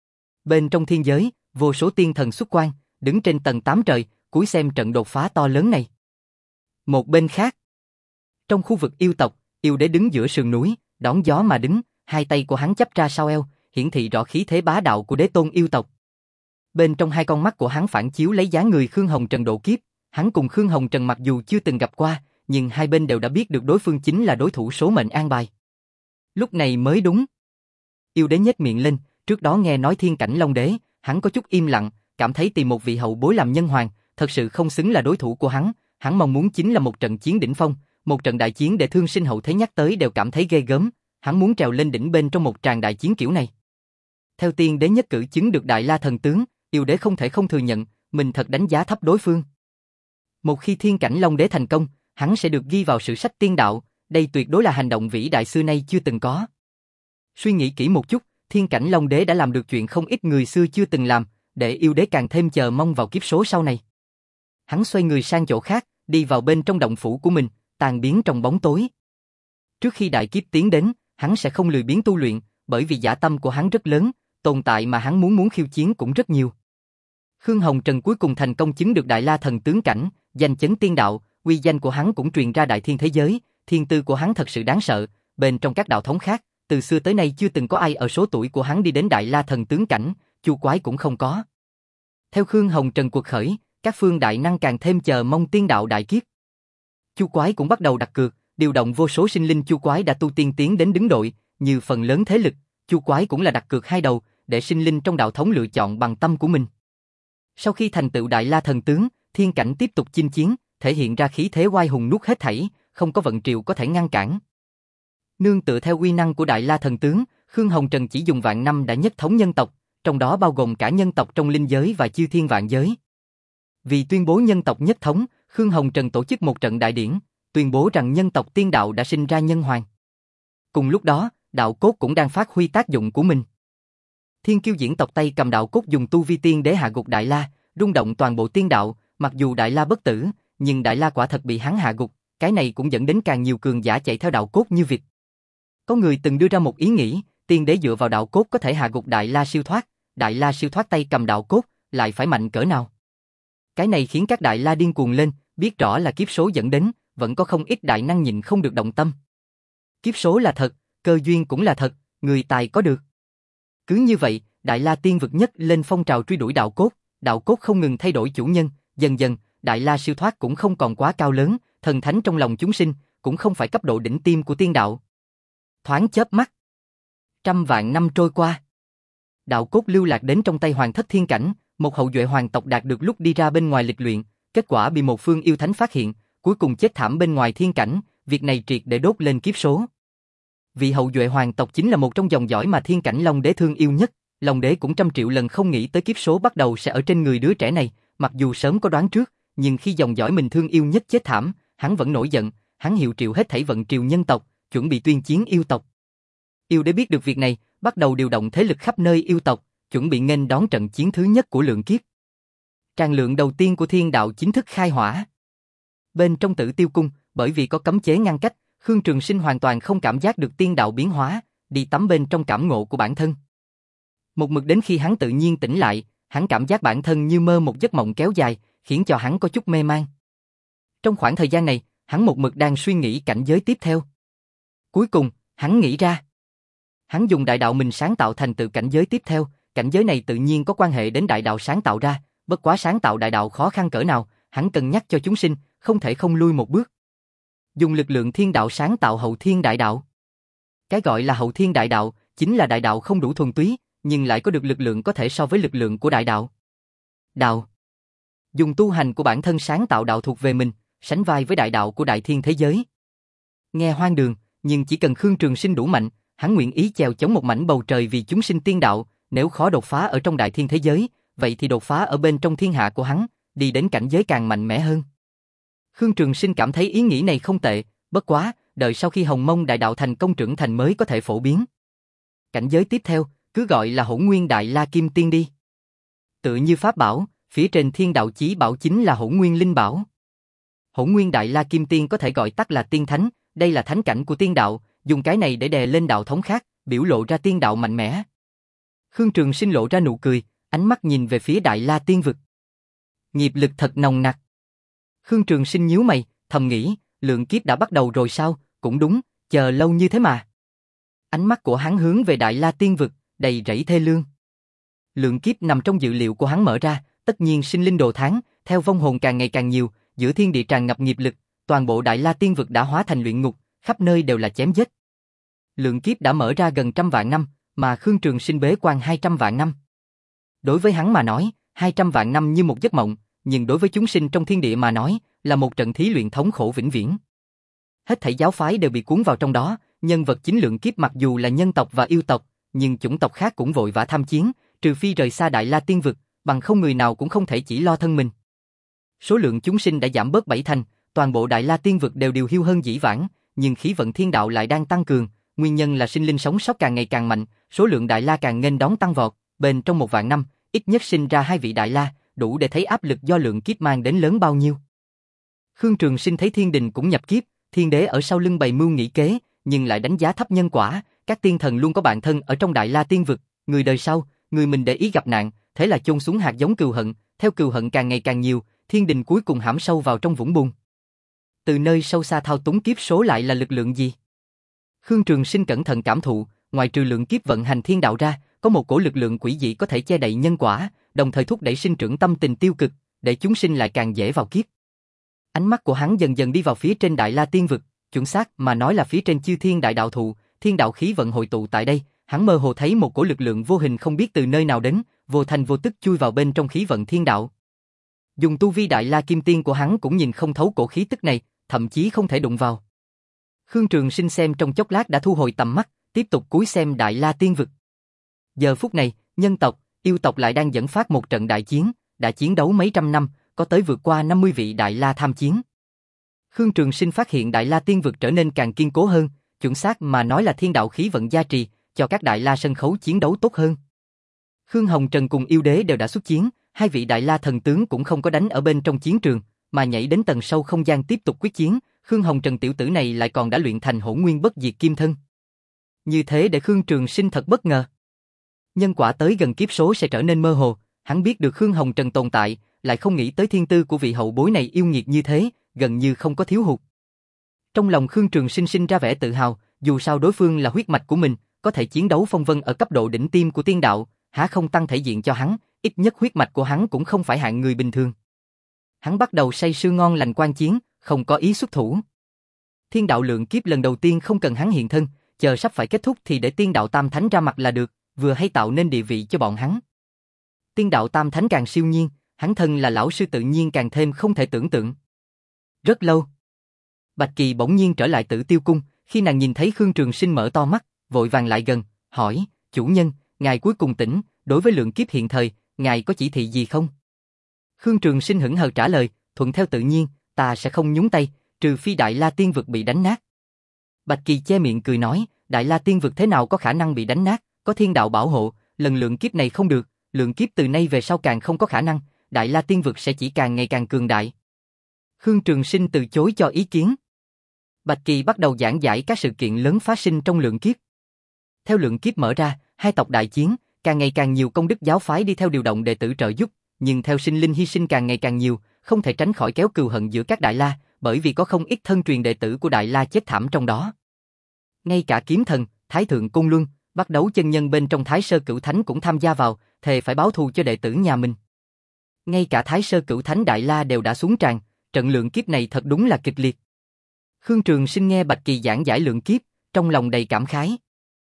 Bên trong thiên giới, vô số tiên thần xuất quan, đứng trên tầng tám trời, cúi xem trận đột phá to lớn này. Một bên khác, trong khu vực yêu tộc, yêu đế đứng giữa sườn núi, đón gió mà đứng, hai tay của hắn chắp ra sau eo, hiển thị rõ khí thế bá đạo của đế tôn yêu tộc. Bên trong hai con mắt của hắn phản chiếu lấy dáng người Khương Hồng Trần độ kiếp, hắn cùng Khương Hồng Trần mặc dù chưa từng gặp qua, nhưng hai bên đều đã biết được đối phương chính là đối thủ số mệnh an bài. Lúc này mới đúng. Yêu đế nhếch miệng lên, trước đó nghe nói thiên cảnh Long Đế, hắn có chút im lặng, cảm thấy tìm một vị hậu bối làm nhân hoàng, thật sự không xứng là đối thủ của hắn, hắn mong muốn chính là một trận chiến đỉnh phong, một trận đại chiến để thương sinh hậu thế nhắc tới đều cảm thấy ghê gớm, hắn muốn trèo lên đỉnh bên trong một tràng đại chiến kiểu này. Theo tiên đế nhất cử chứng được Đại La Thần Tướng, yêu đế không thể không thừa nhận, mình thật đánh giá thấp đối phương. Một khi thiên cảnh Long Đế thành công, hắn sẽ được ghi vào sử sách tiên đạo, đây tuyệt đối là hành động vĩ đại xưa nay chưa từng có. Suy nghĩ kỹ một chút, thiên cảnh Long Đế đã làm được chuyện không ít người xưa chưa từng làm, để yêu đế càng thêm chờ mong vào kiếp số sau này. Hắn xoay người sang chỗ khác, đi vào bên trong động phủ của mình, tan biến trong bóng tối. Trước khi đại kiếp tiến đến, hắn sẽ không lười biếng tu luyện, bởi vì dã tâm của hắn rất lớn, tồn tại mà hắn muốn muốn khiêu chiến cũng rất nhiều. Khương Hồng Trần cuối cùng thành công chứng được Đại La Thần Tướng cảnh, danh chấn tiên đạo, uy danh của hắn cũng truyền ra đại thiên thế giới, thiên tư của hắn thật sự đáng sợ, bên trong các đạo thống khác, từ xưa tới nay chưa từng có ai ở số tuổi của hắn đi đến Đại La Thần Tướng cảnh, Chu Quái cũng không có. Theo Khương Hồng Trần cuộc khởi, các phương đại năng càng thêm chờ mong tiên đạo đại kiếp. Chu Quái cũng bắt đầu đặt cược, điều động vô số sinh linh Chu Quái đã tu tiên tiến đến đứng đội, như phần lớn thế lực, Chu Quái cũng là đặt cược hai đầu, để sinh linh trong đạo thống lựa chọn bằng tâm của mình. Sau khi thành tựu Đại La thần tướng, thiên cảnh tiếp tục chinh chiến, thể hiện ra khí thế oai hùng nuốt hết thảy, không có vận triều có thể ngăn cản. Nương tựa theo uy năng của Đại La thần tướng, Khương Hồng Trần chỉ dùng vạn năm đã nhất thống nhân tộc, trong đó bao gồm cả nhân tộc trong linh giới và chư thiên vạn giới. Vì tuyên bố nhân tộc nhất thống, Khương Hồng Trần tổ chức một trận đại điển, tuyên bố rằng nhân tộc tiên đạo đã sinh ra nhân hoàng. Cùng lúc đó, đạo cốt cũng đang phát huy tác dụng của mình. Thiên Kiêu diễn tộc Tây cầm đạo cốt dùng tu vi tiên đế hạ gục Đại La, rung động toàn bộ tiên đạo, mặc dù Đại La bất tử, nhưng Đại La quả thật bị hắn hạ gục, cái này cũng dẫn đến càng nhiều cường giả chạy theo đạo cốt như vịt. Có người từng đưa ra một ý nghĩ, tiên đế dựa vào đạo cốt có thể hạ gục Đại La siêu thoát, Đại La siêu thoát Tây cầm đạo cốt, lại phải mạnh cỡ nào? Cái này khiến các Đại La điên cuồng lên, biết rõ là kiếp số dẫn đến, vẫn có không ít đại năng nhịn không được động tâm. Kiếp số là thật, cơ duyên cũng là thật, người tài có được. Cứ như vậy, Đại La tiên vực nhất lên phong trào truy đuổi đạo cốt, đạo cốt không ngừng thay đổi chủ nhân, dần dần, Đại La siêu thoát cũng không còn quá cao lớn, thần thánh trong lòng chúng sinh, cũng không phải cấp độ đỉnh tiêm của tiên đạo. Thoáng chớp mắt, trăm vạn năm trôi qua, đạo cốt lưu lạc đến trong tay Hoàng Thất Thiên Cảnh, một hậu duệ hoàng tộc đạt được lúc đi ra bên ngoài lịch luyện, kết quả bị một phương yêu thánh phát hiện, cuối cùng chết thảm bên ngoài thiên cảnh, việc này triệt để đốt lên kiếp số. Vị hậu duệ hoàng tộc chính là một trong dòng dõi mà thiên cảnh Long Đế thương yêu nhất, Long Đế cũng trăm triệu lần không nghĩ tới kiếp số bắt đầu sẽ ở trên người đứa trẻ này, mặc dù sớm có đoán trước, nhưng khi dòng dõi mình thương yêu nhất chết thảm, hắn vẫn nổi giận, hắn hiệu triệu hết thảy vận triều nhân tộc, chuẩn bị tuyên chiến yêu tộc. Yêu Đế biết được việc này, bắt đầu điều động thế lực khắp nơi yêu tộc, chuẩn bị nghênh đón trận chiến thứ nhất của lượng kiếp. Tràng lượng đầu tiên của thiên đạo chính thức khai hỏa. Bên trong Tử Tiêu Cung, bởi vì có cấm chế ngăn cách, Khương Trường Sinh hoàn toàn không cảm giác được tiên đạo biến hóa, đi tắm bên trong cảm ngộ của bản thân. Một mực đến khi hắn tự nhiên tỉnh lại, hắn cảm giác bản thân như mơ một giấc mộng kéo dài, khiến cho hắn có chút mê man. Trong khoảng thời gian này, hắn một mực đang suy nghĩ cảnh giới tiếp theo. Cuối cùng, hắn nghĩ ra. Hắn dùng đại đạo mình sáng tạo thành tựu cảnh giới tiếp theo, cảnh giới này tự nhiên có quan hệ đến đại đạo sáng tạo ra, bất quá sáng tạo đại đạo khó khăn cỡ nào, hắn cân nhắc cho chúng sinh, không thể không lui một bước. Dùng lực lượng thiên đạo sáng tạo hậu thiên đại đạo. Cái gọi là hậu thiên đại đạo, chính là đại đạo không đủ thuần túy, nhưng lại có được lực lượng có thể so với lực lượng của đại đạo. Đạo. Dùng tu hành của bản thân sáng tạo đạo thuộc về mình, sánh vai với đại đạo của đại thiên thế giới. Nghe hoang đường, nhưng chỉ cần Khương Trường Sinh đủ mạnh, hắn nguyện ý chèo chống một mảnh bầu trời vì chúng sinh tiên đạo, nếu khó đột phá ở trong đại thiên thế giới, vậy thì đột phá ở bên trong thiên hạ của hắn, đi đến cảnh giới càng mạnh mẽ hơn. Khương Trường Sinh cảm thấy ý nghĩ này không tệ, bất quá, đợi sau khi Hồng Mông đại đạo thành công trưởng thành mới có thể phổ biến. Cảnh giới tiếp theo, cứ gọi là Hỗn Nguyên Đại La Kim Tiên đi. Tự như pháp bảo, phía trên thiên đạo chí bảo chính là Hỗn Nguyên Linh Bảo. Hỗn Nguyên Đại La Kim Tiên có thể gọi tắt là tiên thánh, đây là thánh cảnh của tiên đạo, dùng cái này để đè lên đạo thống khác, biểu lộ ra tiên đạo mạnh mẽ. Khương Trường Sinh lộ ra nụ cười, ánh mắt nhìn về phía Đại La tiên vực. Nghiệp lực thật nồng nặc. Khương Trường Sinh nhíu mày, thầm nghĩ, lượng kiếp đã bắt đầu rồi sao, cũng đúng, chờ lâu như thế mà. Ánh mắt của hắn hướng về Đại La tiên vực, đầy rẫy thê lương. Lượng kiếp nằm trong dự liệu của hắn mở ra, tất nhiên sinh linh đồ tháng, theo vong hồn càng ngày càng nhiều, giữa thiên địa tràn ngập nghiệp lực, toàn bộ Đại La tiên vực đã hóa thành luyện ngục, khắp nơi đều là chém giết. Lượng kiếp đã mở ra gần trăm vạn năm, mà Khương Trường Sinh bế quan hai trăm vạn năm. Đối với hắn mà nói, hai trăm vạn năm như một giấc mộng, nhưng đối với chúng sinh trong thiên địa mà nói, là một trận thí luyện thống khổ vĩnh viễn. Hết thảy giáo phái đều bị cuốn vào trong đó, nhân vật chính lượng kiếp mặc dù là nhân tộc và yêu tộc, nhưng chủng tộc khác cũng vội vã tham chiến, trừ phi rời xa Đại La tiên vực, bằng không người nào cũng không thể chỉ lo thân mình. Số lượng chúng sinh đã giảm bớt bảy thành, toàn bộ Đại La tiên vực đều điều hiu hơn dĩ vãng, nhưng khí vận thiên đạo lại đang tăng cường, nguyên nhân là sinh linh sống sót càng ngày càng mạnh, số lượng Đại La càng nghênh đón tăng vọt, bên trong một vạn năm, ít nhất sinh ra hai vị Đại La, đủ để thấy áp lực do lượng kiếp mang đến lớn bao nhiêu. Khương Trường Sinh thấy thiên đình cũng nhập kiếp, thiên đế ở sau lưng bày mưu nghĩ kế, nhưng lại đánh giá thấp nhân quả, các tiên thần luôn có bạn thân ở trong Đại La tiên vực, người đời sau, người mình để ý gặp nạn, thế là chôn xuống hạt giống cừu hận, theo cừu hận càng ngày càng nhiều, thiên đình cuối cùng hãm sâu vào trong vũng bùn. Từ nơi sâu xa thao túng kiếp số lại là lực lượng gì? Khương Trường Sinh cẩn thận cảm thụ, ngoài trừ lượng kiếp vận hành thiên đạo ra, có một cổ lực lượng quỷ dị có thể che đậy nhân quả, đồng thời thúc đẩy sinh trưởng tâm tình tiêu cực, để chúng sinh lại càng dễ vào kiếp. Ánh mắt của hắn dần dần đi vào phía trên Đại La Tiên Vực, chuẩn xác mà nói là phía trên Chư Thiên Đại Đạo Thụ, thiên đạo khí vận hội tụ tại đây, hắn mơ hồ thấy một cổ lực lượng vô hình không biết từ nơi nào đến, vô thành vô tức chui vào bên trong khí vận thiên đạo. Dùng tu vi Đại La Kim Tiên của hắn cũng nhìn không thấu cổ khí tức này, thậm chí không thể đụng vào. Khương Trường Sinh xem trong chốc lát đã thu hồi tầm mắt, tiếp tục cúi xem Đại La Tiên Vực. Giờ phút này, nhân tộc, yêu tộc lại đang dẫn phát một trận đại chiến, đã chiến đấu mấy trăm năm, có tới vượt qua năm mươi vị Đại La tham chiến. Khương Trường Sinh phát hiện Đại La Tiên Vực trở nên càng kiên cố hơn, chuẩn xác mà nói là thiên đạo khí vận gia trì, cho các Đại La sân khấu chiến đấu tốt hơn. Khương Hồng Trần cùng yêu đế đều đã xuất chiến, hai vị Đại La thần tướng cũng không có đánh ở bên trong chiến trường, mà nhảy đến tầng sâu không gian tiếp tục quyết chiến. Khương Hồng Trần tiểu tử này lại còn đã luyện thành Hỗn Nguyên Bất Diệt Kim Thân. Như thế để Khương Trường Sinh thật bất ngờ. Nhân quả tới gần kiếp số sẽ trở nên mơ hồ, hắn biết được Khương Hồng Trần tồn tại, lại không nghĩ tới thiên tư của vị hậu bối này yêu nghiệt như thế, gần như không có thiếu hụt. Trong lòng Khương Trường Sinh sinh ra vẻ tự hào, dù sao đối phương là huyết mạch của mình, có thể chiến đấu phong vân ở cấp độ đỉnh tiêm của tiên đạo, há không tăng thể diện cho hắn, ít nhất huyết mạch của hắn cũng không phải hạng người bình thường. Hắn bắt đầu say sưa ngon lành quan chiến, không có ý xuất thủ. Thiên đạo lượng kiếp lần đầu tiên không cần hắn hiện thân, chờ sắp phải kết thúc thì để tiên đạo tam thánh ra mặt là được, vừa hay tạo nên địa vị cho bọn hắn. Tiên đạo tam thánh càng siêu nhiên, hắn thân là lão sư tự nhiên càng thêm không thể tưởng tượng. Rất lâu, Bạch Kỳ bỗng nhiên trở lại Tử Tiêu Cung, khi nàng nhìn thấy Khương Trường Sinh mở to mắt, vội vàng lại gần, hỏi, chủ nhân, ngài cuối cùng tỉnh, đối với lượng kiếp hiện thời, ngài có chỉ thị gì không? Khương Trường Sinh hững hờ trả lời, thuận theo tự nhiên, ta sẽ không nhúng tay, trừ phi Đại La Tiên Vực bị đánh nát. Bạch Kỳ che miệng cười nói, Đại La Tiên Vực thế nào có khả năng bị đánh nát, có thiên đạo bảo hộ, lần lượng kiếp này không được, lượng kiếp từ nay về sau càng không có khả năng, Đại La Tiên Vực sẽ chỉ càng ngày càng cường đại. Khương Trường Sinh từ chối cho ý kiến. Bạch Kỳ bắt đầu giảng giải các sự kiện lớn phát sinh trong lượng kiếp. Theo lượng kiếp mở ra, hai tộc đại chiến, càng ngày càng nhiều công đức giáo phái đi theo điều động đệ tử trợ giúp, nhưng theo sinh linh hy sinh càng ngày càng nhiều, không thể tránh khỏi kéo cừu hận giữa các Đại La, bởi vì có không ít thân truyền đệ tử của Đại La chết thảm trong đó. Ngay cả Kiếm Thần, Thái Thượng Côn Luân, bắt đấu chân nhân bên trong Thái Sơ Cửu Thánh cũng tham gia vào, thề phải báo thù cho đệ tử nhà mình. Ngay cả Thái Sơ Cửu Thánh Đại La đều đã xuống tràng, trận lượng kiếp này thật đúng là kịch liệt. Khương Trường Sinh nghe Bạch Kỳ giảng giải lượng kiếp, trong lòng đầy cảm khái.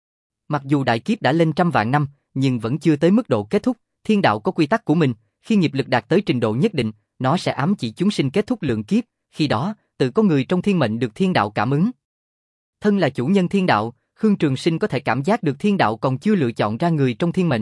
Mặc dù đại kiếp đã lên trăm vạn năm, nhưng vẫn chưa tới mức độ kết thúc, thiên đạo có quy tắc của mình, khi nghiệp lực đạt tới trình độ nhất định, nó sẽ ám chỉ chúng sinh kết thúc lượng kiếp, khi đó, tự có người trong thiên mệnh được thiên đạo cảm ứng. Thân là chủ nhân thiên đạo, Khương Trường Sinh có thể cảm giác được thiên đạo còn chưa lựa chọn ra người trong thiên mệnh.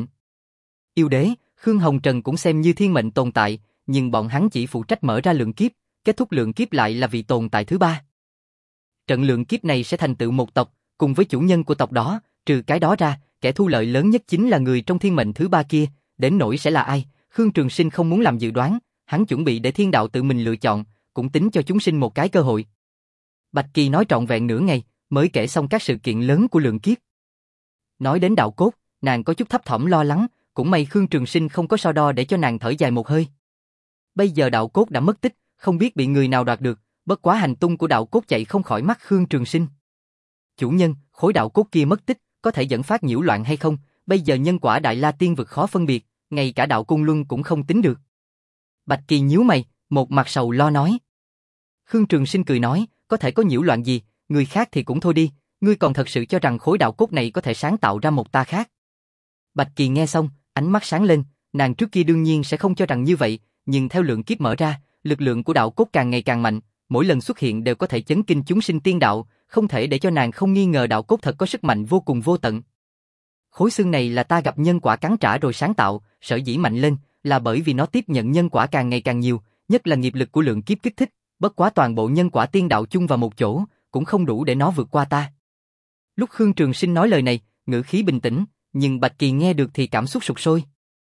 Yêu đế, Khương Hồng Trần cũng xem như thiên mệnh tồn tại, nhưng bọn hắn chỉ phụ trách mở ra lượng kiếp, kết thúc lượng kiếp lại là vị tồn tại thứ ba. Trận lượng kiếp này sẽ thành tựu một tộc, cùng với chủ nhân của tộc đó, trừ cái đó ra, kẻ thu lợi lớn nhất chính là người trong thiên mệnh thứ ba kia, đến nỗi sẽ là ai, Khương Trường Sinh không muốn làm dự đoán, hắn chuẩn bị để thiên đạo tự mình lựa chọn, cũng tính cho chúng sinh một cái cơ hội. Bạch Kỳ nói trọn vẹn nửa ngày, mới kể xong các sự kiện lớn của lượng kiếp. Nói đến đạo cốt, nàng có chút thấp thỏm lo lắng, cũng may Khương Trường Sinh không có so đo để cho nàng thở dài một hơi. Bây giờ đạo cốt đã mất tích, không biết bị người nào đoạt được, bất quá hành tung của đạo cốt chạy không khỏi mắt Khương Trường Sinh. Chủ nhân, khối đạo cốt kia mất tích, có thể dẫn phát nhiễu loạn hay không? Bây giờ nhân quả Đại La Tiên Vực khó phân biệt, ngay cả đạo cung luân cũng không tính được. Bạch Kỳ nhíu mày, một mặt sầu lo nói. Khương Trường Sinh cười nói, có thể có nhiễu loạn gì, người khác thì cũng thôi đi, ngươi còn thật sự cho rằng khối đạo cốt này có thể sáng tạo ra một ta khác. Bạch Kỳ nghe xong, ánh mắt sáng lên, nàng trước kia đương nhiên sẽ không cho rằng như vậy, nhưng theo lượng kiếp mở ra, lực lượng của đạo cốt càng ngày càng mạnh, mỗi lần xuất hiện đều có thể chấn kinh chúng sinh tiên đạo, không thể để cho nàng không nghi ngờ đạo cốt thật có sức mạnh vô cùng vô tận. Khối xương này là ta gặp nhân quả cắn trả rồi sáng tạo, sở dĩ mạnh lên, là bởi vì nó tiếp nhận nhân quả càng ngày càng nhiều, nhất là nghiệp lực của lượng kiếp kích thích, bất quá toàn bộ nhân quả tiên đạo chung vào một chỗ, cũng không đủ để nó vượt qua ta. Lúc Khương Trường Sinh nói lời này, ngữ khí bình tĩnh, nhưng Bạch Kỳ nghe được thì cảm xúc sục sôi.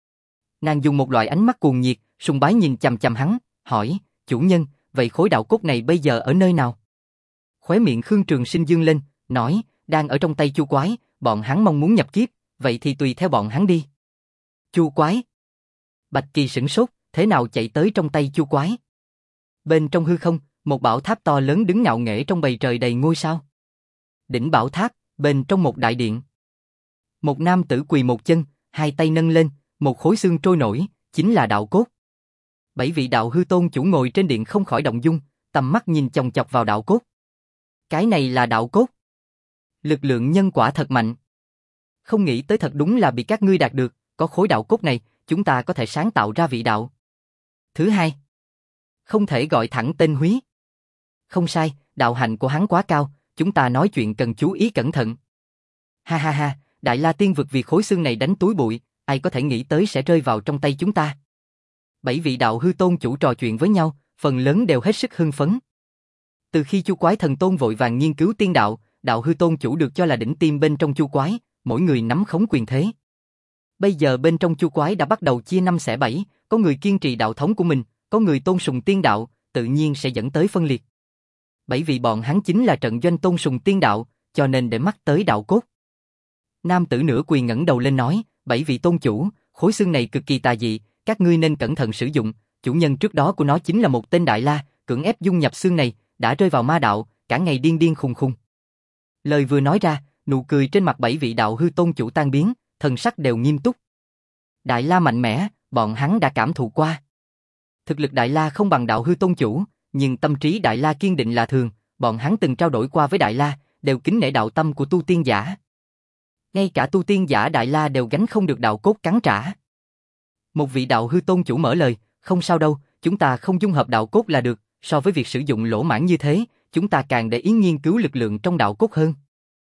Nàng dùng một loại ánh mắt cuồng nhiệt, sùng bái nhìn chằm chằm hắn, hỏi, chủ nhân, vậy khối đạo cốt này bây giờ ở nơi nào? Khóe miệng Khương Trường Sinh dương lên, nói, đang ở trong tay Chu Quái, bọn hắn mong muốn nhập kiếp, vậy thì tùy theo bọn hắn đi. Chu Quái? Bạch Kỳ sửng sốt, thế nào chạy tới trong tay Chu Quái? Bên trong hư không, một bảo tháp to lớn đứng ngạo nghễ trong bầu trời đầy ngôi sao. Đỉnh bảo tháp, bên trong một đại điện. Một nam tử quỳ một chân, hai tay nâng lên, một khối xương trôi nổi, chính là đạo cốt. Bảy vị đạo hư tôn chủ ngồi trên điện không khỏi động dung, tầm mắt nhìn chòng chọc vào đạo cốt. Cái này là đạo cốt. Lực lượng nhân quả thật mạnh. Không nghĩ tới thật đúng là bị các ngươi đạt được, có khối đạo cốt này, chúng ta có thể sáng tạo ra vị đạo. Thứ hai, không thể gọi thẳng tên Húy. Không sai, đạo hạnh của hắn quá cao, chúng ta nói chuyện cần chú ý cẩn thận. Ha ha ha, Đại La Tiên Vực vì khối xương này đánh túi bụi, ai có thể nghĩ tới sẽ rơi vào trong tay chúng ta. Bảy vị đạo hư tôn chủ trò chuyện với nhau, phần lớn đều hết sức hưng phấn. Từ khi Chu Quái Thần Tôn vội vàng nghiên cứu tiên đạo, đạo hư tôn chủ được cho là đỉnh tiêm bên trong Chu Quái, mỗi người nắm khống quyền thế. Bây giờ bên trong Chu Quái đã bắt đầu chia năm xẻ bảy, có người kiên trì đạo thống của mình, có người tôn sùng tiên đạo, tự nhiên sẽ dẫn tới phân liệt. Bảy vị bọn hắn chính là trận doanh tôn sùng tiên đạo, cho nên để mắt tới đạo cốt. Nam tử nửa quỳ ngẩng đầu lên nói, bảy vị tôn chủ, khối xương này cực kỳ tà dị, các ngươi nên cẩn thận sử dụng, chủ nhân trước đó của nó chính là một tên Đại La, cưỡng ép dung nhập xương này, đã rơi vào ma đạo, cả ngày điên điên khùng khùng. Lời vừa nói ra, nụ cười trên mặt bảy vị đạo hư tôn chủ tan biến, thần sắc đều nghiêm túc. Đại La mạnh mẽ, bọn hắn đã cảm thụ qua. Thực lực Đại La không bằng đạo hư tôn chủ, nhưng tâm trí Đại La kiên định là thường, bọn hắn từng trao đổi qua với Đại La, đều kính nể đạo tâm của tu tiên giả. Ngay cả tu tiên giả Đại La đều gánh không được đạo cốt cắn trả. Một vị đạo hư tôn chủ mở lời, không sao đâu, chúng ta không dung hợp đạo cốt là được, so với việc sử dụng lỗ mãng như thế, chúng ta càng để ý nghiên cứu lực lượng trong đạo cốt hơn.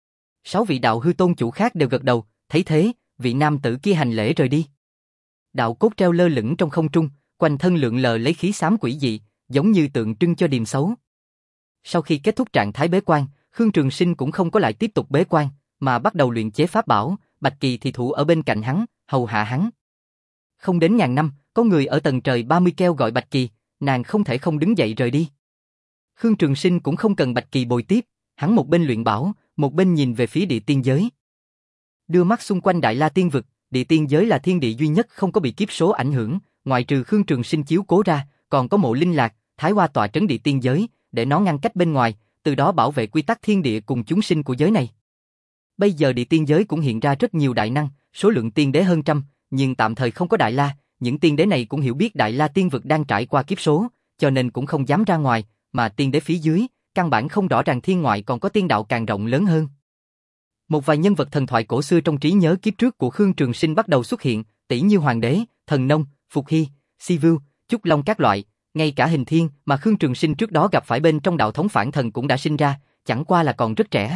Sáu vị đạo hư tôn chủ khác đều gật đầu, thấy thế, vị nam tử kia hành lễ rời đi. Đạo cốt treo lơ lửng trong không trung, quanh thân lượn lờ lấy khí xám quỷ dị, giống như tượng trưng cho điềm xấu. Sau khi kết thúc trạng thái bế quan, Khương Trường Sinh cũng không có lại tiếp tục bế quan, mà bắt đầu luyện chế pháp bảo, Bạch Kỳ thì thủ ở bên cạnh hắn, hầu hạ hắn. Không đến ngàn năm, có người ở tầng trời ba mươi kêu gọi Bạch Kỳ, nàng không thể không đứng dậy rời đi. Khương Trường Sinh cũng không cần Bạch Kỳ bồi tiếp, hắn một bên luyện bảo, một bên nhìn về phía địa tiên giới. Đưa mắt xung quanh Đại La Tiên Vực, địa tiên giới là thiên địa duy nhất không có bị kiếp số ảnh hưởng, ngoại trừ Khương Trường Sinh chiếu cố ra, còn có Mộ Linh Lạc, Thái Hoa tọa trấn địa tiên giới, để nó ngăn cách bên ngoài, từ đó bảo vệ quy tắc thiên địa cùng chúng sinh của giới này. Bây giờ địa tiên giới cũng hiện ra rất nhiều đại năng, số lượng tiên đế hơn trăm, nhưng tạm thời không có Đại La, những tiên đế này cũng hiểu biết Đại La Tiên Vực đang trải qua kiếp số, cho nên cũng không dám ra ngoài, mà tiên đế phía dưới, căn bản không rõ ràng thiên ngoại còn có tiên đạo càng rộng lớn hơn. Một vài nhân vật thần thoại cổ xưa trong trí nhớ kiếp trước của Khương Trường Sinh bắt đầu xuất hiện, tỷ như Hoàng đế, Thần Nông, Phục Hy, Si Vưu, Trúc Long các loại, ngay cả Hình Thiên mà Khương Trường Sinh trước đó gặp phải bên trong đạo thống phản thần cũng đã sinh ra, chẳng qua là còn rất trẻ.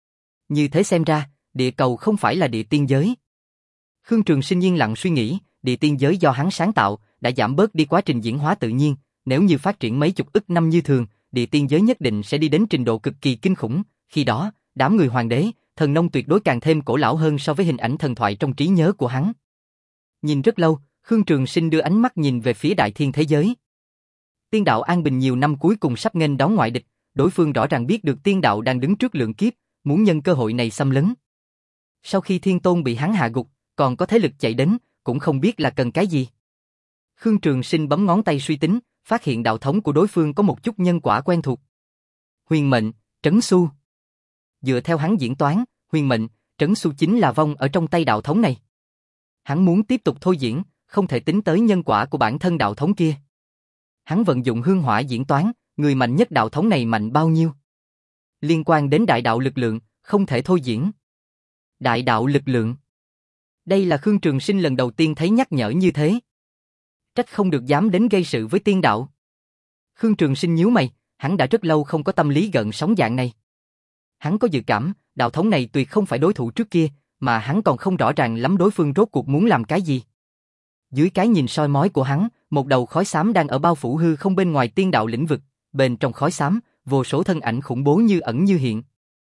Như thế xem ra, địa cầu không phải là địa tiên giới. Khương Trường Sinh yên lặng suy nghĩ, địa tiên giới do hắn sáng tạo, đã giảm bớt đi quá trình diễn hóa tự nhiên, nếu như phát triển mấy chục ức năm như thường, địa tiên giới nhất định sẽ đi đến trình độ cực kỳ kinh khủng, khi đó, đám người Hoàng đế, Thần Nông tuyệt đối càng thêm cổ lão hơn so với hình ảnh thần thoại trong trí nhớ của hắn. Nhìn rất lâu, Khương Trường Sinh đưa ánh mắt nhìn về phía đại thiên thế giới. Tiên đạo an bình nhiều năm cuối cùng sắp nghênh đón ngoại địch, đối phương rõ ràng biết được tiên đạo đang đứng trước lượng kiếp, muốn nhân cơ hội này xâm lấn. Sau khi Thiên Tôn bị hắn hạ gục, còn có thế lực chạy đến, cũng không biết là cần cái gì. Khương Trường Sinh bấm ngón tay suy tính, phát hiện đạo thống của đối phương có một chút nhân quả quen thuộc. Huyền mệnh, Trấn Xu. Dựa theo hắn diễn toán, huyền mệnh, Trấn Xu chính là vong ở trong tay đạo thống này. Hắn muốn tiếp tục thôi diễn, không thể tính tới nhân quả của bản thân đạo thống kia. Hắn vận dụng hương hỏa diễn toán, người mạnh nhất đạo thống này mạnh bao nhiêu. Liên quan đến đại đạo lực lượng, không thể thôi diễn. Đại đạo lực lượng. Đây là Khương Trường Sinh lần đầu tiên thấy nhắc nhở như thế. Trách không được dám đến gây sự với tiên đạo. Khương Trường Sinh nhíu mày, hắn đã rất lâu không có tâm lý gợn sóng dạng này. Hắn có dự cảm, đạo thống này tuyệt không phải đối thủ trước kia, mà hắn còn không rõ ràng lắm đối phương rốt cuộc muốn làm cái gì. Dưới cái nhìn soi mói của hắn, một đầu khói xám đang ở bao phủ hư không bên ngoài tiên đạo lĩnh vực, bên trong khói xám, vô số thân ảnh khủng bố như ẩn như hiện.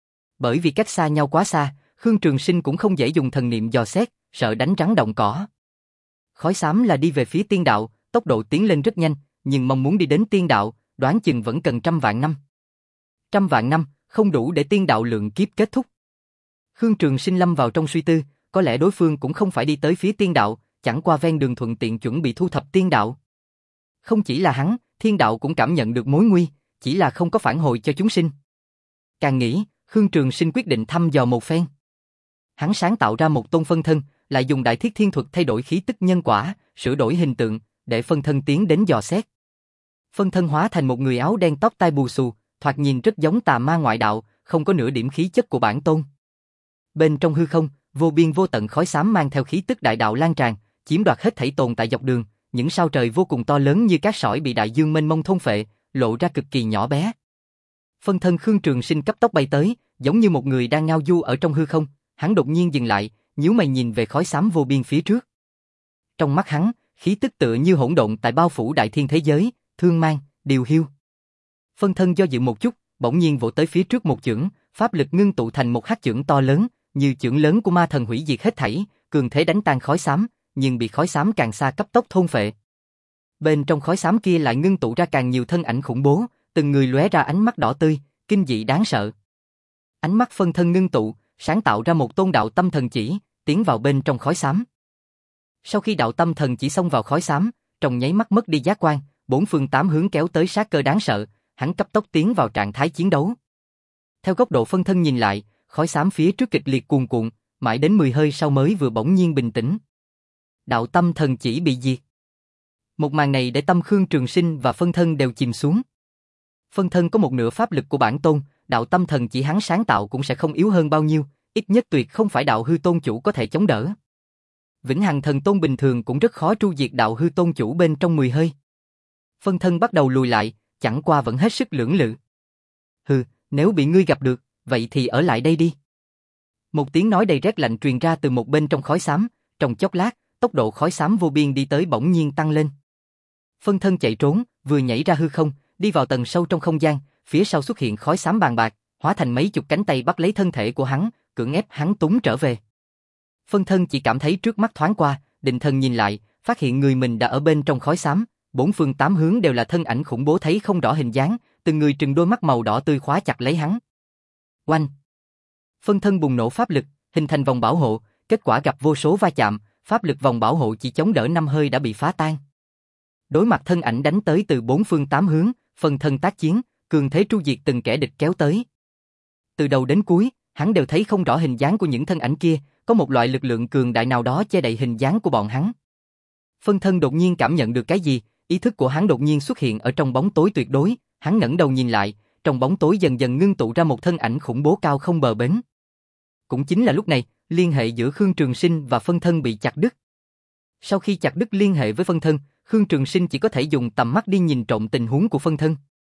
Bởi vì cách xa nhau quá xa, Khương Trường Sinh cũng không dễ dùng thần niệm dò xét, sợ đánh rắn động cỏ. Khói xám là đi về phía tiên đạo, tốc độ tiến lên rất nhanh, nhưng mong muốn đi đến tiên đạo, đoán chừng vẫn cần trăm vạn năm. Trăm vạn năm, không đủ để tiên đạo lượng kiếp kết thúc. Khương Trường Sinh lâm vào trong suy tư, có lẽ đối phương cũng không phải đi tới phía tiên đạo, chẳng qua ven đường thuận tiện chuẩn bị thu thập tiên đạo. Không chỉ là hắn, thiên đạo cũng cảm nhận được mối nguy, chỉ là không có phản hồi cho chúng sinh. Càng nghĩ, Khương Trường Sinh quyết định thăm dò một phen. Hắn sáng tạo ra một tôn phân thân, lại dùng đại thiết thiên thuật thay đổi khí tức nhân quả, sửa đổi hình tượng, để phân thân tiến đến dò xét. Phân thân hóa thành một người áo đen tóc tai bù xù, thoạt nhìn rất giống tà ma ngoại đạo, không có nửa điểm khí chất của bản tôn. Bên trong hư không, vô biên vô tận khói xám mang theo khí tức đại đạo lan tràn, chiếm đoạt hết thảy tồn tại dọc đường, những sao trời vô cùng to lớn như cát sỏi bị đại dương mênh mông thôn phệ, lộ ra cực kỳ nhỏ bé. Phân thân Khương Trường Sinh cấp tốc bay tới, giống như một người đang ngao du ở trong hư không, hắn đột nhiên dừng lại, nhíu mày nhìn về khói xám vô biên phía trước. Trong mắt hắn, khí tức tựa như hỗn độn tại bao phủ đại thiên thế giới, thương mang, điều hiu. Phân thân do dự một chút, bỗng nhiên vỗ tới phía trước một chưởng, pháp lực ngưng tụ thành một hắc chưởng to lớn, như chưởng lớn của ma thần hủy diệt hết thảy, cường thế đánh tan khói xám, nhưng bị khói xám càng xa cấp tốc thôn phệ. Bên trong khói xám kia lại ngưng tụ ra càng nhiều thân ảnh khủng bố, từng người lóe ra ánh mắt đỏ tươi, kinh dị đáng sợ. Ánh mắt phân thân ngưng tụ, sáng tạo ra một tôn đạo tâm thần chỉ, tiến vào bên trong khói xám. Sau khi đạo tâm thần chỉ xông vào khói xám, trong nháy mắt mất đi giác quan, bốn phương tám hướng kéo tới sát cơ đáng sợ, hắn cấp tốc tiến vào trạng thái chiến đấu. Theo góc độ phân thân nhìn lại, khói xám phía trước kịch liệt cuồn cuộn, mãi đến mười hơi sau mới vừa bỗng nhiên bình tĩnh. Đạo tâm thần chỉ bị diệt. Một màn này để tâm Khương Trường Sinh và phân thân đều chìm xuống. Phân thân có một nửa pháp lực của bản tôn, đạo tâm thần chỉ hắn sáng tạo cũng sẽ không yếu hơn bao nhiêu, ít nhất tuyệt không phải đạo hư tôn chủ có thể chống đỡ. Vĩnh hằng thần tôn bình thường cũng rất khó tru diệt đạo hư tôn chủ bên trong mười hơi. Phân thân bắt đầu lùi lại, chẳng qua vẫn hết sức lưỡng lự. Hừ, nếu bị ngươi gặp được, vậy thì ở lại đây đi. Một tiếng nói đầy rét lạnh truyền ra từ một bên trong khói xám, trong chốc lát, tốc độ khói xám vô biên đi tới bỗng nhiên tăng lên. Phân thân chạy trốn, vừa nhảy ra hư không, đi vào tầng sâu trong không gian, phía sau xuất hiện khói xám bàn bạc, hóa thành mấy chục cánh tay bắt lấy thân thể của hắn, cưỡng ép hắn túng trở về. Phân thân chỉ cảm thấy trước mắt thoáng qua, định thần nhìn lại, phát hiện người mình đã ở bên trong khói xám, bốn phương tám hướng đều là thân ảnh khủng bố thấy không rõ hình dáng, từng người trừng đôi mắt màu đỏ tươi khóa chặt lấy hắn. Oanh! Phân thân bùng nổ pháp lực, hình thành vòng bảo hộ, kết quả gặp vô số va chạm, pháp lực vòng bảo hộ chỉ chống đỡ năm hơi đã bị phá tan. Đối mặt thân ảnh đánh tới từ bốn phương tám hướng, phân thân tác chiến, cường thế tru diệt từng kẻ địch kéo tới. Từ đầu đến cuối, hắn đều thấy không rõ hình dáng của những thân ảnh kia, có một loại lực lượng cường đại nào đó che đậy hình dáng của bọn hắn. Phân thân đột nhiên cảm nhận được cái gì, ý thức của hắn đột nhiên xuất hiện ở trong bóng tối tuyệt đối, hắn ngẩng đầu nhìn lại, trong bóng tối dần dần ngưng tụ ra một thân ảnh khủng bố cao không bờ bến. Cũng chính là lúc này, liên hệ giữa Khương Trường Sinh và phân thân bị chặt đứt. Sau khi chặt đứt liên hệ với phân thân, Khương Trường Sinh chỉ có thể dùng tầm mắt đi nhìn trộm tình huống của phân thân.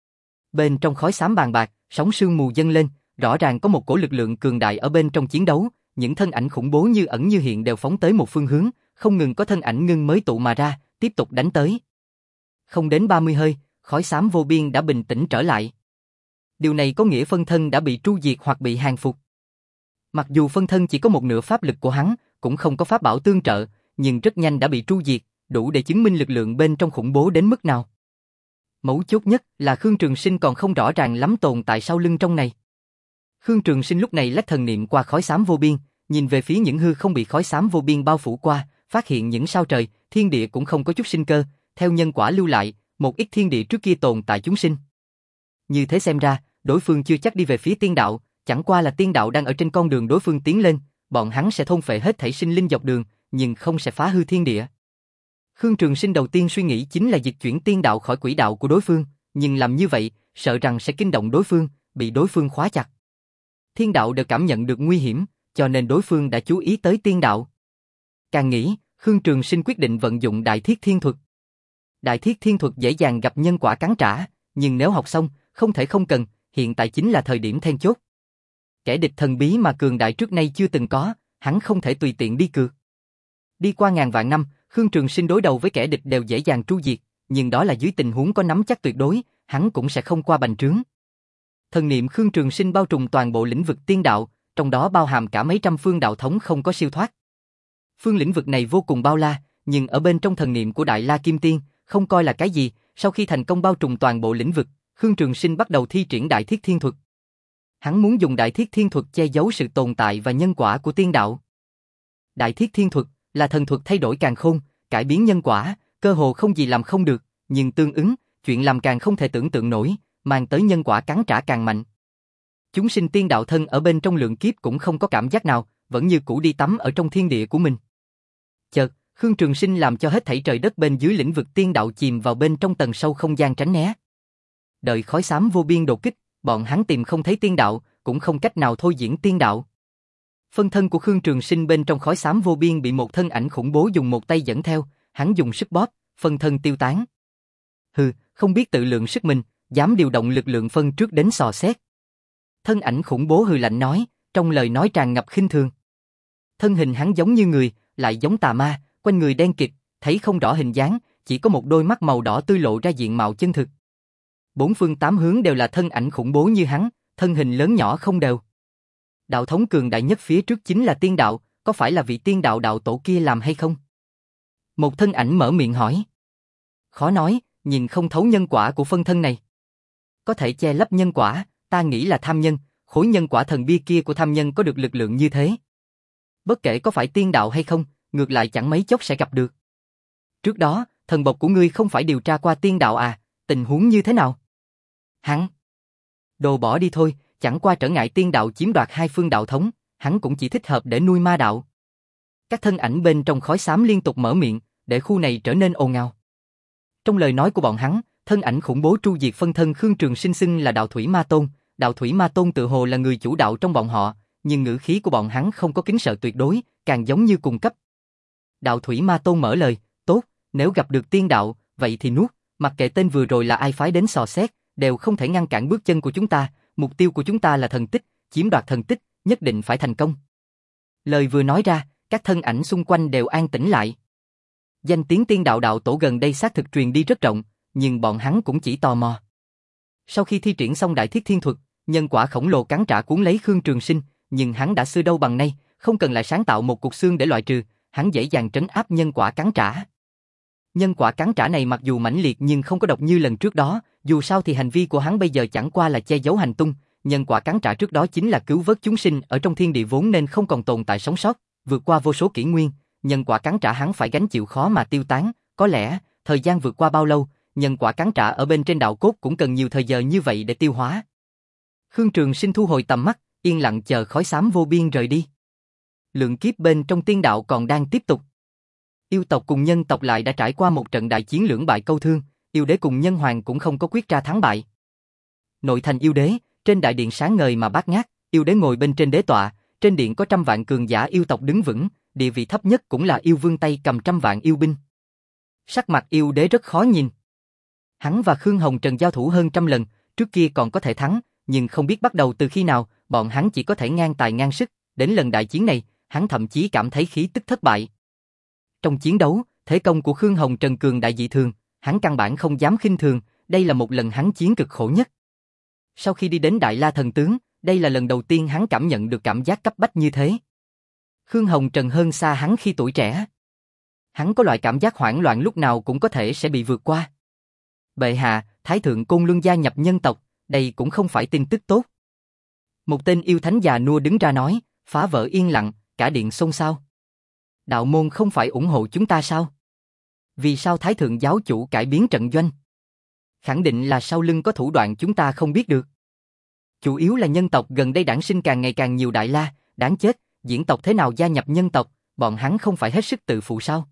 Bên trong khói xám bàn bạc, sóng sương mù dâng lên, rõ ràng có một cổ lực lượng cường đại ở bên trong chiến đấu, những thân ảnh khủng bố như ẩn như hiện đều phóng tới một phương hướng, không ngừng có thân ảnh ngưng mới tụ mà ra, tiếp tục đánh tới. Không đến ba mươi hơi, khói xám vô biên đã bình tĩnh trở lại. Điều này có nghĩa phân thân đã bị tru diệt hoặc bị hàng phục. Mặc dù phân thân chỉ có một nửa pháp lực của hắn, cũng không có pháp bảo tương trợ, nhưng rất nhanh đã bị tru diệt, đủ để chứng minh lực lượng bên trong khủng bố đến mức nào. Mấu chốt nhất là Khương Trường Sinh còn không rõ ràng lắm tồn tại sau lưng trong này. Khương Trường Sinh lúc này lách thần niệm qua khói xám vô biên, nhìn về phía những hư không bị khói xám vô biên bao phủ qua, phát hiện những sao trời, thiên địa cũng không có chút sinh cơ, theo nhân quả lưu lại, một ít thiên địa trước kia tồn tại chúng sinh. Như thế xem ra, đối phương chưa chắc đi về phía tiên đạo, chẳng qua là tiên đạo đang ở trên con đường đối phương tiến lên, bọn hắn sẽ thôn phệ hết thảy sinh linh dọc đường, nhưng không sẽ phá hư thiên địa. Khương Trường Sinh đầu tiên suy nghĩ chính là dịch chuyển tiên đạo khỏi quỹ đạo của đối phương, nhưng làm như vậy, sợ rằng sẽ kinh động đối phương, bị đối phương khóa chặt. Thiên đạo đều cảm nhận được nguy hiểm, cho nên đối phương đã chú ý tới tiên đạo. Càng nghĩ, Khương Trường Sinh quyết định vận dụng Đại Thiết Thiên Thuật. Đại Thiết Thiên Thuật dễ dàng gặp nhân quả cắn trả, nhưng nếu học xong, không thể không cần, hiện tại chính là thời điểm then chốt. Kẻ địch thần bí mà cường đại trước nay chưa từng có, hắn không thể tùy tiện đi cược. Đi qua ngàn vạn năm, Khương Trường Sinh đối đầu với kẻ địch đều dễ dàng tru diệt, nhưng đó là dưới tình huống có nắm chắc tuyệt đối, hắn cũng sẽ không qua bành trướng. Thần niệm Khương Trường Sinh bao trùm toàn bộ lĩnh vực tiên đạo, trong đó bao hàm cả mấy trăm phương đạo thống không có siêu thoát. Phương lĩnh vực này vô cùng bao la, nhưng ở bên trong thần niệm của Đại La Kim Tiên, không coi là cái gì, sau khi thành công bao trùm toàn bộ lĩnh vực, Khương Trường Sinh bắt đầu thi triển Đại Thiết Thiên Thuật. Hắn muốn dùng Đại Thiết Thiên Thuật che giấu sự tồn tại và nhân quả của tiên đạo. Đại Thiết Thiên Thuật là thần thuật thay đổi càn khôn, cải biến nhân quả, cơ hồ không gì làm không được, nhưng tương ứng, chuyện làm càng không thể tưởng tượng nổi, mang tới nhân quả cắn trả càng mạnh. Chúng sinh tiên đạo thân ở bên trong lượng kiếp cũng không có cảm giác nào, vẫn như cũ đi tắm ở trong thiên địa của mình. Chợt, Khương Trường Sinh làm cho hết thảy trời đất bên dưới lĩnh vực tiên đạo chìm vào bên trong tầng sâu không gian tránh né. Đợi khói xám vô biên đột kích, bọn hắn tìm không thấy tiên đạo, cũng không cách nào thôi diễn tiên đạo. Phân thân của Khương Trường Sinh bên trong khói xám vô biên bị một thân ảnh khủng bố dùng một tay dẫn theo, hắn dùng sức bóp, phân thân tiêu tán. Hừ, không biết tự lượng sức mình, dám điều động lực lượng phân trước đến sò xét. Thân ảnh khủng bố hừ lạnh nói, trong lời nói tràn ngập khinh thường. Thân hình hắn giống như người, lại giống tà ma, quanh người đen kịt, thấy không rõ hình dáng, chỉ có một đôi mắt màu đỏ tươi lộ ra diện mạo chân thực. Bốn phương tám hướng đều là thân ảnh khủng bố như hắn, thân hình lớn nhỏ không đều. Đạo thống cường đại nhất phía trước chính là tiên đạo, có phải là vị tiên đạo đạo tổ kia làm hay không? Một thân ảnh mở miệng hỏi. Khó nói, nhìn không thấu nhân quả của phân thân này. Có thể che lấp nhân quả, ta nghĩ là tham nhân, khối nhân quả thần bia kia của tham nhân có được lực lượng như thế. Bất kể có phải tiên đạo hay không, ngược lại chẳng mấy chốc sẽ gặp được. Trước đó, thần bộc của ngươi không phải điều tra qua tiên đạo à, tình huống như thế nào? Hắn. Đồ bỏ đi thôi, chẳng qua trở ngại tiên đạo chiếm đoạt hai phương đạo thống, hắn cũng chỉ thích hợp để nuôi ma đạo. Các thân ảnh bên trong khói xám liên tục mở miệng, để khu này trở nên ồn ào. Trong lời nói của bọn hắn, thân ảnh khủng bố tru diệt phân thân Khương Trường Sinh xưng là đạo thủy ma tôn, đạo thủy ma tôn tự hồ là người chủ đạo trong bọn họ, nhưng ngữ khí của bọn hắn không có kính sợ tuyệt đối, càng giống như cùng cấp. Đạo thủy ma tôn mở lời, tốt, nếu gặp được tiên đạo, vậy thì nuốt, mặc kệ tên vừa rồi là ai phái đến sò xét, đều không thể ngăn cản bước chân của chúng ta, mục tiêu của chúng ta là thần tích, chiếm đoạt thần tích, nhất định phải thành công. Lời vừa nói ra, các thân ảnh xung quanh đều an tĩnh lại. Danh tiếng tiên đạo đạo tổ gần đây xác thực truyền đi rất rộng, nhưng bọn hắn cũng chỉ tò mò. Sau khi thi triển xong đại thiết thiên thuật, nhân quả khổng lồ cắn trả cuốn lấy Khương Trường Sinh, nhưng hắn đã xưa đâu bằng nay, không cần lại sáng tạo một cục xương để loại trừ, hắn dễ dàng trấn áp nhân quả cắn trả. Nhân quả cắn trả này mặc dù mãnh liệt nhưng không có độc như lần trước đó, dù sao thì hành vi của hắn bây giờ chẳng qua là che giấu hành tung, nhân quả cắn trả trước đó chính là cứu vớt chúng sinh ở trong thiên địa vốn nên không còn tồn tại sống sót, vượt qua vô số kỷ nguyên, nhân quả cắn trả hắn phải gánh chịu khó mà tiêu tán, có lẽ, thời gian vượt qua bao lâu, nhân quả cắn trả ở bên trên đạo cốt cũng cần nhiều thời giờ như vậy để tiêu hóa. Khương Trường Sinh thu hồi tầm mắt, yên lặng chờ khói xám vô biên rời đi. Lượng kiếp bên trong tiên đạo còn đang tiếp tục. Yêu tộc cùng nhân tộc lại đã trải qua một trận đại chiến lưỡng bại câu thương, yêu đế cùng nhân hoàng cũng không có quyết ra thắng bại. Nội thành yêu đế, trên đại điện sáng ngời mà bát ngát, yêu đế ngồi bên trên đế tọa, trên điện có trăm vạn cường giả yêu tộc đứng vững, địa vị thấp nhất cũng là yêu vương tay cầm trăm vạn yêu binh. Sắc mặt yêu đế rất khó nhìn. Hắn và Khương Hồng Trần giao thủ hơn trăm lần, trước kia còn có thể thắng, nhưng không biết bắt đầu từ khi nào, bọn hắn chỉ có thể ngang tài ngang sức, đến lần đại chiến này, hắn thậm chí cảm thấy khí tức thất bại. Trong chiến đấu, thế công của Khương Hồng Trần cường đại dị thường, hắn căn bản không dám khinh thường, đây là một lần hắn chiến cực khổ nhất. Sau khi đi đến Đại La Thần Tướng, đây là lần đầu tiên hắn cảm nhận được cảm giác cấp bách như thế. Khương Hồng Trần hơn xa hắn khi tuổi trẻ. Hắn có loại cảm giác hoảng loạn lúc nào cũng có thể sẽ bị vượt qua. Bệ hạ, Thái thượng Côn Luân gia nhập nhân tộc, đây cũng không phải tin tức tốt. Một tên yêu thánh già nua đứng ra nói, phá vỡ yên lặng, cả điện xôn xao. Đạo môn không phải ủng hộ chúng ta sao? Vì sao Thái thượng giáo chủ cải biến trận doanh? Khẳng định là sau lưng có thủ đoạn chúng ta không biết được. Chủ yếu là nhân tộc gần đây đản sinh càng ngày càng nhiều đại la, đáng chết, diễn tộc thế nào gia nhập nhân tộc, bọn hắn không phải hết sức tự phụ sao?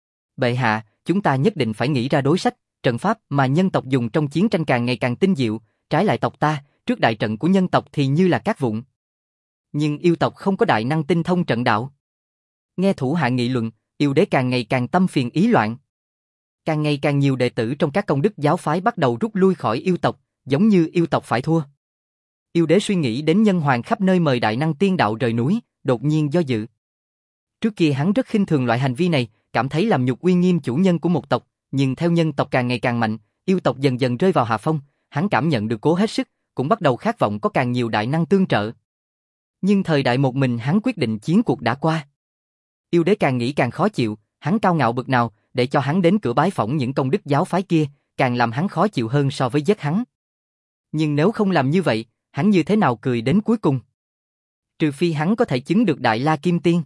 Bệ hạ, chúng ta nhất định phải nghĩ ra đối sách, trận pháp mà nhân tộc dùng trong chiến tranh càng ngày càng tinh diệu, trái lại tộc ta, trước đại trận của nhân tộc thì như là cát vụn. Nhưng yêu tộc không có đại năng tinh thông trận đạo. Nghe thủ hạ nghị luận, yêu đế càng ngày càng tâm phiền ý loạn. Càng ngày càng nhiều đệ tử trong các công đức giáo phái bắt đầu rút lui khỏi yêu tộc, giống như yêu tộc phải thua. Yêu đế suy nghĩ đến nhân hoàng khắp nơi mời đại năng tiên đạo rời núi, đột nhiên do dự. Trước kia hắn rất khinh thường loại hành vi này, cảm thấy làm nhục uy nghiêm chủ nhân của một tộc, nhưng theo nhân tộc càng ngày càng mạnh, yêu tộc dần dần rơi vào hạ phong, hắn cảm nhận được cố hết sức, cũng bắt đầu khát vọng có càng nhiều đại năng tương trợ. Nhưng thời đại một mình hắn quyết định chiến cuộc đã qua. Yêu đế càng nghĩ càng khó chịu, hắn cao ngạo bực nào, để cho hắn đến cửa bái phỏng những công đức giáo phái kia, càng làm hắn khó chịu hơn so với giết hắn. Nhưng nếu không làm như vậy, hắn như thế nào cười đến cuối cùng? Trừ phi hắn có thể chứng được Đại La Kim Tiên.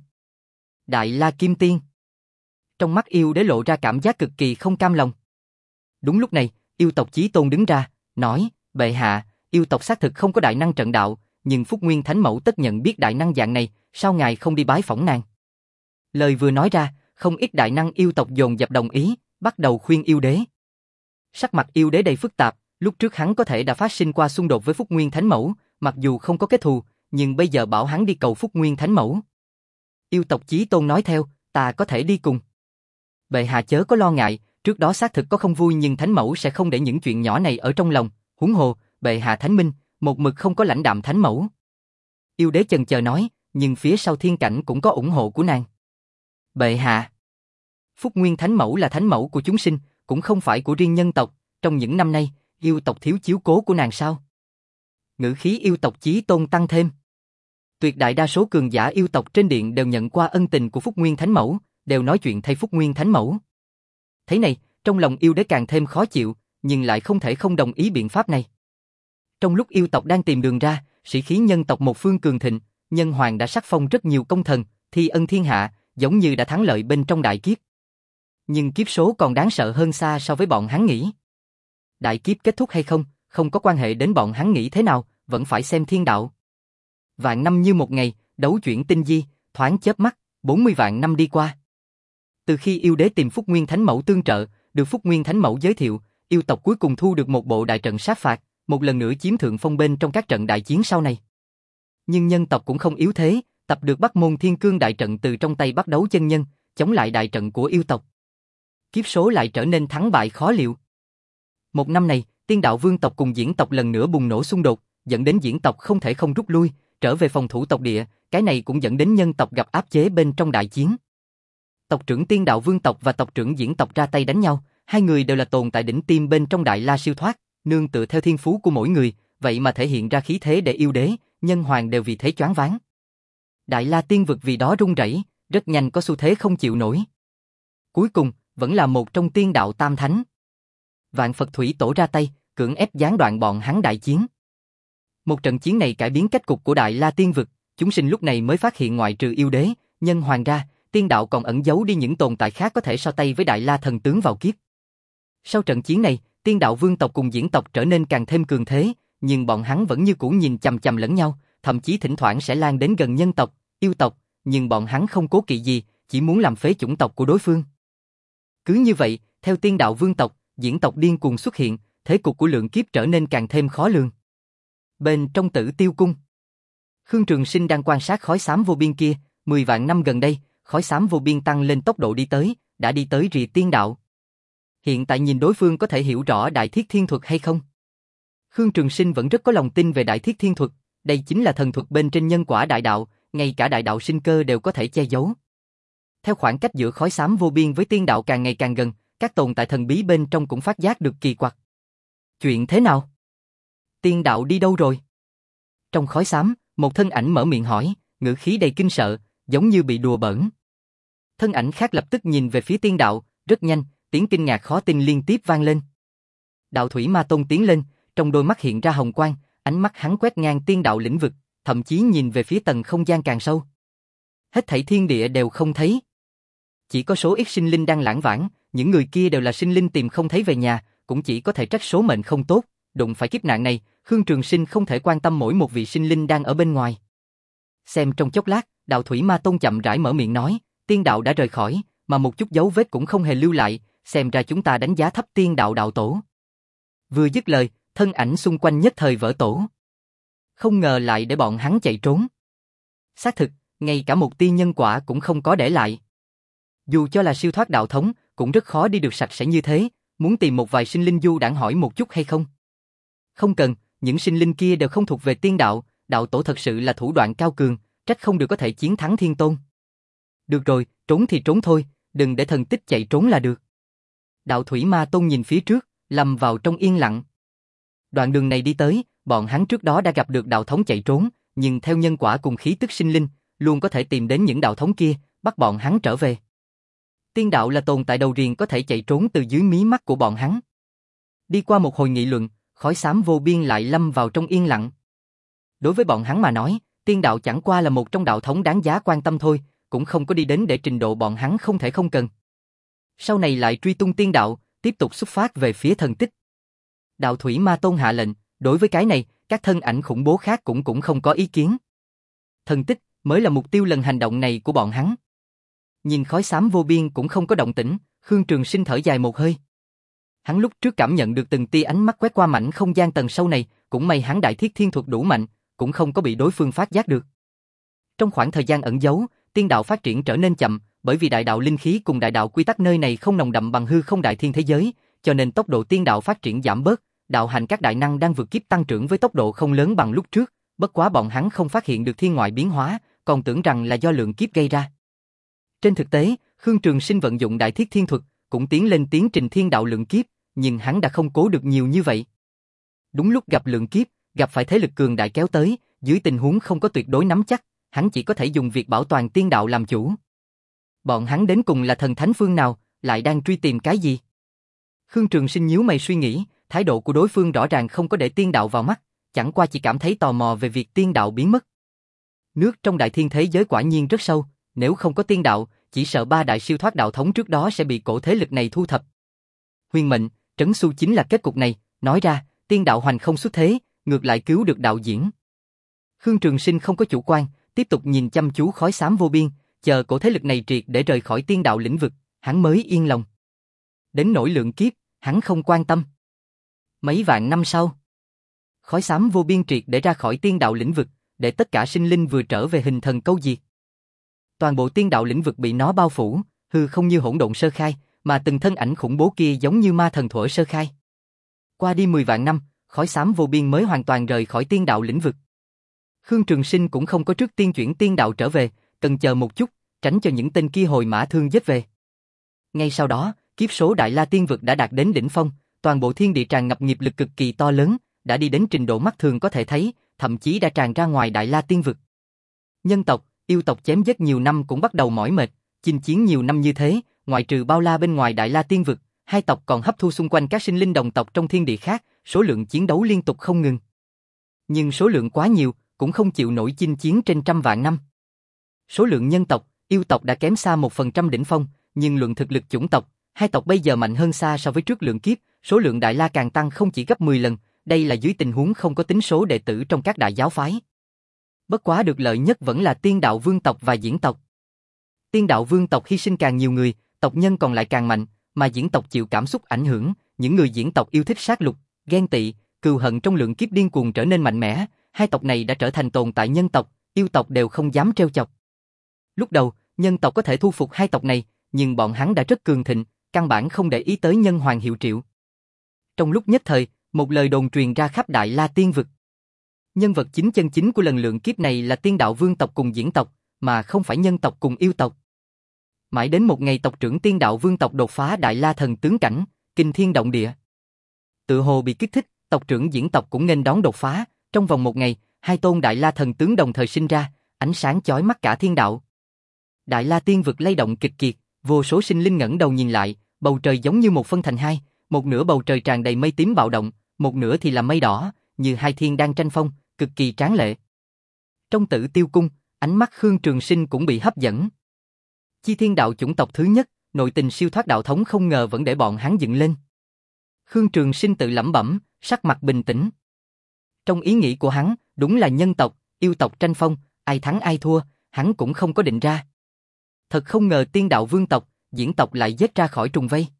Đại La Kim Tiên. Trong mắt yêu đế lộ ra cảm giác cực kỳ không cam lòng. Đúng lúc này, yêu tộc Chí Tôn đứng ra, nói, bệ hạ, yêu tộc xác thực không có đại năng trận đạo, nhưng Phúc Nguyên Thánh Mẫu tất nhận biết đại năng dạng này, sao ngài không đi bái phỏng nàng? Lời vừa nói ra, không ít đại năng yêu tộc dồn dập đồng ý, bắt đầu khuyên yêu đế. Sắc mặt yêu đế đầy phức tạp, lúc trước hắn có thể đã phát sinh qua xung đột với Phúc Nguyên Thánh Mẫu, mặc dù không có kết thù, nhưng bây giờ bảo hắn đi cầu Phúc Nguyên Thánh Mẫu. Yêu tộc Chí Tôn nói theo, ta có thể đi cùng. Bệ hạ chớ có lo ngại, trước đó xác thực có không vui nhưng Thánh Mẫu sẽ không để những chuyện nhỏ này ở trong lòng, huống hồ, bệ hạ thánh minh, một mực không có lãnh đạm Thánh Mẫu. Yêu đế chần chờ nói, nhưng phía sau thiên cảnh cũng có ủng hộ của nàng. Bệ hạ, Phúc Nguyên Thánh Mẫu là Thánh Mẫu của chúng sinh, cũng không phải của riêng nhân tộc, trong những năm nay, yêu tộc thiếu chiếu cố của nàng sao? Ngữ khí yêu tộc Chí Tôn tăng thêm. Tuyệt đại đa số cường giả yêu tộc trên điện đều nhận qua ân tình của Phúc Nguyên Thánh Mẫu, đều nói chuyện thay Phúc Nguyên Thánh Mẫu. Thế này, trong lòng yêu đế càng thêm khó chịu, nhưng lại không thể không đồng ý biện pháp này. Trong lúc yêu tộc đang tìm đường ra, sĩ khí nhân tộc một phương cường thịnh, nhân hoàng đã sắc phong rất nhiều công thần, thi ân thiên hạ, giống như đã thắng lợi bên trong đại kiếp. Nhưng kiếp số còn đáng sợ hơn xa so với bọn hắn nghĩ. Đại kiếp kết thúc hay không, không có quan hệ đến bọn hắn nghĩ thế nào, vẫn phải xem thiên đạo. Vạn năm như một ngày, đấu chuyển tinh di, thoáng chớp mắt, bốn mươi vạn năm đi qua. Từ khi yêu đế tìm Phúc Nguyên Thánh Mẫu tương trợ, được Phúc Nguyên Thánh Mẫu giới thiệu, yêu tộc cuối cùng thu được một bộ đại trận sát phạt, một lần nữa chiếm thượng phong bên trong các trận đại chiến sau này. Nhưng nhân tộc cũng không yếu thế, tập được Bắc Môn Thiên Cương đại trận từ trong tay Bắc Đấu chân nhân, chống lại đại trận của yêu tộc. Kiếp số lại trở nên thắng bại khó liệu. Một năm này, Tiên Đạo Vương tộc cùng Diễn tộc lần nữa bùng nổ xung đột, dẫn đến Diễn tộc không thể không rút lui, trở về phòng thủ tộc địa, cái này cũng dẫn đến nhân tộc gặp áp chế bên trong đại chiến. Tộc trưởng Tiên Đạo Vương tộc và tộc trưởng Diễn tộc ra tay đánh nhau, hai người đều là tồn tại đỉnh tiêm bên trong Đại La siêu thoát, nương tựa theo thiên phú của mỗi người, vậy mà thể hiện ra khí thế để yêu đế, nhân hoàng đều vì thế choáng váng. Đại La tiên vực vì đó run rẩy, rất nhanh có xu thế không chịu nổi. Cuối cùng, vẫn là một trong tiên đạo tam thánh. Vạn Phật Thủy Tổ ra tay, cưỡng ép gián đoạn bọn hắn đại chiến. Một trận chiến này cải biến cách cục của Đại La tiên vực, chúng sinh lúc này mới phát hiện ngoại trừ yêu đế, nhân hoàng ra, tiên đạo còn ẩn giấu đi những tồn tại khác có thể so tay với Đại La thần tướng vào kiếp. Sau trận chiến này, Tiên Đạo Vương tộc cùng Diễn tộc trở nên càng thêm cường thế, nhưng bọn hắn vẫn như cũ nhìn chằm chằm lẫn nhau, thậm chí thỉnh thoảng sẽ lan đến gần nhân tộc, yêu tộc, nhưng bọn hắn không cố kỵ gì, chỉ muốn làm phế chủng tộc của đối phương. Cứ như vậy, theo Tiên Đạo Vương tộc, Diễn tộc điên cuồng xuất hiện, thế cục của lượng kiếp trở nên càng thêm khó lường. Bên trong Tử Tiêu cung, Khương Trường Sinh đang quan sát khói xám vô biên kia, mười vạn năm gần đây, khói xám vô biên tăng lên tốc độ đi tới, đã đi tới rìa tiên đạo. Hiện tại nhìn đối phương có thể hiểu rõ Đại Thiết Thiên Thuật hay không? Khương Trường Sinh vẫn rất có lòng tin về Đại Thiết Thiên Thuật, đây chính là thần thuật bên trên nhân quả đại đạo, ngay cả đại đạo sinh cơ đều có thể che giấu. Theo khoảng cách giữa khói xám vô biên với tiên đạo càng ngày càng gần, các tồn tại thần bí bên trong cũng phát giác được kỳ quặc. Chuyện thế nào? Tiên đạo đi đâu rồi? Trong khói xám, một thân ảnh mở miệng hỏi, ngữ khí đầy kinh sợ, giống như bị đùa bỡn. Thân ảnh khác lập tức nhìn về phía tiên đạo, rất nhanh, tiếng kinh ngạc khó tin liên tiếp vang lên. Đạo Thủy Ma Tôn tiến lên, trong đôi mắt hiện ra hồng quang, ánh mắt hắn quét ngang tiên đạo lĩnh vực, thậm chí nhìn về phía tầng không gian càng sâu. Hết thảy thiên địa đều không thấy. Chỉ có số ít sinh linh đang lãng vãng, những người kia đều là sinh linh tìm không thấy về nhà, cũng chỉ có thể trách số mệnh không tốt, đụng phải kiếp nạn này, Khương Trường Sinh không thể quan tâm mỗi một vị sinh linh đang ở bên ngoài. Xem trong chốc lát, Đạo Thủy Ma Tôn chậm rãi mở miệng nói, tiên đạo đã rời khỏi, mà một chút dấu vết cũng không hề lưu lại, xem ra chúng ta đánh giá thấp tiên đạo đạo tổ. Vừa dứt lời, thân ảnh xung quanh nhất thời vỡ tổ. Không ngờ lại để bọn hắn chạy trốn. Xác thực, ngay cả một tia nhân quả cũng không có để lại. Dù cho là siêu thoát đạo thống, cũng rất khó đi được sạch sẽ như thế, muốn tìm một vài sinh linh du đãng hỏi một chút hay không? Không cần, những sinh linh kia đều không thuộc về tiên đạo, đạo tổ thật sự là thủ đoạn cao cường, trách không được có thể chiến thắng thiên tôn. Được rồi, trốn thì trốn thôi, đừng để thần tích chạy trốn là được. Đạo Thủy Ma Tôn nhìn phía trước, lâm vào trong yên lặng. Đoạn đường này đi tới, bọn hắn trước đó đã gặp được đạo thống chạy trốn, nhưng theo nhân quả cùng khí tức sinh linh, luôn có thể tìm đến những đạo thống kia, bắt bọn hắn trở về. Tiên đạo là tồn tại đầu riêng có thể chạy trốn từ dưới mí mắt của bọn hắn. Đi qua một hồi nghị luận, khói xám vô biên lại lâm vào trong yên lặng. Đối với bọn hắn mà nói, tiên đạo chẳng qua là một trong đạo thống đáng giá quan tâm thôi, cũng không có đi đến để trình độ bọn hắn không thể không cần. Sau này lại truy tung tiên đạo, tiếp tục xuất phát về phía thần tích. Đạo Thủy Ma Tôn hạ lệnh, đối với cái này, các thân ảnh khủng bố khác cũng cũng không có ý kiến. Thần tích mới là mục tiêu lần hành động này của bọn hắn. Nhìn khói xám vô biên cũng không có động tĩnh, Khương Trường Sinh thở dài một hơi. Hắn lúc trước cảm nhận được từng tia ánh mắt quét qua mảnh không gian tầng sâu này, cũng may hắn đại thiết thiên thuật đủ mạnh, cũng không có bị đối phương phát giác được. Trong khoảng thời gian ẩn giấu, tiên đạo phát triển trở nên chậm, bởi vì đại đạo linh khí cùng đại đạo quy tắc nơi này không nồng đậm bằng hư không đại thiên thế giới, cho nên tốc độ tiên đạo phát triển giảm bớt, đạo hành các đại năng đang vượt kiếp tăng trưởng với tốc độ không lớn bằng lúc trước, bất quá bọn hắn không phát hiện được thiên ngoại biến hóa, còn tưởng rằng là do lượng kiếp gây ra. Trên thực tế, Khương Trường Sinh vận dụng đại thiết thiên thuật, cũng tiến lên tiến trình thiên đạo lượng kiếp, nhưng hắn đã không cố được nhiều như vậy. Đúng lúc gặp lượng kiếp, gặp phải thế lực cường đại kéo tới, dưới tình huống không có tuyệt đối nắm chắc, hắn chỉ có thể dùng việc bảo toàn tiên đạo làm chủ. Bọn hắn đến cùng là thần thánh phương nào, lại đang truy tìm cái gì? Khương Trường Sinh nhíu mày suy nghĩ, thái độ của đối phương rõ ràng không có để tiên đạo vào mắt, chẳng qua chỉ cảm thấy tò mò về việc tiên đạo biến mất. Nước trong đại thiên thế giới quả nhiên rất sâu, nếu không có tiên đạo, chỉ sợ ba đại siêu thoát đạo thống trước đó sẽ bị cổ thế lực này thu thập. Huyền mệnh, trấn xu chính là kết cục này, nói ra, tiên đạo hoành không xuất thế, ngược lại cứu được đạo diễn. Khương Trường Sinh không có chủ quan, tiếp tục nhìn chăm chú khói xám vô biên, chờ cổ thế lực này triệt để rời khỏi tiên đạo lĩnh vực, hắn mới yên lòng. Đến nỗi lượng kiếp, hắn không quan tâm. Mấy vạn năm sau, khói xám vô biên triệt để ra khỏi tiên đạo lĩnh vực, để tất cả sinh linh vừa trở về hình thần câu diệt. Toàn bộ tiên đạo lĩnh vực bị nó bao phủ, hư không như hỗn độn sơ khai, mà từng thân ảnh khủng bố kia giống như ma thần thuở sơ khai. Qua đi mười vạn năm, khói xám vô biên mới hoàn toàn rời khỏi tiên đạo lĩnh vực. Khương Trường Sinh cũng không có trước tiên chuyển tiên đạo trở về, cần chờ một chút, tránh cho những tên kia hồi mã thương giết về. Ngay sau đó, kiếp số Đại La Tiên vực đã đạt đến đỉnh phong, toàn bộ thiên địa tràn ngập nghiệp lực cực kỳ to lớn, đã đi đến trình độ mắt thường có thể thấy, thậm chí đã tràn ra ngoài Đại La Tiên vực. Nhân tộc, yêu tộc chém giết nhiều năm cũng bắt đầu mỏi mệt, chinh chiến nhiều năm như thế, ngoại trừ bao la bên ngoài Đại La Tiên vực, hai tộc còn hấp thu xung quanh các sinh linh đồng tộc trong thiên địa khác, số lượng chiến đấu liên tục không ngừng. Nhưng số lượng quá nhiều, cũng không chịu nổi chinh chiến trên trăm vạn năm. Số lượng nhân tộc, yêu tộc đã kém xa một phần trăm đỉnh phong, nhưng luận thực lực chủng tộc, hai tộc bây giờ mạnh hơn xa so với trước lượng kiếp, số lượng Đại La càng tăng không chỉ gấp mười lần, đây là dưới tình huống không có tính số đệ tử trong các đại giáo phái. Bất quá được lợi nhất vẫn là tiên đạo vương tộc và diễn tộc. Tiên đạo vương tộc hy sinh càng nhiều người, tộc nhân còn lại càng mạnh, mà diễn tộc chịu cảm xúc ảnh hưởng, những người diễn tộc yêu thích sát lục, ghen tị, cừu hận trong lượng kiếp điên cuồng trở nên mạnh mẽ, hai tộc này đã trở thành tồn tại nhân tộc, yêu tộc đều không dám trêu chọc. Lúc đầu, nhân tộc có thể thu phục hai tộc này, nhưng bọn hắn đã rất cường thịnh, căn bản không để ý tới nhân hoàng hiệu triệu. Trong lúc nhất thời, một lời đồn truyền ra khắp Đại La Tiên vực. Nhân vật chính chân chính của lần lượng kiếp này là tiên đạo vương tộc cùng diễn tộc, mà không phải nhân tộc cùng yêu tộc. Mãi đến một ngày tộc trưởng tiên đạo vương tộc đột phá Đại La thần tướng cảnh, kinh thiên động địa. Tự hồ bị kích thích, tộc trưởng diễn tộc cũng nghênh đón đột phá, trong vòng một ngày, hai tôn Đại La thần tướng đồng thời sinh ra, ánh sáng chói mắt cả thiên đạo. Đại La Tiên vực lay động kịch kiệt, vô số sinh linh ngẩng đầu nhìn lại, bầu trời giống như một phân thành hai, một nửa bầu trời tràn đầy mây tím bạo động, một nửa thì là mây đỏ, như hai thiên đang tranh phong, cực kỳ tráng lệ. Trong Tử Tiêu cung, ánh mắt Khương Trường Sinh cũng bị hấp dẫn. Chi thiên đạo chủng tộc thứ nhất, nội tình siêu thoát đạo thống không ngờ vẫn để bọn hắn dựng lên. Khương Trường Sinh tự lẩm bẩm, sắc mặt bình tĩnh. Trong ý nghĩ của hắn, đúng là nhân tộc, yêu tộc tranh phong, ai thắng ai thua, hắn cũng không có định ra. Thật không ngờ tiên đạo vương tộc, diễn tộc lại giết ra khỏi trùng vây.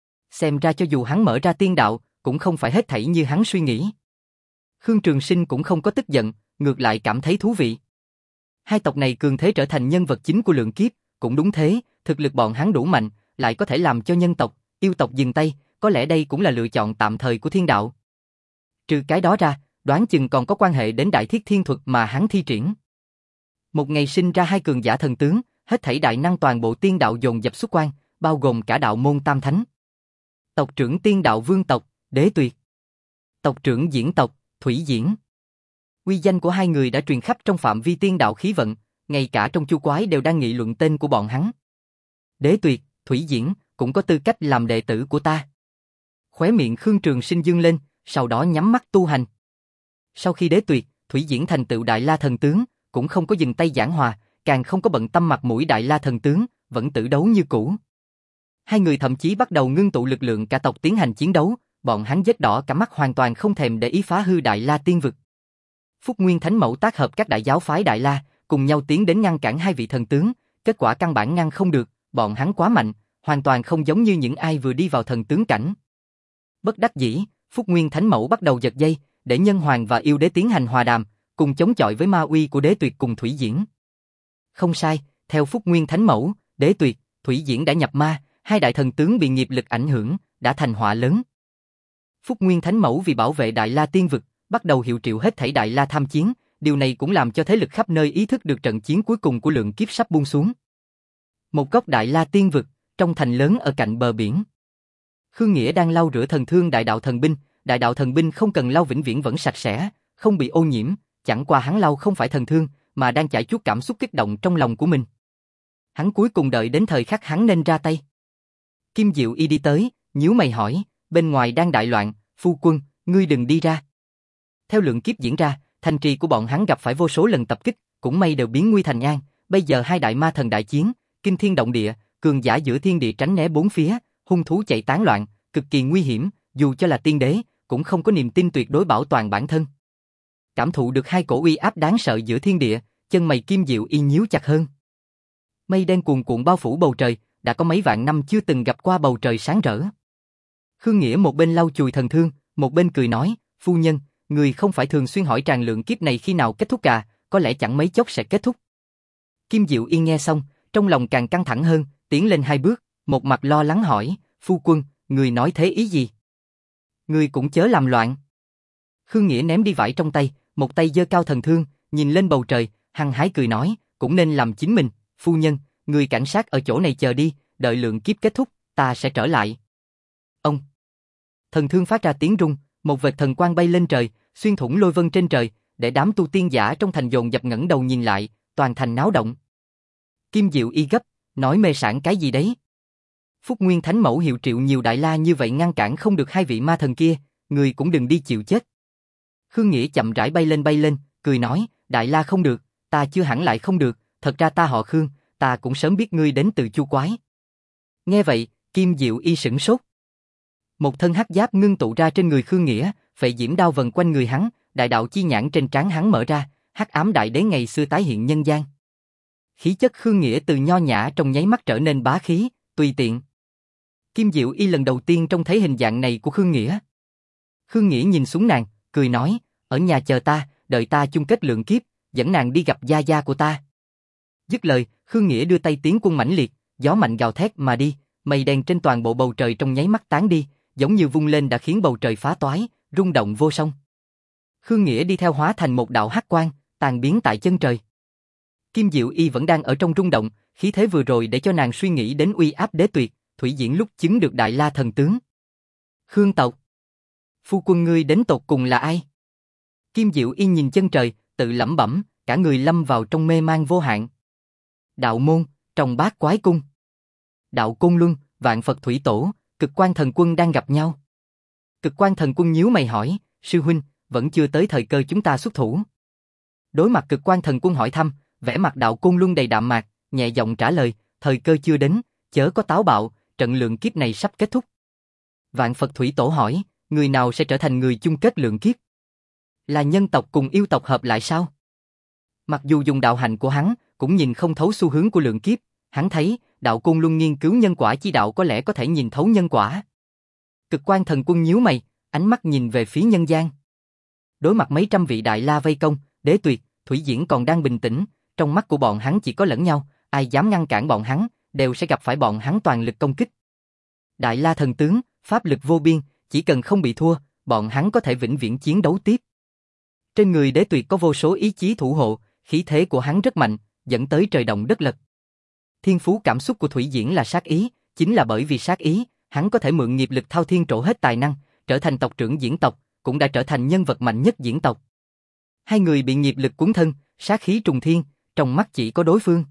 Xem ra cho dù hắn mở ra tiên đạo, cũng không phải hết thảy như hắn suy nghĩ. Khương Trường Sinh cũng không có tức giận, ngược lại cảm thấy thú vị. Hai tộc này cường thế trở thành nhân vật chính của lượng kiếp, cũng đúng thế, thực lực bọn hắn đủ mạnh, lại có thể làm cho nhân tộc, yêu tộc dừng tay, có lẽ đây cũng là lựa chọn tạm thời của thiên đạo. Trừ cái đó ra, đoán chừng còn có quan hệ đến đại thiết thiên thuật mà hắn thi triển. Một ngày sinh ra hai cường giả thần tướng, hết thảy đại năng toàn bộ tiên đạo dồn dập xuất quan, bao gồm cả đạo môn tam thánh. Tộc trưởng tiên đạo vương tộc, Đế Tuyệt. Tộc trưởng diễn tộc, Thủy Diễn. Uy danh của hai người đã truyền khắp trong phạm vi tiên đạo khí vận, ngay cả trong chu quái đều đang nghị luận tên của bọn hắn. Đế Tuyệt, Thủy Diễn, cũng có tư cách làm đệ tử của ta. Khóe miệng Khương Trường Sinh dương lên, sau đó nhắm mắt tu hành. Sau khi Đế Tuyệt, Thủy Diễn thành tựu Đại La thần tướng, cũng không có dừng tay giảng hòa, càng không có bận tâm mặt mũi Đại La thần tướng, vẫn tử đấu như cũ. Hai người thậm chí bắt đầu ngưng tụ lực lượng cả tộc tiến hành chiến đấu, bọn hắn vết đỏ cả mắt hoàn toàn không thèm để ý phá hư Đại La Tiên vực. Phúc Nguyên Thánh Mẫu tác hợp các đại giáo phái Đại La, cùng nhau tiến đến ngăn cản hai vị thần tướng, kết quả căn bản ngăn không được, bọn hắn quá mạnh, hoàn toàn không giống như những ai vừa đi vào thần tướng cảnh. Bất đắc dĩ, Phúc Nguyên Thánh Mẫu bắt đầu giật dây, để Nhân Hoàng và Yêu Đế tiến hành hòa đàm, cùng chống chọi với ma uy của Đế Tuyệt cùng Thủy Diễn. Không sai, theo Phúc Nguyên Thánh Mẫu, Đế Tuyệt, Thủy Diễn đã nhập ma, hai đại thần tướng bị nghiệp lực ảnh hưởng, đã thành họa lớn. Phúc Nguyên Thánh Mẫu vì bảo vệ Đại La Tiên Vực, bắt đầu hiệu triệu hết thảy Đại La tham chiến, điều này cũng làm cho thế lực khắp nơi ý thức được trận chiến cuối cùng của lượng kiếp sắp buông xuống. Một góc Đại La Tiên Vực, trong thành lớn ở cạnh bờ biển. Khương Nghĩa đang lau rửa thần thương đại đạo thần binh, đại đạo thần binh không cần lau vĩnh viễn vẫn sạch sẽ, không bị ô nhiễm, chẳng qua hắn lau không phải thần thương, mà đang chảy chuốt cảm xúc kích động trong lòng của mình. Hắn cuối cùng đợi đến thời khắc hắn nên ra tay. Kim Diệu Y đi tới, nhíu mày hỏi, bên ngoài đang đại loạn, phu quân, ngươi đừng đi ra. Theo lượng kiếp diễn ra, thành trì của bọn hắn gặp phải vô số lần tập kích, cũng may đều biến nguy thành an, bây giờ hai đại ma thần đại chiến, kinh thiên động địa, cường giả giữa thiên địa tránh né bốn phía, hung thú chạy tán loạn, cực kỳ nguy hiểm, dù cho là tiên đế, cũng không có niềm tin tuyệt đối bảo toàn bản thân. Cảm thụ được hai cổ uy áp đáng sợ giữa thiên địa, chân mày Kim Diệu Y nhíu chặt hơn. Mây đen cuồn cuộn bao phủ bầu trời, đã có mấy vạn năm chưa từng gặp qua bầu trời sáng rỡ. Khương Nghĩa một bên lau chùi thần thương, một bên cười nói, phu nhân, người không phải thường xuyên hỏi tràng lượng kiếp này khi nào kết thúc à, có lẽ chẳng mấy chốc sẽ kết thúc. Kim Diệu Y nghe xong, trong lòng càng căng thẳng hơn, tiến lên hai bước, một mặt lo lắng hỏi, phu quân, người nói thế ý gì? Người cũng chớ làm loạn. Khương Nghĩa ném đi vải trong tay, một tay giơ cao thần thương, nhìn lên bầu trời, hăng hái cười nói, cũng nên làm chính mình, phu nhân, người cảnh sát ở chỗ này chờ đi, đợi lượng kiếp kết thúc, ta sẽ trở lại. Ông. Thần thương phát ra tiếng rung, một vệt thần quang bay lên trời, xuyên thủng lôi vân trên trời, để đám tu tiên giả trong thành dồn dập ngẩng đầu nhìn lại, toàn thành náo động. Kim Diệu Y gấp, nói mê sảng cái gì đấy? Phúc Nguyên Thánh Mẫu hiệu triệu nhiều đại la như vậy ngăn cản không được hai vị ma thần kia, người cũng đừng đi chịu chết. Khương Nghĩa chậm rãi bay lên bay lên, cười nói, đại la không được, ta chưa hẳn lại không được, thật ra ta họ Khương, ta cũng sớm biết ngươi đến từ Chu Quái. Nghe vậy, Kim Diệu Y sửng sốt. Một thân hắc giáp ngưng tụ ra trên người Khương Nghĩa, phệ diễm đao vần quanh người hắn, đại đạo chi nhãn trên trán hắn mở ra, hắc ám đại đế ngày xưa tái hiện nhân gian. Khí chất Khương Nghĩa từ nho nhã trong nháy mắt trở nên bá khí, tùy tiện. Kim Diệu Y lần đầu tiên trông thấy hình dạng này của Khương Nghĩa. Khương Nghĩa nhìn xuống nàng, cười nói, ở nhà chờ ta, đợi ta chung kết lượng kiếp, dẫn nàng đi gặp gia gia của ta. Dứt lời, Khương Nghĩa đưa tay tiến quân mãnh liệt, gió mạnh gào thét mà đi, mây đen trên toàn bộ bầu trời trong nháy mắt tán đi, giống như vung lên đã khiến bầu trời phá toái, rung động vô song. Khương Nghĩa đi theo hóa thành một đạo hắc quang, tàn biến tại chân trời. Kim Diệu Y vẫn đang ở trong rung động, khí thế vừa rồi để cho nàng suy nghĩ đến uy áp Đế Tuyệt, Thủy Diễn lúc chứng được Đại La thần tướng. Khương tộc, phu quân ngươi đến tột cùng là ai? Kim Diệu Y nhìn chân trời, tự lẩm bẩm, cả người lâm vào trong mê man vô hạn. Đạo môn, trong bát quái cung. Đạo Côn Luân, Vạn Phật Thủy Tổ, Cực Quan Thần Quân đang gặp nhau. Cực Quan Thần Quân nhíu mày hỏi, sư huynh, vẫn chưa tới thời cơ chúng ta xuất thủ. Đối mặt Cực Quan Thần Quân hỏi thăm, vẻ mặt Đạo Côn Luân đầy đạm mạc, nhẹ giọng trả lời, thời cơ chưa đến, chớ có táo bạo, trận lượng kiếp này sắp kết thúc. Vạn Phật Thủy Tổ hỏi, người nào sẽ trở thành người chung kết lượng kiếp? Là nhân tộc cùng yêu tộc hợp lại sao? Mặc dù dùng đạo hành của hắn, cũng nhìn không thấu xu hướng của lượng kiếp, hắn thấy, Đạo Côn Luân nghiên cứu nhân quả chi đạo có lẽ có thể nhìn thấu nhân quả. Cực Quan Thần Quân nhíu mày, ánh mắt nhìn về phía nhân gian. Đối mặt mấy trăm vị đại la vây công, Đế Tuyệt, Thủy Diễn còn đang bình tĩnh, trong mắt của bọn hắn chỉ có lẫn nhau, ai dám ngăn cản bọn hắn, đều sẽ gặp phải bọn hắn toàn lực công kích. Đại La thần tướng, pháp lực vô biên, chỉ cần không bị thua, bọn hắn có thể vĩnh viễn chiến đấu tiếp. Trên người Đế Tuyệt có vô số ý chí thủ hộ, khí thế của hắn rất mạnh, dẫn tới trời động đất lật. Thiên phú cảm xúc của Thủy Diễn là sát ý, chính là bởi vì sát ý, hắn có thể mượn nghiệp lực thao thiên trổ hết tài năng, trở thành tộc trưởng diễn tộc, cũng đã trở thành nhân vật mạnh nhất diễn tộc. Hai người bị nghiệp lực cuốn thân, sát khí trùng thiên, trong mắt chỉ có đối phương.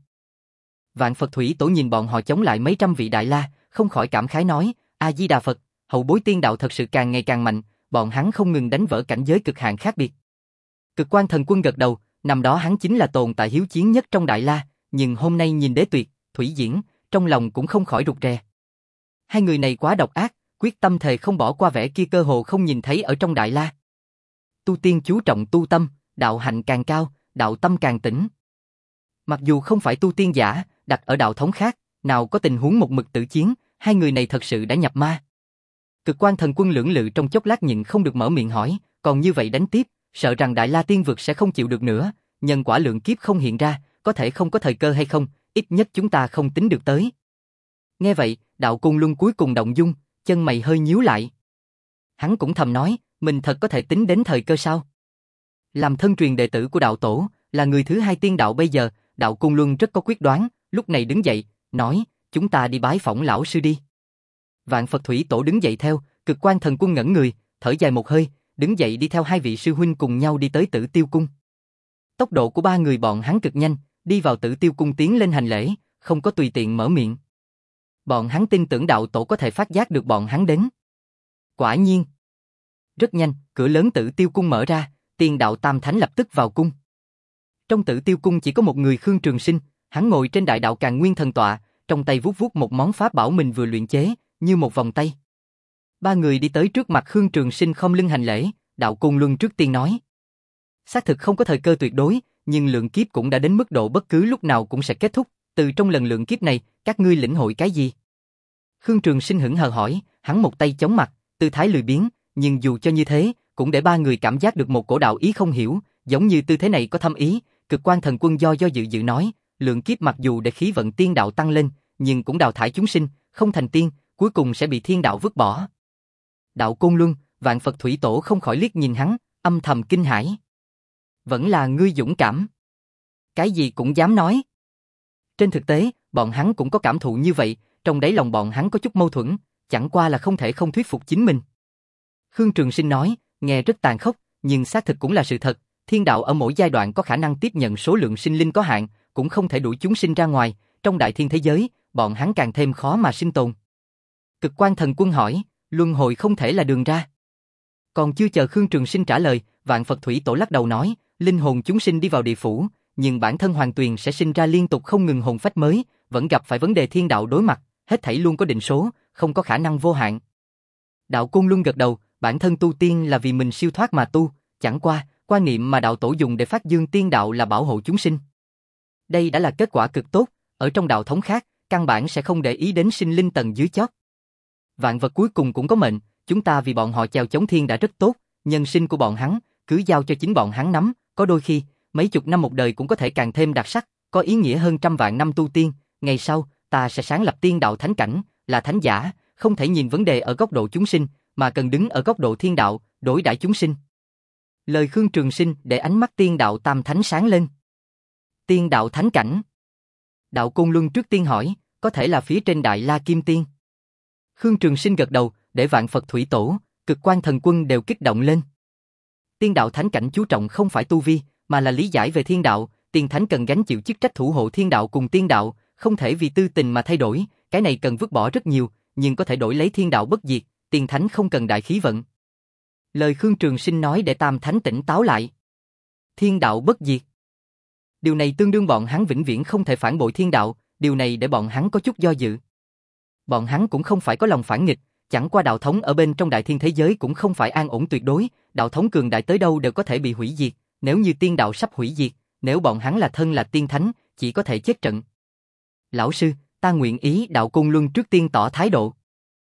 Vạn Phật Thủy Tổ nhìn bọn họ chống lại mấy trăm vị đại la, không khỏi cảm khái nói, A Di Đà Phật, hậu bối tiên đạo thật sự càng ngày càng mạnh, bọn hắn không ngừng đánh vỡ cảnh giới cực hạn khác biệt. Cực Quan Thần Quân gật đầu, năm đó hắn chính là tồn tại hiếu chiến nhất trong đại la, nhưng hôm nay nhìn Đế Tuyệt, Thủy Diễn, trong lòng cũng không khỏi rụt rè. Hai người này quá độc ác, quyết tâm thề không bỏ qua vẻ kia cơ hồ không nhìn thấy ở trong đại la. Tu tiên chú trọng tu tâm, đạo hạnh càng cao, đạo tâm càng tĩnh. Mặc dù không phải tu tiên giả, đặt ở đạo thống khác, nào có tình huống một mực tự chiến, hai người này thật sự đã nhập ma. Cực Quan Thần Quân lưỡng lự trong chốc lát nhịn không được mở miệng hỏi, còn như vậy đánh tiếp, sợ rằng Đại La Tiên Vực sẽ không chịu được nữa, nhân quả lượng kiếp không hiện ra, có thể không có thời cơ hay không, ít nhất chúng ta không tính được tới. Nghe vậy, Đạo Côn Luân cuối cùng động dung, chân mày hơi nhíu lại. Hắn cũng thầm nói, mình thật có thể tính đến thời cơ sao? Làm thân truyền đệ tử của đạo tổ, là người thứ hai tiên đạo bây giờ, Đạo Côn Luân rất có quyết đoán, lúc này đứng dậy, nói, chúng ta đi bái phỏng lão sư đi. Vạn Phật Thủy Tổ đứng dậy theo, Cực Quan Thần Quân ngẩn người, thở dài một hơi, đứng dậy đi theo hai vị sư huynh cùng nhau đi tới Tử Tiêu Cung. Tốc độ của ba người bọn hắn cực nhanh, đi vào Tử Tiêu Cung tiến lên hành lễ, không có tùy tiện mở miệng. Bọn hắn tin tưởng đạo tổ có thể phát giác được bọn hắn đến. Quả nhiên. Rất nhanh, cửa lớn Tử Tiêu Cung mở ra, Tiên Đạo Tam Thánh lập tức vào cung. Trong Tử Tiêu Cung chỉ có một người Khương Trường Sinh, hắn ngồi trên đại đạo Càn Nguyên thần tọa, trong tay vuốt vuốt một món pháp bảo mình vừa luyện chế, như một vòng tay. Ba người đi tới trước mặt Khương Trường Sinh không lưng hành lễ, Đạo Côn Luân trước tiên nói. Xác thực không có thời cơ tuyệt đối, nhưng lượng kiếp cũng đã đến mức độ bất cứ lúc nào cũng sẽ kết thúc, từ trong lần lượng kiếp này, các ngươi lĩnh hội cái gì? Khương Trường Sinh hững hờ hỏi, hắn một tay chống mặt, tư thái lười biếng, nhưng dù cho như thế, cũng để ba người cảm giác được một cổ đạo ý không hiểu, giống như tư thế này có thâm ý. Cực Quan Thần Quân do do dự dự nói, lượng kiếp mặc dù để khí vận tiên đạo tăng lên, nhưng cũng đào thải chúng sinh, không thành tiên, cuối cùng sẽ bị thiên đạo vứt bỏ. Đạo Côn Luân, Vạn Phật Thủy Tổ không khỏi liếc nhìn hắn, âm thầm kinh hãi. Vẫn là ngươi dũng cảm. Cái gì cũng dám nói. Trên thực tế, bọn hắn cũng có cảm thụ như vậy, trong đáy lòng bọn hắn có chút mâu thuẫn, chẳng qua là không thể không thuyết phục chính mình. Khương Trường Sinh nói, nghe rất tàn khốc, nhưng xác thực cũng là sự thật, thiên đạo ở mỗi giai đoạn có khả năng tiếp nhận số lượng sinh linh có hạn, cũng không thể đuổi chúng sinh ra ngoài, trong đại thiên thế giới, bọn hắn càng thêm khó mà sinh tồn. Cực Quan Thần Quân hỏi, luân hồi không thể là đường ra. Còn chưa chờ Khương Trường Sinh trả lời, Vạn Phật Thủy Tổ lắc đầu nói, linh hồn chúng sinh đi vào địa phủ, nhưng bản thân Hoàng Tuyền sẽ sinh ra liên tục không ngừng hồn phách mới, vẫn gặp phải vấn đề thiên đạo đối mặt, hết thảy luôn có định số, không có khả năng vô hạn. Đạo Côn Luân gật đầu, bản thân tu tiên là vì mình siêu thoát mà tu, chẳng qua, quan niệm mà đạo tổ dùng để phát dương tiên đạo là bảo hộ chúng sinh. Đây đã là kết quả cực tốt, ở trong đạo thống khác, căn bản sẽ không để ý đến sinh linh tầng dưới chót. Vạn vật cuối cùng cũng có mệnh, chúng ta vì bọn họ chèo chống thiên đã rất tốt, nhân sinh của bọn hắn, cứ giao cho chính bọn hắn nắm, có đôi khi, mấy chục năm một đời cũng có thể càng thêm đặc sắc, có ý nghĩa hơn trăm vạn năm tu tiên, ngày sau, ta sẽ sáng lập tiên đạo thánh cảnh, là thánh giả, không thể nhìn vấn đề ở góc độ chúng sinh, mà cần đứng ở góc độ thiên đạo, đối đãi chúng sinh. Lời Khương Trường Sinh để ánh mắt tiên đạo tam thánh sáng lên. Tiên đạo thánh cảnh. Đạo Côn Luân trước tiên hỏi, có thể là phía trên Đại La Kim Tiên. Khương Trường Sinh gật đầu, để Vạn Phật Thủy Tổ, Cực Quan Thần Quân đều kích động lên. Tiên đạo thánh cảnh chú trọng không phải tu vi, mà là lý giải về thiên đạo, tiên thánh cần gánh chịu chức trách thủ hộ thiên đạo cùng tiên đạo, không thể vì tư tình mà thay đổi, cái này cần vứt bỏ rất nhiều, nhưng có thể đổi lấy thiên đạo bất diệt, tiên thánh không cần đại khí vận. Lời Khương Trường Sinh nói để tam thánh tỉnh táo lại. Thiên đạo bất diệt. Điều này tương đương bọn hắn vĩnh viễn không thể phản bội thiên đạo, điều này để bọn hắn có chút do dự. Bọn hắn cũng không phải có lòng phản nghịch, chẳng qua đạo thống ở bên trong đại thiên thế giới cũng không phải an ổn tuyệt đối, đạo thống cường đại tới đâu đều có thể bị hủy diệt, nếu như tiên đạo sắp hủy diệt, nếu bọn hắn là thân là tiên thánh, chỉ có thể chết trận. Lão sư, ta nguyện ý. Đạo Côn Luân trước tiên tỏ thái độ.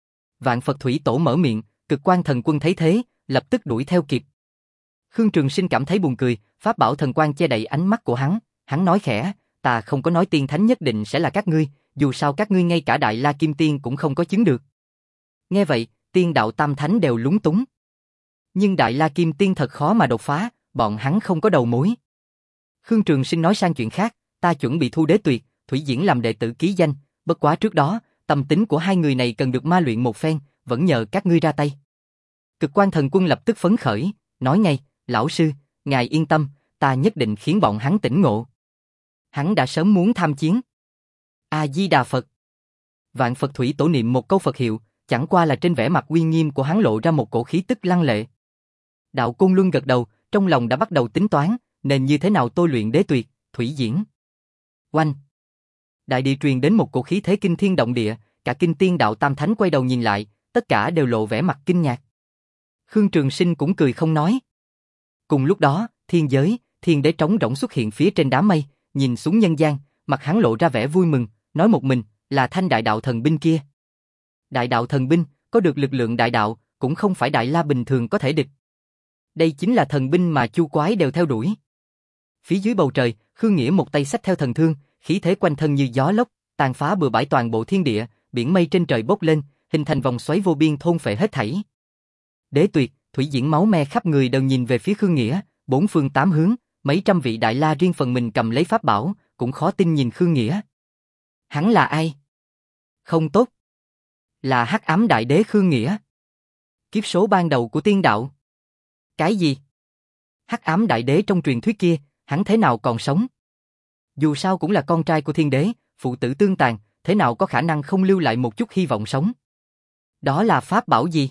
Vạn Phật Thủy Tổ mở miệng, Cực Quan Thần Quân thấy thế, lập tức đuổi theo kịp. Khương Trường Sinh cảm thấy buồn cười, pháp bảo thần quang che đậy ánh mắt của hắn, hắn nói khẽ, ta không có nói tiên thánh nhất định sẽ là các ngươi, dù sao các ngươi ngay cả Đại La Kim Tiên cũng không có chứng được. Nghe vậy, tiên đạo tam thánh đều lúng túng. Nhưng Đại La Kim Tiên thật khó mà đột phá, bọn hắn không có đầu mối. Khương Trường Sinh nói sang chuyện khác, ta chuẩn bị thu Đế Tuyệt, Thủy Diễn làm đệ tử ký danh, bất quá trước đó, tâm tính của hai người này cần được ma luyện một phen, vẫn nhờ các ngươi ra tay. Cực Quan Thần Quân lập tức phấn khởi, nói ngay, lão sư, ngài yên tâm, ta nhất định khiến bọn hắn tỉnh ngộ. Hắn đã sớm muốn tham chiến. A-di-đà Phật. Vạn Phật Thủy Tổ niệm một câu Phật hiệu, chẳng qua là trên vẻ mặt uy nghiêm của hắn lộ ra một cổ khí tức lăng lệ. Đạo Côn Luân gật đầu, trong lòng đã bắt đầu tính toán, nên như thế nào tôi luyện Đế Tuyệt, Thủy Diễn. Oanh! Đại địa truyền đến một cổ khí thế kinh thiên động địa, cả kinh tiên đạo tam thánh quay đầu nhìn lại, tất cả đều lộ vẻ mặt kinh ngạc. Khương Trường Sinh cũng cười không nói. Cùng lúc đó, thiên giới, thiên đế trống rỗng xuất hiện phía trên đám mây, nhìn xuống nhân gian, mặt hắn lộ ra vẻ vui mừng, nói một mình, là thanh đại đạo thần binh kia. Đại đạo thần binh, có được lực lượng đại đạo, cũng không phải Đại La bình thường có thể địch. Đây chính là thần binh mà Chu Quái đều theo đuổi. Phía dưới bầu trời, Khương Nghĩa một tay xách theo thần thương, khí thế quanh thân như gió lốc, tàn phá bừa bãi toàn bộ thiên địa, biển mây trên trời bốc lên, hình thành vòng xoáy vô biên thôn phệ hết thảy. Đế Tuyệt, Thủy Diễn máu me khắp người đều nhìn về phía Khương Nghĩa, bốn phương tám hướng, mấy trăm vị Đại La riêng phần mình cầm lấy pháp bảo, cũng khó tin nhìn Khương Nghĩa. Hắn là ai? Không tốt. Là Hắc Ám Đại Đế Khương Nghĩa. Kiếp số ban đầu của tiên đạo. Cái gì? Hắc Ám Đại Đế trong truyền thuyết kia, hắn thế nào còn sống? Dù sao cũng là con trai của thiên đế, phụ tử tương tàn, thế nào có khả năng không lưu lại một chút hy vọng sống? Đó là pháp bảo gì?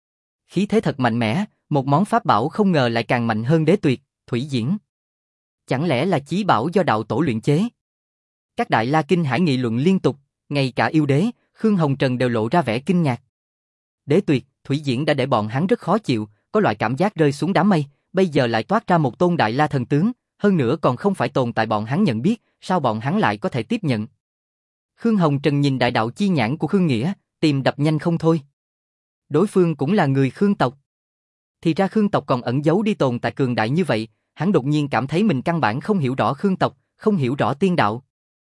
Khí thế thật mạnh mẽ, một món pháp bảo không ngờ lại càng mạnh hơn Đế Tuyệt, Thủy Diễn. Chẳng lẽ là chí bảo do đạo tổ luyện chế? Các Đại La kinh hãi nghị luận liên tục, ngay cả yêu đế, Khương Hồng Trần đều lộ ra vẻ kinh ngạc. Đế Tuyệt, Thủy Diễn đã để bọn hắn rất khó chịu, có loại cảm giác rơi xuống đám mây, bây giờ lại toát ra một tôn Đại La thần tướng, hơn nữa còn không phải tồn tại bọn hắn nhận biết, sao bọn hắn lại có thể tiếp nhận? Khương Hồng Trần nhìn đại đạo chi nhãn của Khương Nghĩa, tim đập nhanh không thôi. Đối phương cũng là người Khương tộc. Thì ra Khương tộc còn ẩn giấu đi tồn tại cường đại như vậy, hắn đột nhiên cảm thấy mình căn bản không hiểu rõ Khương tộc, không hiểu rõ tiên đạo.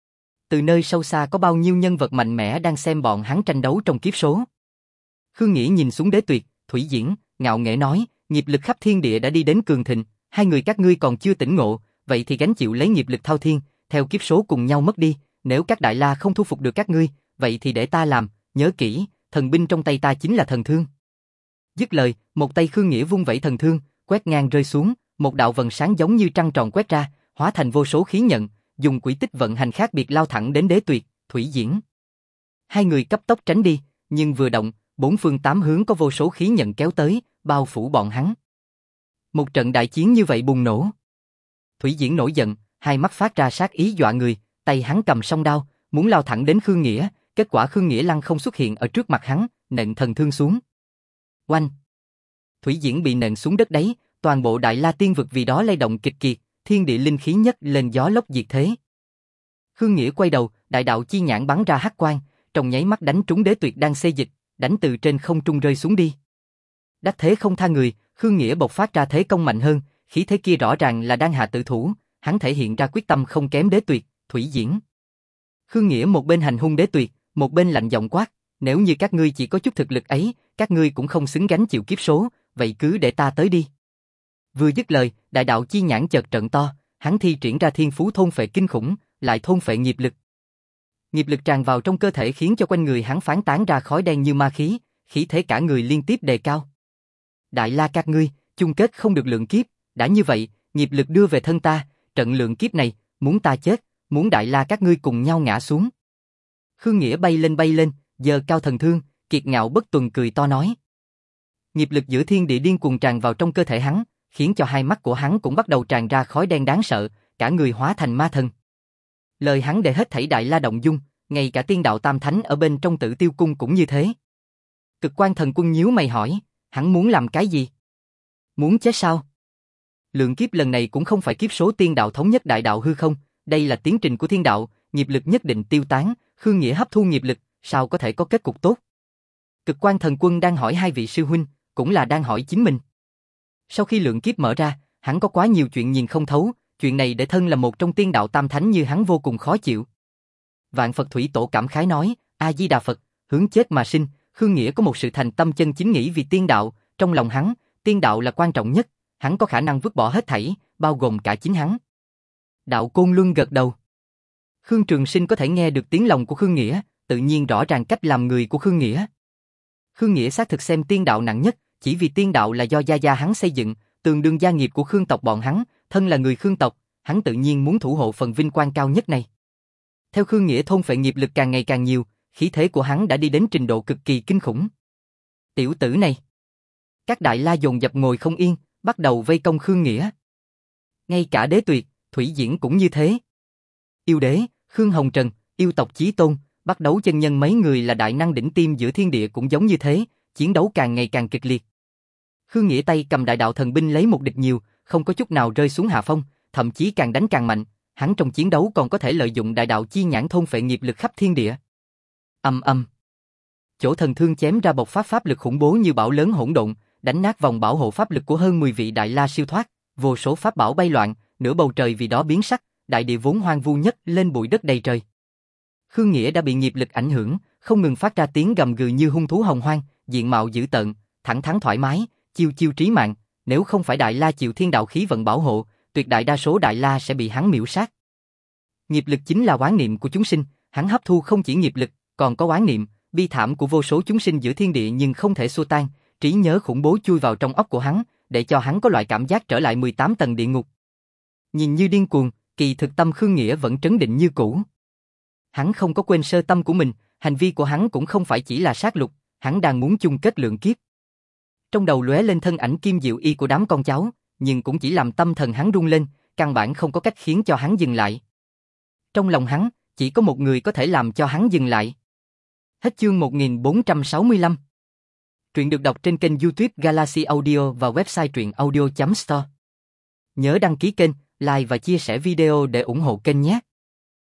Từ nơi sâu xa có bao nhiêu nhân vật mạnh mẽ đang xem bọn hắn tranh đấu trong kiếp số. Khương Nghĩa nhìn xuống Đế Tuyệt, Thủy Diễn, ngạo nghễ nói, nghiệp lực khắp thiên địa đã đi đến cường thịnh, hai người các ngươi còn chưa tỉnh ngộ, vậy thì gánh chịu lấy nghiệp lực thao thiên, theo kiếp số cùng nhau mất đi, nếu các Đại La không thu phục được các ngươi, vậy thì để ta làm, nhớ kỹ, thần binh trong tay ta chính là thần thương. Dứt lời, một tay Khương Nghĩa vung vẩy thần thương, quét ngang rơi xuống, một đạo vầng sáng giống như trăng tròn quét ra, hóa thành vô số khí nhận, dùng quỹ tích vận hành khác biệt lao thẳng đến Đế Tuyệt, Thủy Diễn. Hai người cấp tốc tránh đi, nhưng vừa động, bốn phương tám hướng có vô số khí nhận kéo tới, bao phủ bọn hắn. Một trận đại chiến như vậy bùng nổ. Thủy Diễn nổi giận, hai mắt phát ra sát ý dọa người, tay hắn cầm song đao, muốn lao thẳng đến Khương Nghĩa, kết quả Khương Nghĩa lăng không xuất hiện ở trước mặt hắn, nện thần thương xuống. Oanh! Thủy Diễn bị nện xuống đất đấy, toàn bộ Đại La tiên vực vì đó lay động kịch kiệt, thiên địa linh khí nhất lên gió lốc diệt thế. Khương Nghĩa quay đầu, đại đạo chi nhãn bắn ra hắc quang, trong nháy mắt đánh trúng Đế Tuyệt đang xê dịch, đánh từ trên không trung rơi xuống đi. Đắc thế không tha người, Khương Nghĩa bộc phát ra thế công mạnh hơn, khí thế kia rõ ràng là đang hạ tử thủ, hắn thể hiện ra quyết tâm không kém Đế Tuyệt, Thủy Diễn. Khương Nghĩa một bên hành hung Đế Tuyệt, một bên lạnh giọng quát, nếu như các ngươi chỉ có chút thực lực ấy, các ngươi cũng không xứng gánh chịu kiếp số, vậy cứ để ta tới đi. Vừa dứt lời, đại đạo chi nhãn chợt trận to, hắn thi triển ra thiên phú thôn phệ kinh khủng, lại thôn phệ nghiệp lực. Nghiệp lực tràn vào trong cơ thể khiến cho quanh người hắn phán tán ra khói đen như ma khí, khí thế cả người liên tiếp đề cao. Đại La các ngươi, chung kết không được lượng kiếp, đã như vậy, nghiệp lực đưa về thân ta, trận lượng kiếp này, muốn ta chết, muốn Đại La các ngươi cùng nhau ngã xuống. Khương Nghĩa bay lên bay lên, giơ cao thần thương, kiệt ngạo bất tuần cười to nói. Nghiệp lực giữa thiên địa điên cuồng tràn vào trong cơ thể hắn, khiến cho hai mắt của hắn cũng bắt đầu tràn ra khói đen đáng sợ, cả người hóa thành ma thần. Lời hắn để hết thảy Đại La động dung, ngay cả tiên đạo tam thánh ở bên trong Tử Tiêu cung cũng như thế. Cực Quan Thần Quân nhíu mày hỏi, hắn muốn làm cái gì? Muốn chết sao? Lượng kiếp lần này cũng không phải kiếp số tiên đạo thống nhất đại đạo hư không, đây là tiến trình của thiên đạo, nghiệp lực nhất định tiêu tán, Khương Nghĩa hấp thu nghiệp lực, sao có thể có kết cục tốt? Cực Quan Thần Quân đang hỏi hai vị sư huynh, cũng là đang hỏi chính mình. Sau khi lượng kiếp mở ra, hắn có quá nhiều chuyện nhìn không thấu, chuyện này để thân là một trong tiên đạo tam thánh như hắn vô cùng khó chịu. Vạn Phật Thủy Tổ cảm khái nói, A Di Đà Phật, hướng chết mà sinh, Khương Nghĩa có một sự thành tâm chân chính nghĩ vì tiên đạo, trong lòng hắn, tiên đạo là quan trọng nhất, hắn có khả năng vứt bỏ hết thảy, bao gồm cả chính hắn. Đạo Côn Luân gật đầu. Khương Trường Sinh có thể nghe được tiếng lòng của Khương Nghĩa, tự nhiên rõ ràng cách làm người của Khương Nghĩa. Khương Nghĩa xác thực xem tiên đạo nặng nhất, chỉ vì tiên đạo là do gia gia hắn xây dựng, tương đương gia nghiệp của Khương tộc bọn hắn, thân là người Khương tộc, hắn tự nhiên muốn thủ hộ phần vinh quang cao nhất này. Theo Khương Nghĩa thôn phệ nghiệp lực càng ngày càng nhiều, khí thế của hắn đã đi đến trình độ cực kỳ kinh khủng. Tiểu tử này. Các Đại La dồn dập ngồi không yên, bắt đầu vây công Khương Nghĩa. Ngay cả Đế Tuyệt, Thủy Diễn cũng như thế. Yêu Đế, Khương Hồng Trần, yêu tộc Chí Tôn, bắt đấu chân nhân mấy người là đại năng đỉnh tiêm giữa thiên địa cũng giống như thế, chiến đấu càng ngày càng kịch liệt. Khương Nghĩa tay cầm đại đạo thần binh lấy một địch nhiều, không có chút nào rơi xuống hạ phong, thậm chí càng đánh càng mạnh, hắn trong chiến đấu còn có thể lợi dụng đại đạo chi nhãn thôn phệ nghiệp lực khắp thiên địa. Âm âm. Chỗ thần thương chém ra bộc phát pháp lực khủng bố như bão lớn hỗn độn, đánh nát vòng bảo hộ pháp lực của hơn mười vị đại la siêu thoát, vô số pháp bảo bay loạn, nửa bầu trời vì đó biến sắc, đại địa vốn hoang vu nhất lên bụi đất đầy trời. Khương Nghĩa đã bị nghiệp lực ảnh hưởng, không ngừng phát ra tiếng gầm gừ như hung thú hồng hoang, diện mạo dữ tợn, thẳng thắn thoải mái, chiêu chiêu trí mạng, nếu không phải đại la chịu thiên đạo khí vận bảo hộ, tuyệt đại đa số đại la sẽ bị hắn miểu sát. Nghiệp lực chính là oán niệm của chúng sinh, hắn hấp thu không chỉ nghiệp lực, còn có oán niệm, bi thảm của vô số chúng sinh giữa thiên địa nhưng không thể xua tan, trí nhớ khủng bố chui vào trong óc của hắn, để cho hắn có loại cảm giác trở lại mười tám tầng địa ngục. Nhìn như điên cuồng, kỳ thực tâm Khương Nghĩa vẫn trấn định như cũ. Hắn không có quên sơ tâm của mình, hành vi của hắn cũng không phải chỉ là sát lục, hắn đang muốn chung kết lượng kiếp. Trong đầu lóe lên thân ảnh Kim Diệu Y của đám con cháu, nhưng cũng chỉ làm tâm thần hắn rung lên, căn bản không có cách khiến cho hắn dừng lại. Trong lòng hắn, chỉ có một người có thể làm cho hắn dừng lại. Hết chương một nghìn bốn trăm sáu mươi lăm. Truyện được đọc trên kênh YouTube Galaxy Audio và website truyện audio chấm store. Nhớ đăng ký kênh, like và chia sẻ video để ủng hộ kênh nhé.